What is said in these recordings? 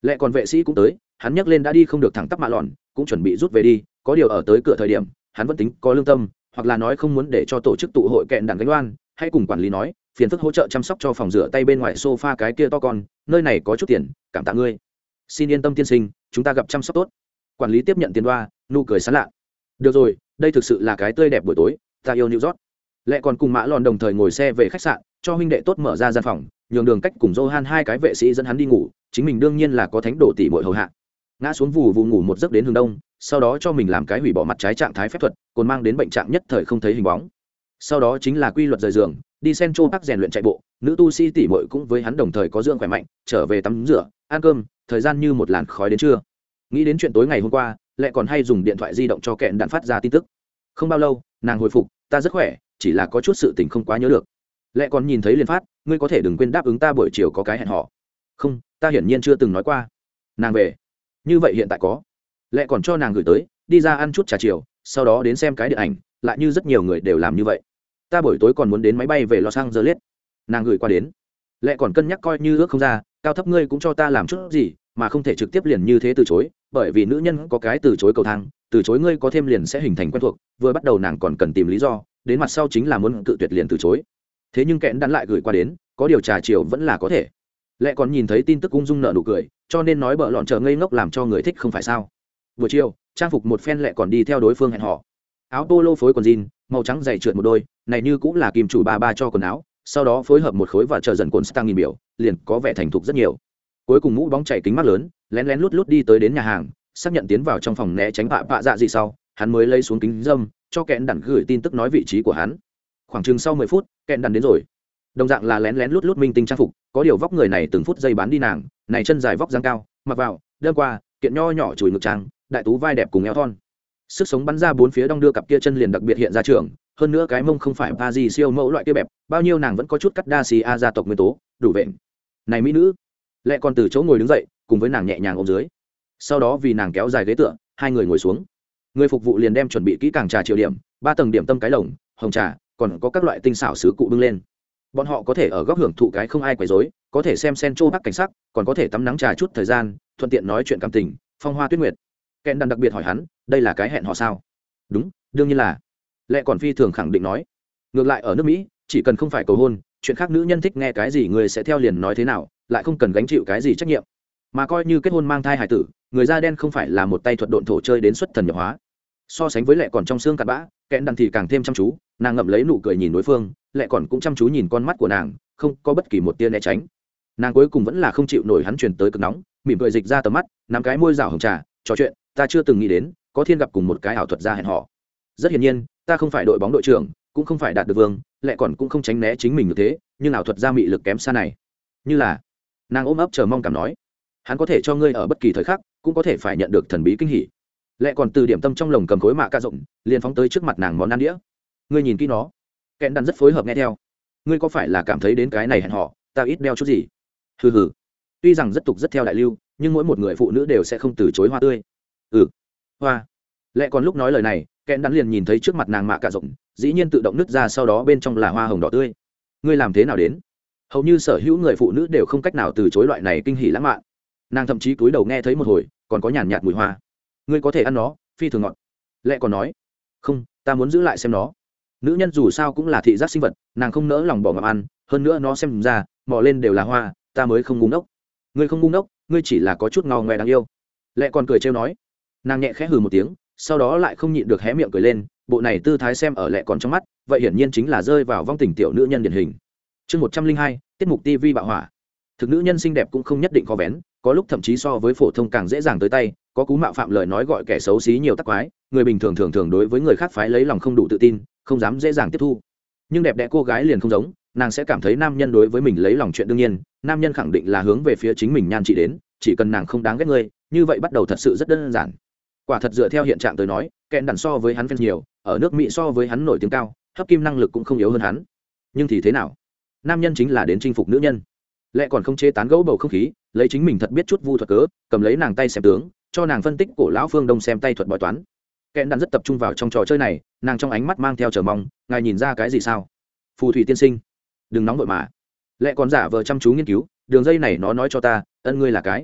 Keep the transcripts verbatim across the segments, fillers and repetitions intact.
Lẽ còn vệ sĩ cũng tới, hắn nhấc lên đã đi không được thẳng tắp mạ lòn, cũng chuẩn bị rút về đi, có điều ở tới cửa thời điểm hắn vẫn tính có lương tâm, hoặc là nói không muốn để cho tổ chức tụ hội kẹn đàn gánh đoan, hãy cùng quản lý nói phiền phức hỗ trợ chăm sóc cho phòng rửa tay bên ngoài sofa cái kia to con, nơi này có chút tiền, cảm tạ ngươi. Xin yên tâm tiên sinh, chúng ta gặp chăm sóc tốt. Quản lý tiếp nhận tiền đoa, nụ cười sán lạ. Được rồi, đây thực sự là cái tươi đẹp buổi tối, ta yêu New York. Lẽ còn cùng mã lòn đồng thời ngồi xe về khách sạn, cho huynh đệ tốt mở ra gian phòng, nhường đường cách cùng Johan hai cái vệ sĩ dẫn hắn đi ngủ, chính mình đương nhiên là có thánh đồ tỷ muội hầu hạ. Ngã xuống vù vù ngủ một giấc đến hướng đông, sau đó cho mình làm cái hủy bỏ mặt trái trạng thái phép thuật, còn mang đến bệnh trạng nhất thời không thấy hình bóng. Sau đó chính là quy luật rời giường, đi Central Park rèn luyện chạy bộ, nữ tu sĩ tỷ muội cũng với hắn đồng thời có dưỡng khỏe mạnh, trở về tắm rửa, ăn cơm, thời gian như một làn khói đến trưa. Nghĩ đến chuyện tối ngày hôm qua, lại còn hay dùng điện thoại di động cho kẹn đạn phát ra tin tức. Không bao lâu, nàng hồi phục, ta rất khỏe, chỉ là có chút sự tình không quá nhớ được. Lại còn nhìn thấy liền phát, ngươi có thể đừng quên đáp ứng ta buổi chiều có cái hẹn hò. Không, ta hiển nhiên chưa từng nói qua. Nàng về. Như vậy hiện tại có. Lại còn cho nàng gửi tới, đi ra ăn chút trà chiều, sau đó đến xem cái điện ảnh, lại như rất nhiều người đều làm như vậy. Ta buổi tối còn muốn đến máy bay về Los Angeles. Nàng gửi qua đến. Lại còn cân nhắc coi như ước không ra, cao thấp ngươi cũng cho ta làm chút gì, mà không thể trực tiếp liền như thế từ chối, bởi vì nữ nhân có cái từ chối cầu thang, từ chối ngươi có thêm liền sẽ hình thành quen thuộc, vừa bắt đầu nàng còn cần tìm lý do, đến mặt sau chính là muốn cự tuyệt liền từ chối. Thế nhưng kẽn đắn lại gửi qua đến, có điều trà chiều vẫn là có thể. Lại còn nhìn thấy tin tức ung dung nợ nụ cười, cho nên nói bợ lọn chờ ngây ngốc làm cho người thích không phải sao. Buổi chiều, trang phục một phen lại còn đi theo đối phương hẹn hò. Áo polo phối quần jean, màu trắng dày trượt một đôi, này như cũng là kim chủ ba ba cho quần áo, sau đó phối hợp một khối và chờ dần cồn stang nghìn biểu, liền có vẻ thành thục rất nhiều. Cuối cùng mũ bóng chảy kính mắt lớn, lén lén lút lút đi tới đến nhà hàng, xác nhận tiến vào trong phòng né tránh vạ vạ dạ gì sau, hắn mới lấy xuống kính dâm, cho kẹn đắn gửi tin tức nói vị trí của hắn. Khoảng chừng sau mười phút, kẹn đắn đến rồi. Đồng dạng là lén lén lút lút minh tinh trang phục, có điều vóc người này từng phút giây bán đi nàng, này chân dài vóc dáng cao, mặc vào, đơn qua, kiện nho nhỏ chùi ngực trang, đại tú vai đẹp cùng eo thon. Sức sống bắn ra bốn phía đong đưa cặp kia chân liền đặc biệt hiện ra trường, hơn nữa cái mông không phải ba gì siêu mẫu loại kia bẹp, bao nhiêu nàng vẫn có chút cắt đa xì a gia tộc nguyên tố, đủ vẹn. Này mỹ nữ, lại còn từ chỗ ngồi đứng dậy, cùng với nàng nhẹ nhàng ôm dưới. Sau đó vì nàng kéo dài ghế tựa, hai người ngồi xuống. Người phục vụ liền đem chuẩn bị kỹ càng trà chiều điểm, ba tầng điểm tâm cái lồng, hồng trà, còn có các loại tinh xảo sứ cụ bưng lên. Bọn họ có thể ở góc hưởng thụ cái không ai quấy rối, có thể xem Central Park cảnh sắc, còn có thể tắm nắng trà chút thời gian, thuận tiện nói chuyện cảm tình, phong hoa tuyết nguyệt. Ken đàn đặc biệt hỏi hắn, đây là cái hẹn hò sao? Đúng, đương nhiên là. Lệ còn phi thường khẳng định nói. Ngược lại ở nước Mỹ, chỉ cần không phải cầu hôn, chuyện khác nữ nhân thích nghe cái gì người sẽ theo liền nói thế nào, lại không cần gánh chịu cái gì trách nhiệm. Mà coi như kết hôn mang thai hài tử, người da đen không phải là một tay thuật độn thổ chơi đến xuất thần nhập hóa. So sánh với Lệ còn trong xương cặn bã, Ken đàn thì càng thêm chăm chú, nàng ngậm lấy nụ cười nhìn đối phương, Lệ còn cũng chăm chú nhìn con mắt của nàng, không có bất kỳ một tia né tránh. Nàng cuối cùng vẫn là không chịu nổi hắn truyền tới cực nóng, mỉm cười dịch ra tầm mắt, nắm cái môi rảo hồng trà, trò chuyện, ta chưa từng nghĩ đến có thiên gặp cùng một cái ảo thuật ra hẹn họ. Rất hiển nhiên, ta không phải đội bóng đội trưởng, cũng không phải đạt được vương, Lệ còn cũng không tránh né chính mình như thế, nhưng ảo thuật ra mị lực kém xa này. Như là, nàng ôm ấp chờ mong cảm nói, hắn có thể cho ngươi ở bất kỳ thời khắc, cũng có thể phải nhận được thần bí kinh hỉ. Lệ còn từ điểm tâm trong lồng cầm khối mạ ca rộng, liền phóng tới trước mặt nàng món ăn đĩa. Ngươi nhìn kỹ nó. Kẹn đàn rất phối hợp nghe theo. Ngươi có phải là cảm thấy đến cái này hẹn họ, ta ít đeo chút gì? Hừ hừ. Tuy rằng rất tục rất theo đại lưu, nhưng mỗi một người phụ nữ đều sẽ không từ chối hoa tươi. Ừ, hoa. Lệ còn lúc nói lời này, Kẹn đàn liền nhìn thấy trước mặt nàng mạ ca rộng, dĩ nhiên tự động nứt ra, sau đó bên trong là hoa hồng đỏ tươi. Ngươi làm thế nào đến? Hầu như sở hữu người phụ nữ đều không cách nào từ chối loại này kinh hỉ lãng mạn. Nàng thậm chí cúi đầu nghe thấy một hồi, còn có nhàn nhạt mùi hoa. Ngươi có thể ăn nó, phi thường ngọt. Lệ còn nói, không, ta muốn giữ lại xem nó. Nữ nhân dù sao cũng là thị giác sinh vật, nàng không nỡ lòng bỏ ngậm ăn, hơn nữa nó xem ra mò lên đều là hoa, ta mới không ngu ngốc. Ngươi không ngu ngốc, ngươi chỉ là có chút ngao ngoe đáng yêu. Lệ còn cười trêu nói. Nàng nhẹ khẽ hừ một tiếng, sau đó lại không nhịn được hé miệng cười lên, bộ này tư thái xem ở Lệ còn trong mắt, vậy hiển nhiên chính là rơi vào vong tình tiểu nữ nhân điển hình. Chương một trăm linh hai, tiết mục ti vi bạo hỏa. Thực nữ nhân xinh đẹp cũng không nhất định khó vén, có lúc thậm chí so với phổ thông càng dễ dàng tới tay, có cú mạo phạm lời nói gọi kẻ xấu xí nhiều tắc quái, người bình thường thường thường đối với người khác phái lấy lòng không đủ tự tin, không dám dễ dàng tiếp thu. Nhưng đẹp đẽ cô gái liền không giống, nàng sẽ cảm thấy nam nhân đối với mình lấy lòng chuyện đương nhiên, nam nhân khẳng định là hướng về phía chính mình nhan trị đến, chỉ cần nàng không đáng ghét ngươi, như vậy bắt đầu thật sự rất đơn giản. Quả thật dựa theo hiện trạng tới nói, Kẹn đàn so với hắn fans nhiều, ở nước Mỹ so với hắn nổi tiếng cao, hấp kim năng lực cũng không yếu hơn hắn. Nhưng thì thế nào? Nam nhân chính là đến chinh phục nữ nhân. Lệ còn không chế tán gẫu bầu không khí, lấy chính mình thật biết chút vu thuật cớ, cầm lấy nàng tay xem tướng, cho nàng phân tích cổ lão phương đông xem tay thuật bói toán. Kẹn đàn rất tập trung vào trong trò chơi này, nàng trong ánh mắt mang theo chờ mong, ngài nhìn ra cái gì sao? Phù thủy tiên sinh, đừng nóng vội mà. Lệ còn giả vờ chăm chú nghiên cứu, đường dây này nó nói cho ta, ân ngươi là cái.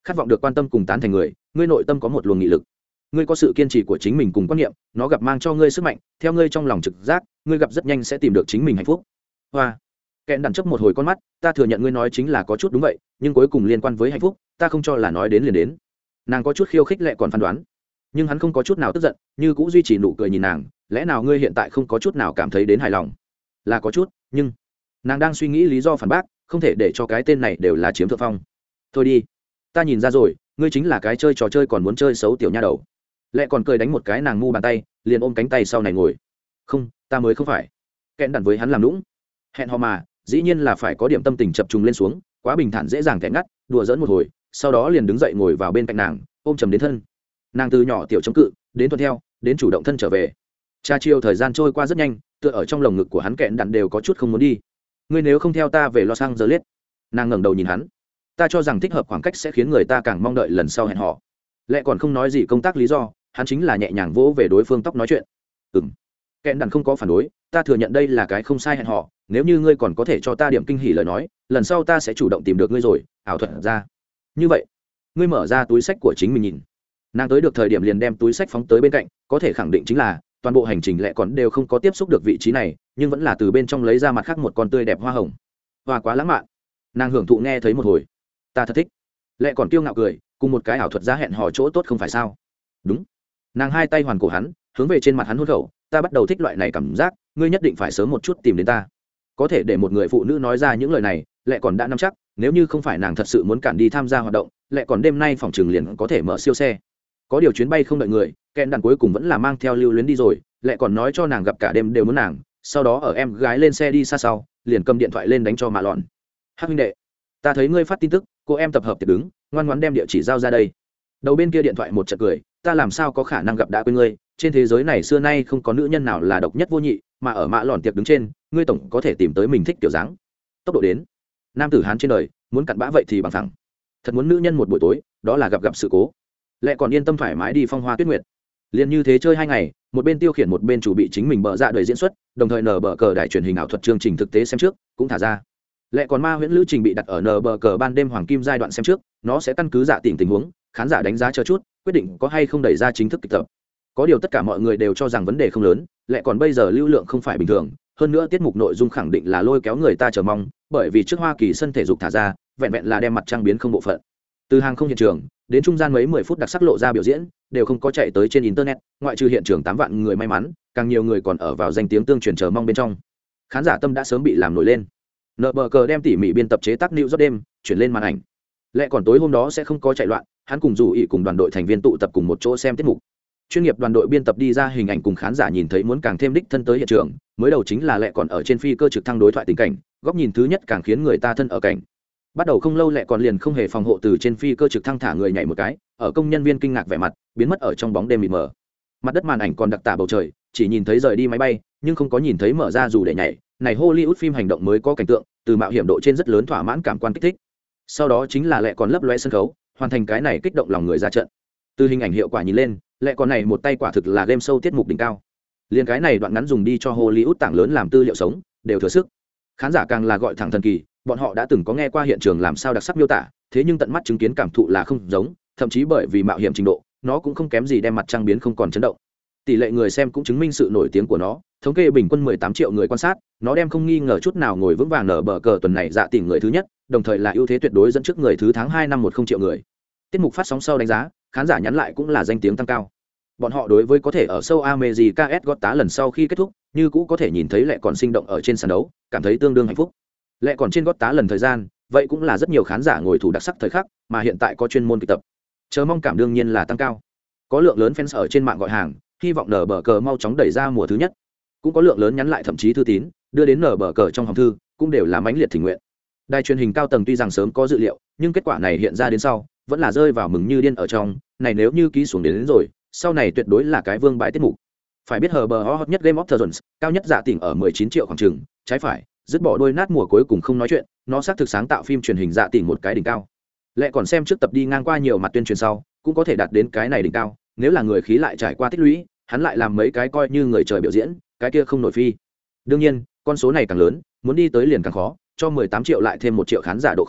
khát vọng được quan tâm cùng tán thành người, ngươi nội tâm có một luồng nghị lực, ngươi có sự kiên trì của chính mình cùng quan niệm, nó gặp mang cho ngươi sức mạnh, theo ngươi trong lòng trực giác, ngươi gặp rất nhanh sẽ tìm được chính mình hạnh phúc. Hoa, kẹn đàn chớp một hồi con mắt, ta thừa nhận ngươi nói chính là có chút đúng vậy, nhưng cuối cùng liên quan với hạnh phúc, ta không cho là nói đến liền đến. Nàng có chút khiêu khích lẹ còn phán đoán, nhưng hắn không có chút nào tức giận, như cũng duy trì nụ cười nhìn nàng. Lẽ nào ngươi hiện tại không có chút nào cảm thấy đến hài lòng? Là có chút, nhưng nàng đang suy nghĩ lý do phản bác, không thể để cho cái tên này đều là chiếm thượng phong. Thôi đi, ta nhìn ra rồi, ngươi chính là cái chơi trò chơi còn muốn chơi xấu tiểu nha đầu. Lẹ còn cười đánh một cái nàng ngu bàn tay, liền ôm cánh tay sau này ngồi. Không, ta mới không phải. Kẹn đàn với hắn làm lũng, hẹn hò mà, dĩ nhiên là phải có điểm tâm tình chập trùng lên xuống, quá bình thản dễ dàng kẹt ngắt, đùa giỡn một hồi, sau đó liền đứng dậy ngồi vào bên cạnh nàng, ôm chầm đến thân. Nàng từ nhỏ tiểu chống cự đến thuận theo, đến chủ động thân trở về. Cha chiều thời gian trôi qua rất nhanh, tựa ở trong lồng ngực của hắn kẹn đàn đều có chút không muốn đi. Ngươi nếu không theo ta về Los Angeles. Nàng ngẩng đầu nhìn hắn. Ta cho rằng thích hợp khoảng cách sẽ khiến người ta càng mong đợi lần sau hẹn hò. Lẽ còn không nói gì công tác lý do, hắn chính là nhẹ nhàng vỗ về đối phương tóc nói chuyện. Ừm. Kẹn đàn không có phản đối, ta thừa nhận đây là cái không sai hẹn hò, nếu như ngươi còn có thể cho ta điểm kinh hỉ lời nói, lần sau ta sẽ chủ động tìm được ngươi rồi. Ảo thuật ra. Như vậy, ngươi mở ra túi sách của chính mình nhìn. Nàng tới được thời điểm liền đem túi sách phóng tới bên cạnh, có thể khẳng định chính là toàn bộ hành trình lẹ còn đều không có tiếp xúc được vị trí này, nhưng vẫn là từ bên trong lấy ra mặt khác một con tươi đẹp hoa hồng. Hoa quá lãng mạn. Nàng hưởng thụ nghe thấy một hồi. Ta thật thích. Lẹ còn kiêu ngạo cười, cùng một cái ảo thuật ra hẹn hò chỗ tốt không phải sao? Đúng. Nàng hai tay hoàn cổ hắn, hướng về trên mặt hắn hôn khẩu, ta bắt đầu thích loại này cảm giác, ngươi nhất định phải sớm một chút tìm đến ta. Có thể để một người phụ nữ nói ra những lời này, lẹ còn đã nắm chắc, nếu như không phải nàng thật sự muốn cản đi tham gia hoạt động, lẹ còn đêm nay phòng trường liền có thể mở siêu xe. Có điều chuyến bay không đợi người, kẹn đàn cuối cùng vẫn là mang theo lưu luyến đi rồi, lẹ còn nói cho nàng gặp cả đêm đều muốn nàng, sau đó ở em gái lên xe đi xa sau, liền cầm điện thoại lên đánh cho mạ lọn. Hắc huynh đệ, ta thấy ngươi phát tin tức, cô em tập hợp tiệc đứng, ngoan ngoãn đem địa chỉ giao ra đây. Đầu bên kia điện thoại một trận cười, ta làm sao có khả năng gặp đã quên ngươi, trên thế giới này xưa nay không có nữ nhân nào là độc nhất vô nhị, mà ở mạ lọn tiệc đứng trên, ngươi tổng có thể tìm tới mình thích kiểu dáng. Tốc độ đến, nam tử hán trên đời, muốn cặn bã vậy thì bằng thẳng. Thật muốn nữ nhân một buổi tối, đó là gặp gặp sự cố. Lẽ còn yên tâm thoải mái đi phong hoa tuyết nguyệt. Liên như thế chơi hai ngày, một bên tiêu khiển một bên chủ bị chính mình bợ dạ đời diễn xuất, đồng thời nở bờ cờ đài truyền hình ảo thuật chương trình thực tế xem trước cũng thả ra. Lẽ còn ma huyễn lữ trình bị đặt ở nở bờ cờ ban đêm hoàng kim giai đoạn xem trước, nó sẽ căn cứ dạ tình tình huống, khán giả đánh giá chờ chút, quyết định có hay không đẩy ra chính thức kịch tập. Có điều tất cả mọi người đều cho rằng vấn đề không lớn, lẽ còn bây giờ lưu lượng không phải bình thường, hơn nữa tiết mục nội dung khẳng định là lôi kéo người ta chờ mong, bởi vì trước Hoa Kỳ sân thể dục thả ra, vẹn vẹn là đem mặt trăng biến không bộ phận. Từ hàng không hiện trường đến trung gian mấy mười phút đặc sắc lộ ra biểu diễn đều không có chạy tới trên internet, ngoại trừ hiện trường tám vạn người may mắn, càng nhiều người còn ở vào danh tiếng tương truyền chờ mong bên trong. Khán giả tâm đã sớm bị làm nổi lên. Nợ bờ cờ đem tỉ mỉ biên tập chế tác New York đêm chuyển lên màn ảnh. Lẽ còn tối hôm đó sẽ không có chạy loạn, hắn cùng dù ý cùng đoàn đội thành viên tụ tập cùng một chỗ xem tiết mục. Chuyên nghiệp đoàn đội biên tập đi ra hình ảnh cùng khán giả nhìn thấy muốn càng thêm đích thân tới hiện trường, mới đầu chính là lẽ còn ở trên phi cơ trực thăng đối thoại tình cảnh, góc nhìn thứ nhất càng khiến người ta thân ở cảnh. Bắt đầu không lâu lẹ còn liền không hề phòng hộ từ trên phi cơ trực thăng thả người nhảy một cái, ở công nhân viên kinh ngạc vẻ mặt biến mất ở trong bóng đêm mịt mờ. Mặt đất màn ảnh còn đặc tả bầu trời, chỉ nhìn thấy rời đi máy bay, nhưng không có nhìn thấy mở ra dù để nhảy. Này Hollywood phim hành động mới có cảnh tượng, từ mạo hiểm độ trên rất lớn thỏa mãn cảm quan kích thích. Sau đó chính là lẹ còn lấp loe sân khấu, hoàn thành cái này kích động lòng người ra trận. Từ hình ảnh hiệu quả nhìn lên, lẹ còn này một tay quả thực là game show tiết mục đỉnh cao. Liên cái này đoạn ngắn dùng đi cho Hollywood tảng lớn làm tư liệu sống, đều thừa sức. Khán giả càng là gọi thẳng thần kỳ, bọn họ đã từng có nghe qua hiện trường làm sao đặc sắc miêu tả, thế nhưng tận mắt chứng kiến cảm thụ là không giống, thậm chí bởi vì mạo hiểm trình độ, nó cũng không kém gì đem mặt trăng biến không còn chấn động. Tỷ lệ người xem cũng chứng minh sự nổi tiếng của nó, thống kê bình quân mười tám triệu người quan sát, nó đem không nghi ngờ chút nào ngồi vững vàng nở bờ cờ tuần này dạ tỉnh người thứ nhất, đồng thời là ưu thế tuyệt đối dẫn trước người thứ tháng hai năm một không triệu người. Tiết mục phát sóng sau đánh giá, khán giả nhắn lại cũng là danh tiếng tăng cao. Bọn họ đối với có thể ở show America's Got Talent lần sau khi kết thúc, như cũ có thể nhìn thấy lẹ còn sinh động ở trên sàn đấu, cảm thấy tương đương hạnh phúc. Lẹ còn trên Got Talent lần thời gian, vậy cũng là rất nhiều khán giả ngồi thủ đặc sắc thời khắc, mà hiện tại có chuyên môn kịch tập. Chờ mong cảm đương nhiên là tăng cao. Có lượng lớn fans ở trên mạng gọi hàng, hy vọng nở bờ cờ mau chóng đẩy ra mùa thứ nhất. Cũng có lượng lớn nhắn lại thậm chí thư tín, đưa đến nở bờ cờ trong hòm thư, cũng đều là mãnh liệt thỉnh nguyện. Đài truyền hình cao tầng tuy rằng sớm có dự liệu, nhưng kết quả này hiện ra đến sau, vẫn là rơi vào mừng như điên ở trong, này nếu như ký xuống đến, đến rồi, sau này tuyệt đối là cái vương bãi tiết mục. Phải biết hờ bờ hot nhất Game of Thrones, cao nhất dạ tỉnh ở mười chín triệu khoảng chừng, trái phải, dứt bỏ đôi nát mùa cuối cùng không nói chuyện, nó xác thực sáng tạo phim truyền hình dạ tỉnh một cái đỉnh cao. Lẽ còn xem trước tập đi ngang qua nhiều mặt tuyên truyền sau, cũng có thể đạt đến cái này đỉnh cao, nếu là người khí lại trải qua tích lũy, hắn lại làm mấy cái coi như người trời biểu diễn, cái kia không nổi phi. Đương nhiên, con số này càng lớn, muốn đi tới liền càng khó, cho mười tám triệu lại thêm một triệu khán giả độ khó,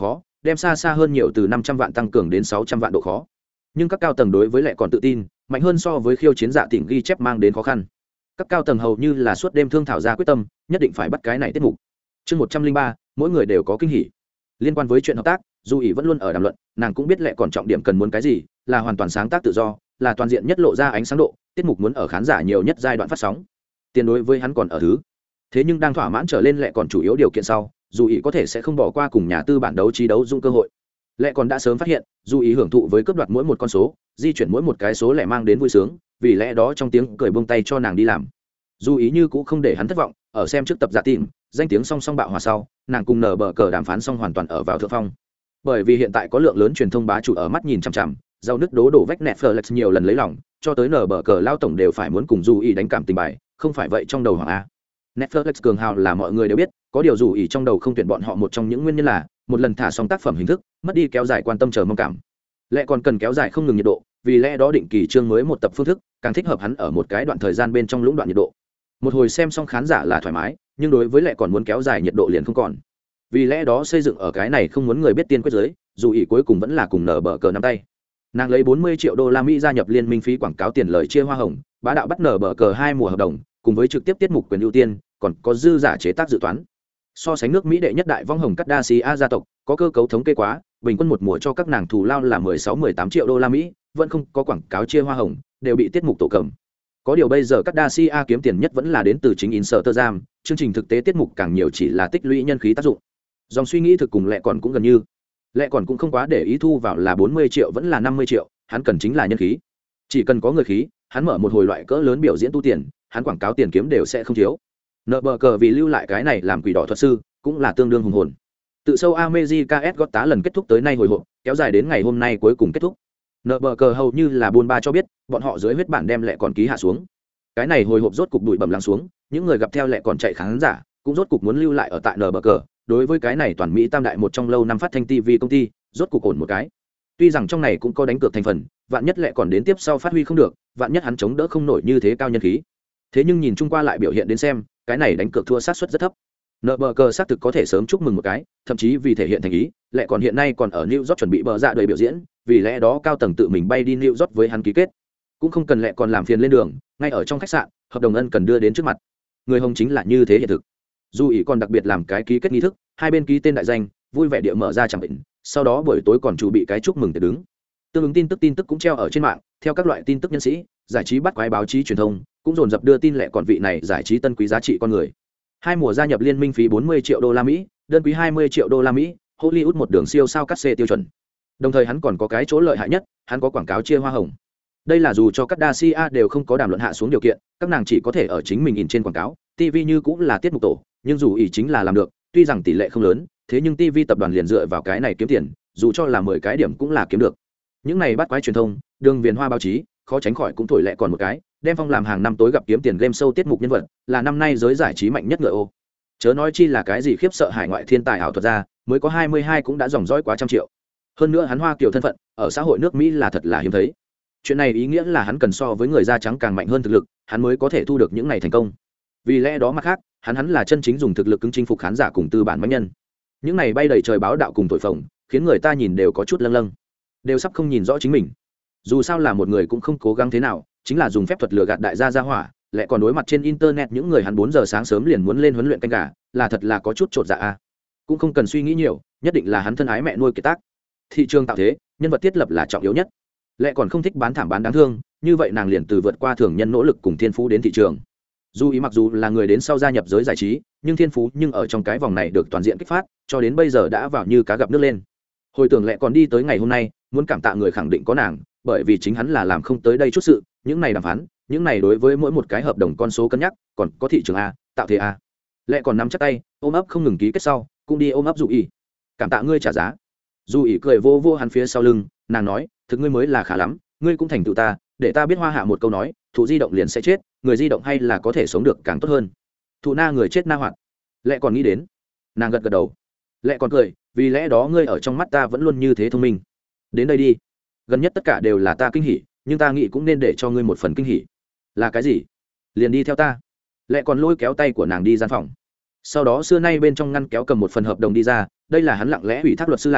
đem xa xa hơn nhiều từ năm trăm vạn tăng cường đến sáu trăm vạn độ khó. Nhưng các cao tầng đối với lại còn tự tin mạnh hơn so với khiêu chiến dạ tỉnh ghi chép mang đến khó khăn. Các cao tầng hầu như là suốt đêm thương thảo ra quyết tâm nhất định phải bắt cái này tiết mục. Chương một trăm linh ba, mỗi người đều có kinh hỉ. Liên quan với chuyện hợp tác, dù ý vẫn luôn ở đàm luận, nàng cũng biết lẽ còn trọng điểm cần muốn cái gì, là hoàn toàn sáng tác tự do, là toàn diện nhất lộ ra ánh sáng độ, tiết mục muốn ở khán giả nhiều nhất giai đoạn phát sóng. Tiền đối với hắn còn ở thứ. Thế nhưng đang thỏa mãn trở lên lẽ còn chủ yếu điều kiện sau, dù ý có thể sẽ không bỏ qua cùng nhà tư bản đấu trí đấu dung cơ hội. Lẽ còn đã sớm phát hiện, dù ý hưởng thụ với cướp đoạt mỗi một con số, di chuyển mỗi một cái số lẻ mang đến vui sướng, vì lẽ đó trong tiếng cười buông tay cho nàng đi làm. Dù ý như cũng không để hắn thất vọng, ở xem trước tập giả tìm, danh tiếng song song bạo hòa sau, nàng cùng nở bờ cờ đàm phán xong hoàn toàn ở vào thượng phong. Bởi vì hiện tại có lượng lớn truyền thông bá chủ ở mắt nhìn chằm chằm, rau nước đố đổ vách Netflix nhiều lần lấy lòng, cho tới nở bờ cờ lao tổng đều phải muốn cùng dù ý đánh cảm tình bài, không phải vậy trong đầu hoàng a. Netflix cường hào là mọi người đều biết, có điều dù ý trong đầu không tuyển bọn họ một trong những nguyên nhân là một lần thả xong tác phẩm hình thức, mất đi kéo dài quan tâm chờ mong cảm. Lẽ còn cần kéo dài không ngừng nhiệt độ, vì lẽ đó định kỳ chương mới một tập phương thức, càng thích hợp hắn ở một cái đoạn thời gian bên trong lũng đoạn nhiệt độ. Một hồi xem xong khán giả là thoải mái, nhưng đối với lẽ còn muốn kéo dài nhiệt độ liền không còn. Vì lẽ đó xây dựng ở cái này không muốn người biết tiên quyết giới, dù ý cuối cùng vẫn là cùng nở bờ cờ nắm tay. Nàng lấy bốn mươi triệu đô la Mỹ gia nhập liên minh phí quảng cáo tiền lời chia hoa hồng, bá đạo bắt nở bờ cờ hai mùa hợp đồng, cùng với trực tiếp tiết mục quyền ưu tiên, còn có dư giả chế tác dự toán. So sánh nước Mỹ đệ nhất đại vong hồng Kardashian gia tộc, có cơ cấu thống kê quá, bình quân một mùa cho các nàng thù lao là mười sáu mười tám triệu đô la Mỹ, vẫn không có quảng cáo chia hoa hồng, đều bị tiết mục tổ cầm. Có điều bây giờ Kardashian kiếm tiền nhất vẫn là đến từ chính Instagram, chương trình thực tế tiết mục càng nhiều chỉ là tích lũy nhân khí tác dụng. Dòng suy nghĩ thực cùng lẽ còn cũng gần như. Lẽ còn cũng không quá để ý thu vào là bốn mươi triệu vẫn là năm mươi triệu, hắn cần chính là nhân khí. Chỉ cần có người khí, hắn mở một hồi loại cỡ lớn biểu diễn tu tiền, hắn quảng cáo tiền kiếm đều sẽ không thiếu. Nợ bờ cờ vì lưu lại cái này làm quỷ đỏ thuật sư, cũng là tương đương hùng hồn. Tự sâu America S Got tá lần kết thúc tới nay hồi hộp, kéo dài đến ngày hôm nay cuối cùng kết thúc. Nợ bờ cờ hầu như là buôn ba cho biết, bọn họ dưới huyết bản đem lẹ còn ký hạ xuống. Cái này hồi hộp rốt cục đuổi bầm lắng xuống, những người gặp theo lẹ còn chạy khán giả, cũng rốt cục muốn lưu lại ở tại nợ bờ cờ. Đối với cái này toàn Mỹ tam đại một trong lâu năm phát thanh ti vi công ty, rốt cục ổn một cái. Tuy rằng trong này cũng có đánh cược thành phần, vạn nhất lẹ còn đến tiếp sau phát huy không được, vạn nhất hắn chống đỡ không nổi như thế cao nhân khí. Thế nhưng nhìn chung qua lại biểu hiện đến xem, cái này đánh cược thua sát suất rất thấp. Nợ bờ cờ xác thực có thể sớm chúc mừng một cái, thậm chí vì thể hiện thành ý, lẹ còn hiện nay còn ở New York chuẩn bị bờ dạ đời biểu diễn, vì lẽ đó cao tầng tự mình bay đi New York với hắn ký kết, cũng không cần lẹ còn làm phiền lên đường, ngay ở trong khách sạn, hợp đồng ân cần đưa đến trước mặt. Người hồng chính là như thế hiện thực. Dù ý còn đặc biệt làm cái ký kết nghi thức, hai bên ký tên đại danh, vui vẻ địa mở ra chẳng định, sau đó buổi tối còn chuẩn bị cái chúc mừng để đứng. Tương ứng tin tức tin tức cũng treo ở trên mạng, theo các loại tin tức nhân sĩ, giải trí bắt quái báo chí truyền thông, cũng dồn dập đưa tin lẹ còn vị này giải trí tân quý giá trị con người. Hai mùa gia nhập liên minh phí bốn mươi triệu đô la Mỹ, đơn quý hai mươi triệu đô la Mỹ, Hollywood một đường siêu sao cắt xê tiêu chuẩn. Đồng thời hắn còn có cái chỗ lợi hại nhất, hắn có quảng cáo chia hoa hồng. Đây là dù cho các Kardashian đều không có đàm luận hạ xuống điều kiện, các nàng chỉ có thể ở chính mình in trên quảng cáo, ti vi như cũng là tiết mục tổ, nhưng dù ý chính là làm được, tuy rằng tỷ lệ không lớn, thế nhưng ti vi tập đoàn liền dựa vào cái này kiếm tiền, dù cho là mười cái điểm cũng là kiếm được. Những này bắt quái truyền thông, đường viền hoa báo chí, khó tránh khỏi cũng thổi lẹ còn một cái, đem phong làm hàng năm tối gặp kiếm tiền game show tiết mục nhân vật, là năm nay giới giải trí mạnh nhất ngựa ô. Chớ nói chi là cái gì khiếp sợ hải ngoại thiên tài ảo thuật ra, mới có hai mươi hai cũng đã dòng dõi quá trăm triệu. Hơn nữa hắn hoa kiểu thân phận, ở xã hội nước Mỹ là thật là hiếm thấy. Chuyện này ý nghĩa là hắn cần so với người da trắng càng mạnh hơn thực lực, hắn mới có thể thu được những này thành công. Vì lẽ đó mặt khác, hắn hắn là chân chính dùng thực lực cứng chinh phục khán giả cùng tư bản mạnh nhân. Những này bay đầy trời báo đạo cùng thổi phồng, khiến người ta nhìn đều có chút lâng lâng, đều sắp không nhìn rõ chính mình. Dù sao là một người cũng không cố gắng thế nào, chính là dùng phép thuật lừa gạt đại gia gia hỏa, lại còn đối mặt trên internet những người hắn bốn giờ sáng sớm liền muốn lên huấn luyện canh gà, là thật là có chút chột dạ a. Cũng không cần suy nghĩ nhiều, nhất định là hắn thân ái mẹ nuôi kiệt tác. Thị trường tạo thế, nhân vật thiết lập là trọng yếu nhất. Lại còn không thích bán thảm bán đáng thương, như vậy nàng liền từ vượt qua thường nhân nỗ lực cùng thiên phú đến thị trường. Dù ý mặc dù là người đến sau gia nhập giới giải trí, nhưng thiên phú nhưng ở trong cái vòng này được toàn diện kích phát, cho đến bây giờ đã vào như cá gặp nước lên. Hồi tưởng lại còn đi tới ngày hôm nay, muốn cảm tạ người khẳng định có nàng, bởi vì chính hắn là làm không tới đây chút sự, những này đàm phán, những này đối với mỗi một cái hợp đồng con số cân nhắc, còn có thị trường a, tạo thế a. Lại còn nắm chắc tay, ôm ấp không ngừng ký kết sau, cũng đi ôm ấp Dù ý. Cảm tạ ngươi trả giá. Dù ý cười vô vô hắn phía sau lưng, nàng nói, thực ngươi mới là khá lắm, ngươi cũng thành tựu ta, để ta biết hoa hạ một câu nói, thụ di động liền sẽ chết, người di động hay là có thể sống được càng tốt hơn. Thụ na người chết na hoạt. Lệ còn nghĩ đến, nàng gật gật đầu. Lệ còn cười, vì lẽ đó ngươi ở trong mắt ta vẫn luôn như thế thông minh. Đến đây đi, gần nhất tất cả đều là ta kinh hỉ, nhưng ta nghĩ cũng nên để cho ngươi một phần kinh hỉ. Là cái gì? Liền đi theo ta. Lệ còn lôi kéo tay của nàng đi gian phòng. Sau đó xưa nay bên trong ngăn kéo cầm một phần hợp đồng đi ra, đây là hắn lặng lẽ ủy thác luật sư làm,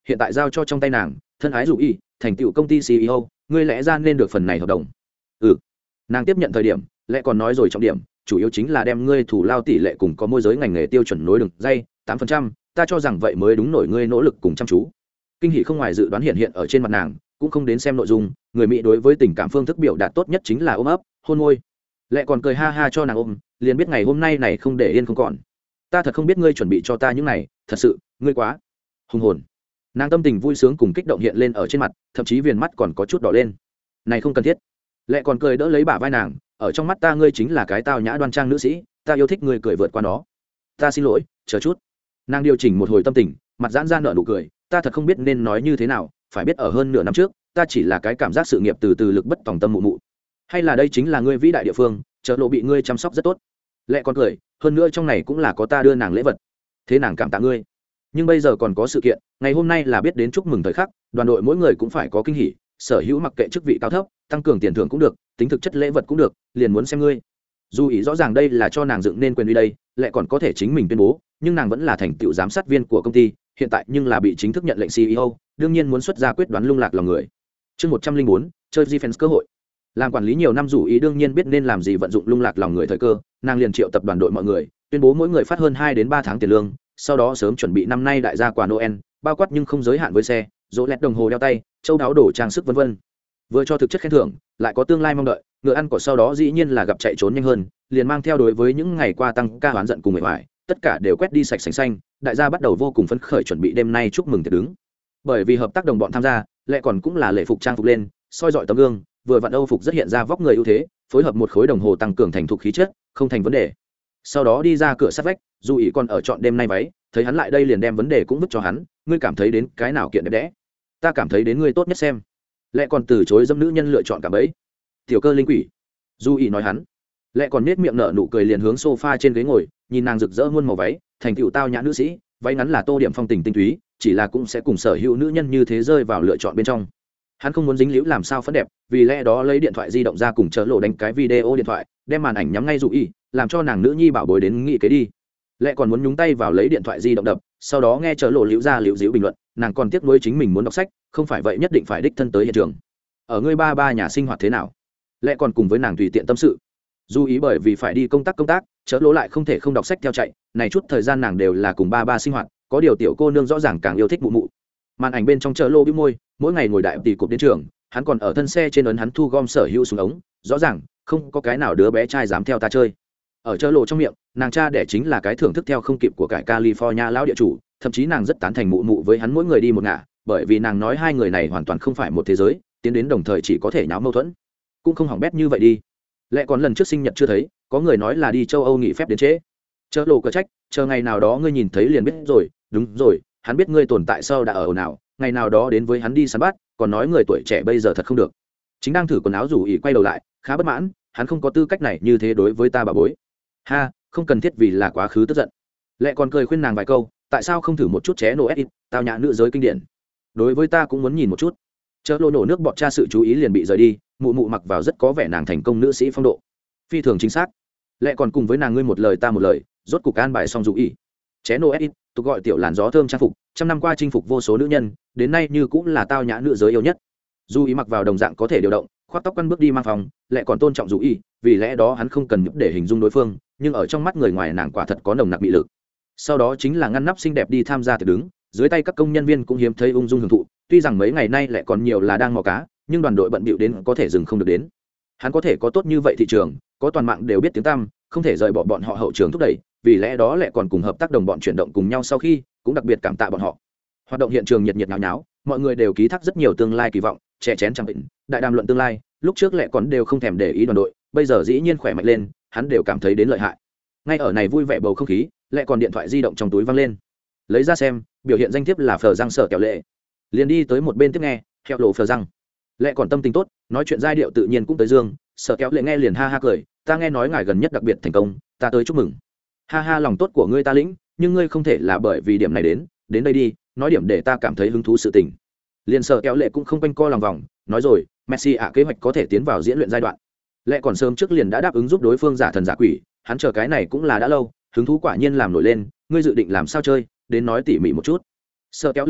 hiện tại giao cho trong tay nàng, thân ái dù y thành tựu công ty xê e ô, ngươi lẽ ra nên được phần này hợp đồng. Ừ, nàng tiếp nhận thời điểm lẽ còn nói rồi trọng điểm chủ yếu chính là đem ngươi thủ lao tỷ lệ cùng có môi giới ngành nghề tiêu chuẩn nối đường dây tám phần trăm, ta cho rằng vậy mới đúng nổi ngươi nỗ lực cùng chăm chú. Kinh hỉ không ngoài dự đoán hiện hiện ở trên mặt nàng, cũng không đến xem nội dung, người Mỹ đối với tình cảm phương thức biểu đạt tốt nhất chính là ôm ấp, hôn môi. Lẽ còn cười ha ha cho nàng ôm, liền biết ngày hôm nay này không để yên không còn. Ta thật không biết ngươi chuẩn bị cho ta những này, thật sự, ngươi quá hùng hồn. Nàng tâm tình vui sướng cùng kích động hiện lên ở trên mặt, thậm chí viền mắt còn có chút đỏ lên. Này không cần thiết. Lẽ còn cười đỡ lấy bả vai nàng, ở trong mắt ta ngươi chính là cái tao nhã đoan trang nữ sĩ, ta yêu thích ngươi cười vượt qua nó. Ta xin lỗi, chờ chút. Nàng điều chỉnh một hồi tâm tình, mặt giãn ra nở nụ cười, ta thật không biết nên nói như thế nào, phải biết ở hơn nửa năm trước, ta chỉ là cái cảm giác sự nghiệp từ từ lực bất tòng tâm mụ mụ. Hay là đây chính là ngươi vĩ đại địa phương, chợ lộ bị ngươi chăm sóc rất tốt. Lẽ còn cười, hơn nữa trong này cũng là có ta đưa nàng lễ vật. Thế nàng cảm tạ ngươi. Nhưng bây giờ còn có sự kiện, ngày hôm nay là biết đến chúc mừng thời khắc, đoàn đội mỗi người cũng phải có kinh hỉ, sở hữu mặc kệ chức vị cao thấp, tăng cường tiền thưởng cũng được, tính thực chất lễ vật cũng được, liền muốn xem ngươi. Dù ý rõ ràng đây là cho nàng dựng nên quyền uy đây, lại còn có thể chính mình tuyên bố, nhưng nàng vẫn là thành tựu giám sát viên của công ty, hiện tại nhưng là bị chính thức nhận lệnh xê e ô, đương nhiên muốn xuất ra quyết đoán lung lạc lòng người. Chương một trăm linh bốn, chơi defense cơ hội. Làm quản lý nhiều năm Dù ý đương nhiên biết nên làm gì vận dụng lung lạc lòng người thời cơ, nàng liền triệu tập đoàn đội mọi người, tuyên bố mỗi người phát hơn hai đến ba tháng tiền lương, sau đó sớm chuẩn bị năm nay đại gia quà Noel, bao quát nhưng không giới hạn với xe, rỗ lẹt đồng hồ đeo tay, châu đáo đồ trang sức vân vân. Vừa cho thực chất khen thưởng, lại có tương lai mong đợi, ngựa ăn cỏ sau đó dĩ nhiên là gặp chạy trốn nhanh hơn, liền mang theo đối với những ngày qua tăng ca hoán giận cùng mệt mỏi, tất cả đều quét đi sạch sành xanh, đại gia bắt đầu vô cùng phấn khởi chuẩn bị đêm nay chúc mừng tiệc đứng. Bởi vì hợp tác đồng bọn tham gia, lại còn cũng là lễ phục trang phục lên, soi dọi tấm gương, vừa vặn Âu phục rất hiện ra vóc người ưu thế, phối hợp một khối đồng hồ tăng cường thành thục khí chất, không thành vấn đề. Sau đó đi ra cửa sát vách, Dù ý còn ở chọn đêm nay váy, thấy hắn lại đây liền đem vấn đề cũng vứt cho hắn, ngươi cảm thấy đến cái nào kiện đẹp đẽ? Ta cảm thấy đến ngươi tốt nhất xem. Lẽ còn từ chối dâm nữ nhân lựa chọn cả bấy. Tiểu cơ linh quỷ. Dù ý nói hắn. Lẽ còn nết miệng nở nụ cười liền hướng sofa trên ghế ngồi, nhìn nàng rực rỡ muôn màu váy, thành tựu tao nhã nữ sĩ, váy ngắn là tô điểm phong tình tinh túy, chỉ là cũng sẽ cùng sở hữu nữ nhân như thế rơi vào lựa chọn bên trong. Hắn không muốn dính líu làm sao phấn đẹp, vì lẽ đó lấy điện thoại di động ra cùng chớ lộ đánh cái video điện thoại, đem màn ảnh nhắm ngay Dù ý, làm cho nàng nữ nhi bảo bối đến nghị kế đi. Lẽ còn muốn nhúng tay vào lấy điện thoại di động đập, sau đó nghe chớ lộ liễu ra liễu díu bình luận, nàng còn tiếc nuối chính mình muốn đọc sách, không phải vậy nhất định phải đích thân tới hiện trường. Ở ngươi ba ba nhà sinh hoạt thế nào? Lẽ còn cùng với nàng tùy tiện tâm sự. Dù ý bởi vì phải đi công tác công tác, chớ lỗ lại không thể không đọc sách theo chạy, này chút thời gian nàng đều là cùng ba ba sinh hoạt, có điều tiểu cô nương rõ ràng càng yêu thích mụ mụ. Màn ảnh bên trong chợ lô bĩu môi, mỗi ngày ngồi đại tỷ cục đến trường, hắn còn ở thân xe trên ấn hắn thu gom sở hữu súng ống, rõ ràng không có cái nào đứa bé trai dám theo ta chơi. Ở chợ lộ trong miệng, nàng cha đẻ chính là cái thưởng thức theo không kịp của cải California lão địa chủ, thậm chí nàng rất tán thành mụ mụ với hắn mỗi người đi một ngả, bởi vì nàng nói hai người này hoàn toàn không phải một thế giới, tiến đến đồng thời chỉ có thể nháo mâu thuẫn, cũng không hỏng bét như vậy đi. Lẽ còn lần trước sinh nhật chưa thấy, có người nói là đi châu Âu nghỉ phép đến trễ. Chợ lộ cờ trách, chờ ngày nào đó ngươi nhìn thấy liền biết rồi, đúng rồi, hắn biết ngươi tồn tại sau đã ở nào, ngày nào đó đến với hắn đi săn bắt, còn nói người tuổi trẻ bây giờ thật không được. Chính đang thử quần áo Dù ý quay đầu lại, khá bất mãn, hắn không có tư cách này như thế đối với ta bà bối. Ha, không cần thiết vì là quá khứ tức giận. Lẽ còn cười khuyên nàng vài câu, tại sao không thử một chút ché nổ ít, tao nhã nữ giới kinh điển. Đối với ta cũng muốn nhìn một chút. Chợ lộ nổ nước bọt cha sự chú ý liền bị rời đi, mụ mụ mặc vào rất có vẻ nàng thành công nữ sĩ phong độ, phi thường chính xác. Lẽ còn cùng với nàng ngươi một lời ta một lời, rốt cục an bài xong Dù ý. Ché nổ ít, tục gọi tiểu làn gió thơm trang phục, trăm năm qua chinh phục vô số nữ nhân, đến nay như cũng là tao nhã nữ giới yêu nhất. Dù ý mặc vào đồng dạng có thể điều động, khoác tóc quăn bước đi mang phòng, lại còn tôn trọng Dù ý, vì lẽ đó hắn không cần nhấp để hình dung đối phương, nhưng ở trong mắt người ngoài nàng quả thật có nồng nặc mị lực. Sau đó chính là ngăn nắp xinh đẹp đi tham gia tiệc đứng, dưới tay các công nhân viên cũng hiếm thấy ung dung hưởng thụ, tuy rằng mấy ngày nay lại còn nhiều là đang mò cá, nhưng đoàn đội bận bịu đến có thể dừng không được đến. Hắn có thể có tốt như vậy thị trường, có toàn mạng đều biết tiếng tăm, không thể rời bỏ bọn họ hậu trường thúc đẩy, vì lẽ đó lại còn cùng hợp tác đồng bọn chuyển động cùng nhau sau khi, cũng đặc biệt cảm tạ bọn họ. Hoạt động hiện trường nhiệt nhiệt nháo nháo, mọi người đều ký thác rất nhiều tương lai kỳ vọng, chè chén chẳng định, đại đàm luận tương lai, lúc trước lại còn đều không thèm để ý đoàn đội, bây giờ dĩ nhiên khỏe mạnh lên, hắn đều cảm thấy đến lợi hại. Ngay ở này vui vẻ bầu không khí, lại còn điện thoại di động trong túi văng lên, lấy ra xem, biểu hiện danh thiếp là Phờ Giang Sở Kẹo Lệ, liền đi tới một bên tiếp nghe, theo lộ Phờ Giang, lại còn tâm tình tốt, nói chuyện giai điệu tự nhiên cũng tới dương, Sở Kẹo Lệ nghe liền ha ha cười, ta nghe nói ngài gần nhất đặc biệt thành công, ta tới chúc mừng. Ha ha, lòng tốt của ngươi ta lĩnh, nhưng ngươi không thể là bởi vì điểm này đến, đến đây đi, nói điểm để ta cảm thấy hứng thú sự tình. Liền Sở Kẹo Lệ cũng không quanh co lòng vòng, nói rồi, Messi ạ kế hoạch có thể tiến vào diễn luyện giai đoạn. Lệ còn sớm trước liền đã đáp ứng giúp đối phương giả thần giả quỷ, hắn chờ cái này cũng là đã lâu, hứng thú quả nhiên làm nổi lên, ngươi dự định làm sao chơi, đến nói tỉ mỉ một chút. Sở Kéo Lệ nói,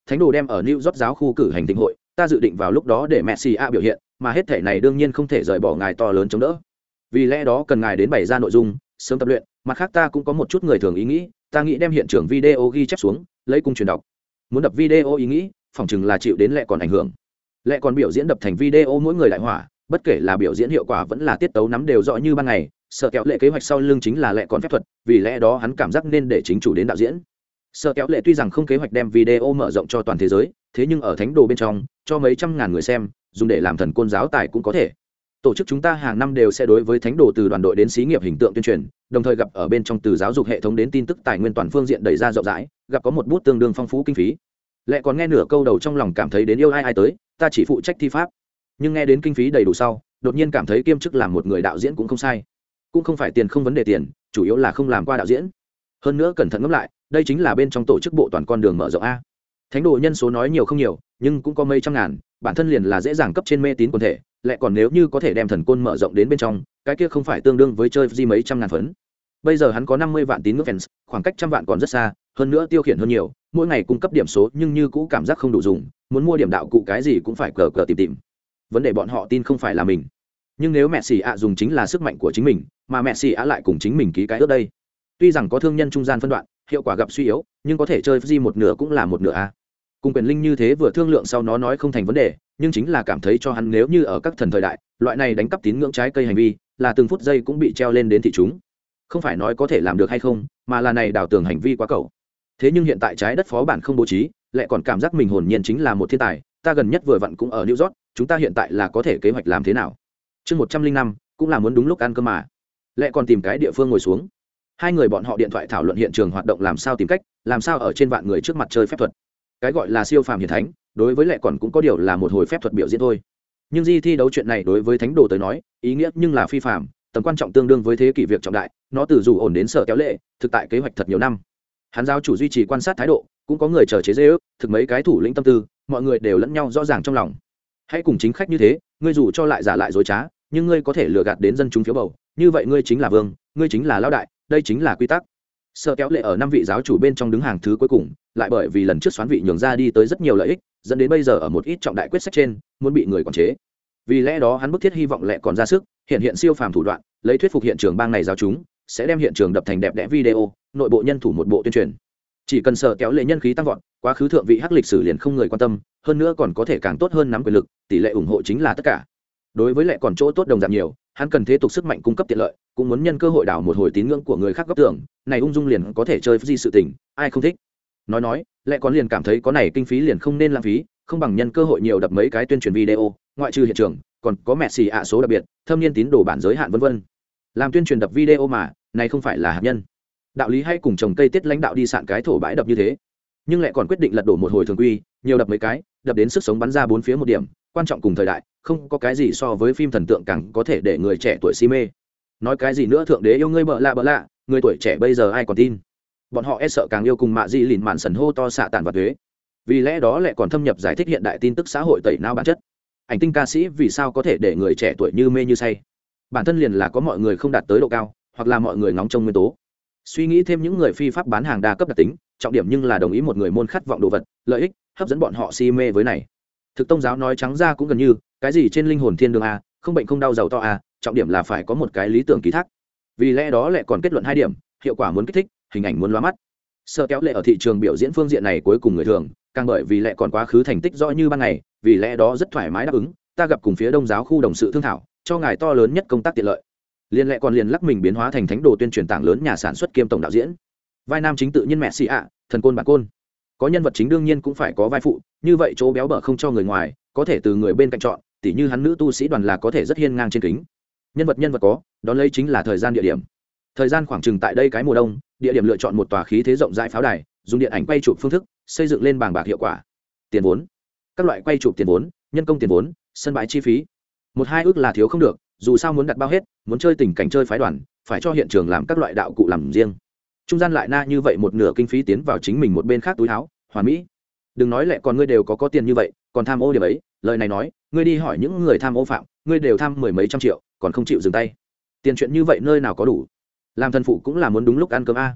thánh đồ đem ở New York giáo khu cử hành thịnh hội, ta dự định vào lúc đó để Messi a biểu hiện, mà hết thể này đương nhiên không thể rời bỏ ngài to lớn chống đỡ. Vì lẽ đó cần ngài đến bày ra nội dung, sớm tập luyện, mặt khác ta cũng có một chút người thường ý nghĩ, ta nghĩ đem hiện trường video ghi chép xuống, lấy cung truyền đọc. Muốn đập video ý nghĩ, phỏng chừng là chịu đến lệ còn ảnh hưởng. Lệ còn biểu diễn đập thành video mỗi người đại hỏa, bất kể là biểu diễn hiệu quả vẫn là tiết tấu nắm đều rõ như ban ngày, sợ kéo lệ kế hoạch sau lưng chính là lệ còn phép thuật, vì lẽ đó hắn cảm giác nên để chính chủ đến đạo diễn. Sợ kéo lệ tuy rằng không kế hoạch đem video mở rộng cho toàn thế giới, thế nhưng ở thánh đồ bên trong, cho mấy trăm ngàn người xem, dùng để làm thần côn giáo tài cũng có thể. Tổ chức chúng ta hàng năm đều sẽ đối với thánh đồ từ đoàn đội đến xí nghiệp hình tượng tuyên truyền, đồng thời gặp ở bên trong từ giáo dục hệ thống đến tin tức tài nguyên toàn phương diện đẩy ra rộng rãi, gặp có một bút tương đương phong phú kinh phí. Lệ còn nghe nửa câu đầu trong lòng cảm thấy đến yêu ai ai tới, ta chỉ phụ trách thi pháp. Nhưng nghe đến kinh phí đầy đủ sau, đột nhiên cảm thấy kiêm chức làm một người đạo diễn cũng không sai. Cũng không phải tiền không vấn đề tiền, chủ yếu là không làm qua đạo diễn. Hơn nữa cẩn thận ngẫm lại, đây chính là bên trong tổ chức bộ toàn con đường mở rộng a. Thánh đồ nhân số nói nhiều không nhiều, nhưng cũng có mấy trăm ngàn, bản thân liền là dễ dàng cấp trên mê tín quần thể, lại còn nếu như có thể đem thần côn mở rộng đến bên trong, cái kia không phải tương đương với chơi gì mấy trăm ngàn phấn. Bây giờ hắn có năm mươi vạn tín ngưỡng fans, khoảng cách trăm vạn còn rất xa, hơn nữa tiêu khiển hơn nhiều, mỗi ngày cung cấp điểm số nhưng như cũ cảm giác không đủ dùng, muốn mua điểm đạo cụ cái gì cũng phải cờ cờ tìm tìm. Vấn đề bọn họ tin không phải là mình. Nhưng nếu Messi ạ dùng chính là sức mạnh của chính mình, mà Messi ạ lại cùng chính mình ký cái ước đây. Tuy rằng có thương nhân trung gian phân đoạn, hiệu quả gặp suy yếu, nhưng có thể chơi gì một nửa cũng là một nửa a. Cùng quyền linh như thế vừa thương lượng sau nó nói không thành vấn đề, nhưng chính là cảm thấy cho hắn nếu như ở các thần thời đại, loại này đánh cắp tín ngưỡng trái cây hành vi, là từng phút giây cũng bị treo lên đến thị chúng. Không phải nói có thể làm được hay không, mà là này đào tường hành vi quá cầu. Thế nhưng hiện tại trái đất phó bản không bố trí, lại còn cảm giác mình hồn nhiên chính là một thiên tài, ta gần nhất vừa vặn cũng ở New York, chúng ta hiện tại là có thể kế hoạch làm thế nào. Chương một trăm linh năm cũng là muốn đúng lúc ăn cơm mà. Lại còn tìm cái địa phương ngồi xuống. Hai người bọn họ điện thoại thảo luận hiện trường hoạt động làm sao tìm cách, làm sao ở trên vạn người trước mặt chơi phép thuật. Cái gọi là siêu phàm hiển thánh, đối với lại còn cũng có điều là một hồi phép thuật biểu diễn thôi. Nhưng di thi đấu chuyện này đối với thánh đồ tới nói, ý nghĩa nhưng là phi phàm, tầm quan trọng tương đương với thế kỷ việc trọng đại, nó từ dù ổn đến sợ kéo lệ, thực tại kế hoạch thật nhiều năm. Hắn giáo chủ duy trì quan sát thái độ, cũng có người chờ chế giễu, thực mấy cái thủ lĩnh tâm tư, mọi người đều lẫn nhau rõ ràng trong lòng. Hãy cùng chính khách như thế, ngươi dù cho lại giả lại dối trá, nhưng ngươi có thể lừa gạt đến dân chúng phiếu bầu, như vậy ngươi chính là vương, ngươi chính là lão đại, đây chính là quy tắc. Sợ kéo lệ ở năm vị giáo chủ bên trong đứng hàng thứ cuối cùng, lại bởi vì lần trước xoán vị nhường ra đi tới rất nhiều lợi ích, dẫn đến bây giờ ở một ít trọng đại quyết sách trên, muốn bị người quản chế. Vì lẽ đó hắn bức thiết hy vọng lệ còn ra sức, hiện hiện siêu phàm thủ đoạn, lấy thuyết phục hiện trường bang này giáo chúng, sẽ đem hiện trường đập thành đẹp đẽ video, nội bộ nhân thủ một bộ tuyên truyền. Chỉ cần sợ kéo lệ nhân khí tăng vọt, quá khứ thượng vị hắc lịch sử liền không người quan tâm, hơn nữa còn có thể càng tốt hơn nắm quyền lực, tỷ lệ ủng hộ chính là tất cả. Đối với lệ còn chỗ tốt đồng dạng nhiều, hắn cần thế tục sức mạnh cung cấp tiện lợi, cũng muốn nhân cơ hội đảo một hồi tín ngưỡng của người khác góc tưởng, này ung dung liền có thể chơi gì sự tình, ai không thích. Nói nói, lệ còn liền cảm thấy có này kinh phí liền không nên lãng phí, không bằng nhân cơ hội nhiều đập mấy cái tuyên truyền video, ngoại trừ hiện trường, còn có mẹ xì ạ số đặc biệt, thâm niên tín đồ bản giới hạn vân vân. Làm tuyên truyền đập video mà, này không phải là hạt nhân. Đạo lý hay cùng trồng cây tiết lãnh đạo đi sạn cái thổ bãi đập như thế. Nhưng lại còn quyết định lật đổ một hồi thường quy, nhiều đập mấy cái, đập đến sức sống bắn ra bốn phía một điểm, quan trọng cùng thời đại, không có cái gì so với phim thần tượng càng có thể để người trẻ tuổi si mê. Nói cái gì nữa thượng đế yêu ngươi bợ lạ bợ lạ, người tuổi trẻ bây giờ ai còn tin. Bọn họ e sợ càng yêu cùng mạ di lìn mạn sần hô to xạ tàn và thuế. Vì lẽ đó lại còn thâm nhập giải thích hiện đại tin tức xã hội tẩy não bản chất. Ảnh tinh ca sĩ vì sao có thể để người trẻ tuổi như mê như say. Bản thân liền là có mọi người không đạt tới độ cao, hoặc là mọi người ngóng trông nguyên tố. Suy nghĩ thêm những người phi pháp bán hàng đa cấp đặc tính, trọng điểm nhưng là đồng ý một người môn khát vọng đồ vật, lợi ích, hấp dẫn bọn họ si mê với này. Thực tông giáo nói trắng ra cũng gần như, cái gì trên linh hồn thiên đường a, không bệnh không đau giàu to a, trọng điểm là phải có một cái lý tưởng ký thác. Vì lẽ đó lại còn kết luận hai điểm, hiệu quả muốn kích thích, hình ảnh muốn lóa mắt. Sợ kéo lệ ở thị trường biểu diễn phương diện này cuối cùng người thường, càng bởi vì lệ còn quá khứ thành tích rõ như ban ngày, vì lẽ đó rất thoải mái đáp ứng, ta gặp cùng phía đông giáo khu đồng sự thương thảo, cho ngài to lớn nhất công tác tiện lợi. Liên lệ còn liền lắc mình biến hóa thành thánh đồ tuyên truyền tảng lớn nhà sản xuất kiêm tổng đạo diễn. Vai nam chính tự nhiên mẹ xì ạ, thần côn bản côn. Có nhân vật chính đương nhiên cũng phải có vai phụ, như vậy chỗ béo bở không cho người ngoài, có thể từ người bên cạnh chọn, tỉ như hắn nữ tu sĩ đoàn là có thể rất hiên ngang trên kính. Nhân vật nhân vật có, đón lấy chính là thời gian địa điểm. Thời gian khoảng chừng tại đây cái mùa đông, địa điểm lựa chọn một tòa khí thế rộng rãi pháo đài, dùng điện ảnh quay chụp phương thức, xây dựng lên bảng bạc hiệu quả. Tiền vốn, các loại quay chụp tiền vốn, nhân công tiền vốn, sân bãi chi phí, một hai ước là thiếu không được, dù sao muốn đặt bao hết, muốn chơi tình cảnh chơi phái đoàn, phải cho hiện trường làm các loại đạo cụ làm riêng. Trung gian lại na như vậy một nửa kinh phí tiến vào chính mình một bên khác túi áo, hoàn mỹ. Đừng nói lẹ còn ngươi đều có có tiền như vậy, còn tham ô điểm ấy, lời này nói, ngươi đi hỏi những người tham ô phạm, ngươi đều tham mười mấy trăm triệu, còn không chịu dừng tay. Tiền chuyện như vậy nơi nào có đủ? Làm thần phụ cũng là muốn đúng lúc ăn cơm a.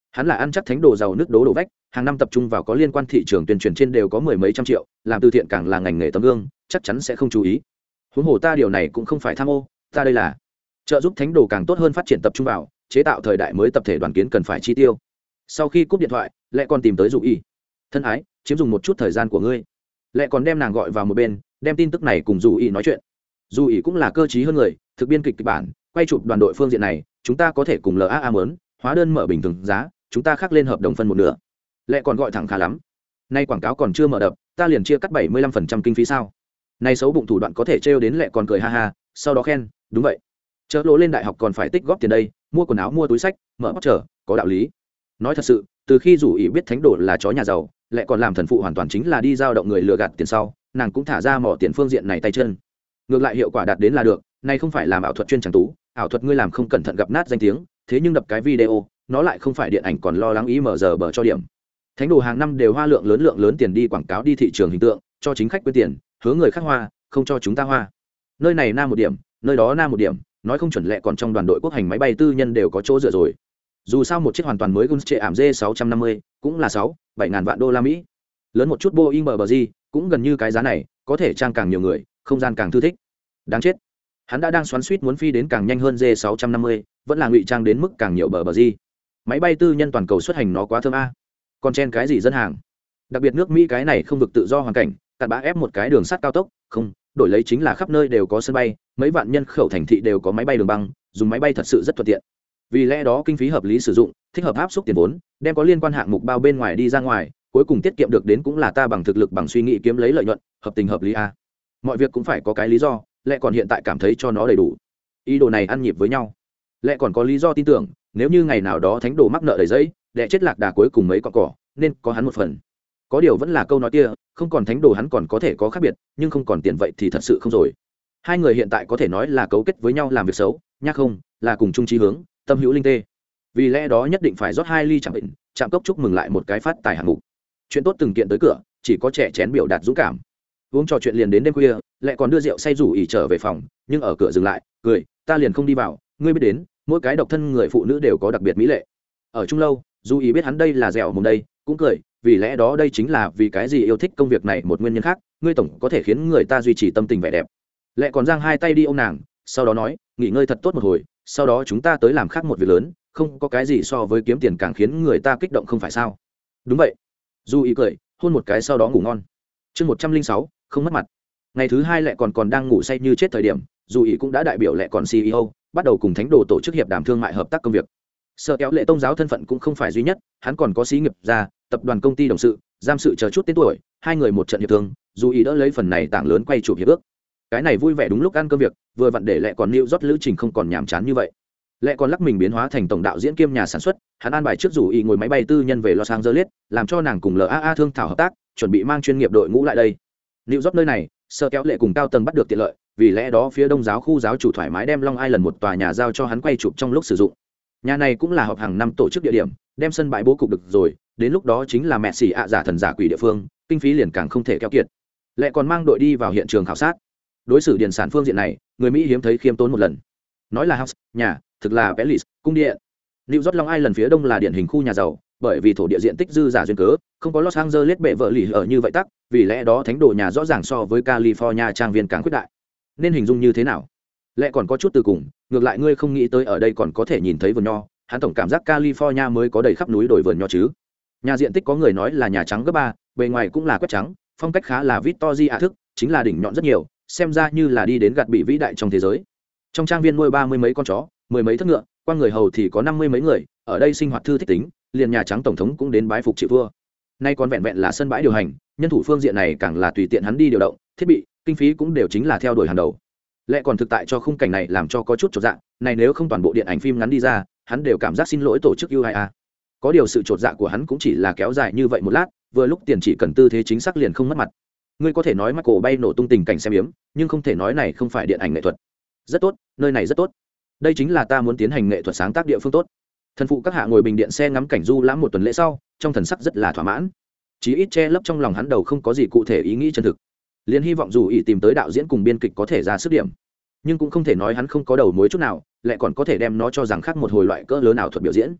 hắn là ăn chắc thánh đồ giàu nước đố đổ vách, hàng năm tập trung vào có liên quan thị trường tuyên truyền trên đều có mười mấy trăm triệu, làm từ thiện càng là ngành nghề tấm gương, chắc chắn sẽ không chú ý. Huống hồ ta điều này cũng không phải tham ô, ta đây là trợ giúp thánh đồ càng tốt hơn phát triển, tập trung vào chế tạo thời đại mới tập thể đoàn kiến cần phải chi tiêu. Sau khi cúp điện thoại, lại còn tìm tới Dụ Y. Thân ái, chiếm dùng một chút thời gian của ngươi. Lại còn đem nàng gọi vào một bên, đem tin tức này cùng Dụ Y nói chuyện. Dụ Y cũng là cơ trí hơn người, thực biên kịch kịch bản, quay chụp đoàn đội phương diện này, chúng ta có thể cùng lờ a a mớn, hóa đơn mở bình thường giá, chúng ta khắc lên hợp đồng phân một nửa. Lại còn gọi thẳng khá lắm. Nay quảng cáo còn chưa mở đập, ta liền chia cắt bảy mươi lăm phần trăm kinh phí sao? Nay xấu bụng thủ đoạn có thể trêu đến Lệ còn cười ha ha, sau đó khen, đúng vậy. Chợ lỗ lên đại học còn phải tích góp tiền đây, mua quần áo mua túi sách, mở bóc trở, có đạo lý. Nói thật sự, từ khi Dụ Y biết thánh đồ là chó nhà giàu, Lệ còn làm thần phụ hoàn toàn chính là đi giao động người lừa gạt tiền sau, nàng cũng thả ra mỏ tiền phương diện này tay chân. Ngược lại hiệu quả đạt đến là được, nay không phải làm ảo thuật chuyên chẳng tú, ảo thuật ngươi làm không cẩn thận gặp nát danh tiếng, thế nhưng đập cái video, nó lại không phải điện ảnh còn lo lắng ý mở giờ bờ cho điểm. Thánh đồ hàng năm đều hoa lượng lớn lượng lớn tiền đi quảng cáo đi thị trường hình tượng, cho chính khách quyên tiền, hướng người khác hoa, không cho chúng ta hoa. Nơi này nam một điểm, nơi đó nam một điểm, nói không chuẩn Lệ còn trong đoàn đội quốc hành máy bay tư nhân đều có chỗ dựa rồi. Dù sao một chiếc hoàn toàn mới Gunche ảm D sáu trăm năm mươi cũng là sáu, bảy ngàn vạn đô la Mỹ. Lớn một chút Boeing bờ bờ gì, cũng gần như cái giá này, có thể trang càng nhiều người, không gian càng thư thích. Đáng chết. Hắn đã đang xoắn xuýt muốn phi đến càng nhanh hơn D sáu trăm năm mươi, vẫn là ngụy trang đến mức càng nhiều bờ bờ gì. Máy bay tư nhân toàn cầu xuất hành nó quá thơm a. Còn chen cái gì dân hàng? Đặc biệt nước Mỹ cái này không vực tự do hoàn cảnh, cặn bã ép một cái đường sắt cao tốc, không, đổi lấy chính là khắp nơi đều có sân bay, mấy vạn nhân khẩu thành thị đều có máy bay đường băng, dùng máy bay thật sự rất thuận tiện. Vì lẽ đó kinh phí hợp lý sử dụng, thích hợp áp suất tiền vốn, đem có liên quan hạng mục bao bên ngoài đi ra ngoài, cuối cùng tiết kiệm được đến cũng là ta bằng thực lực bằng suy nghĩ kiếm lấy lợi nhuận, hợp tình hợp lý a. Mọi việc cũng phải có cái lý do, Lệ còn hiện tại cảm thấy cho nó đầy đủ. Ý đồ này ăn nhịp với nhau. Lệ còn có lý do tin tưởng, nếu như ngày nào đó thánh đồ mắc nợ đầy giấy, đẻ chết lạc đà cuối cùng mấy con cỏ, nên có hắn một phần. Có điều vẫn là câu nói kia, không còn thánh đồ hắn còn có thể có khác biệt, nhưng không còn tiền vậy thì thật sự không rồi. Hai người hiện tại có thể nói là cấu kết với nhau làm việc xấu, nhắc không, là cùng chung chí hướng, tâm hữu linh tê. Vì lẽ đó nhất định phải rót hai ly chẳng định, chạm cốc chúc mừng lại một cái phát tài hạng mục. Chuyện tốt từng kiện tới cửa, chỉ có trẻ chén biểu đạt dũng cảm. Uống trò chuyện liền đến đêm khuya, lại còn đưa rượu say rủ ỉ trở về phòng, nhưng ở cửa dừng lại, cười, ta liền không đi vào, ngươi biết đến, mỗi cái độc thân người phụ nữ đều có đặc biệt mỹ lệ. Ở chung lâu, dù ý biết hắn đây là dẻo mồm đây, cũng cười, vì lẽ đó đây chính là vì cái gì yêu thích công việc này một nguyên nhân khác, ngươi tổng có thể khiến người ta duy trì tâm tình vẻ đẹp. Lệ còn giang hai tay đi ôm nàng, sau đó nói, nghỉ ngơi thật tốt một hồi, sau đó chúng ta tới làm khác một việc lớn, không có cái gì so với kiếm tiền càng khiến người ta kích động không phải sao? Đúng vậy. Du ý cười, hôn một cái sau đó ngủ ngon. Chương một trăm linh sáu, không mất mặt. Ngày thứ hai Lệ còn còn đang ngủ say như chết thời điểm, Du ý cũng đã đại biểu Lệ còn xê e ô, bắt đầu cùng thánh đồ tổ chức hiệp đàm thương mại hợp tác công việc. Sở kéo Lệ tôn giáo thân phận cũng không phải duy nhất, hắn còn có xí nghiệp gia, tập đoàn công ty đồng sự, giam sự chờ chút tên tuổi, hai người một trận hiệp thương, Du ý đỡ lấy phần này tảng lớn quay chụp hiệp ước. Cái này vui vẻ đúng lúc ăn cơm việc, vừa vặn để Lệ còn nêu rót lữ trình không còn nhàm chán như vậy. Lệ còn lắc mình biến hóa thành tổng đạo diễn kiêm nhà sản xuất, hắn an bài trước Du ý ngồi máy bay tư nhân về Los Angeles, làm cho nàng cùng lờ a a thương thảo hợp tác, chuẩn bị mang chuyên nghiệp đội ngũ lại đây. New York nơi này, Sở kéo Lệ cùng cao tầng bắt được tiện lợi, vì lẽ đó phía đông giáo khu giáo chủ thoải mái đem Long Island một tòa nhà giao cho hắn quay chụp trong lúc sử dụng. Nhà này cũng là họp hàng năm tổ chức địa điểm, đem sân bãi bố cục được rồi, đến lúc đó chính là mẹ xỉ ạ giả thần giả quỷ địa phương, kinh phí liền càng không thể keo kiệt. Lệ còn mang đội đi vào hiện trường khảo sát. Đối xử điền sản phương diện này, người Mỹ hiếm thấy khiêm tốn một lần. Nói là house, nhà, thực là palace, cung điện. New York Long Island phía đông là điển hình khu nhà giàu, bởi vì thổ địa diện tích dư giả duyên cớ, không có Los Angeles bệ vợ lì ở như vậy tắc, vì lẽ đó thánh đồ nhà rõ ràng so với California trang viên càng khuyết đại. Nên hình dung như thế nào? Lệ còn có chút từ cùng, ngược lại ngươi không nghĩ tới ở đây còn có thể nhìn thấy vườn nho, hắn tổng cảm giác California mới có đầy khắp núi đồi vườn nho chứ. Nhà diện tích có người nói là nhà trắng gấp ba, bề ngoài cũng là quét trắng, phong cách khá là Victoria thức, chính là đỉnh nhọn rất nhiều, xem ra như là đi đến gặt bị vĩ đại trong thế giới. Trong trang viên nuôi ba mươi mấy con chó, mười mấy thất ngựa, qua người hầu thì có năm mươi mấy người, ở đây sinh hoạt thư thích tính, liền nhà trắng tổng thống cũng đến bái phục chịu thua. Nay còn vẹn vẹn là sân bãi điều hành, nhân thủ phương diện này càng là tùy tiện hắn đi điều động, thiết bị, kinh phí cũng đều chính là theo đuổi hàng đầu. Lệ còn thực tại cho khung cảnh này làm cho có chút chột dạ, này nếu không toàn bộ điện ảnh phim ngắn đi ra, hắn đều cảm giác xin lỗi tổ chức u i a. Có điều sự chột dạ của hắn cũng chỉ là kéo dài như vậy một lát, vừa lúc tiền chỉ cần tư thế chính xác liền không mất mặt. Ngươi có thể nói Michael bay nổ tung tình cảnh xem yếm, nhưng không thể nói này không phải điện ảnh nghệ thuật. Rất tốt, nơi này rất tốt. Đây chính là ta muốn tiến hành nghệ thuật sáng tác địa phương tốt. Thần phụ các hạ ngồi bình điện xe ngắm cảnh du lãm một tuần lễ sau, trong thần sắc rất là thỏa mãn. Chí ít che lấp trong lòng hắn đầu không có gì cụ thể ý nghĩ chân thực. Liên hy vọng dù ý tìm tới đạo diễn cùng biên kịch có thể ra sức điểm, nhưng cũng không thể nói hắn không có đầu mối chút nào, lại còn có thể đem nó cho rằng khác một hồi loại cỡ lớn ảo thuật biểu diễn.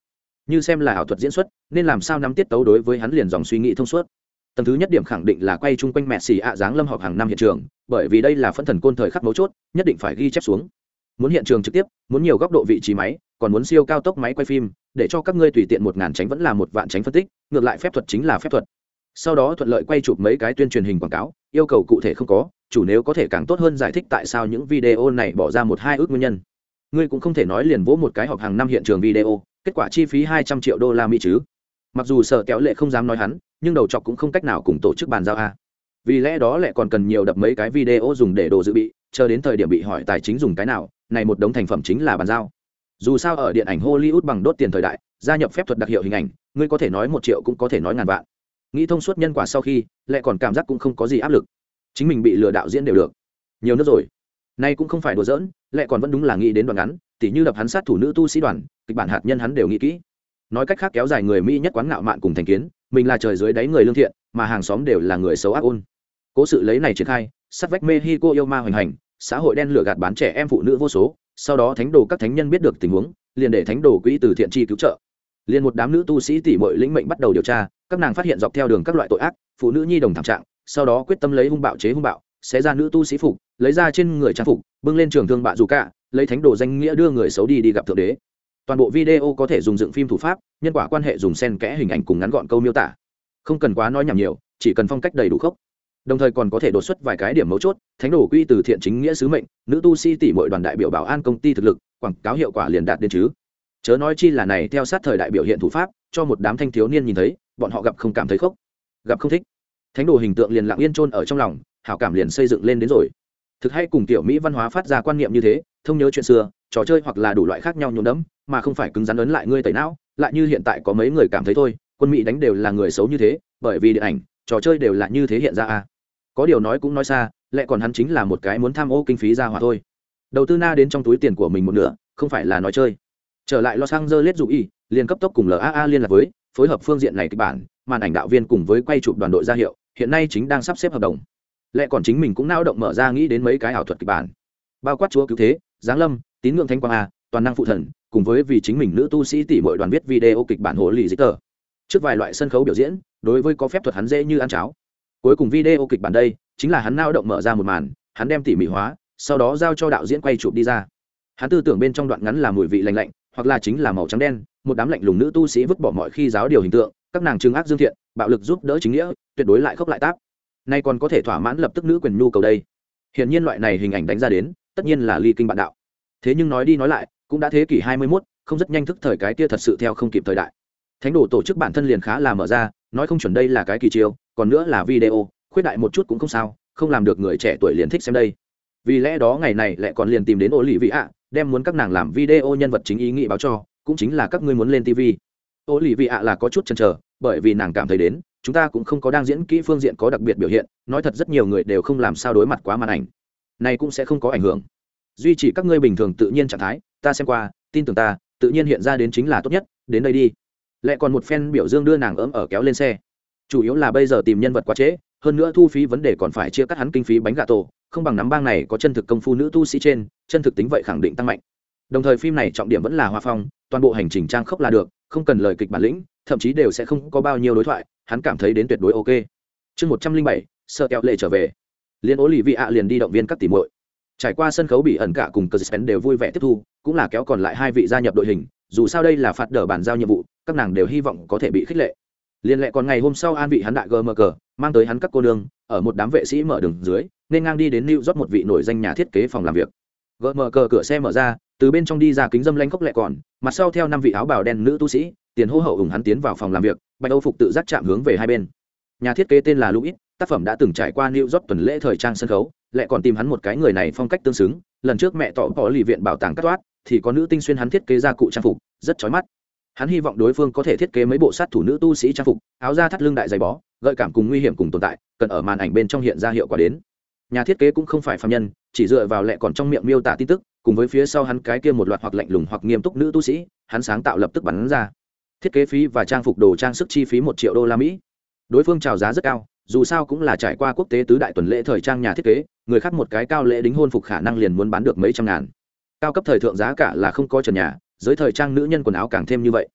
như xem là ảo thuật diễn xuất nên làm sao nắm tiết tấu đối với hắn liền dòng suy nghĩ thông suốt. Tầng thứ nhất điểm khẳng định là quay chung quanh mẹ xì ạ dáng lâm họp hàng năm hiện trường, bởi vì đây là phân thần côn thời khắc mấu chốt, nhất định phải ghi chép xuống. Muốn hiện trường trực tiếp, muốn nhiều góc độ vị trí máy, còn muốn siêu cao tốc máy quay phim, để cho các ngươi tùy tiện một ngàn tránh vẫn là một vạn tránh phân tích, ngược lại phép thuật chính là phép thuật. Sau đó thuận lợi quay chụp mấy cái tuyên truyền hình quảng cáo, yêu cầu cụ thể không có, chủ nếu có thể càng tốt hơn giải thích tại sao những video này bỏ ra một hai ước nguyên nhân. Ngươi cũng không thể nói liền vỗ một cái họp hàng năm hiện trường video, kết quả chi phí hai trăm triệu đô la Mỹ chứ. Mặc dù Sở Kéo Lệ không dám nói hắn, nhưng đầu chọc cũng không cách nào cùng tổ chức bàn giao a. Vì lẽ đó lại còn cần nhiều đập mấy cái video dùng để đồ dự bị, chờ đến thời điểm bị hỏi tài chính dùng cái nào, này một đống thành phẩm chính là bàn giao. Dù sao ở điện ảnh Hollywood bằng đốt tiền thời đại, gia nhập phép thuật đặc hiệu hình ảnh, ngươi có thể nói một triệu cũng có thể nói ngàn vạn. Nghĩ thông suốt nhân quả sau khi, lại còn cảm giác cũng không có gì áp lực. Chính mình bị lừa đạo diễn đều được. Nhiều nữa rồi. Nay cũng không phải đùa giỡn, lại còn vẫn đúng là nghĩ đến đoạn ngắn, tỉ như đập hắn sát thủ nữ tu sĩ đoàn, kịch bản hạt nhân hắn đều nghĩ kỹ. Nói cách khác kéo dài người Mỹ nhất quán ngạo mạn cùng thành kiến, mình là trời dưới đáy người lương thiện, mà hàng xóm đều là người xấu ác ôn. Cố sự lấy này triển khai, sát vách Mexico yêu ma hoành hành, xã hội đen lừa gạt bán trẻ em phụ nữ vô số, sau đó thánh đồ các thánh nhân biết được tình huống, liền để thánh đồ quỹ từ thiện chi cứu trợ. Liền một đám nữ tu sĩ tỷ muội lĩnh mệnh bắt đầu điều tra, các nàng phát hiện dọc theo đường các loại tội ác, phụ nữ nhi đồng thảm trạng, sau đó quyết tâm lấy hung bạo chế hung bạo, xé ra nữ tu sĩ phục, lấy ra trên người trang phục, bưng lên trường thương bạ dù cả, lấy thánh đồ danh nghĩa đưa người xấu đi đi gặp thượng đế. Toàn bộ video có thể dùng dựng phim thủ pháp, nhân quả quan hệ dùng xen kẽ hình ảnh cùng ngắn gọn câu miêu tả, không cần quá nói nhảm nhiều, chỉ cần phong cách đầy đủ khốc. Đồng thời còn có thể đột xuất vài cái điểm mấu chốt, thánh đồ quy từ thiện chính nghĩa sứ mệnh, nữ tu sĩ tỷ muội đoàn đại biểu bảo an công ty thực lực, quảng cáo hiệu quả liền đạt đến chứ. Chớ nói chi là này theo sát thời đại biểu hiện thủ pháp, cho một đám thanh thiếu niên nhìn thấy, bọn họ gặp không cảm thấy khốc, gặp không thích. Thánh đồ hình tượng liền lặng yên chôn ở trong lòng, hảo cảm liền xây dựng lên đến rồi. Thực hay cùng tiểu Mỹ văn hóa phát ra quan niệm như thế, thông nhớ chuyện xưa, trò chơi hoặc là đủ loại khác nhau nhuộm đẫm, mà không phải cứng rắn ấn lại ngươi tẩy não, lại như hiện tại có mấy người cảm thấy thôi, quân Mỹ đánh đều là người xấu như thế, bởi vì điện ảnh, trò chơi đều là như thế hiện ra a. Có điều nói cũng nói xa, lẽ còn hắn chính là một cái muốn tham ô kinh phí ra hỏa thôi. Đầu tư na đến trong túi tiền của mình một nửa, không phải là nói chơi. Trở lại Los Angeles dù y, liền cấp tốc cùng lờ a a liên lạc với, phối hợp phương diện này kịch bản, màn ảnh đạo viên cùng với quay chụp đoàn đội ra hiệu, hiện nay chính đang sắp xếp hợp đồng. Lẽ còn chính mình cũng não động mở ra nghĩ đến mấy cái ảo thuật kịch bản, bao quát chúa cứu thế, giáng lâm, tín ngưỡng thánh quang a, toàn năng phụ thần, cùng với vì chính mình nữ tu sĩ tỷ muội đoàn viết video kịch bản hồ lì dĩ tờ. Trước vài loại sân khấu biểu diễn, đối với có phép thuật hắn dễ như ăn cháo. Cuối cùng video kịch bản đây, chính là hắn não động mở ra một màn, hắn đem tỉ mỉ hóa, sau đó giao cho đạo diễn quay chụp đi ra. Hắn tư tưởng bên trong đoạn ngắn là mùi vị lạnh lạnh, hoặc là chính là màu trắng đen, một đám lạnh lùng nữ tu sĩ vứt bỏ mọi khi giáo điều hình tượng, các nàng trừng ác dương thiện, bạo lực giúp đỡ chính nghĩa, tuyệt đối lại khốc lại táp. Nay còn có thể thỏa mãn lập tức nữ quyền nhu cầu đây. Hiển nhiên loại này hình ảnh đánh ra đến, tất nhiên là ly kinh bạn đạo. Thế nhưng nói đi nói lại, cũng đã thế kỷ hai mươi mốt, không rất nhanh thức thời cái kia thật sự theo không kịp thời đại. Thánh đồ tổ chức bản thân liền khá là mở ra, nói không chuẩn đây là cái kỳ chiêu, còn nữa là video, khuyết đại một chút cũng không sao, không làm được người trẻ tuổi liền thích xem đây. Vì lẽ đó ngày này lại còn liền tìm đến Ô Lì Vị ạ, đem muốn các nàng làm video nhân vật chính ý nghĩ báo cho, cũng chính là các ngươi muốn lên ti vi. Ô Lì Vị ạ là có chút chần chờ, bởi vì nàng cảm thấy đến, chúng ta cũng không có đang diễn kỹ phương diện có đặc biệt biểu hiện, nói thật rất nhiều người đều không làm sao đối mặt quá màn ảnh. Này cũng sẽ không có ảnh hưởng. Duy trì các ngươi bình thường tự nhiên trạng thái, ta xem qua, tin tưởng ta, tự nhiên hiện ra đến chính là tốt nhất, đến đây đi. Lại còn một fan biểu dương đưa nàng ấm ở kéo lên xe. Chủ yếu là bây giờ tìm nhân vật quá trễ, hơn nữa thu phí vấn đề còn phải chia cắt hắn kinh phí bánh gà tổ, không bằng nắm bang này có chân thực công phu nữ tu sĩ trên, chân thực tính vậy khẳng định tăng mạnh. Đồng thời phim này trọng điểm vẫn là hoa phong, toàn bộ hành trình trang khốc là được, không cần lời kịch bản lĩnh, thậm chí đều sẽ không có bao nhiêu đối thoại, hắn cảm thấy đến tuyệt đối ok. Chương một trăm linh bảy, Sở Kéo Lệ trở về. Liên Ô Lì Vị ạ liền đi động viên các tỷ muội. Trải qua sân khấu bị ẩn cả cùng Cờ đều vui vẻ tiếp thu, cũng là kéo còn lại hai vị gia nhập đội hình, dù sao đây là phạt đỡ bản giao nhiệm vụ, các nàng đều hy vọng có thể bị khích lệ. Liên lệ còn ngày hôm sau an vị hắn đại gờ mờ cờ, mang tới hắn các cô nương, ở một đám vệ sĩ mở đường dưới, nên ngang đi đến New York một vị nổi danh nhà thiết kế phòng làm việc. Gờ mờ cờ cửa xe mở ra, từ bên trong đi ra kính dâm lanh khốc lệ còn, mặt sau theo năm vị áo bào đen nữ tu sĩ, tiền hô hậu ủng hắn tiến vào phòng làm việc, bạch âu phục tự giác chạm hướng về hai bên. Nhà thiết kế tên là Louis, tác phẩm đã từng trải qua New York tuần lễ thời trang sân khấu, lại còn tìm hắn một cái người này phong cách tương xứng, lần trước mẹ tỏ bỏ lì viện bảo tàng cắt toát, thì có nữ tinh xuyên hắn thiết kế ra cụ trang phục, rất chói mắt. Hắn hy vọng đối phương có thể thiết kế mấy bộ sát thủ nữ tu sĩ trang phục, áo da thắt lưng đại dày bó, gợi cảm cùng nguy hiểm cùng tồn tại, cần ở màn ảnh bên trong hiện ra hiệu quả đến. Nhà thiết kế cũng không phải phàm nhân, chỉ dựa vào lệ còn trong miệng miêu tả tin tức, cùng với phía sau hắn cái kia một loạt hoặc lạnh lùng hoặc nghiêm túc nữ tu sĩ, hắn sáng tạo lập tức bắn ra. Thiết kế phí và trang phục đồ trang sức chi phí một triệu đô la Mỹ. Đối phương chào giá rất cao, dù sao cũng là trải qua quốc tế tứ đại tuần lễ thời trang nhà thiết kế, người khác một cái cao lễ đính hôn phục khả năng liền muốn bán được mấy trăm ngàn. Cao cấp thời thượng giá cả là không có trần nhà, giới thời trang nữ nhân quần áo càng thêm như vậy.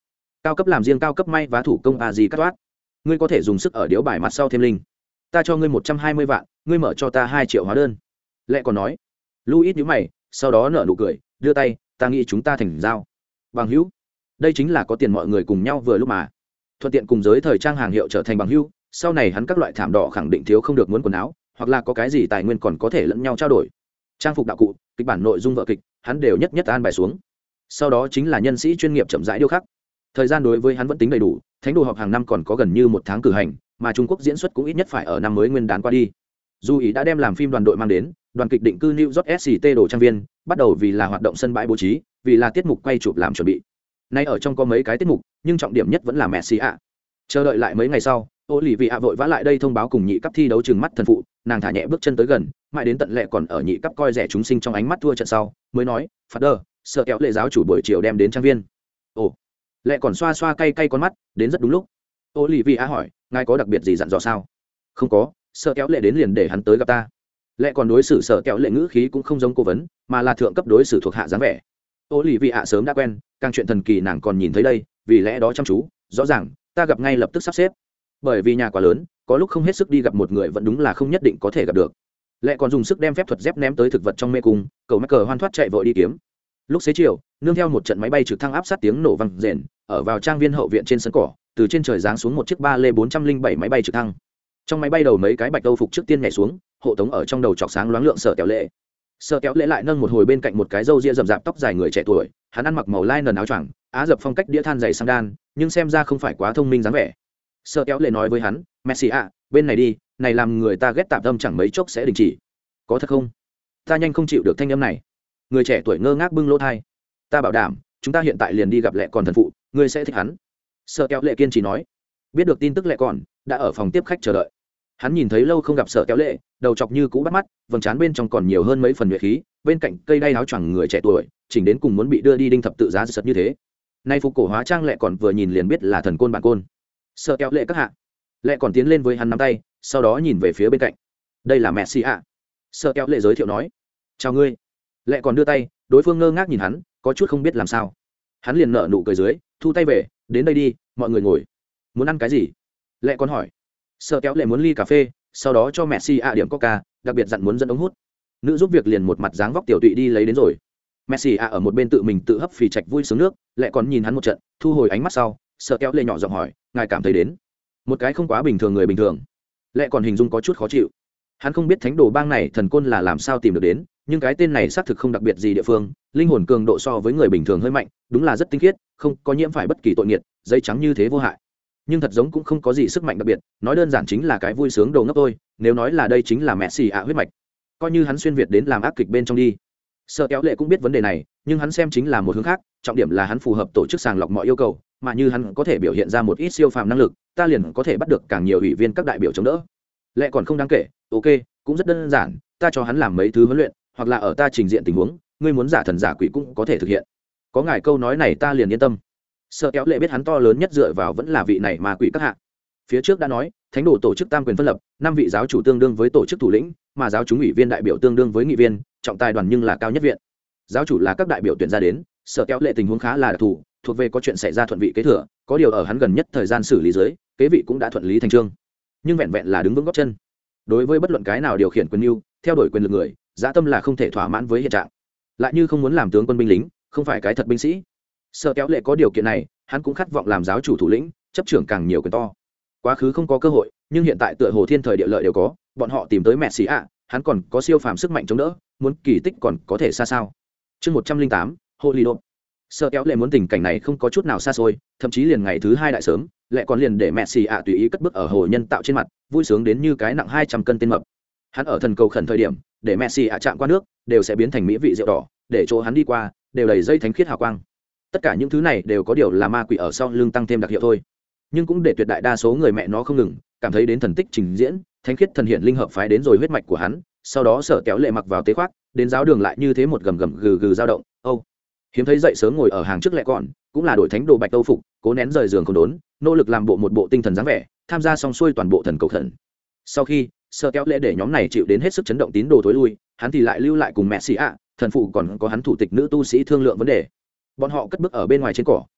cao cấp làm riêng cao cấp may vá thủ công a gì cắt toát, ngươi có thể dùng sức ở điếu bài mặt sau thêm linh, ta cho ngươi một trăm hai mươi vạn, ngươi mở cho ta hai triệu hóa đơn. Lệ còn nói. Louis nhíu mày, sau đó nở nụ cười, đưa tay, ta nghĩ chúng ta thành giao bằng hữu. Đây chính là có tiền mọi người cùng nhau vừa lúc mà, thuận tiện cùng giới thời trang hàng hiệu trở thành bằng hữu. Sau này hắn các loại thảm đỏ khẳng định thiếu không được muốn quần áo, hoặc là có cái gì tài nguyên còn có thể lẫn nhau trao đổi. Trang phục đạo cụ, kịch bản nội dung vở kịch, hắn đều nhất nhất an bài xuống. Sau đó chính là nhân sĩ chuyên nghiệp chậm rãi điêu khắc. Thời gian đối với hắn vẫn tính đầy đủ, thánh đồ họp hàng năm còn có gần như một tháng cử hành, mà Trung Quốc diễn xuất cũng ít nhất phải ở năm mới nguyên đán qua đi. Dù ý đã đem làm phim đoàn đội mang đến, đoàn kịch định cư New York ét xê tê đồ trang viên, bắt đầu vì là hoạt động sân bãi bố trí, vì là tiết mục quay chụp làm chuẩn bị. Nay ở trong có mấy cái tiết mục, nhưng trọng điểm nhất vẫn là Messi ạ. Chờ đợi lại mấy ngày sau, Olivia vội vã lại đây thông báo cùng nhị cấp thi đấu trừng mắt thần phụ, nàng thả nhẹ bước chân tới gần, mãi đến tận lệ còn ở nhị cấp coi rẻ chúng sinh trong ánh mắt thua trận sau, mới nói, "Father, sợ kéo lệ giáo chủ buổi chiều đem đến trang viên." Ồ. Lệ còn xoa xoa cay cay con mắt, đến rất đúng lúc. Olivia hỏi, "Ngài có đặc biệt gì dặn dò sao?" "Không có, sợ kéo lệ đến liền để hắn tới gặp ta." Lệ còn đối xử sợ kéo lệ ngữ khí cũng không giống cố vấn, mà là thượng cấp đối xử thuộc hạ dáng vẻ. Olivia sớm đã quen, càng chuyện thần kỳ nàng còn nhìn thấy đây, vì lẽ đó chăm chú, rõ ràng, ta gặp ngay lập tức sắp xếp. Bởi vì nhà quá lớn, có lúc không hết sức đi gặp một người vẫn đúng là không nhất định có thể gặp được. Lệ còn dùng sức đem phép thuật dép ném tới thực vật trong mê cung, cầu mắc cờ hoan thoát chạy vội đi kiếm. Lúc xế chiều, nương theo một trận máy bay trực thăng áp sát tiếng nổ vang rền, ở vào trang viên hậu viện trên sân cỏ, từ trên trời giáng xuống một chiếc ba lê bốn trăm linh bảy máy bay trực thăng. Trong máy bay đầu mấy cái bạch âu phục trước tiên nhảy xuống, hộ tống ở trong đầu chọc sáng loáng lượng sợ kéo lệ. Sợ kéo lệ lại nâng một hồi bên cạnh một cái râu ria rậm rạp tóc dài người trẻ tuổi, hắn ăn mặc màu lai nần áo choàng, á dập phong cách đĩa than dày sang đan, nhưng xem ra không phải quá thông minh dáng vẻ. Sợ kéo lệ nói với hắn, "Messi ạ, bên này đi, này làm người ta ghét tạp tâm chẳng mấy chốc sẽ đình chỉ." "Có thật không?" "Ta nhanh không chịu được thanh âm này." Người trẻ tuổi ngơ ngác bưng lỗ thai. "Ta bảo đảm, chúng ta hiện tại liền đi gặp lệ còn thần phụ, ngươi sẽ thích hắn." Sợ kéo lệ kiên trì nói. Biết được tin tức lệ còn đã ở phòng tiếp khách chờ đợi. Hắn nhìn thấy lâu không gặp sợ kéo lệ, đầu chọc như cũ bắt mắt, vầng trán bên trong còn nhiều hơn mấy phần nhuệ khí, bên cạnh cây đay áo choàng người trẻ tuổi, chỉnh đến cùng muốn bị đưa đi đinh thập tự giá giật như thế. Nay phục cổ hóa trang lệ còn vừa nhìn liền biết là thần côn bản côn. Sợ kéo lệ các hạ. Lệ còn tiến lên với hắn nắm tay, sau đó nhìn về phía bên cạnh. "Đây là Messi ạ." Sợ kéo lệ giới thiệu nói. "Chào ngươi." Lệ còn đưa tay, đối phương ngơ ngác nhìn hắn, có chút không biết làm sao. Hắn liền nở nụ cười dưới, thu tay về, "Đến đây đi, mọi người ngồi. Muốn ăn cái gì?" Lệ còn hỏi. Sợ kéo lệ muốn ly cà phê, sau đó cho Messi ạ điểm coca, đặc biệt dặn muốn dẫn ống hút. Nữ giúp việc liền một mặt dáng vóc tiểu tụy đi lấy đến rồi. Messi ạ ở một bên tự mình tự hấp phì trạch vui sướng nước, Lệ còn nhìn hắn một trận, thu hồi ánh mắt sau, sợ kéo lệ nhỏ giọng hỏi, "Ngài cảm thấy đến một cái không quá bình thường người bình thường?" Lệ còn hình dung có chút khó chịu. Hắn không biết thánh đồ bang này thần côn là làm sao tìm được đến, nhưng cái tên này xác thực không đặc biệt gì địa phương, linh hồn cường độ so với người bình thường hơi mạnh, đúng là rất tinh khiết, không có nhiễm phải bất kỳ tội nghiệt, giấy trắng như thế vô hại. Nhưng thật giống cũng không có gì sức mạnh đặc biệt, nói đơn giản chính là cái vui sướng đồ ngốc thôi, nếu nói là đây chính là Messi ạ huyết mạch, coi như hắn xuyên việt đến làm ác kịch bên trong đi. Sợ kéo lệ cũng biết vấn đề này, nhưng hắn xem chính là một hướng khác, trọng điểm là hắn phù hợp tổ chức sàng lọc mọi yêu cầu, mà như hắn có thể biểu hiện ra một ít siêu phàm năng lực, ta liền có thể bắt được càng nhiều ủy viên các đại biểu chống đỡ. Lệ còn không đáng kể, ok, cũng rất đơn giản, ta cho hắn làm mấy thứ huấn luyện, hoặc là ở ta trình diện tình huống, ngươi muốn giả thần giả quỷ cũng có thể thực hiện. Có ngài câu nói này ta liền yên tâm. Sợ kéo lệ biết hắn to lớn nhất dựa vào vẫn là vị này mà quỷ các hạ. Phía trước đã nói, thánh đồ tổ chức tam quyền phân lập, năm vị giáo chủ tương đương với tổ chức thủ lĩnh, mà giáo chúng ủy viên đại biểu tương đương với nghị viên, trọng tài đoàn nhưng là cao nhất viện. Giáo chủ là các đại biểu tuyển ra đến, sợ kéo lệ tình huống khá là đặc thù, thuộc về có chuyện xảy ra thuận vị kế thừa, có điều ở hắn gần nhất thời gian xử lý dưới, kế vị cũng đã thuận lý thành chương. Nhưng vẹn vẹn là đứng vững gót chân. Đối với bất luận cái nào điều khiển quyền lưu, theo đuổi quyền lực người, dã tâm là không thể thỏa mãn với hiện trạng. Lại như không muốn làm tướng quân binh lính, không phải cái thật binh sĩ. Sợ kéo lệ có điều kiện này, hắn cũng khát vọng làm giáo chủ thủ lĩnh, chấp trưởng càng nhiều quyền to. Quá khứ không có cơ hội, nhưng hiện tại tựa hồ thiên thời địa lợi đều có, bọn họ tìm tới Messi ạ, hắn còn có siêu phàm sức mạnh chống đỡ, muốn kỳ tích còn có thể xa sao. Chương một trăm linh tám, Hollywood. Sợ kéo lệ muốn tình cảnh này không có chút nào xa xôi, thậm chí liền ngày thứ hai đại sớm, lệ còn liền để Messi ạ tùy ý cất bước ở hồ nhân tạo trên mặt, vui sướng đến như cái nặng hai trăm cân tên mập. Hắn ở thần cầu khẩn thời điểm, để Messi ạ chạm qua nước, đều sẽ biến thành mỹ vị rượu đỏ, để chỗ hắn đi qua, đều đầy dây thánh khiết hào quang. Tất cả những thứ này đều có điều là ma quỷ ở sau lưng tăng thêm đặc hiệu thôi, nhưng cũng để tuyệt đại đa số người mẹ nó không ngừng cảm thấy đến thần tích trình diễn, thánh khiết thần hiện linh hợp phái đến rồi huyết mạch của hắn. Sau đó Sở kéo lệ mặc vào tế khoác, đến giáo đường lại như thế một gầm gầm gừ gừ dao động. Âu hiếm thấy dậy sớm ngồi ở hàng trước lẹ còn, cũng là đổi thánh đồ bạch tâu phục, cố nén rời giường không đốn, nỗ lực làm bộ một bộ tinh thần dáng vẻ, tham gia xong xuôi toàn bộ thần cầu thần. Sau khi Sở kéo lệ để nhóm này chịu đến hết sức chấn động tín đồ tối lui, hắn thì lại lưu lại cùng Messi ạ, thần phụ còn có hắn thủ tịch nữ tu sĩ thương lượng vấn đề. Bọn họ cất bước ở bên ngoài trên cỏ,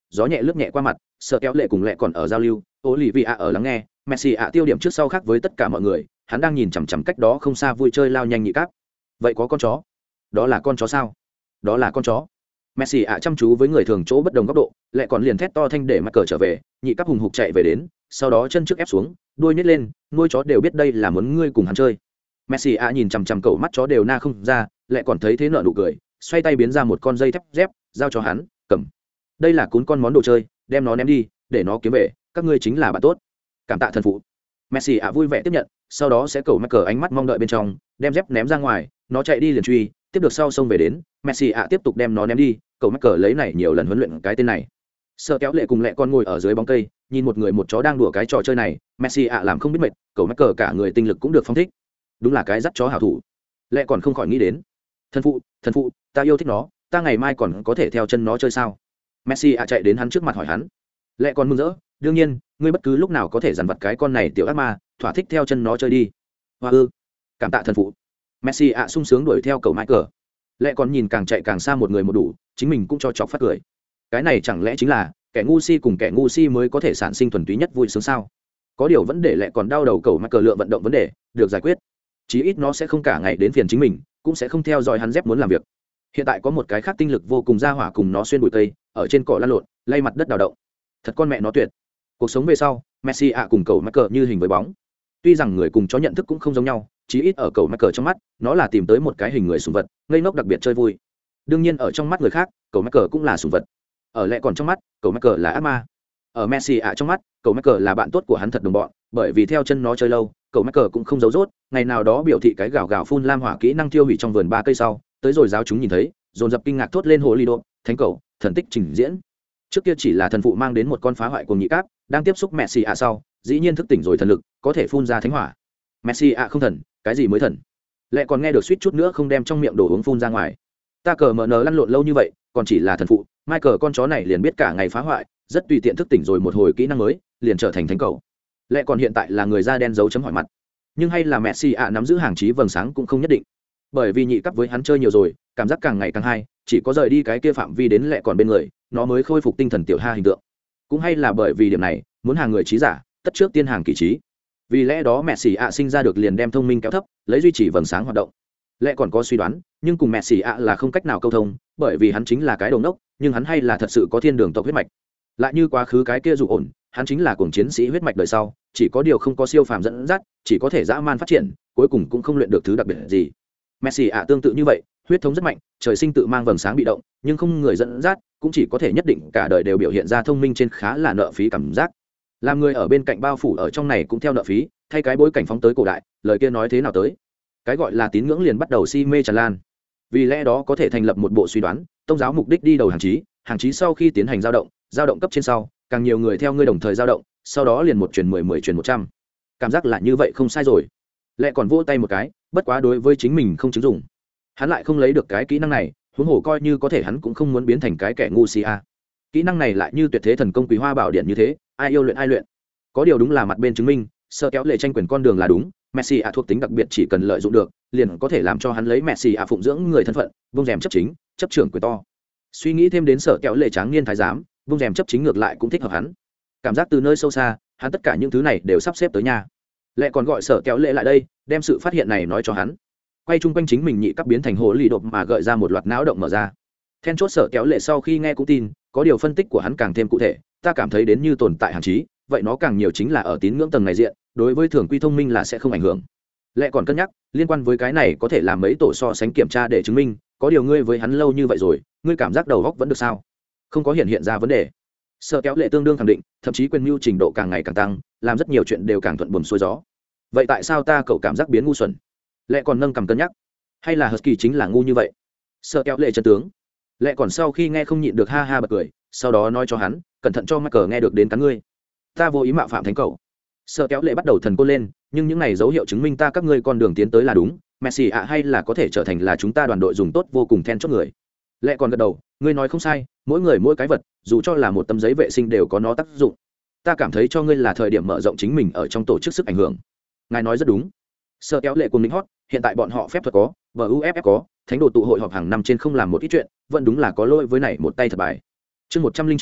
gió nhẹ lướt nhẹ qua mặt, sợ kéo lệ cùng lẹ còn ở giao lưu, Olivia ở lắng nghe, Messi ạ tiêu điểm trước sau khác với tất cả mọi người, hắn đang nhìn chằm chằm cách đó không xa vui chơi lao nhanh nhị cáp. Vậy có con chó? Đó là con chó sao? Đó là con chó. Messi ạ chăm chú với người thường chỗ bất đồng góc độ, lẹ còn liền thét to thanh để mặt cờ trở về, nhị cáp hùng hục chạy về đến, sau đó chân trước ép xuống, đuôi nhếch lên, nuôi chó đều biết đây là muốn ngươi cùng hắn chơi. Messi ạ nhìn chằm chằm cậu mắt chó đều na không ra, lẹ còn thấy thế nợ nụ cười, xoay tay biến ra một con dây thép dép, giao cho hắn, cầm. Đây là cuốn con món đồ chơi, đem nó ném đi, để nó kiếm về, các ngươi chính là bạn tốt. Cảm tạ thần phụ. Messi ạ vui vẻ tiếp nhận, sau đó sẽ cầu mắc cờ ánh mắt mong đợi bên trong, đem dép ném ra ngoài, nó chạy đi liền truy, tiếp được sau sông về đến, Messi ạ tiếp tục đem nó ném đi, cầu mắc cờ lấy này nhiều lần huấn luyện cái tên này. Sợ kéo lệ cùng lẹ con ngồi ở dưới bóng cây, nhìn một người một chó đang đùa cái trò chơi này, Messi ạ làm không biết mệt, cầu mắc cờ cả người tinh lực cũng được phóng thích. Đúng là cái dắt chó hảo thủ. Lẹ còn không khỏi nghĩ đến, thần phụ, thần phụ, ta yêu thích nó, ta ngày mai còn có thể theo chân nó chơi sao? Messi ạ chạy đến hắn trước mặt hỏi hắn. Lẹ còn mừng rỡ, đương nhiên, ngươi bất cứ lúc nào có thể dằn vặt cái con này tiểu ác ma, thỏa thích theo chân nó chơi đi. Hoa ư, cảm tạ thần phụ. Messi ạ sung sướng đuổi theo cầu Michael. Lẹ còn nhìn càng chạy càng xa một người một đủ, chính mình cũng cho chọc phát cười. Cái này chẳng lẽ chính là kẻ ngu si cùng kẻ ngu si mới có thể sản sinh thuần túy nhất vui sướng sao? Có điều vẫn để Lẹ còn đau đầu cầu Michael lượng vận động vấn đề được giải quyết. Chí ít nó sẽ không cả ngày đến phiền chính mình, cũng sẽ không theo dõi hắn dép muốn làm việc. Hiện tại có một cái khác tinh lực vô cùng ra hỏa cùng nó xuyên bụi cây, ở trên cỏ lăn lộn, lay mặt đất đào động. Thật con mẹ nó tuyệt. Cuộc sống về sau, Messi ạ cùng cầu Michael như hình với bóng. Tuy rằng người cùng chó nhận thức cũng không giống nhau, chí ít ở cầu Michael trong mắt, nó là tìm tới một cái hình người sủng vật, ngây ngốc đặc biệt chơi vui. Đương nhiên ở trong mắt người khác, cầu Michael cũng là sủng vật. Ở Lẹ còn trong mắt, cầu Michael là ác ma. Ở Messi ạ trong mắt, cầu Michael là bạn tốt của hắn thật đồng bọn, bởi vì theo chân nó chơi lâu, cầu Michael cũng không giấu dốt, ngày nào đó biểu thị cái gào gào phun lam hỏa kỹ năng tiêu hủy trong vườn ba cây sau, tới rồi giáo chúng nhìn thấy, dồn dập kinh ngạc thốt lên hồ ly độ, thánh cầu, thần tích trình diễn. Trước kia chỉ là thần phụ mang đến một con phá hoại cuồng nhị cáp, đang tiếp xúc Messi ạ sau, dĩ nhiên thức tỉnh rồi thần lực, có thể phun ra thánh hỏa. Messi ạ không thần, cái gì mới thần? Lẹ còn nghe được suýt chút nữa không đem trong miệng đồ uống phun ra ngoài. Ta cờ mở nở lăn lộn lâu như vậy, còn chỉ là thần phụ, Michael con chó này liền biết cả ngày phá hoại, rất tùy tiện thức tỉnh rồi một hồi kỹ năng mới, liền trở thành thánh cầu. Lẹ còn hiện tại là người da đen dấu chấm hỏi mặt, nhưng hay là Messi ạ nắm giữ hàng chí vầng sáng cũng không nhất định, bởi vì nhị cấp với hắn chơi nhiều rồi, cảm giác càng ngày càng hay, chỉ có rời đi cái kia phạm vi đến Lẹ còn bên người, nó mới khôi phục tinh thần tiểu ha hình tượng. Cũng hay là bởi vì điểm này, muốn hàng người trí giả, tất trước tiên hàng kỳ trí. Vì lẽ đó Messi ạ sinh ra được liền đem thông minh kéo thấp, lấy duy trì vầng sáng hoạt động. Lẽ còn có suy đoán, nhưng cùng Messi ạ là không cách nào câu thông, bởi vì hắn chính là cái đầu nốc, nhưng hắn hay là thật sự có thiên đường tộc huyết mạch. Lại như quá khứ cái kia dù ổn, hắn chính là cuồng chiến sĩ huyết mạch đời sau, chỉ có điều không có siêu phàm dẫn dắt, chỉ có thể dã man phát triển, cuối cùng cũng không luyện được thứ đặc biệt gì. Messi ạ tương tự như vậy, huyết thống rất mạnh, trời sinh tự mang vầng sáng bị động, nhưng không người dẫn dắt, cũng chỉ có thể nhất định cả đời đều biểu hiện ra thông minh trên khá là nợ phí cảm giác. Làm người ở bên cạnh bao phủ ở trong này cũng theo nợ phí, thay cái bối cảnh phóng tới cổ đại, lời kia nói thế nào tới? Cái gọi là tín ngưỡng liền bắt đầu si mê tràn lan. Vì lẽ đó có thể thành lập một bộ suy đoán, tôn giáo mục đích đi đầu hàng chí, hàng chí sau khi tiến hành dao động, dao động cấp trên sau, càng nhiều người theo ngươi đồng thời dao động, sau đó liền một truyền mười, mười truyền một trăm. Cảm giác là như vậy không sai rồi. Lẹ còn vỗ tay một cái, bất quá đối với chính mình không chứng dụng. Hắn lại không lấy được cái kỹ năng này, huống hồ coi như có thể hắn cũng không muốn biến thành cái kẻ ngu si a. Kỹ năng này lại như tuyệt thế thần công quý hoa bảo điện như thế, ai yêu luyện ai luyện. Có điều đúng là mặt bên chứng minh, sơ kéo lệ tranh quyền con đường là đúng, Messi ạ thuộc tính đặc biệt chỉ cần lợi dụng được, liền có thể làm cho hắn lấy Messi ạ phụng dưỡng người thân phận, vung rèm chấp chính, chấp trưởng quyền to. Suy nghĩ thêm đến sở kéo lệ tráng niên thái giám, vung rèm chấp chính ngược lại cũng thích hợp hắn. Cảm giác từ nơi sâu xa, hắn tất cả những thứ này đều sắp xếp tới nhà. Lệ còn gọi sở kéo lệ lại đây, đem sự phát hiện này nói cho hắn. Quay chung quanh chính mình nhị cấp biến thành hồ lì đột mà gợi ra một loạt não động mở ra. Then chốt sở kéo lệ sau khi nghe cũng tin, có điều phân tích của hắn càng thêm cụ thể, ta cảm thấy đến như tồn tại hàng chí, vậy nó càng nhiều chính là ở tín ngưỡng tầng này diện, đối với thường quy thông minh là sẽ không ảnh hưởng. Lẽ còn cân nhắc liên quan với cái này có thể làm mấy tổ so sánh kiểm tra để chứng minh, có điều ngươi với hắn lâu như vậy rồi, ngươi cảm giác đầu góc vẫn được sao? Không có hiện hiện ra vấn đề. Sở kéo lệ tương đương khẳng định, thậm chí quyền mưu trình độ càng ngày càng tăng, làm rất nhiều chuyện đều càng thuận buồm xuôi gió. Vậy tại sao ta cậu cảm giác biến ngu xuẩn? Lẽ còn nâng cầm cân nhắc, hay là Husky chính là ngu như vậy? Sở kéo lệ chân tướng. Lẽ còn sau khi nghe không nhịn được ha ha bật cười, sau đó nói cho hắn, cẩn thận cho Michael nghe được đến cắn ngươi. Ta vô ý mạo phạm thánh cầu. Sở kéo lệ bắt đầu thần cô lên, nhưng những này dấu hiệu chứng minh ta các ngươi con đường tiến tới là đúng, Messi ạ hay là có thể trở thành là chúng ta đoàn đội dùng tốt vô cùng then chốt người. Lẽ còn gật đầu, ngươi nói không sai, mỗi người mỗi cái vật, dù cho là một tấm giấy vệ sinh đều có nó tác dụng. Ta cảm thấy cho ngươi là thời điểm mở rộng chính mình ở trong tổ chức sức ảnh hưởng. Ngài nói rất đúng. Sở kéo lệ cùng lính hót, hiện tại bọn họ phép thuật có, bờ u ép ép có, thánh đồ tụ hội họp hàng năm trên không làm một ít chuyện, vẫn đúng là có lỗi với này một tay thật bài. Chương một trăm linh chín,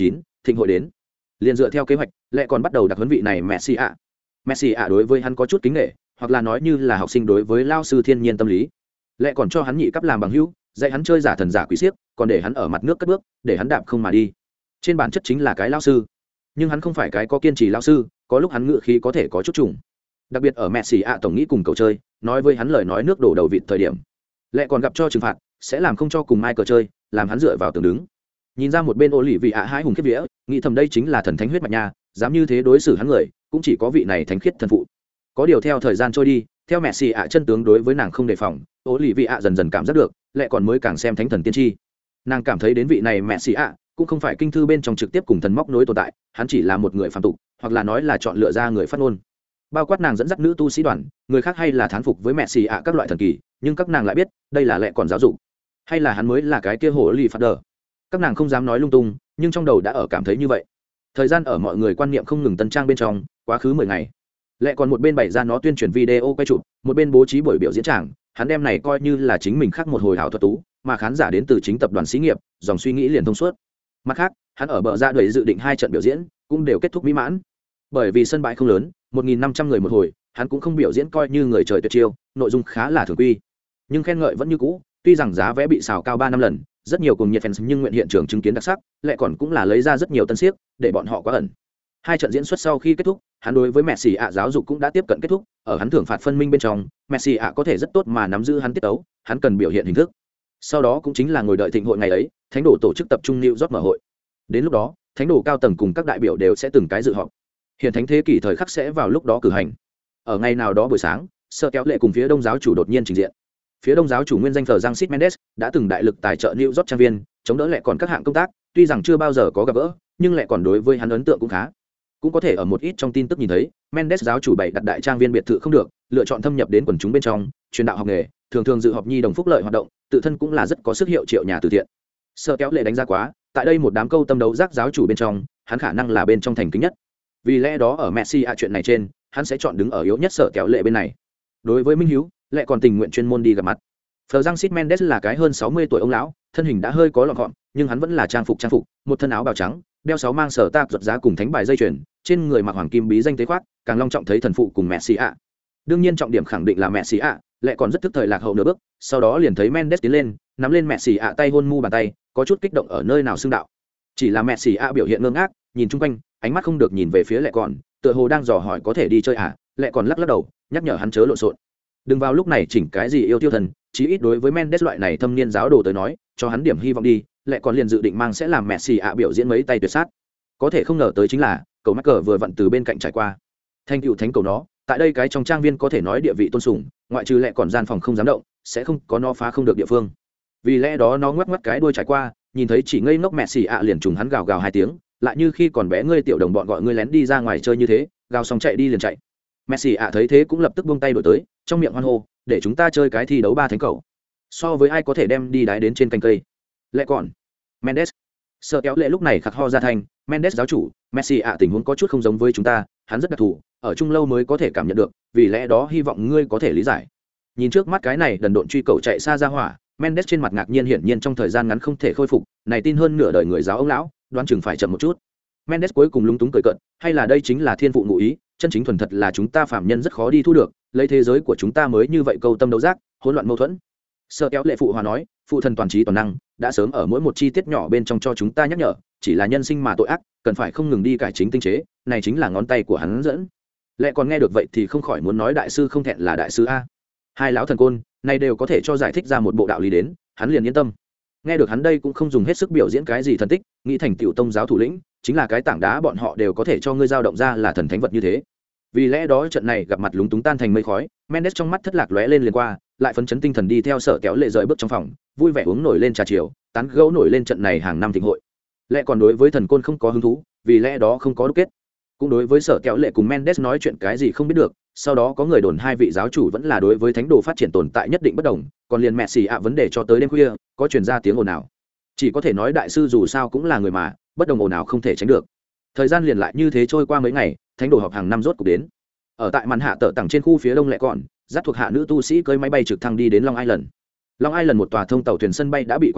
thịnh hội đến. Liền dựa theo kế hoạch, lẽ còn bắt đầu đặc huấn vị này Messi ạ. Messi ạ đối với hắn có chút kính nể, hoặc là nói như là học sinh đối với lao sư thiên nhiên tâm lý. Lẽ còn cho hắn nhị cấp làm bằng hữu, dạy hắn chơi giả thần giả quỷ xiếc, còn để hắn ở mặt nước cất bước, để hắn đạp không mà đi. Trên bản chất chính là cái lao sư, nhưng hắn không phải cái có kiên trì lao sư, có lúc hắn ngự khí có thể có chút trùng. Đặc biệt ở Messi ạ tổng nghĩ cùng cậu chơi, nói với hắn lời nói nước đổ đầu vịt thời điểm, lẽ còn gặp cho trừng phạt, sẽ làm không cho cùng Michael chơi, làm hắn dựa vào tường đứng. Nhìn ra một bên ô lì vị ạ hãi hùng kiếp vía, nghĩ thầm đây chính là thần thánh huyết mạch nha, dám như thế đối xử hắn người, cũng chỉ có vị này thánh khiết thần phụ. Có điều theo thời gian trôi đi, theo Messi ạ chân tướng đối với nàng không đề phòng, ô lì vị ạ dần dần cảm giác được, lẽ còn mới càng xem thánh thần tiên tri. Nàng cảm thấy đến vị này Messi ạ cũng không phải kinh thư bên trong trực tiếp cùng thần móc nối tồn tại, hắn chỉ là một người phàm tục, hoặc là nói là chọn lựa ra người phát ngôn. Bao quát nàng dẫn dắt nữ tu sĩ đoàn, người khác hay là thán phục với Messi ạ các loại thần kỳ, nhưng các nàng lại biết, đây là lẽ còn giáo dục, hay là hắn mới là cái kia hồ lì phát đờ. Các nàng không dám nói lung tung, nhưng trong đầu đã ở cảm thấy như vậy. Thời gian ở mọi người quan niệm không ngừng tân trang bên trong, quá khứ mười ngày. Lẽ còn một bên bày ra nó tuyên truyền video quay chụp, một bên bố trí buổi biểu diễn tràng, hắn đem này coi như là chính mình khác một hồi hảo thuật tú, mà khán giả đến từ chính tập đoàn xí nghiệp, dòng suy nghĩ liền thông suốt. Mặt khác, hắn ở bờ ra đuổi dự định hai trận biểu diễn, cũng đều kết thúc mỹ mãn. Bởi vì sân bãi không lớn, một nghìn năm trăm người một hồi, hắn cũng không biểu diễn coi như người trời tuyệt chiêu, nội dung khá là thường quy. Nhưng khen ngợi vẫn như cũ, tuy rằng giá vé bị xào cao ba năm lần, rất nhiều cùng nhiệt fans nhưng nguyện hiện trường chứng kiến đặc sắc, lại còn cũng là lấy ra rất nhiều tân siếc, để bọn họ quá ẩn. Hai trận diễn xuất sau khi kết thúc, hắn đối với Messi ạ giáo dục cũng đã tiếp cận kết thúc, ở hắn thưởng phạt phân minh bên trong, Messi ạ có thể rất tốt mà nắm giữ hắn tiết tấu, hắn cần biểu hiện hình thức. Sau đó cũng chính là ngồi đợi thịnh hội ngày ấy, thánh đồ tổ chức tập trung New York mở hội. Đến lúc đó, thánh đồ cao tầng cùng các đại biểu đều sẽ từng cái dự họp. Hiện thánh thế kỷ thời khắc sẽ vào lúc đó cử hành. Ở ngày nào đó buổi sáng, Sở Kéo Lệ cùng phía Đông giáo chủ đột nhiên trình diện. Phía Đông giáo chủ nguyên danh Phở Giang Sít Mendes đã từng đại lực tài trợ New York trang viên, chống đỡ lệ còn các hạng công tác, tuy rằng chưa bao giờ có gặp gỡ, nhưng lệ còn đối với hắn ấn tượng cũng khá. Cũng có thể ở một ít trong tin tức nhìn thấy, Mendes giáo chủ bày đặt đại trang viên biệt thự không được, lựa chọn thâm nhập đến quần chúng bên trong, truyền đạo học nghề, thường thường dự họp nhi đồng phúc lợi hoạt động, tự thân cũng là rất có sức hiệu triệu nhà từ thiện. Sở Kéo Lệ đánh giá quá, tại đây một đám câu tâm đấu giác giáo chủ bên trong, hắn khả năng là bên trong thành kính nhất. Vì lẽ đó ở Messi a chuyện này trên, hắn sẽ chọn đứng ở yếu nhất Sở Kéo Lệ bên này. Đối với Minh Hiếu, lệ còn tình nguyện chuyên môn đi gặp mặt. Phờ Giang Sít Mendes là cái hơn sáu mươi tuổi ông lão, thân hình đã hơi có lọn gọn, nhưng hắn vẫn là trang phục trang phục, một thân áo bào trắng, đeo sáu mang sở tạc giật giá cùng thánh bài dây chuyền, trên người mặc hoàng kim bí danh tế khoác, càng long trọng thấy thần phụ cùng Messi ạ. Đương nhiên trọng điểm khẳng định là Messi ạ, lệ còn rất thức thời lạc hậu nửa bước, sau đó liền thấy Mendes tiến lên, nắm lên Messi ạ tay hôn mu bàn tay, có chút kích động ở nơi nào xương đạo. Chỉ là Messi ạ biểu hiện ngơ ngác, nhìn chung quanh, ánh mắt không được nhìn về phía lệ còn, tựa hồ đang dò hỏi có thể đi chơi à, lệ còn lắc lắc đầu, nhắc nhở hắn chớ lộn xộn. Đừng vào lúc này chỉnh cái gì yêu tiêu thần, chí ít đối với Mendes loại này thâm niên giáo đồ tới nói, cho hắn điểm hy vọng đi, lệ còn liền dự định mang sẽ làm Messi ạ biểu diễn mấy tay tuyệt sát. Có thể không ngờ tới chính là, cầu mắc cờ vừa vặn từ bên cạnh trải qua. Thanh cựu thánh cầu nó, tại đây cái trong trang viên có thể nói địa vị tôn sùng, ngoại trừ lệ còn gian phòng không dám động, sẽ không có nó phá không được địa phương. Vì lẽ đó nó ngoắc ngoắc cái đuôi trải qua, nhìn thấy chỉ ngây ngốc Messi ạ liền trùng hắn gào gào hai tiếng, lại như khi còn bé ngươi tiểu đồng bọn gọi ngươi lén đi ra ngoài chơi như thế, gào xong chạy đi liền chạy. Messi ạ thấy thế cũng lập tức buông tay đổi tới, trong miệng hoan hô, để chúng ta chơi cái thi đấu ba thánh cầu. So với ai có thể đem đi đái đến trên cành cây. Lệ còn Mendes. Sợ kéo lệ lúc này khạc ho ra thành, Mendes giáo chủ, Messi ạ tình huống có chút không giống với chúng ta, hắn rất đặc thù, ở chung lâu mới có thể cảm nhận được, vì lẽ đó hy vọng ngươi có thể lý giải. Nhìn trước mắt cái này đần độn truy cầu chạy xa ra hỏa, Mendes trên mặt ngạc nhiên hiển nhiên trong thời gian ngắn không thể khôi phục, này tin hơn nửa đời người giáo ông lão, đoán chừng phải chậm một chút. Mendes cuối cùng lúng túng cười cợt, hay là đây chính là thiên phụ ngụ ý, chân chính thuần thật là chúng ta phạm nhân rất khó đi thu được, lấy thế giới của chúng ta mới như vậy câu tâm đấu giác, hỗn loạn mâu thuẫn. Sợ kéo lệ phụ hòa nói, phụ thần toàn trí toàn năng, đã sớm ở mỗi một chi tiết nhỏ bên trong cho chúng ta nhắc nhở, chỉ là nhân sinh mà tội ác, cần phải không ngừng đi cải chính tinh chế, này chính là ngón tay của hắn dẫn. Lệ còn nghe được vậy thì không khỏi muốn nói đại sư không thẹn là đại sư a. Hai lão thần côn, này đều có thể cho giải thích ra một bộ đạo lý đến, hắn liền yên tâm. Nghe được hắn đây cũng không dùng hết sức biểu diễn cái gì thần tích, nghĩ thành tiểu tông giáo thủ lĩnh, chính là cái tảng đá bọn họ đều có thể cho ngươi dao động ra là thần thánh vật như thế. Vì lẽ đó trận này gặp mặt lúng túng tan thành mây khói, Mendes trong mắt thất lạc lóe lên liền qua, lại phấn chấn tinh thần đi theo Sở Kéo Lệ rời bước trong phòng, vui vẻ uống nổi lên trà chiều, tán gẫu nổi lên trận này hàng năm thịnh hội. Lệ còn đối với thần côn không có hứng thú, vì lẽ đó không có đúc kết. Cũng đối với Sở Kéo Lệ cùng Mendes nói chuyện cái gì không biết được, sau đó có người đồn hai vị giáo chủ vẫn là đối với thánh đồ phát triển tồn tại nhất định bất đồng, còn liền mẹ xì ạ vấn đề cho tới đêm khuya, có truyền ra tiếng ồn nào. Chỉ có thể nói đại sư dù sao cũng là người mà, bất đồng ồn nào không thể tránh được. Thời gian liền lại như thế trôi qua mấy ngày, thánh đồ họp hàng năm rốt cục đến. Ở tại màn hạ tở tầng trên khu phía đông lại còn, dắt thuộc hạ nữ tu sĩ cưỡi máy bay trực thăng đi đến Long Island. Long Island một tòa thông tàu thuyền sân bay đã bị quản chế,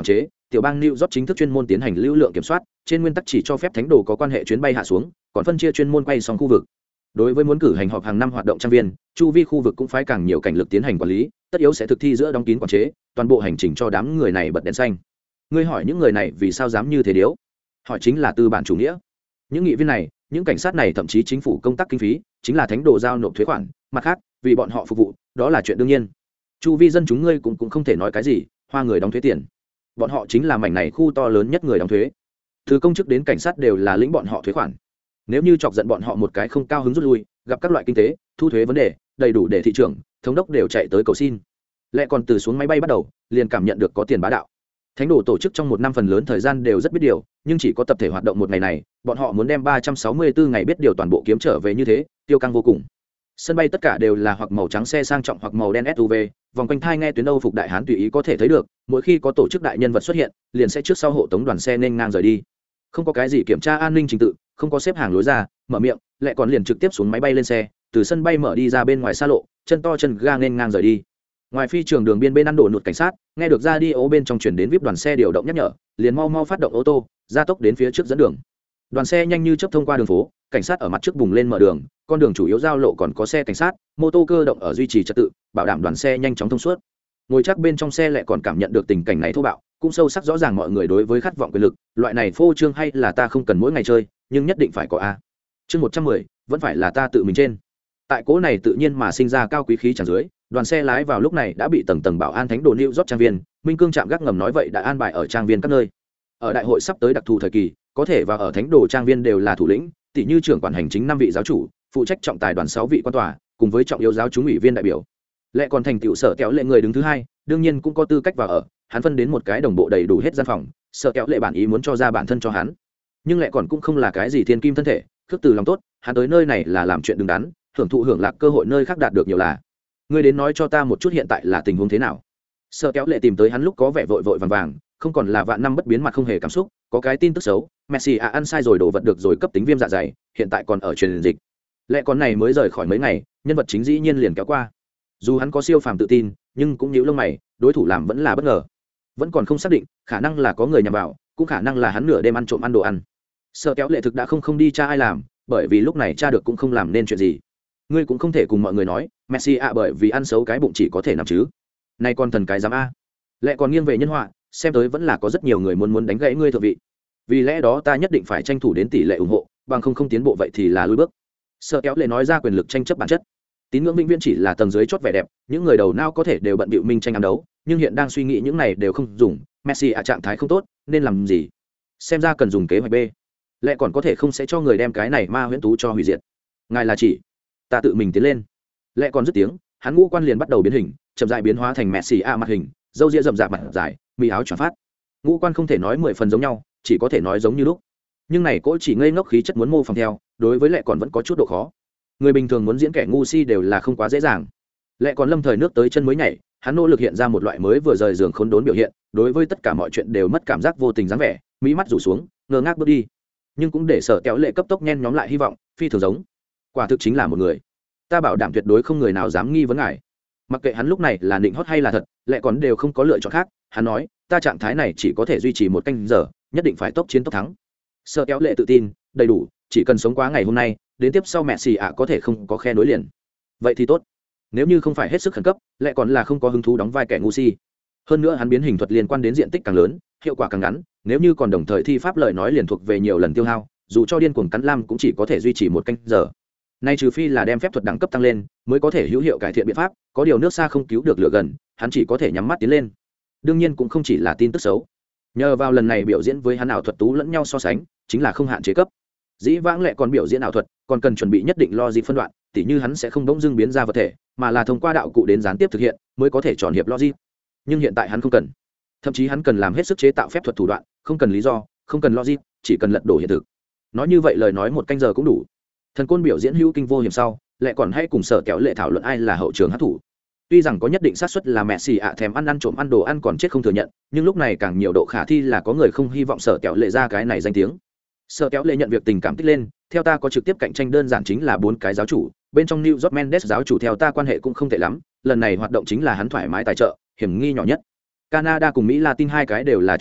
tiểu bang New York chính thức chuyên môn tiến hành lưu lượng kiểm soát, trên nguyên tắc chỉ cho phép thánh đồ có quan hệ chuyến bay hạ xuống, còn phân chia chuyên môn quay xong khu vực. Đối với muốn cử hành họp hàng năm hoạt động trang viên, chu vi khu vực cũng phái càng nhiều cảnh lực tiến hành quản lý, tất yếu sẽ thực thi giữa đóng kín quản chế, toàn bộ hành trình cho đám người này bật đèn xanh. Ngươi hỏi những người này vì sao dám như thế điếu? Hỏi chính là tư bản chủ nghĩa. Những nghị viên này, những cảnh sát này thậm chí chính phủ công tác kinh phí chính là thánh đồ giao nộp thuế khoản, mặt khác vì bọn họ phục vụ đó là chuyện đương nhiên. Chu vi dân chúng ngươi cũng cũng không thể nói cái gì, hoa người đóng thuế tiền, bọn họ chính là mảnh này khu to lớn nhất người đóng thuế, từ công chức đến cảnh sát đều là lĩnh bọn họ thuế khoản. Nếu như chọc giận bọn họ một cái không cao hứng rút lui, gặp các loại kinh tế thu thuế vấn đề đầy đủ để thị trường thống đốc đều chạy tới cầu xin. Lẽ còn từ xuống máy bay bắt đầu liền cảm nhận được có tiền bá đạo. Thánh đồ tổ chức trong một năm phần lớn thời gian đều rất biết điều, nhưng chỉ có tập thể hoạt động một ngày này, bọn họ muốn đem ba trăm sáu mươi bốn ngày biết điều toàn bộ kiếm trở về như thế, tiêu căng vô cùng. Sân bay tất cả đều là hoặc màu trắng xe sang trọng hoặc màu đen ét u vê, vòng quanh thai nghe tuyến Âu phục đại hán tùy ý có thể thấy được, mỗi khi có tổ chức đại nhân vật xuất hiện, liền sẽ trước sau hộ tống đoàn xe nên ngang rời đi. Không có cái gì kiểm tra an ninh trình tự, không có xếp hàng lối ra, mở miệng, lại còn liền trực tiếp xuống máy bay lên xe, từ sân bay mở đi ra bên ngoài xa lộ, chân to chân ga nên ngang rời đi. Ngoài phi trường đường biên bên ăn đổ nụt cảnh sát, nghe được ra đi ô bên trong chuyển đến vip đoàn xe điều động nhắc nhở, liền mau mau phát động ô tô, gia tốc đến phía trước dẫn đường. Đoàn xe nhanh như chớp thông qua đường phố, cảnh sát ở mặt trước bùng lên mở đường, con đường chủ yếu giao lộ còn có xe cảnh sát, mô tô cơ động ở duy trì trật tự, bảo đảm đoàn xe nhanh chóng thông suốt. Ngồi chắc bên trong xe lại còn cảm nhận được tình cảnh này thô bạo, cũng sâu sắc rõ ràng mọi người đối với khát vọng quyền lực, loại này phô trương hay là ta không cần mỗi ngày chơi, nhưng nhất định phải có a. Chương một trăm mười, vẫn phải là ta tự mình trên. Tại cố này tự nhiên mà sinh ra cao quý khí chẳng dưới, đoàn xe lái vào lúc này đã bị tầng tầng bảo an thánh đồ New York trang viên, Minh Cương trạm gác ngầm nói vậy đã an bài ở trang viên các nơi. Ở đại hội sắp tới đặc thù thời kỳ, có thể và ở thánh đồ trang viên đều là thủ lĩnh, tỷ như trưởng quản hành chính năm vị giáo chủ, phụ trách trọng tài đoàn sáu vị quan tòa, cùng với trọng yếu giáo chúng ủy viên đại biểu. Lệ còn thành tựu sở kéo lệ người đứng thứ hai, đương nhiên cũng có tư cách vào ở, hắn phân đến một cái đồng bộ đầy đủ hết gian phòng, sở kéo lệ bản ý muốn cho ra bản thân cho hắn. Nhưng lệ còn cũng không là cái gì thiên kim thân thể, khước từ lòng tốt, hắn tới nơi này là làm chuyện đứng đắn, hưởng thụ hưởng lạc cơ hội nơi khác đạt được nhiều là. Ngươi đến nói cho ta một chút hiện tại là tình huống thế nào? Sở kéo lệ tìm tới hắn lúc có vẻ vội vội vàng vàng, không còn là vạn năm bất biến mặt không hề cảm xúc, có cái tin tức xấu, Messi à ăn sai rồi đồ vật được rồi cấp tính viêm dạ dày, hiện tại còn ở truyền dịch. Lệ con này mới rời khỏi mấy ngày, nhân vật chính dĩ nhiên liền kéo qua. Dù hắn có siêu phàm tự tin, nhưng cũng nhíu lông mày, đối thủ làm vẫn là bất ngờ. Vẫn còn không xác định, khả năng là có người nhằm vào, cũng khả năng là hắn nửa đêm ăn trộm ăn đồ ăn. Sở kéo lệ thực đã không không đi tra ai làm, bởi vì lúc này tra được cũng không làm nên chuyện gì. Ngươi cũng không thể cùng mọi người nói, Messi à bởi vì ăn xấu cái bụng chỉ có thể nằm chứ. Này con thần cái dám a. Lệ còn nghiêng về nhân họa, xem tới vẫn là có rất nhiều người muốn muốn đánh gãy ngươi thượng vị. Vì lẽ đó ta nhất định phải tranh thủ đến tỷ lệ ủng hộ, bằng không không tiến bộ vậy thì là lùi bước. Sở kéo lệ nói ra quyền lực tranh chấp bản chất. Tín ngưỡng vĩnh viễn chỉ là tầng dưới chót vẻ đẹp, những người đầu não có thể đều bận bịu minh tranh ám đấu, nhưng hiện đang suy nghĩ những này đều không dùng. Messi à trạng thái không tốt, nên làm gì? Xem ra cần dùng kế hoạch B. Lệ còn có thể không sẽ cho người đem cái này ma huyễn tú cho hủy diệt. Ngài là chỉ ta tự mình tiến lên. Lệ còn dứt tiếng, hắn ngũ quan liền bắt đầu biến hình, chậm rãi biến hóa thành Messi à mặt hình, râu ria rậm rạp mặt dài, mì áo choàng phát. Ngũ quan không thể nói mười phần giống nhau, chỉ có thể nói giống như lúc. Nhưng này cỗ chỉ ngây ngốc khí chất muốn mô phỏng theo, đối với Lệ còn vẫn có chút độ khó. Người bình thường muốn diễn kẻ ngu si đều là không quá dễ dàng. Lệ còn lâm thời nước tới chân mới nhảy, hắn nỗ lực hiện ra một loại mới vừa rời giường khốn đốn biểu hiện, đối với tất cả mọi chuyện đều mất cảm giác vô tình dáng vẻ, mỹ mắt rủ xuống, ngơ ngác bước đi. Nhưng cũng để Sở Kéo Lệ cấp tốc nhen nhóm lại hy vọng, phi thường giống. Quả thực chính là một người. Ta bảo đảm tuyệt đối không người nào dám nghi vấn ngài. Mặc kệ hắn lúc này là định hót hay là thật, Lệ còn đều không có lựa chọn khác, hắn nói, ta trạng thái này chỉ có thể duy trì một canh giờ, nhất định phải tốc chiến tốc thắng. Sở Kéo Lệ tự tin, đầy đủ, chỉ cần sống quá ngày hôm nay, đến tiếp sau Messi ạ có thể không có khe nối liền. Vậy thì tốt. Nếu như không phải hết sức khẩn cấp, Lệ còn là không có hứng thú đóng vai kẻ ngu si. Hơn nữa hắn biến hình thuật liên quan đến diện tích càng lớn, hiệu quả càng ngắn, nếu như còn đồng thời thi pháp lời nói liền thuộc về nhiều lần tiêu hao, dù cho điên cuồng cắn lam cũng chỉ có thể duy trì một canh giờ. Nay trừ phi là đem phép thuật đẳng cấp tăng lên, mới có thể hữu hiệu cải thiện biện pháp, có điều nước xa không cứu được lửa gần, hắn chỉ có thể nhắm mắt tiến lên. Đương nhiên cũng không chỉ là tin tức xấu. Nhờ vào lần này biểu diễn với hắn ảo thuật tú lẫn nhau so sánh, chính là không hạn chế cấp. Dĩ vãng Lệ còn biểu diễn ảo thuật, còn cần chuẩn bị nhất định logic phân đoạn, tỉ như hắn sẽ không bỗng dưng biến ra vật thể, mà là thông qua đạo cụ đến gián tiếp thực hiện, mới có thể tròn hiệp logic. Nhưng hiện tại hắn không cần. Thậm chí hắn cần làm hết sức chế tạo phép thuật thủ đoạn, không cần lý do, không cần logic, chỉ cần lật đổ hiện thực. Nói như vậy lời nói một canh giờ cũng đủ. Thần côn biểu diễn hữu kinh vô hiểm sau, Lệ còn hay cùng Sở Kéo Lệ thảo luận ai là hậu trường hát thủ. Tuy rằng có nhất định xác suất là Messi ạ thèm ăn ăn trộm ăn đồ ăn còn chết không thừa nhận, nhưng lúc này càng nhiều độ khả thi là có người không hy vọng Sở Kéo Lệ ra cái này danh tiếng. Sở Kéo Lệ nhận việc tình cảm tích lên, theo ta có trực tiếp cạnh tranh đơn giản chính là bốn cái giáo chủ, bên trong New York Mendes giáo chủ theo ta quan hệ cũng không tệ lắm, lần này hoạt động chính là hắn thoải mái tài trợ, hiểm nghi nhỏ nhất. Canada cùng Mỹ Latin hai cái đều là trung lập,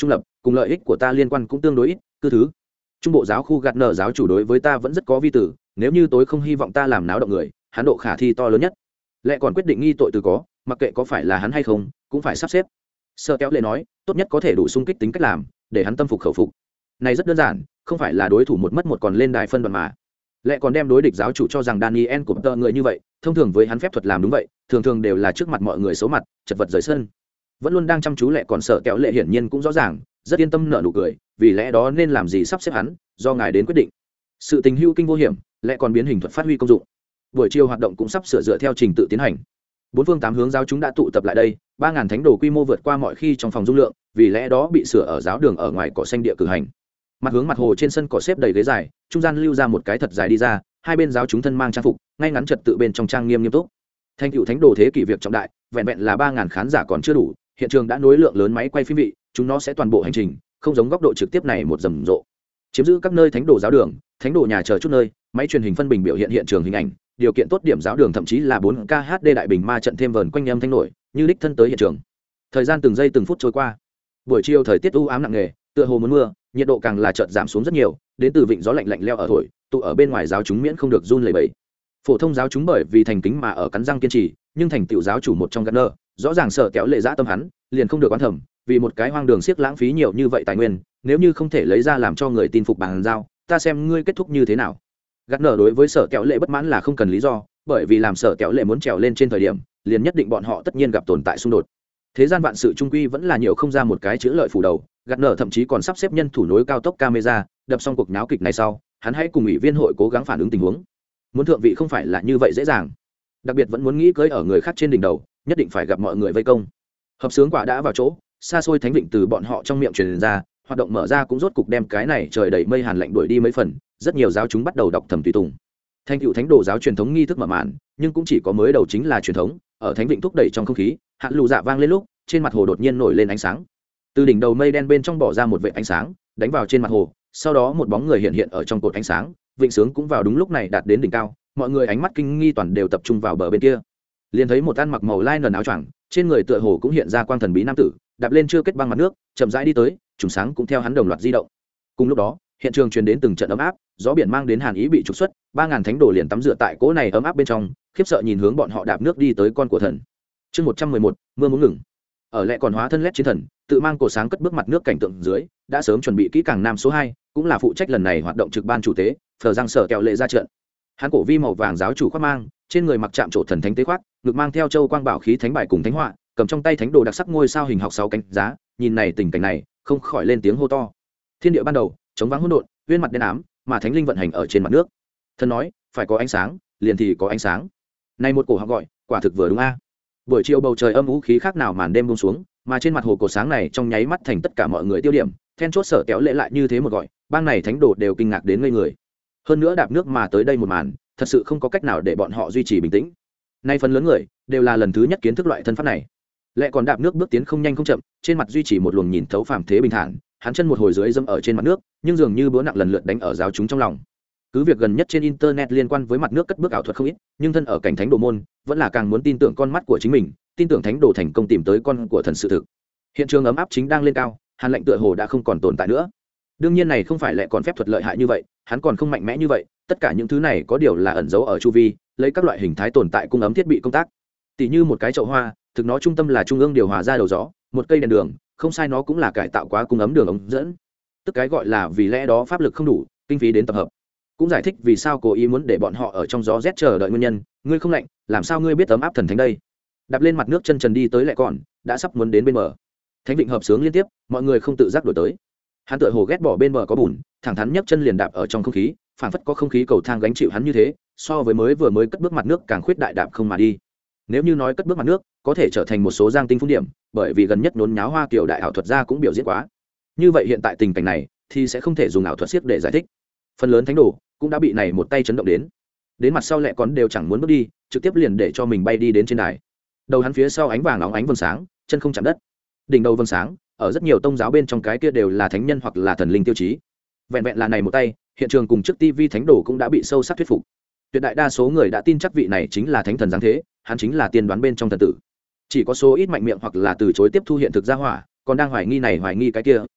cùng lợi ích của ta liên quan cũng tương đối ít cứ thứ trung bộ giáo khu gạt nở giáo chủ đối với ta vẫn rất có vi tử, nếu như tối không hy vọng ta làm náo động người, hắn độ khả thi to lớn nhất. Lẽ còn quyết định nghi tội từ có, mặc kệ có phải là hắn hay không cũng phải sắp xếp. Sơ kéo lệ nói tốt nhất có thể đủ sung kích tính cách làm để hắn tâm phục khẩu phục. Này rất đơn giản, không phải là đối thủ một mất một còn lên đài phân đoạn mà. Lẽ còn đem đối địch giáo chủ cho rằng Daniel của tờ người như vậy, thông thường với hắn phép thuật làm đúng vậy, thường thường đều là trước mặt mọi người xấu mặt, chật vật rời sân. Vẫn luôn đang chăm chú lệ còn sợ kéo lệ hiển nhiên cũng rõ ràng, rất yên tâm nở nụ cười, vì lẽ đó nên làm gì sắp xếp hắn, do ngài đến quyết định. Sự tình hữu kinh vô hiểm, lẽ còn biến hình thuật phát huy công dụng. Buổi chiều hoạt động cũng sắp sửa dựa theo trình tự tiến hành. Bốn phương tám hướng giáo chúng đã tụ tập lại đây, ba ngàn thánh đồ quy mô vượt qua mọi khi trong phòng dung lượng, vì lẽ đó bị sửa ở giáo đường ở ngoài cỏ xanh địa cử hành. Mặt hướng mặt hồ trên sân cỏ xếp đầy ghế dài, trung gian lưu ra một cái thật dài đi ra, hai bên giáo chúng thân mang trang phục, ngay ngắn trật tự bên trong trang nghiêm nghiêm túc. Thanh cựu thánh đồ thế kỷ việc trọng đại, vẹn vẹn là ba ngàn khán giả còn chưa đủ, hiện trường đã nối lượng lớn máy quay phim vị, chúng nó sẽ toàn bộ hành trình, không giống góc độ trực tiếp này một rầm rộ. Chiếm giữ các nơi thánh đồ giáo đường, thánh đồ nhà chờ chút nơi, máy truyền hình phân bình biểu hiện hiện trường hình ảnh, điều kiện tốt điểm giáo đường thậm chí là bốn K H D đại bình ma trận thêm vờn quanh âm thanh nổi, như đích thân tới hiện trường. Thời gian từng giây từng phút trôi qua. Buổi chiều thời tiết u ám nặng nề, tựa hồ muốn mưa, nhiệt độ càng là chợt giảm xuống rất nhiều, đến từ vịnh gió lạnh lạnh leo ở thổi, tụ ở bên ngoài giáo chúng miễn không được run lẩy bẩy. Phổ thông giáo chúng bởi vì thành kính mà ở cắn răng kiên trì, nhưng thành tiểu giáo chủ một trong Gardner, rõ ràng sợ kéo lệ dã tâm hắn, liền không được quan thầm, vì một cái hoang đường siếc lãng phí nhiều như vậy tài nguyên, nếu như không thể lấy ra làm cho người tin phục bằng giao, ta xem ngươi kết thúc như thế nào. Gardner đối với sở kéo lệ bất mãn là không cần lý do, bởi vì làm sở kéo lệ muốn trèo lên trên thời điểm, liền nhất định bọn họ tất nhiên gặp tồn tại xung đột. Thế gian vạn sự trung quy vẫn là nhiều không ra một cái chữ lợi phủ đầu, Gardner thậm chí còn sắp xếp nhân thủ nối cao tốc camera, đập xong cuộc náo kịch này sau, hắn hãy cùng ủy viên hội cố gắng phản ứng tình huống. Muốn thượng vị không phải là như vậy dễ dàng, đặc biệt vẫn muốn nghĩ cưới ở người khác trên đỉnh đầu, nhất định phải gặp mọi người vây công. Hợp sướng quả đã vào chỗ, xa xôi thánh vịnh từ bọn họ trong miệng truyền ra, hoạt động mở ra cũng rốt cục đem cái này trời đầy mây hàn lạnh đuổi đi mấy phần, rất nhiều giáo chúng bắt đầu đọc thầm tùy tùng. Thanh cựu thánh đồ giáo truyền thống nghi thức mở màn, nhưng cũng chỉ có mới đầu chính là truyền thống, ở thánh vịnh thúc đẩy trong không khí, hạn lù dạ vang lên lúc, trên mặt hồ đột nhiên nổi lên ánh sáng. Từ đỉnh đầu mây đen bên trong bỏ ra một vệt ánh sáng, đánh vào trên mặt hồ, sau đó một bóng người hiện hiện ở trong cột ánh sáng, vịnh sướng cũng vào đúng lúc này đạt đến đỉnh cao, mọi người ánh mắt kinh nghi toàn đều tập trung vào bờ bên kia. Liền thấy một ăn mặc màu lai nần áo choàng, trên người tựa hồ cũng hiện ra quang thần bí nam tử, đạp lên chưa kết băng mặt nước, chậm rãi đi tới, trùng sáng cũng theo hắn đồng loạt di động. Cùng lúc đó, hiện trường truyền đến từng trận ấm áp, gió biển mang đến hàn ý bị trục xuất, ba ngàn thánh đồ liền tắm rửa tại cỗ này ấm áp bên trong, khiếp sợ nhìn hướng bọn họ đạp nước đi tới con của thần. Chương một trăm mười một, mưa muốn ngừng. Ở lẽ còn hóa thân lét chiến thần, tự mang cổ sáng cất bước mặt nước cảnh tượng dưới, đã sớm chuẩn bị kỹ càng nam số hai, cũng là phụ trách lần này hoạt động trực ban chủ tế, phờ răng sở kẹo lệ ra trận. Hắn cổ vi màu vàng giáo chủ khoác mang, trên người mặc trạm trổ thần thánh tế khoác, ngực mang theo châu quang bảo khí thánh bài cùng thánh họa, cầm trong tay thánh đồ đặc sắc ngôi sao hình học sáu cánh giá, nhìn này tình cảnh này, không khỏi lên tiếng hô to. Thiên địa ban đầu, chống vắng hỗn độn, uyên mặt đen ám, mà thánh linh vận hành ở trên mặt nước. Thần nói, phải có ánh sáng, liền thì có ánh sáng. Này một cổ họng gọi, quả thực vừa đúng a. Buổi chiều bầu trời âm u khí khác nào màn đêm buông xuống, mà trên mặt hồ cổ sáng này trong nháy mắt thành tất cả mọi người tiêu điểm, then chốt sở kéo lệ lại như thế một gọi, bang này thánh đồ đều kinh ngạc đến ngây người. Hơn nữa đạp nước mà tới đây một màn, thật sự không có cách nào để bọn họ duy trì bình tĩnh. Nay phần lớn người đều là lần thứ nhất kiến thức loại thân pháp này. Lệ còn đạp nước bước tiến không nhanh không chậm, trên mặt duy trì một luồng nhìn thấu phàm thế bình thản, hắn chân một hồi dưới dâm ở trên mặt nước, nhưng dường như búa nặng lần lượt đánh ở giáo chúng trong lòng. Cứ việc gần nhất trên internet liên quan với mặt nước cất bước ảo thuật không ít, nhưng thân ở cảnh thánh đồ môn, vẫn là càng muốn tin tưởng con mắt của chính mình, tin tưởng thánh đồ thành công tìm tới con của thần sự thực. Hiện trường ấm áp chính đang lên cao, hàn lạnh tựa hồ đã không còn tồn tại nữa. Đương nhiên này không phải lệ còn phép thuật lợi hại như vậy, hắn còn không mạnh mẽ như vậy, tất cả những thứ này có điều là ẩn giấu ở chu vi, lấy các loại hình thái tồn tại cung ấm thiết bị công tác. Tỷ như một cái chậu hoa, thực nó trung tâm là trung ương điều hòa ra đầu gió, một cây đèn đường, không sai nó cũng là cải tạo quá cung ấm đường ống dẫn. Tức cái gọi là vì lẽ đó pháp lực không đủ, kinh phí đến tập hợp. Cũng giải thích vì sao cố ý muốn để bọn họ ở trong gió rét chờ đợi nguyên nhân, ngươi không lạnh, làm sao ngươi biết ấm áp thần thánh đây? Đạp lên mặt nước chân trần đi tới lại còn, đã sắp muốn đến bên bờ. Thánh vịnh hợp sướng liên tiếp, mọi người không tự giác đổi tới. Hắn tựa hồ ghét bỏ bên bờ có bùn, thẳng thắn nhấc chân liền đạp ở trong không khí, phảng phất có không khí cầu thang gánh chịu hắn như thế, so với mới vừa mới cất bước mặt nước càng khuyết đại đạp không mà đi. Nếu như nói cất bước mặt nước, có thể trở thành một số giang tinh phun điểm, bởi vì gần nhất nốn nháo hoa kiểu đại ảo thuật gia cũng biểu diễn quá. Như vậy hiện tại tình cảnh này thì sẽ không thể dùng ảo thuật siết để giải thích. Phần lớn thánh đồ cũng đã bị này một tay chấn động đến. Đến mặt sau lẹ còn đều chẳng muốn bước đi, trực tiếp liền để cho mình bay đi đến trên đài. Đầu hắn phía sau ánh vàng óng ánh vầng sáng, chân không chạm đất. Đỉnh đầu vầng sáng, ở rất nhiều tông giáo bên trong cái kia đều là thánh nhân hoặc là thần linh tiêu chí. Vẹn vẹn là này một tay, hiện trường cùng trước tivi thánh đồ cũng đã bị sâu sắc thuyết phục. Tuyệt đại đa số người đã tin chắc vị này chính là thánh thần giáng thế, hắn chính là tiên đoán bên trong thần tử. Chỉ có số ít mạnh miệng hoặc là từ chối tiếp thu hiện thực gia hỏa, còn đang hoài nghi này hoài nghi cái kia,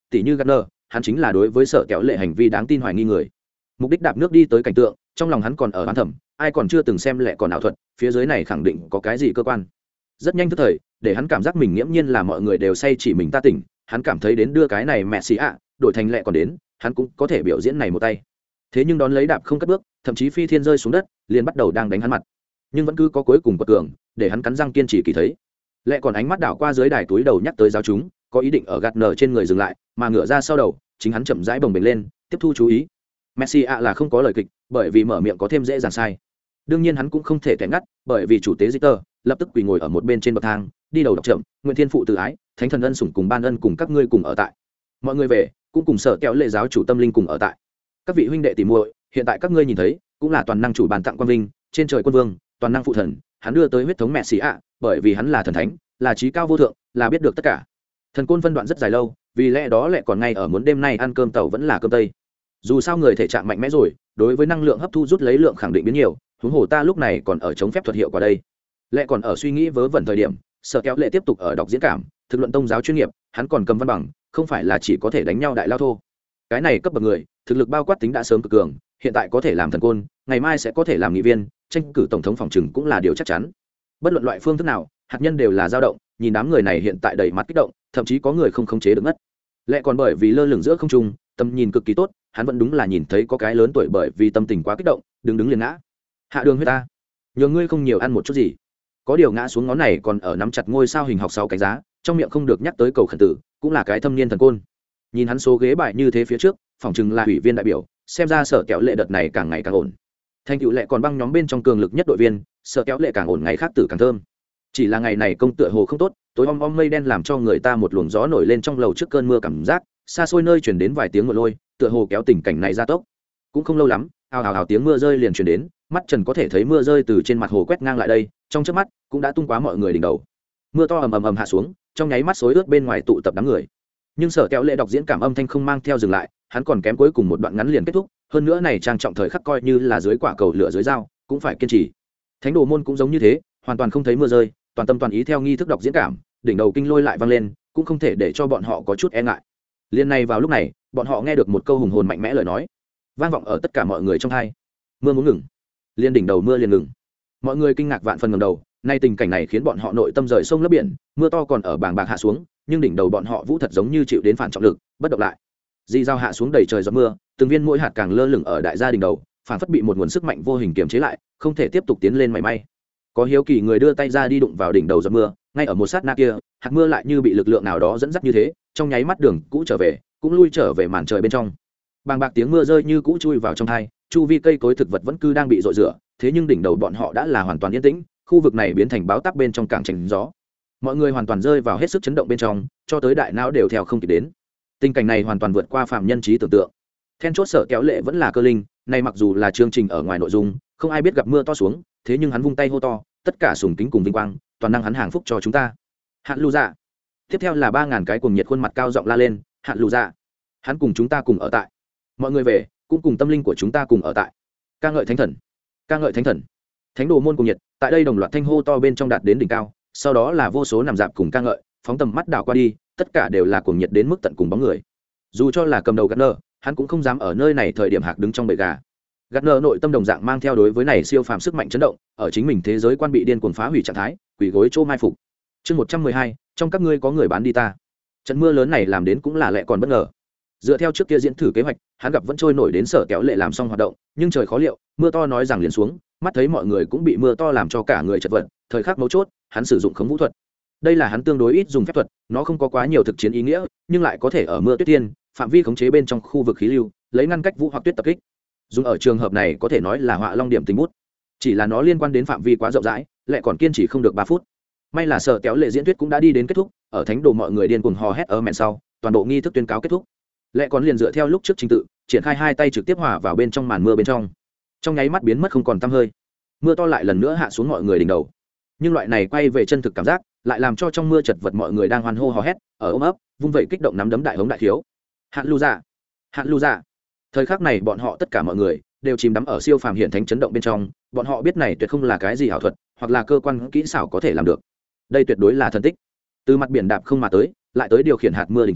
tỉ như Gardner, hắn chính là đối với sở kéo lệ hành vi đáng tin hoài nghi người. Mục đích đạp nước đi tới cảnh tượng, trong lòng hắn còn ở oán thẩm, ai còn chưa từng xem lệ còn ảo thuật, phía dưới này khẳng định có cái gì cơ quan. Rất nhanh tức thời, để hắn cảm giác mình nghiễm nhiên là mọi người đều say chỉ mình ta tỉnh, hắn cảm thấy đến đưa cái này mẹ xì ạ, đổi thành lệ còn đến, hắn cũng có thể biểu diễn này một tay. Thế nhưng đón lấy đạp không cất bước, thậm chí phi thiên rơi xuống đất, liền bắt đầu đang đánh hắn mặt. Nhưng vẫn cứ có cuối cùng quật cường, để hắn cắn răng kiên trì kỳ thấy. Lệ còn ánh mắt đảo qua dưới đài túi đầu nhắc tới giáo chúng, có ý định ở gạt nở trên người dừng lại, mà ngửa ra sau đầu, chính hắn chậm rãi bồng bềnh lên, tiếp thu chú ý. Messi ạ là không có lời kịch, bởi vì mở miệng có thêm dễ dàng sai. Đương nhiên hắn cũng không thể kẻ ngắt, bởi vì chủ tế Zitter lập tức quỳ ngồi ở một bên trên bậc thang, đi đầu đọc chậm, nguyện thiên phụ tự ái, thánh thần ân sủng cùng ban ân cùng các ngươi cùng ở tại. Mọi người về, cũng cùng sở kéo lệ giáo chủ tâm linh cùng ở tại. Các vị huynh đệ tỉ muội, hiện tại các ngươi nhìn thấy, cũng là toàn năng chủ bàn tặng quang linh, trên trời quân vương, toàn năng phụ thần, hắn đưa tới huyết thống Messi ạ, bởi vì hắn là thần thánh, là trí cao vô thượng, là biết được tất cả. Thần côn phân đoạn rất dài lâu, vì lẽ đó lại còn ngay ở muốn đêm nay ăn cơm tàu vẫn là cơm tây. Dù sao người thể trạng mạnh mẽ rồi, đối với năng lượng hấp thu rút lấy lượng khẳng định biến nhiều, huống hồ ta lúc này còn ở chống phép thuật hiệu quả đây. Lệ còn ở suy nghĩ vớ vẩn thời điểm, Sở Kéo Lệ tiếp tục ở đọc diễn cảm, thực luận tông giáo chuyên nghiệp, hắn còn cầm văn bằng, không phải là chỉ có thể đánh nhau đại lao thô. Cái này cấp bậc người, thực lực bao quát tính đã sớm cực cường, hiện tại có thể làm thần côn, ngày mai sẽ có thể làm nghị viên, tranh cử tổng thống phòng trừng cũng là điều chắc chắn. Bất luận loại phương thức nào, hạt nhân đều là dao động, nhìn đám người này hiện tại đầy mặt kích động, thậm chí có người không khống chế được ngất. Lệ còn bởi vì lơ lửng giữa không trung, tầm nhìn cực kỳ tốt, hắn vẫn đúng là nhìn thấy có cái lớn tuổi bởi vì tâm tình quá kích động, đứng đứng liền ngã. Hạ đường huyết ta, nhờ ngươi không nhiều ăn một chút gì. Có điều ngã xuống ngón này còn ở nắm chặt ngôi sao hình học sau cánh giá, trong miệng không được nhắc tới cầu khẩn tử, cũng là cái thâm niên thần côn. Nhìn hắn số ghế bài như thế phía trước, phỏng chừng là ủy viên đại biểu, xem ra Sở Kéo Lệ đợt này càng ngày càng ổn. Thanh Cựu Lệ còn băng nhóm bên trong cường lực nhất đội viên, Sở Kéo Lệ càng ổn ngày khác tử càng thơm. Chỉ là ngày này công tựa hồ không tốt, tối om om mây đen làm cho người ta một luồng gió nổi lên trong lầu trước cơn mưa cảm giác, xa xôi nơi chuyển đến vài tiếng một lôi, tựa hồ kéo tình cảnh này ra tốc. Cũng không lâu lắm, ào ào ào tiếng mưa rơi liền chuyển đến, mắt Trần có thể thấy mưa rơi từ trên mặt hồ quét ngang lại đây, trong chớp mắt cũng đã tung quá mọi người đỉnh đầu. Mưa to ầm ầm ầm hạ xuống, trong nháy mắt xối ướt bên ngoài tụ tập đám người. Nhưng Sở Kéo Lệ đọc diễn cảm âm thanh không mang theo dừng lại, hắn còn kém cuối cùng một đoạn ngắn liền kết thúc, hơn nữa này trang trọng thời khắc coi như là dưới quả cầu lửa dưới dao, cũng phải kiên trì. Thánh đồ môn cũng giống như thế, hoàn toàn không thấy mưa rơi, toàn tâm toàn ý theo nghi thức đọc diễn cảm, đỉnh đầu kinh lôi lại vang lên, cũng không thể để cho bọn họ có chút e ngại. Liên này vào lúc này, bọn họ nghe được một câu hùng hồn mạnh mẽ lời nói, vang vọng ở tất cả mọi người trong tai. Mưa muốn ngừng. Liên đỉnh đầu mưa liền ngừng. Mọi người kinh ngạc vạn phần ngẩng đầu, nay tình cảnh này khiến bọn họ nội tâm rời sông lấp biển, mưa to còn ở bàng bạc hạ xuống, nhưng đỉnh đầu bọn họ vũ thật giống như chịu đến phản trọng lực, bất động lại. Di dao hạ xuống đầy trời giọt mưa, từng viên mỗi hạt càng lơ lửng ở đại gia đỉnh đầu, phản phất bị một nguồn sức mạnh vô hình kiềm chế lại, không thể tiếp tục tiến lên mảy may. Có hiếu kỳ người đưa tay ra đi đụng vào đỉnh đầu giọt mưa, ngay ở một sát na kia, hạt mưa lại như bị lực lượng nào đó dẫn dắt như thế, trong nháy mắt đường cũ trở về, cũng lui trở về màn trời bên trong. Bàng bạc tiếng mưa rơi như cũ chui vào trong tai, chu vi cây cối thực vật vẫn cứ đang bị rội rửa, thế nhưng đỉnh đầu bọn họ đã là hoàn toàn yên tĩnh, khu vực này biến thành báo táp bên trong cảng tránh gió. Mọi người hoàn toàn rơi vào hết sức chấn động bên trong, cho tới đại não đều theo không kịp đến. Tình cảnh này hoàn toàn vượt qua phàm nhân trí tưởng tượng. Then chốt Sở Kéo Lệ vẫn là cơ linh, này mặc dù là chương trình ở ngoài nội dung, không ai biết gặp mưa to xuống, thế nhưng hắn vung tay hô to, tất cả sùng kính cùng vinh quang, toàn năng hắn hàng phúc cho chúng ta. Hạn Lù Dạ. Tiếp theo là ba ngàn cái cuồng nhiệt khuôn mặt cao giọng la lên, Hạn Lù Dạ. Hắn cùng chúng ta cùng ở tại. Mọi người về, cũng cùng tâm linh của chúng ta cùng ở tại. Ca ngợi thánh thần, ca ngợi thánh thần. Thánh đồ môn cuồng nhiệt, tại đây đồng loạt thanh hô to bên trong đạt đến đỉnh cao, sau đó là vô số nằm dạp cùng ca ngợi, phóng tầm mắt đảo qua đi, tất cả đều là cuồng nhiệt đến mức tận cùng bóng người. Dù cho là cầm đầu Gardner, hắn cũng không dám ở nơi này thời điểm hạc đứng trong bầy gà. Gardner nội tâm đồng dạng mang theo đối với này siêu phàm sức mạnh chấn động, ở chính mình thế giới quan bị điên cuồng phá hủy trạng thái, quỳ gối chỗ mai phục. Chương một trăm mười hai, trong các ngươi có người bán đi ta. Trận mưa lớn này làm đến cũng là lẹ còn bất ngờ. Dựa theo trước kia diễn thử kế hoạch, hắn gặp vẫn trôi nổi đến Sở Kéo Lệ làm xong hoạt động, nhưng trời khó liệu, mưa to nói rằng liền xuống, mắt thấy mọi người cũng bị mưa to làm cho cả người chật vật, thời khắc mấu chốt, hắn sử dụng khống vũ thuật. Đây là hắn tương đối ít dùng phép thuật, nó không có quá nhiều thực chiến ý nghĩa, nhưng lại có thể ở mưa tuyết tiên, phạm vi khống chế bên trong khu vực khí lưu, lấy ngăn cách vũ hoặc tuyết tập kích. Dùng ở trường hợp này có thể nói là họa long điểm tình bút. Chỉ là nó liên quan đến phạm vi quá rộng rãi, lại còn kiên trì không được ba phút. May là Sở Kéo Lệ diễn thuyết cũng đã đi đến kết thúc, ở thánh đồ mọi người điên cuồng hò hét ở mẹn sau, toàn bộ nghi thức tuyên cáo kết thúc. Lệ còn liền dựa theo lúc trước trình tự, triển khai hai tay trực tiếp hòa vào bên trong màn mưa bên trong. Trong nháy mắt biến mất không còn tăm hơi. Mưa to lại lần nữa hạ xuống mọi người đỉnh đầu. Nhưng loại này quay về chân thực cảm giác, lại làm cho trong mưa chật vật mọi người đang hoan hô hò hét, ở ôm ấp, vung vẩy kích động nắm đấm đại hống đại thiếu. Hạn Lù Dạ, Hạn Lù Dạ. Thời khắc này bọn họ tất cả mọi người đều chìm đắm ở siêu phàm hiện thánh chấn động bên trong, bọn họ biết này tuyệt không là cái gì ảo thuật, hoặc là cơ quan kỹ xảo có thể làm được. Đây tuyệt đối là thần tích. Từ mặt biển đạp không mà tới, lại tới điều khiển hạt mưa đình chỉ,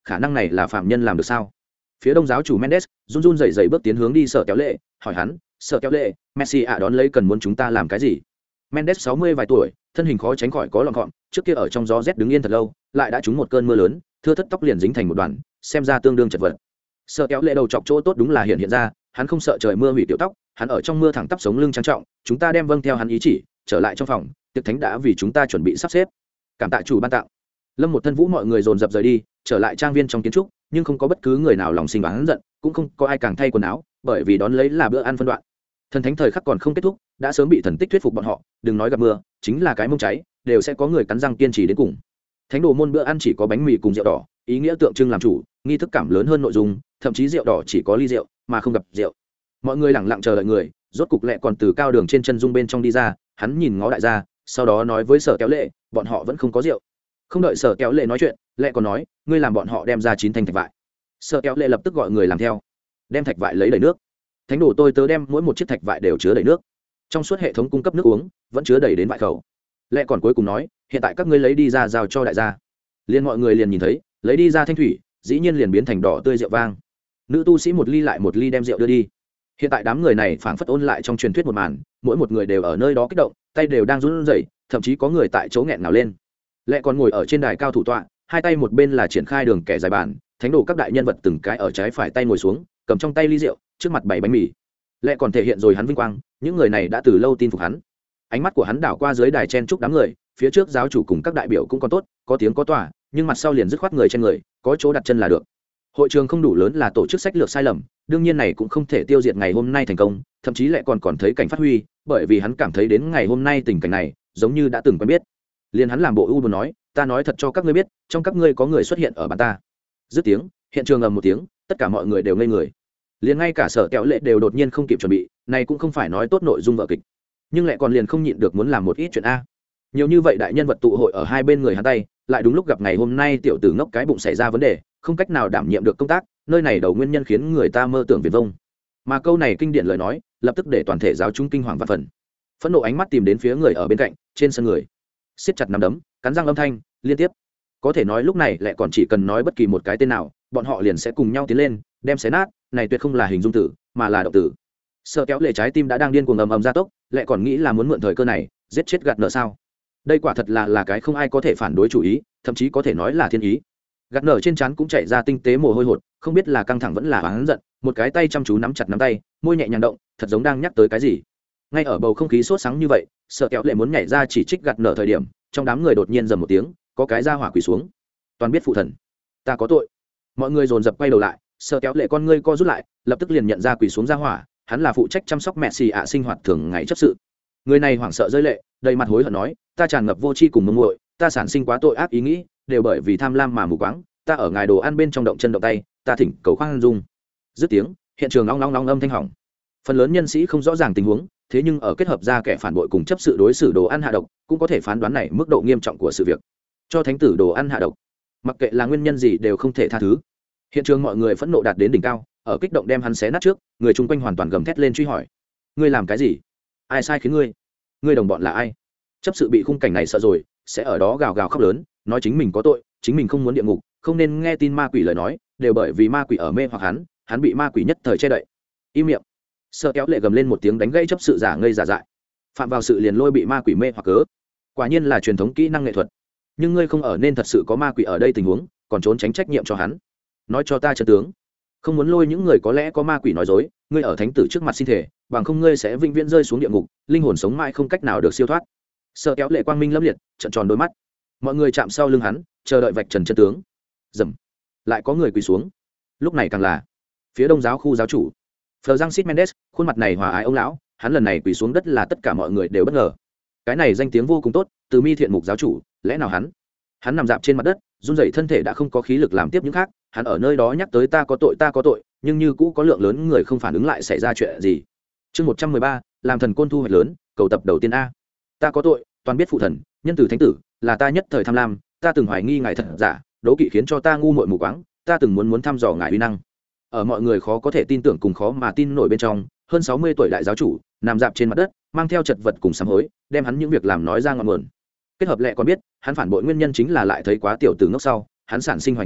khả năng này là phạm nhân làm được sao? Phía đông giáo chủ Mendes run run rẩy rẩy bước tiến hướng đi Sở Kéo Lệ, hỏi hắn, Sở Kéo Lệ, Messi ạ đón lấy cần muốn chúng ta làm cái gì? Mendes sáu mươi vài tuổi, thân hình khó tránh khỏi có lọn gọn, trước kia ở trong gió rét đứng yên thật lâu, lại đã trúng một cơn mưa lớn, thưa thất tóc liền dính thành một đoàn, xem ra tương đương chật vật. Sở Kéo Lệ đầu chọc chỗ tốt đúng là hiện hiện ra, hắn không sợ trời mưa hủy tiểu tóc, hắn ở trong mưa thẳng tắp sống lưng trang trọng, chúng ta đem vâng theo hắn ý chỉ, trở lại trong phòng, tiệc thánh đã vì chúng ta chuẩn bị sắp xếp. Cảm tạ chủ ban tặng. Lâm một thân vũ mọi người dồn dập rời đi, trở lại trang viên trong kiến trúc, nhưng không có bất cứ người nào lòng sinh oán giận, cũng không có ai càng thay quần áo, bởi vì đón lấy là bữa ăn phân đoạn. Thần thánh thời khắc còn không kết thúc, đã sớm bị thần tích thuyết phục bọn họ, đừng nói gặp mưa, chính là cái mông cháy, đều sẽ có người cắn răng kiên trì đến cùng. Thánh đồ môn bữa ăn chỉ có bánh mì cùng rượu đỏ, ý nghĩa tượng trưng làm chủ, nghi thức cảm lớn hơn nội dung, thậm chí rượu đỏ chỉ có ly rượu, mà không gặp rượu. Mọi người lặng lặng chờ đợi người, rốt cục Lệ còn từ cao đường trên chân dung bên trong đi ra, hắn nhìn ngó đại gia, sau đó nói với Sở Kéo Lệ, bọn họ vẫn không có rượu. Không đợi Sở Kéo Lệ nói chuyện, Lệ còn nói, ngươi làm bọn họ đem ra chín thanh thạch vại. Sở Kéo Lệ lập tức gọi người làm theo, đem thạch vại lấy đầy nước. Thánh đồ tôi tớ đem mỗi một chiếc thạch vại đều chứa đầy nước, trong suốt hệ thống cung cấp nước uống vẫn chứa đầy đến vại khẩu. Lệ còn cuối cùng nói, hiện tại các ngươi lấy đi ra giao cho đại gia. Liên mọi người liền nhìn thấy, lấy đi ra thanh thủy, dĩ nhiên liền biến thành đỏ tươi rượu vang. Nữ tu sĩ một ly lại một ly đem rượu đưa đi. Hiện tại đám người này phảng phất ôn lại trong truyền thuyết một màn, mỗi một người đều ở nơi đó kích động, tay đều đang run rẩy, thậm chí có người tại chỗ nghẹn ngào lên. Lệ còn ngồi ở trên đài cao thủ tọa, hai tay một bên là triển khai đường kẻ dài bàn, thánh đồ các đại nhân vật từng cái ở trái phải tay ngồi xuống, cầm trong tay ly rượu, trước mặt bảy bánh mì. Lệ còn thể hiện rồi hắn vinh quang, những người này đã từ lâu tin phục hắn. Ánh mắt của hắn đảo qua dưới đài chen chúc đám người, phía trước giáo chủ cùng các đại biểu cũng còn tốt, có tiếng có tòa, nhưng mặt sau liền dứt khoát người trên người, có chỗ đặt chân là được. Hội trường không đủ lớn là tổ chức sách lược sai lầm, đương nhiên này cũng không thể tiêu diệt ngày hôm nay thành công, thậm chí Lệ còn còn thấy cảnh phát huy, bởi vì hắn cảm thấy đến ngày hôm nay tình cảnh này giống như đã từng quen biết. Liền hắn làm bộ u buồn nói, ta nói thật cho các ngươi biết, trong các ngươi có người xuất hiện ở bàn ta. Dứt tiếng, hiện trường ầm một tiếng, tất cả mọi người đều ngây người. Liền ngay cả Sở Kéo Lệ đều đột nhiên không kịp chuẩn bị, này cũng không phải nói tốt nội dung vở kịch, nhưng Lệ còn liền không nhịn được muốn làm một ít chuyện a. Nhiều như vậy đại nhân vật tụ hội ở hai bên người hắn tay, lại đúng lúc gặp ngày hôm nay tiểu tử ngốc cái bụng xảy ra vấn đề, không cách nào đảm nhiệm được công tác, nơi này đầu nguyên nhân khiến người ta mơ tưởng viển vông. Mà câu này kinh điển lời nói, lập tức để toàn thể giáo chúng kinh hoàng vạn phần. Phẫn nộ ánh mắt tìm đến phía người ở bên cạnh, trên sân người. Siết chặt nắm đấm, cắn răng âm thanh, liên tiếp. Có thể nói lúc này Lệ còn chỉ cần nói bất kỳ một cái tên nào, bọn họ liền sẽ cùng nhau tiến lên, đem xé nát, này tuyệt không là hình dung tử, mà là động tử. Sở Kéo Lệ trái tim đã đang điên cuồng ầm ầm gia tốc, Lệ còn nghĩ là muốn mượn thời cơ này, giết chết gạt nợ sao? Đây quả thật là là cái không ai có thể phản đối chủ ý, thậm chí có thể nói là thiên ý. Gạt nở trên trán cũng chảy ra tinh tế mồ hôi hột, không biết là căng thẳng vẫn là oán giận, một cái tay chăm chú nắm chặt nắm tay, môi nhẹ nhàng động, thật giống đang nhắc tới cái gì. Ngay ở bầu không khí sốt sắng như vậy, Sở Kéo Lệ muốn nhảy ra chỉ trích gạt nở thời điểm, trong đám người đột nhiên rầm một tiếng, có cái ra hỏa quỳ xuống. Toàn biết phụ thần, ta có tội. Mọi người dồn dập quay đầu lại, Sở Kéo Lệ con ngươi co rút lại, lập tức liền nhận ra quỳ xuống ra hỏa, hắn là phụ trách chăm sóc mẹ xì ạ sinh hoạt thường ngày chấp sự. Người này hoảng sợ rơi lệ, đầy mặt hối hận nói, ta tràn ngập vô tri cùng mông muội, ta sản sinh quá tội ác ý nghĩ, đều bởi vì tham lam mà mù quáng, ta ở ngài đồ ăn bên trong động chân động tay, ta thỉnh cầu khoan dung. Dứt tiếng, hiện trường long long long âm thanh hỏng. Phần lớn nhân sĩ không rõ ràng tình huống, thế nhưng ở kết hợp ra kẻ phản bội cùng chấp sự đối xử đồ ăn hạ độc, cũng có thể phán đoán này mức độ nghiêm trọng của sự việc. Cho thánh tử đồ ăn hạ độc, mặc kệ là nguyên nhân gì đều không thể tha thứ. Hiện trường mọi người phẫn nộ đạt đến đỉnh cao, ở kích động đem hắn xé nát trước, người chung quanh hoàn toàn gầm thét lên truy hỏi: ngươi làm cái gì? Ai sai khiến ngươi? Ngươi đồng bọn là ai? Chấp sự bị khung cảnh này sợ rồi, sẽ ở đó gào gào khóc lớn, nói chính mình có tội, chính mình không muốn địa ngục, không nên nghe tin ma quỷ lời nói, đều bởi vì ma quỷ ở mê hoặc hắn, hắn bị ma quỷ nhất thời che đậy. Im miệng. Sở Kéo Lệ gầm lên một tiếng đánh gãy chấp sự giả ngây giả dại. Phạm vào sự liền lôi bị ma quỷ mê hoặc cớ. Quả nhiên là truyền thống kỹ năng nghệ thuật. Nhưng ngươi không ở nên thật sự có ma quỷ ở đây tình huống, còn trốn tránh trách nhiệm cho hắn. Nói cho ta chân tướng. Không muốn lôi những người có lẽ có ma quỷ nói dối, ngươi ở thánh tử trước mặt xin thể, bằng không ngươi sẽ vĩnh viễn rơi xuống địa ngục, linh hồn sống mãi không cách nào được siêu thoát. Sở Kéo Lệ quang minh lẫm liệt, trợn tròn đôi mắt. Mọi người chạm sau lưng hắn, chờ đợi vạch trần chân tướng. Dầm. Lại có người quỳ xuống. Lúc này càng là phía đông giáo khu giáo chủ Francis Mendes, khuôn mặt này hòa ái ông lão, hắn lần này quỳ xuống đất là tất cả mọi người đều bất ngờ. Cái này danh tiếng vô cùng tốt, từ mi thiện mục giáo chủ, lẽ nào hắn? Hắn nằm dạp trên mặt đất, run rẩy thân thể đã không có khí lực làm tiếp những khác, hắn ở nơi đó nhắc tới ta có tội ta có tội, nhưng như cũ có lượng lớn người không phản ứng lại xảy ra chuyện gì. Chương một trăm mười ba, làm thần côn thu hoạch lớn, cầu tập đầu tiên a. Ta có tội, toàn biết phụ thần, nhân từ thánh tử, là ta nhất thời tham lam, ta từng hoài nghi ngài thật giả, đố kỵ khiến cho ta ngu muội mù quáng, ta từng muốn muốn thăm dò ngài uy năng. Ở mọi người khó có thể tin tưởng cùng khó mà tin nổi bên trong, hơn sáu mươi tuổi đại giáo chủ nằm dạp trên mặt đất, mang theo chật vật cùng sám hối, đem hắn những việc làm nói ra ngọn nguồn. Kết hợp Lệ còn biết, hắn phản bội nguyên nhân chính là lại thấy quá tiểu tử ngốc sau, hắn sản sinh hoài nghi,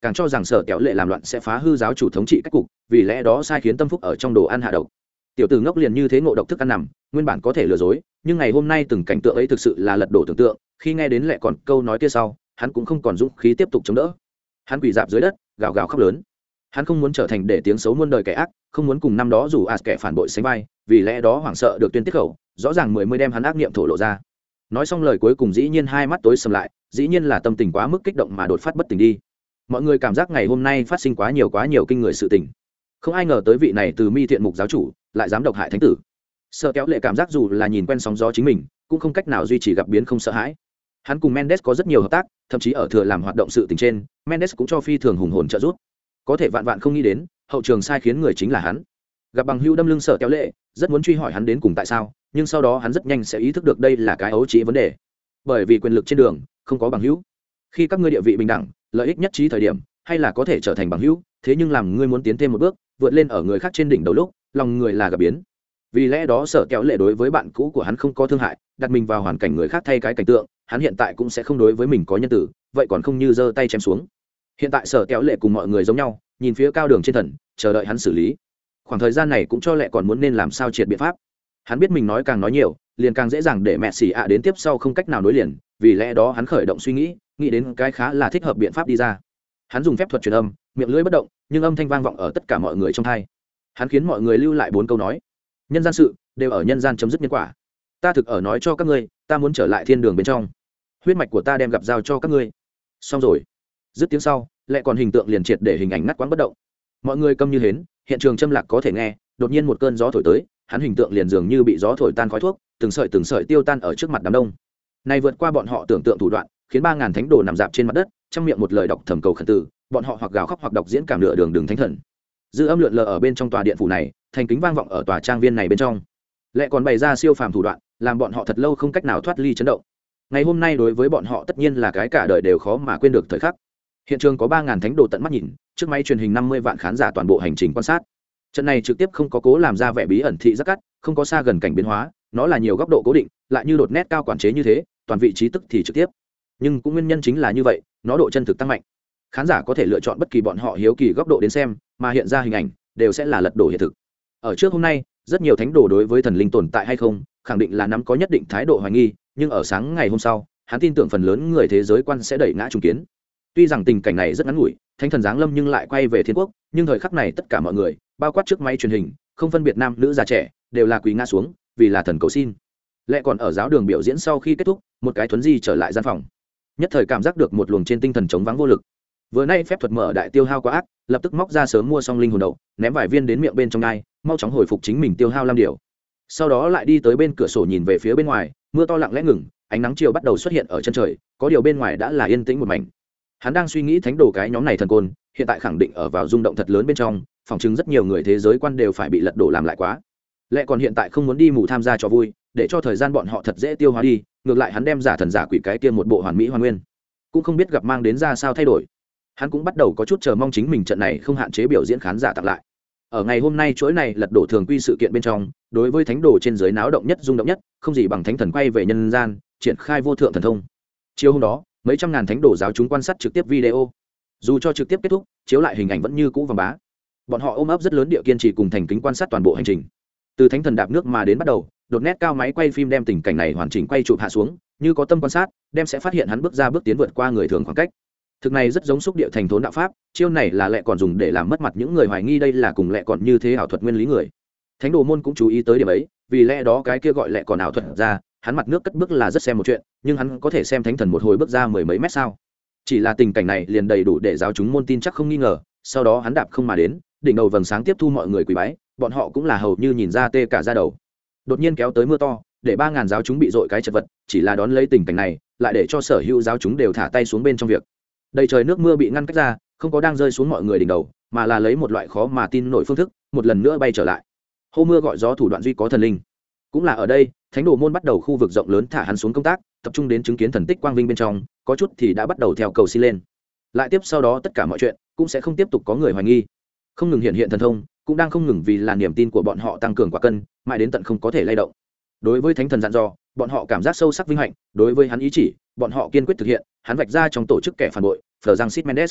càng cho rằng sở kéo lệ làm loạn sẽ phá hư giáo chủ thống trị cách cục, vì lẽ đó sai khiến tâm phúc ở trong đồ ăn hạ độc. Tiểu tử ngốc liền như thế ngộ độc thức ăn nằm, nguyên bản có thể lừa dối, nhưng ngày hôm nay từng cảnh tượng ấy thực sự là lật đổ tưởng tượng, khi nghe đến lệ còn câu nói kia sau, hắn cũng không còn dũng khí tiếp tục chống đỡ. Hắn quỳ dạp dưới đất, gào gào khóc lớn. Hắn không muốn trở thành để tiếng xấu muôn đời kẻ ác, không muốn cùng năm đó dù as kẻ phản bội sánh vai, vì lẽ đó hoảng sợ được tuyên tiết khẩu, rõ ràng mười mươi đem hắn ác niệm thổ lộ ra. Nói xong lời cuối cùng dĩ nhiên hai mắt tối sầm lại, dĩ nhiên là tâm tình quá mức kích động mà đột phát bất tỉnh đi. Mọi người cảm giác ngày hôm nay phát sinh quá nhiều quá nhiều kinh người sự tình. Không ai ngờ tới vị này từ mi thiện mục giáo chủ lại dám độc hại thánh tử. Sợ kéo lệ cảm giác dù là nhìn quen sóng gió chính mình, cũng không cách nào duy trì gặp biến không sợ hãi. Hắn cùng Mendes có rất nhiều hợp tác, thậm chí ở thừa làm hoạt động sự tình trên, Mendes cũng cho phi thường hùng hồn trợ giúp. Có thể vạn vạn không nghĩ đến, hậu trường sai khiến người chính là hắn. Gặp bằng hữu đâm lưng Sợ kéo lệ, rất muốn truy hỏi hắn đến cùng tại sao, nhưng sau đó hắn rất nhanh sẽ ý thức được đây là cái ấu trĩ vấn đề. Bởi vì quyền lực trên đường không có bằng hữu. Khi các ngươi địa vị bình đẳng, lợi ích nhất trí thời điểm, hay là có thể trở thành bằng hữu, thế nhưng làm ngươi muốn tiến thêm một bước, vượt lên ở người khác trên đỉnh đầu lúc, lòng người là gặp biến. Vì lẽ đó Sở kéo lệ đối với bạn cũ của hắn không có thương hại, đặt mình vào hoàn cảnh người khác thay cái cảnh tượng, hắn hiện tại cũng sẽ không đối với mình có nhân tử, vậy còn không như giơ tay chém xuống. Hiện tại Sở kéo lệ cùng mọi người giống nhau, nhìn phía cao đường trên thần, chờ đợi hắn xử lý. Khoảng thời gian này cũng cho lệ còn muốn nên làm sao triệt biện pháp. Hắn biết mình nói càng nói nhiều, liền càng dễ dàng để mẹ xỉ ạ đến tiếp sau không cách nào nối liền, vì lẽ đó hắn khởi động suy nghĩ, nghĩ đến cái khá là thích hợp biện pháp đi ra. Hắn dùng phép thuật truyền âm, miệng lưỡi bất động, nhưng âm thanh vang vọng ở tất cả mọi người trong tai. Hắn khiến mọi người lưu lại bốn câu nói: nhân gian sự đều ở nhân gian chấm dứt nhân quả. Ta thực ở nói cho các ngươi, ta muốn trở lại thiên đường bên trong. Huyết mạch của ta đem gặp giao cho các ngươi. Xong rồi. Dứt tiếng sau, lại còn hình tượng liền triệt để hình ảnh ngắt quãng bất động. Mọi người câm như hến, hiện trường châm lạc có thể nghe, đột nhiên một cơn gió thổi tới, hắn hình tượng liền dường như bị gió thổi tan khói thuốc, từng sợi từng sợi tiêu tan ở trước mặt đám đông. Này vượt qua bọn họ tưởng tượng thủ đoạn, khiến ba ngàn thánh đồ nằm dạp trên mặt đất, trong miệng một lời đọc thầm cầu khẩn tử, bọn họ hoặc gào khóc hoặc đọc diễn cảm nửa đường đường thánh thần. Dư âm lượn lờ ở bên trong tòa điện phủ này, thành kính vang vọng ở tòa trang viên này bên trong. Lại còn bày ra siêu phàm thủ đoạn, làm bọn họ thật lâu không cách nào thoát ly chấn động. Ngày hôm nay đối với bọn họ tất nhiên là cái cả đời đều khó mà quên được thời khắc. Hiện trường có ba ngàn thánh đồ tận mắt nhìn, trước máy truyền hình năm mươi vạn khán giả toàn bộ hành trình quan sát. Trận này trực tiếp không có cố làm ra vẻ bí ẩn thị giác cắt, không có xa gần cảnh biến hóa, nó là nhiều góc độ cố định, lại như đột nét cao quản chế như thế, toàn vị trí tức thì trực tiếp. Nhưng cũng nguyên nhân chính là như vậy, nó độ chân thực tăng mạnh. Khán giả có thể lựa chọn bất kỳ bọn họ hiếu kỳ góc độ đến xem, mà hiện ra hình ảnh đều sẽ là lật đổ hiện thực. Ở trước hôm nay, rất nhiều thánh đồ đối với thần linh tồn tại hay không, khẳng định là nắm có nhất định thái độ hoài nghi, nhưng ở sáng ngày hôm sau, hắn tin tưởng phần lớn người thế giới quan sẽ đẩy ngã trùng kiến. Tuy rằng tình cảnh này rất ngắn ngủi, thánh thần giáng lâm nhưng lại quay về thiên quốc, nhưng thời khắc này tất cả mọi người, bao quát trước máy truyền hình, không phân biệt nam nữ già trẻ, đều là quỳ ngã xuống, vì là thần cầu xin. Lẽ còn ở giáo đường biểu diễn sau khi kết thúc, một cái thuấn di trở lại gian phòng, nhất thời cảm giác được một luồng trên tinh thần chống vắng vô lực. Vừa nay phép thuật mở đại tiêu hao quá ác, lập tức móc ra sớm mua xong linh hồn đậu, ném vài viên đến miệng bên trong ngai, mau chóng hồi phục chính mình tiêu hao lam điều. Sau đó lại đi tới bên cửa sổ nhìn về phía bên ngoài, mưa to lặng lẽ ngừng, ánh nắng chiều bắt đầu xuất hiện ở chân trời, có điều bên ngoài đã là yên tĩnh một mảnh. Hắn đang suy nghĩ thánh đồ cái nhóm này thần côn, hiện tại khẳng định ở vào rung động thật lớn bên trong, phỏng chứng rất nhiều người thế giới quan đều phải bị lật đổ làm lại quá. Lẽ còn hiện tại không muốn đi mù tham gia cho vui, để cho thời gian bọn họ thật dễ tiêu hóa đi, ngược lại hắn đem giả thần giả quỷ cái kia một bộ hoàn mỹ hoàn nguyên, cũng không biết gặp mang đến ra sao thay đổi. Hắn cũng bắt đầu có chút chờ mong chính mình trận này không hạn chế biểu diễn khán giả tặng lại. Ở ngày hôm nay chuỗi này lật đổ thường quy sự kiện bên trong, đối với thánh đồ trên giới náo động nhất rung động nhất, không gì bằng thánh thần quay về nhân gian, triển khai vô thượng thần thông. Chiều hôm đó, mấy trăm ngàn thánh đồ giáo chúng quan sát trực tiếp video. Dù cho trực tiếp kết thúc, chiếu lại hình ảnh vẫn như cũ vàng bá. Bọn họ ôm ấp rất lớn địa kiên trì cùng thành kính quan sát toàn bộ hành trình. Từ thánh thần đạp nước mà đến bắt đầu, đột nét cao máy quay phim đem tình cảnh này hoàn chỉnh quay chụp hạ xuống, như có tâm quan sát, đem sẽ phát hiện hắn bước ra bước tiến vượt qua người thường khoảng cách. Thực này rất giống xúc địa thành thốn đạo pháp, chiêu này là lẹ còn dùng để làm mất mặt những người hoài nghi đây là cùng lẹ còn như thế ảo thuật nguyên lý người. Thánh đồ môn cũng chú ý tới điểm ấy, vì lẽ đó cái kia gọi lẹ còn ảo thuật ra, hắn mặt nước cất bước là rất xem một chuyện, nhưng hắn có thể xem thánh thần một hồi bước ra mười mấy mét sao? Chỉ là tình cảnh này liền đầy đủ để giáo chúng môn tin chắc không nghi ngờ, sau đó hắn đạp không mà đến, đỉnh đầu vầng sáng tiếp thu mọi người quỳ bái, bọn họ cũng là hầu như nhìn ra tê cả da đầu. Đột nhiên kéo tới mưa to, để ba ngàn giáo chúng bị dội cái chật vật, chỉ là đón lấy tình cảnh này, lại để cho sở hữu giáo chúng đều thả tay xuống bên trong việc. Đầy trời nước mưa bị ngăn cách ra, không có đang rơi xuống mọi người đỉnh đầu, mà là lấy một loại khó mà tin nổi phương thức, một lần nữa bay trở lại. Hô mưa gọi gió thủ đoạn duy có thần linh. Cũng là ở đây, thánh đồ môn bắt đầu khu vực rộng lớn thả hắn xuống công tác, tập trung đến chứng kiến thần tích quang vinh bên trong, có chút thì đã bắt đầu theo cầu xin lên. Lại tiếp sau đó tất cả mọi chuyện cũng sẽ không tiếp tục có người hoài nghi. Không ngừng hiện hiện thần thông, cũng đang không ngừng vì là niềm tin của bọn họ tăng cường quả cân, mãi đến tận không có thể lay động. Đối với thánh thần dặn dò, bọn họ cảm giác sâu sắc vinh hạnh, đối với hắn ý chỉ, bọn họ kiên quyết thực hiện, hắn vạch ra trong tổ chức kẻ phản bội, Francis Mendes.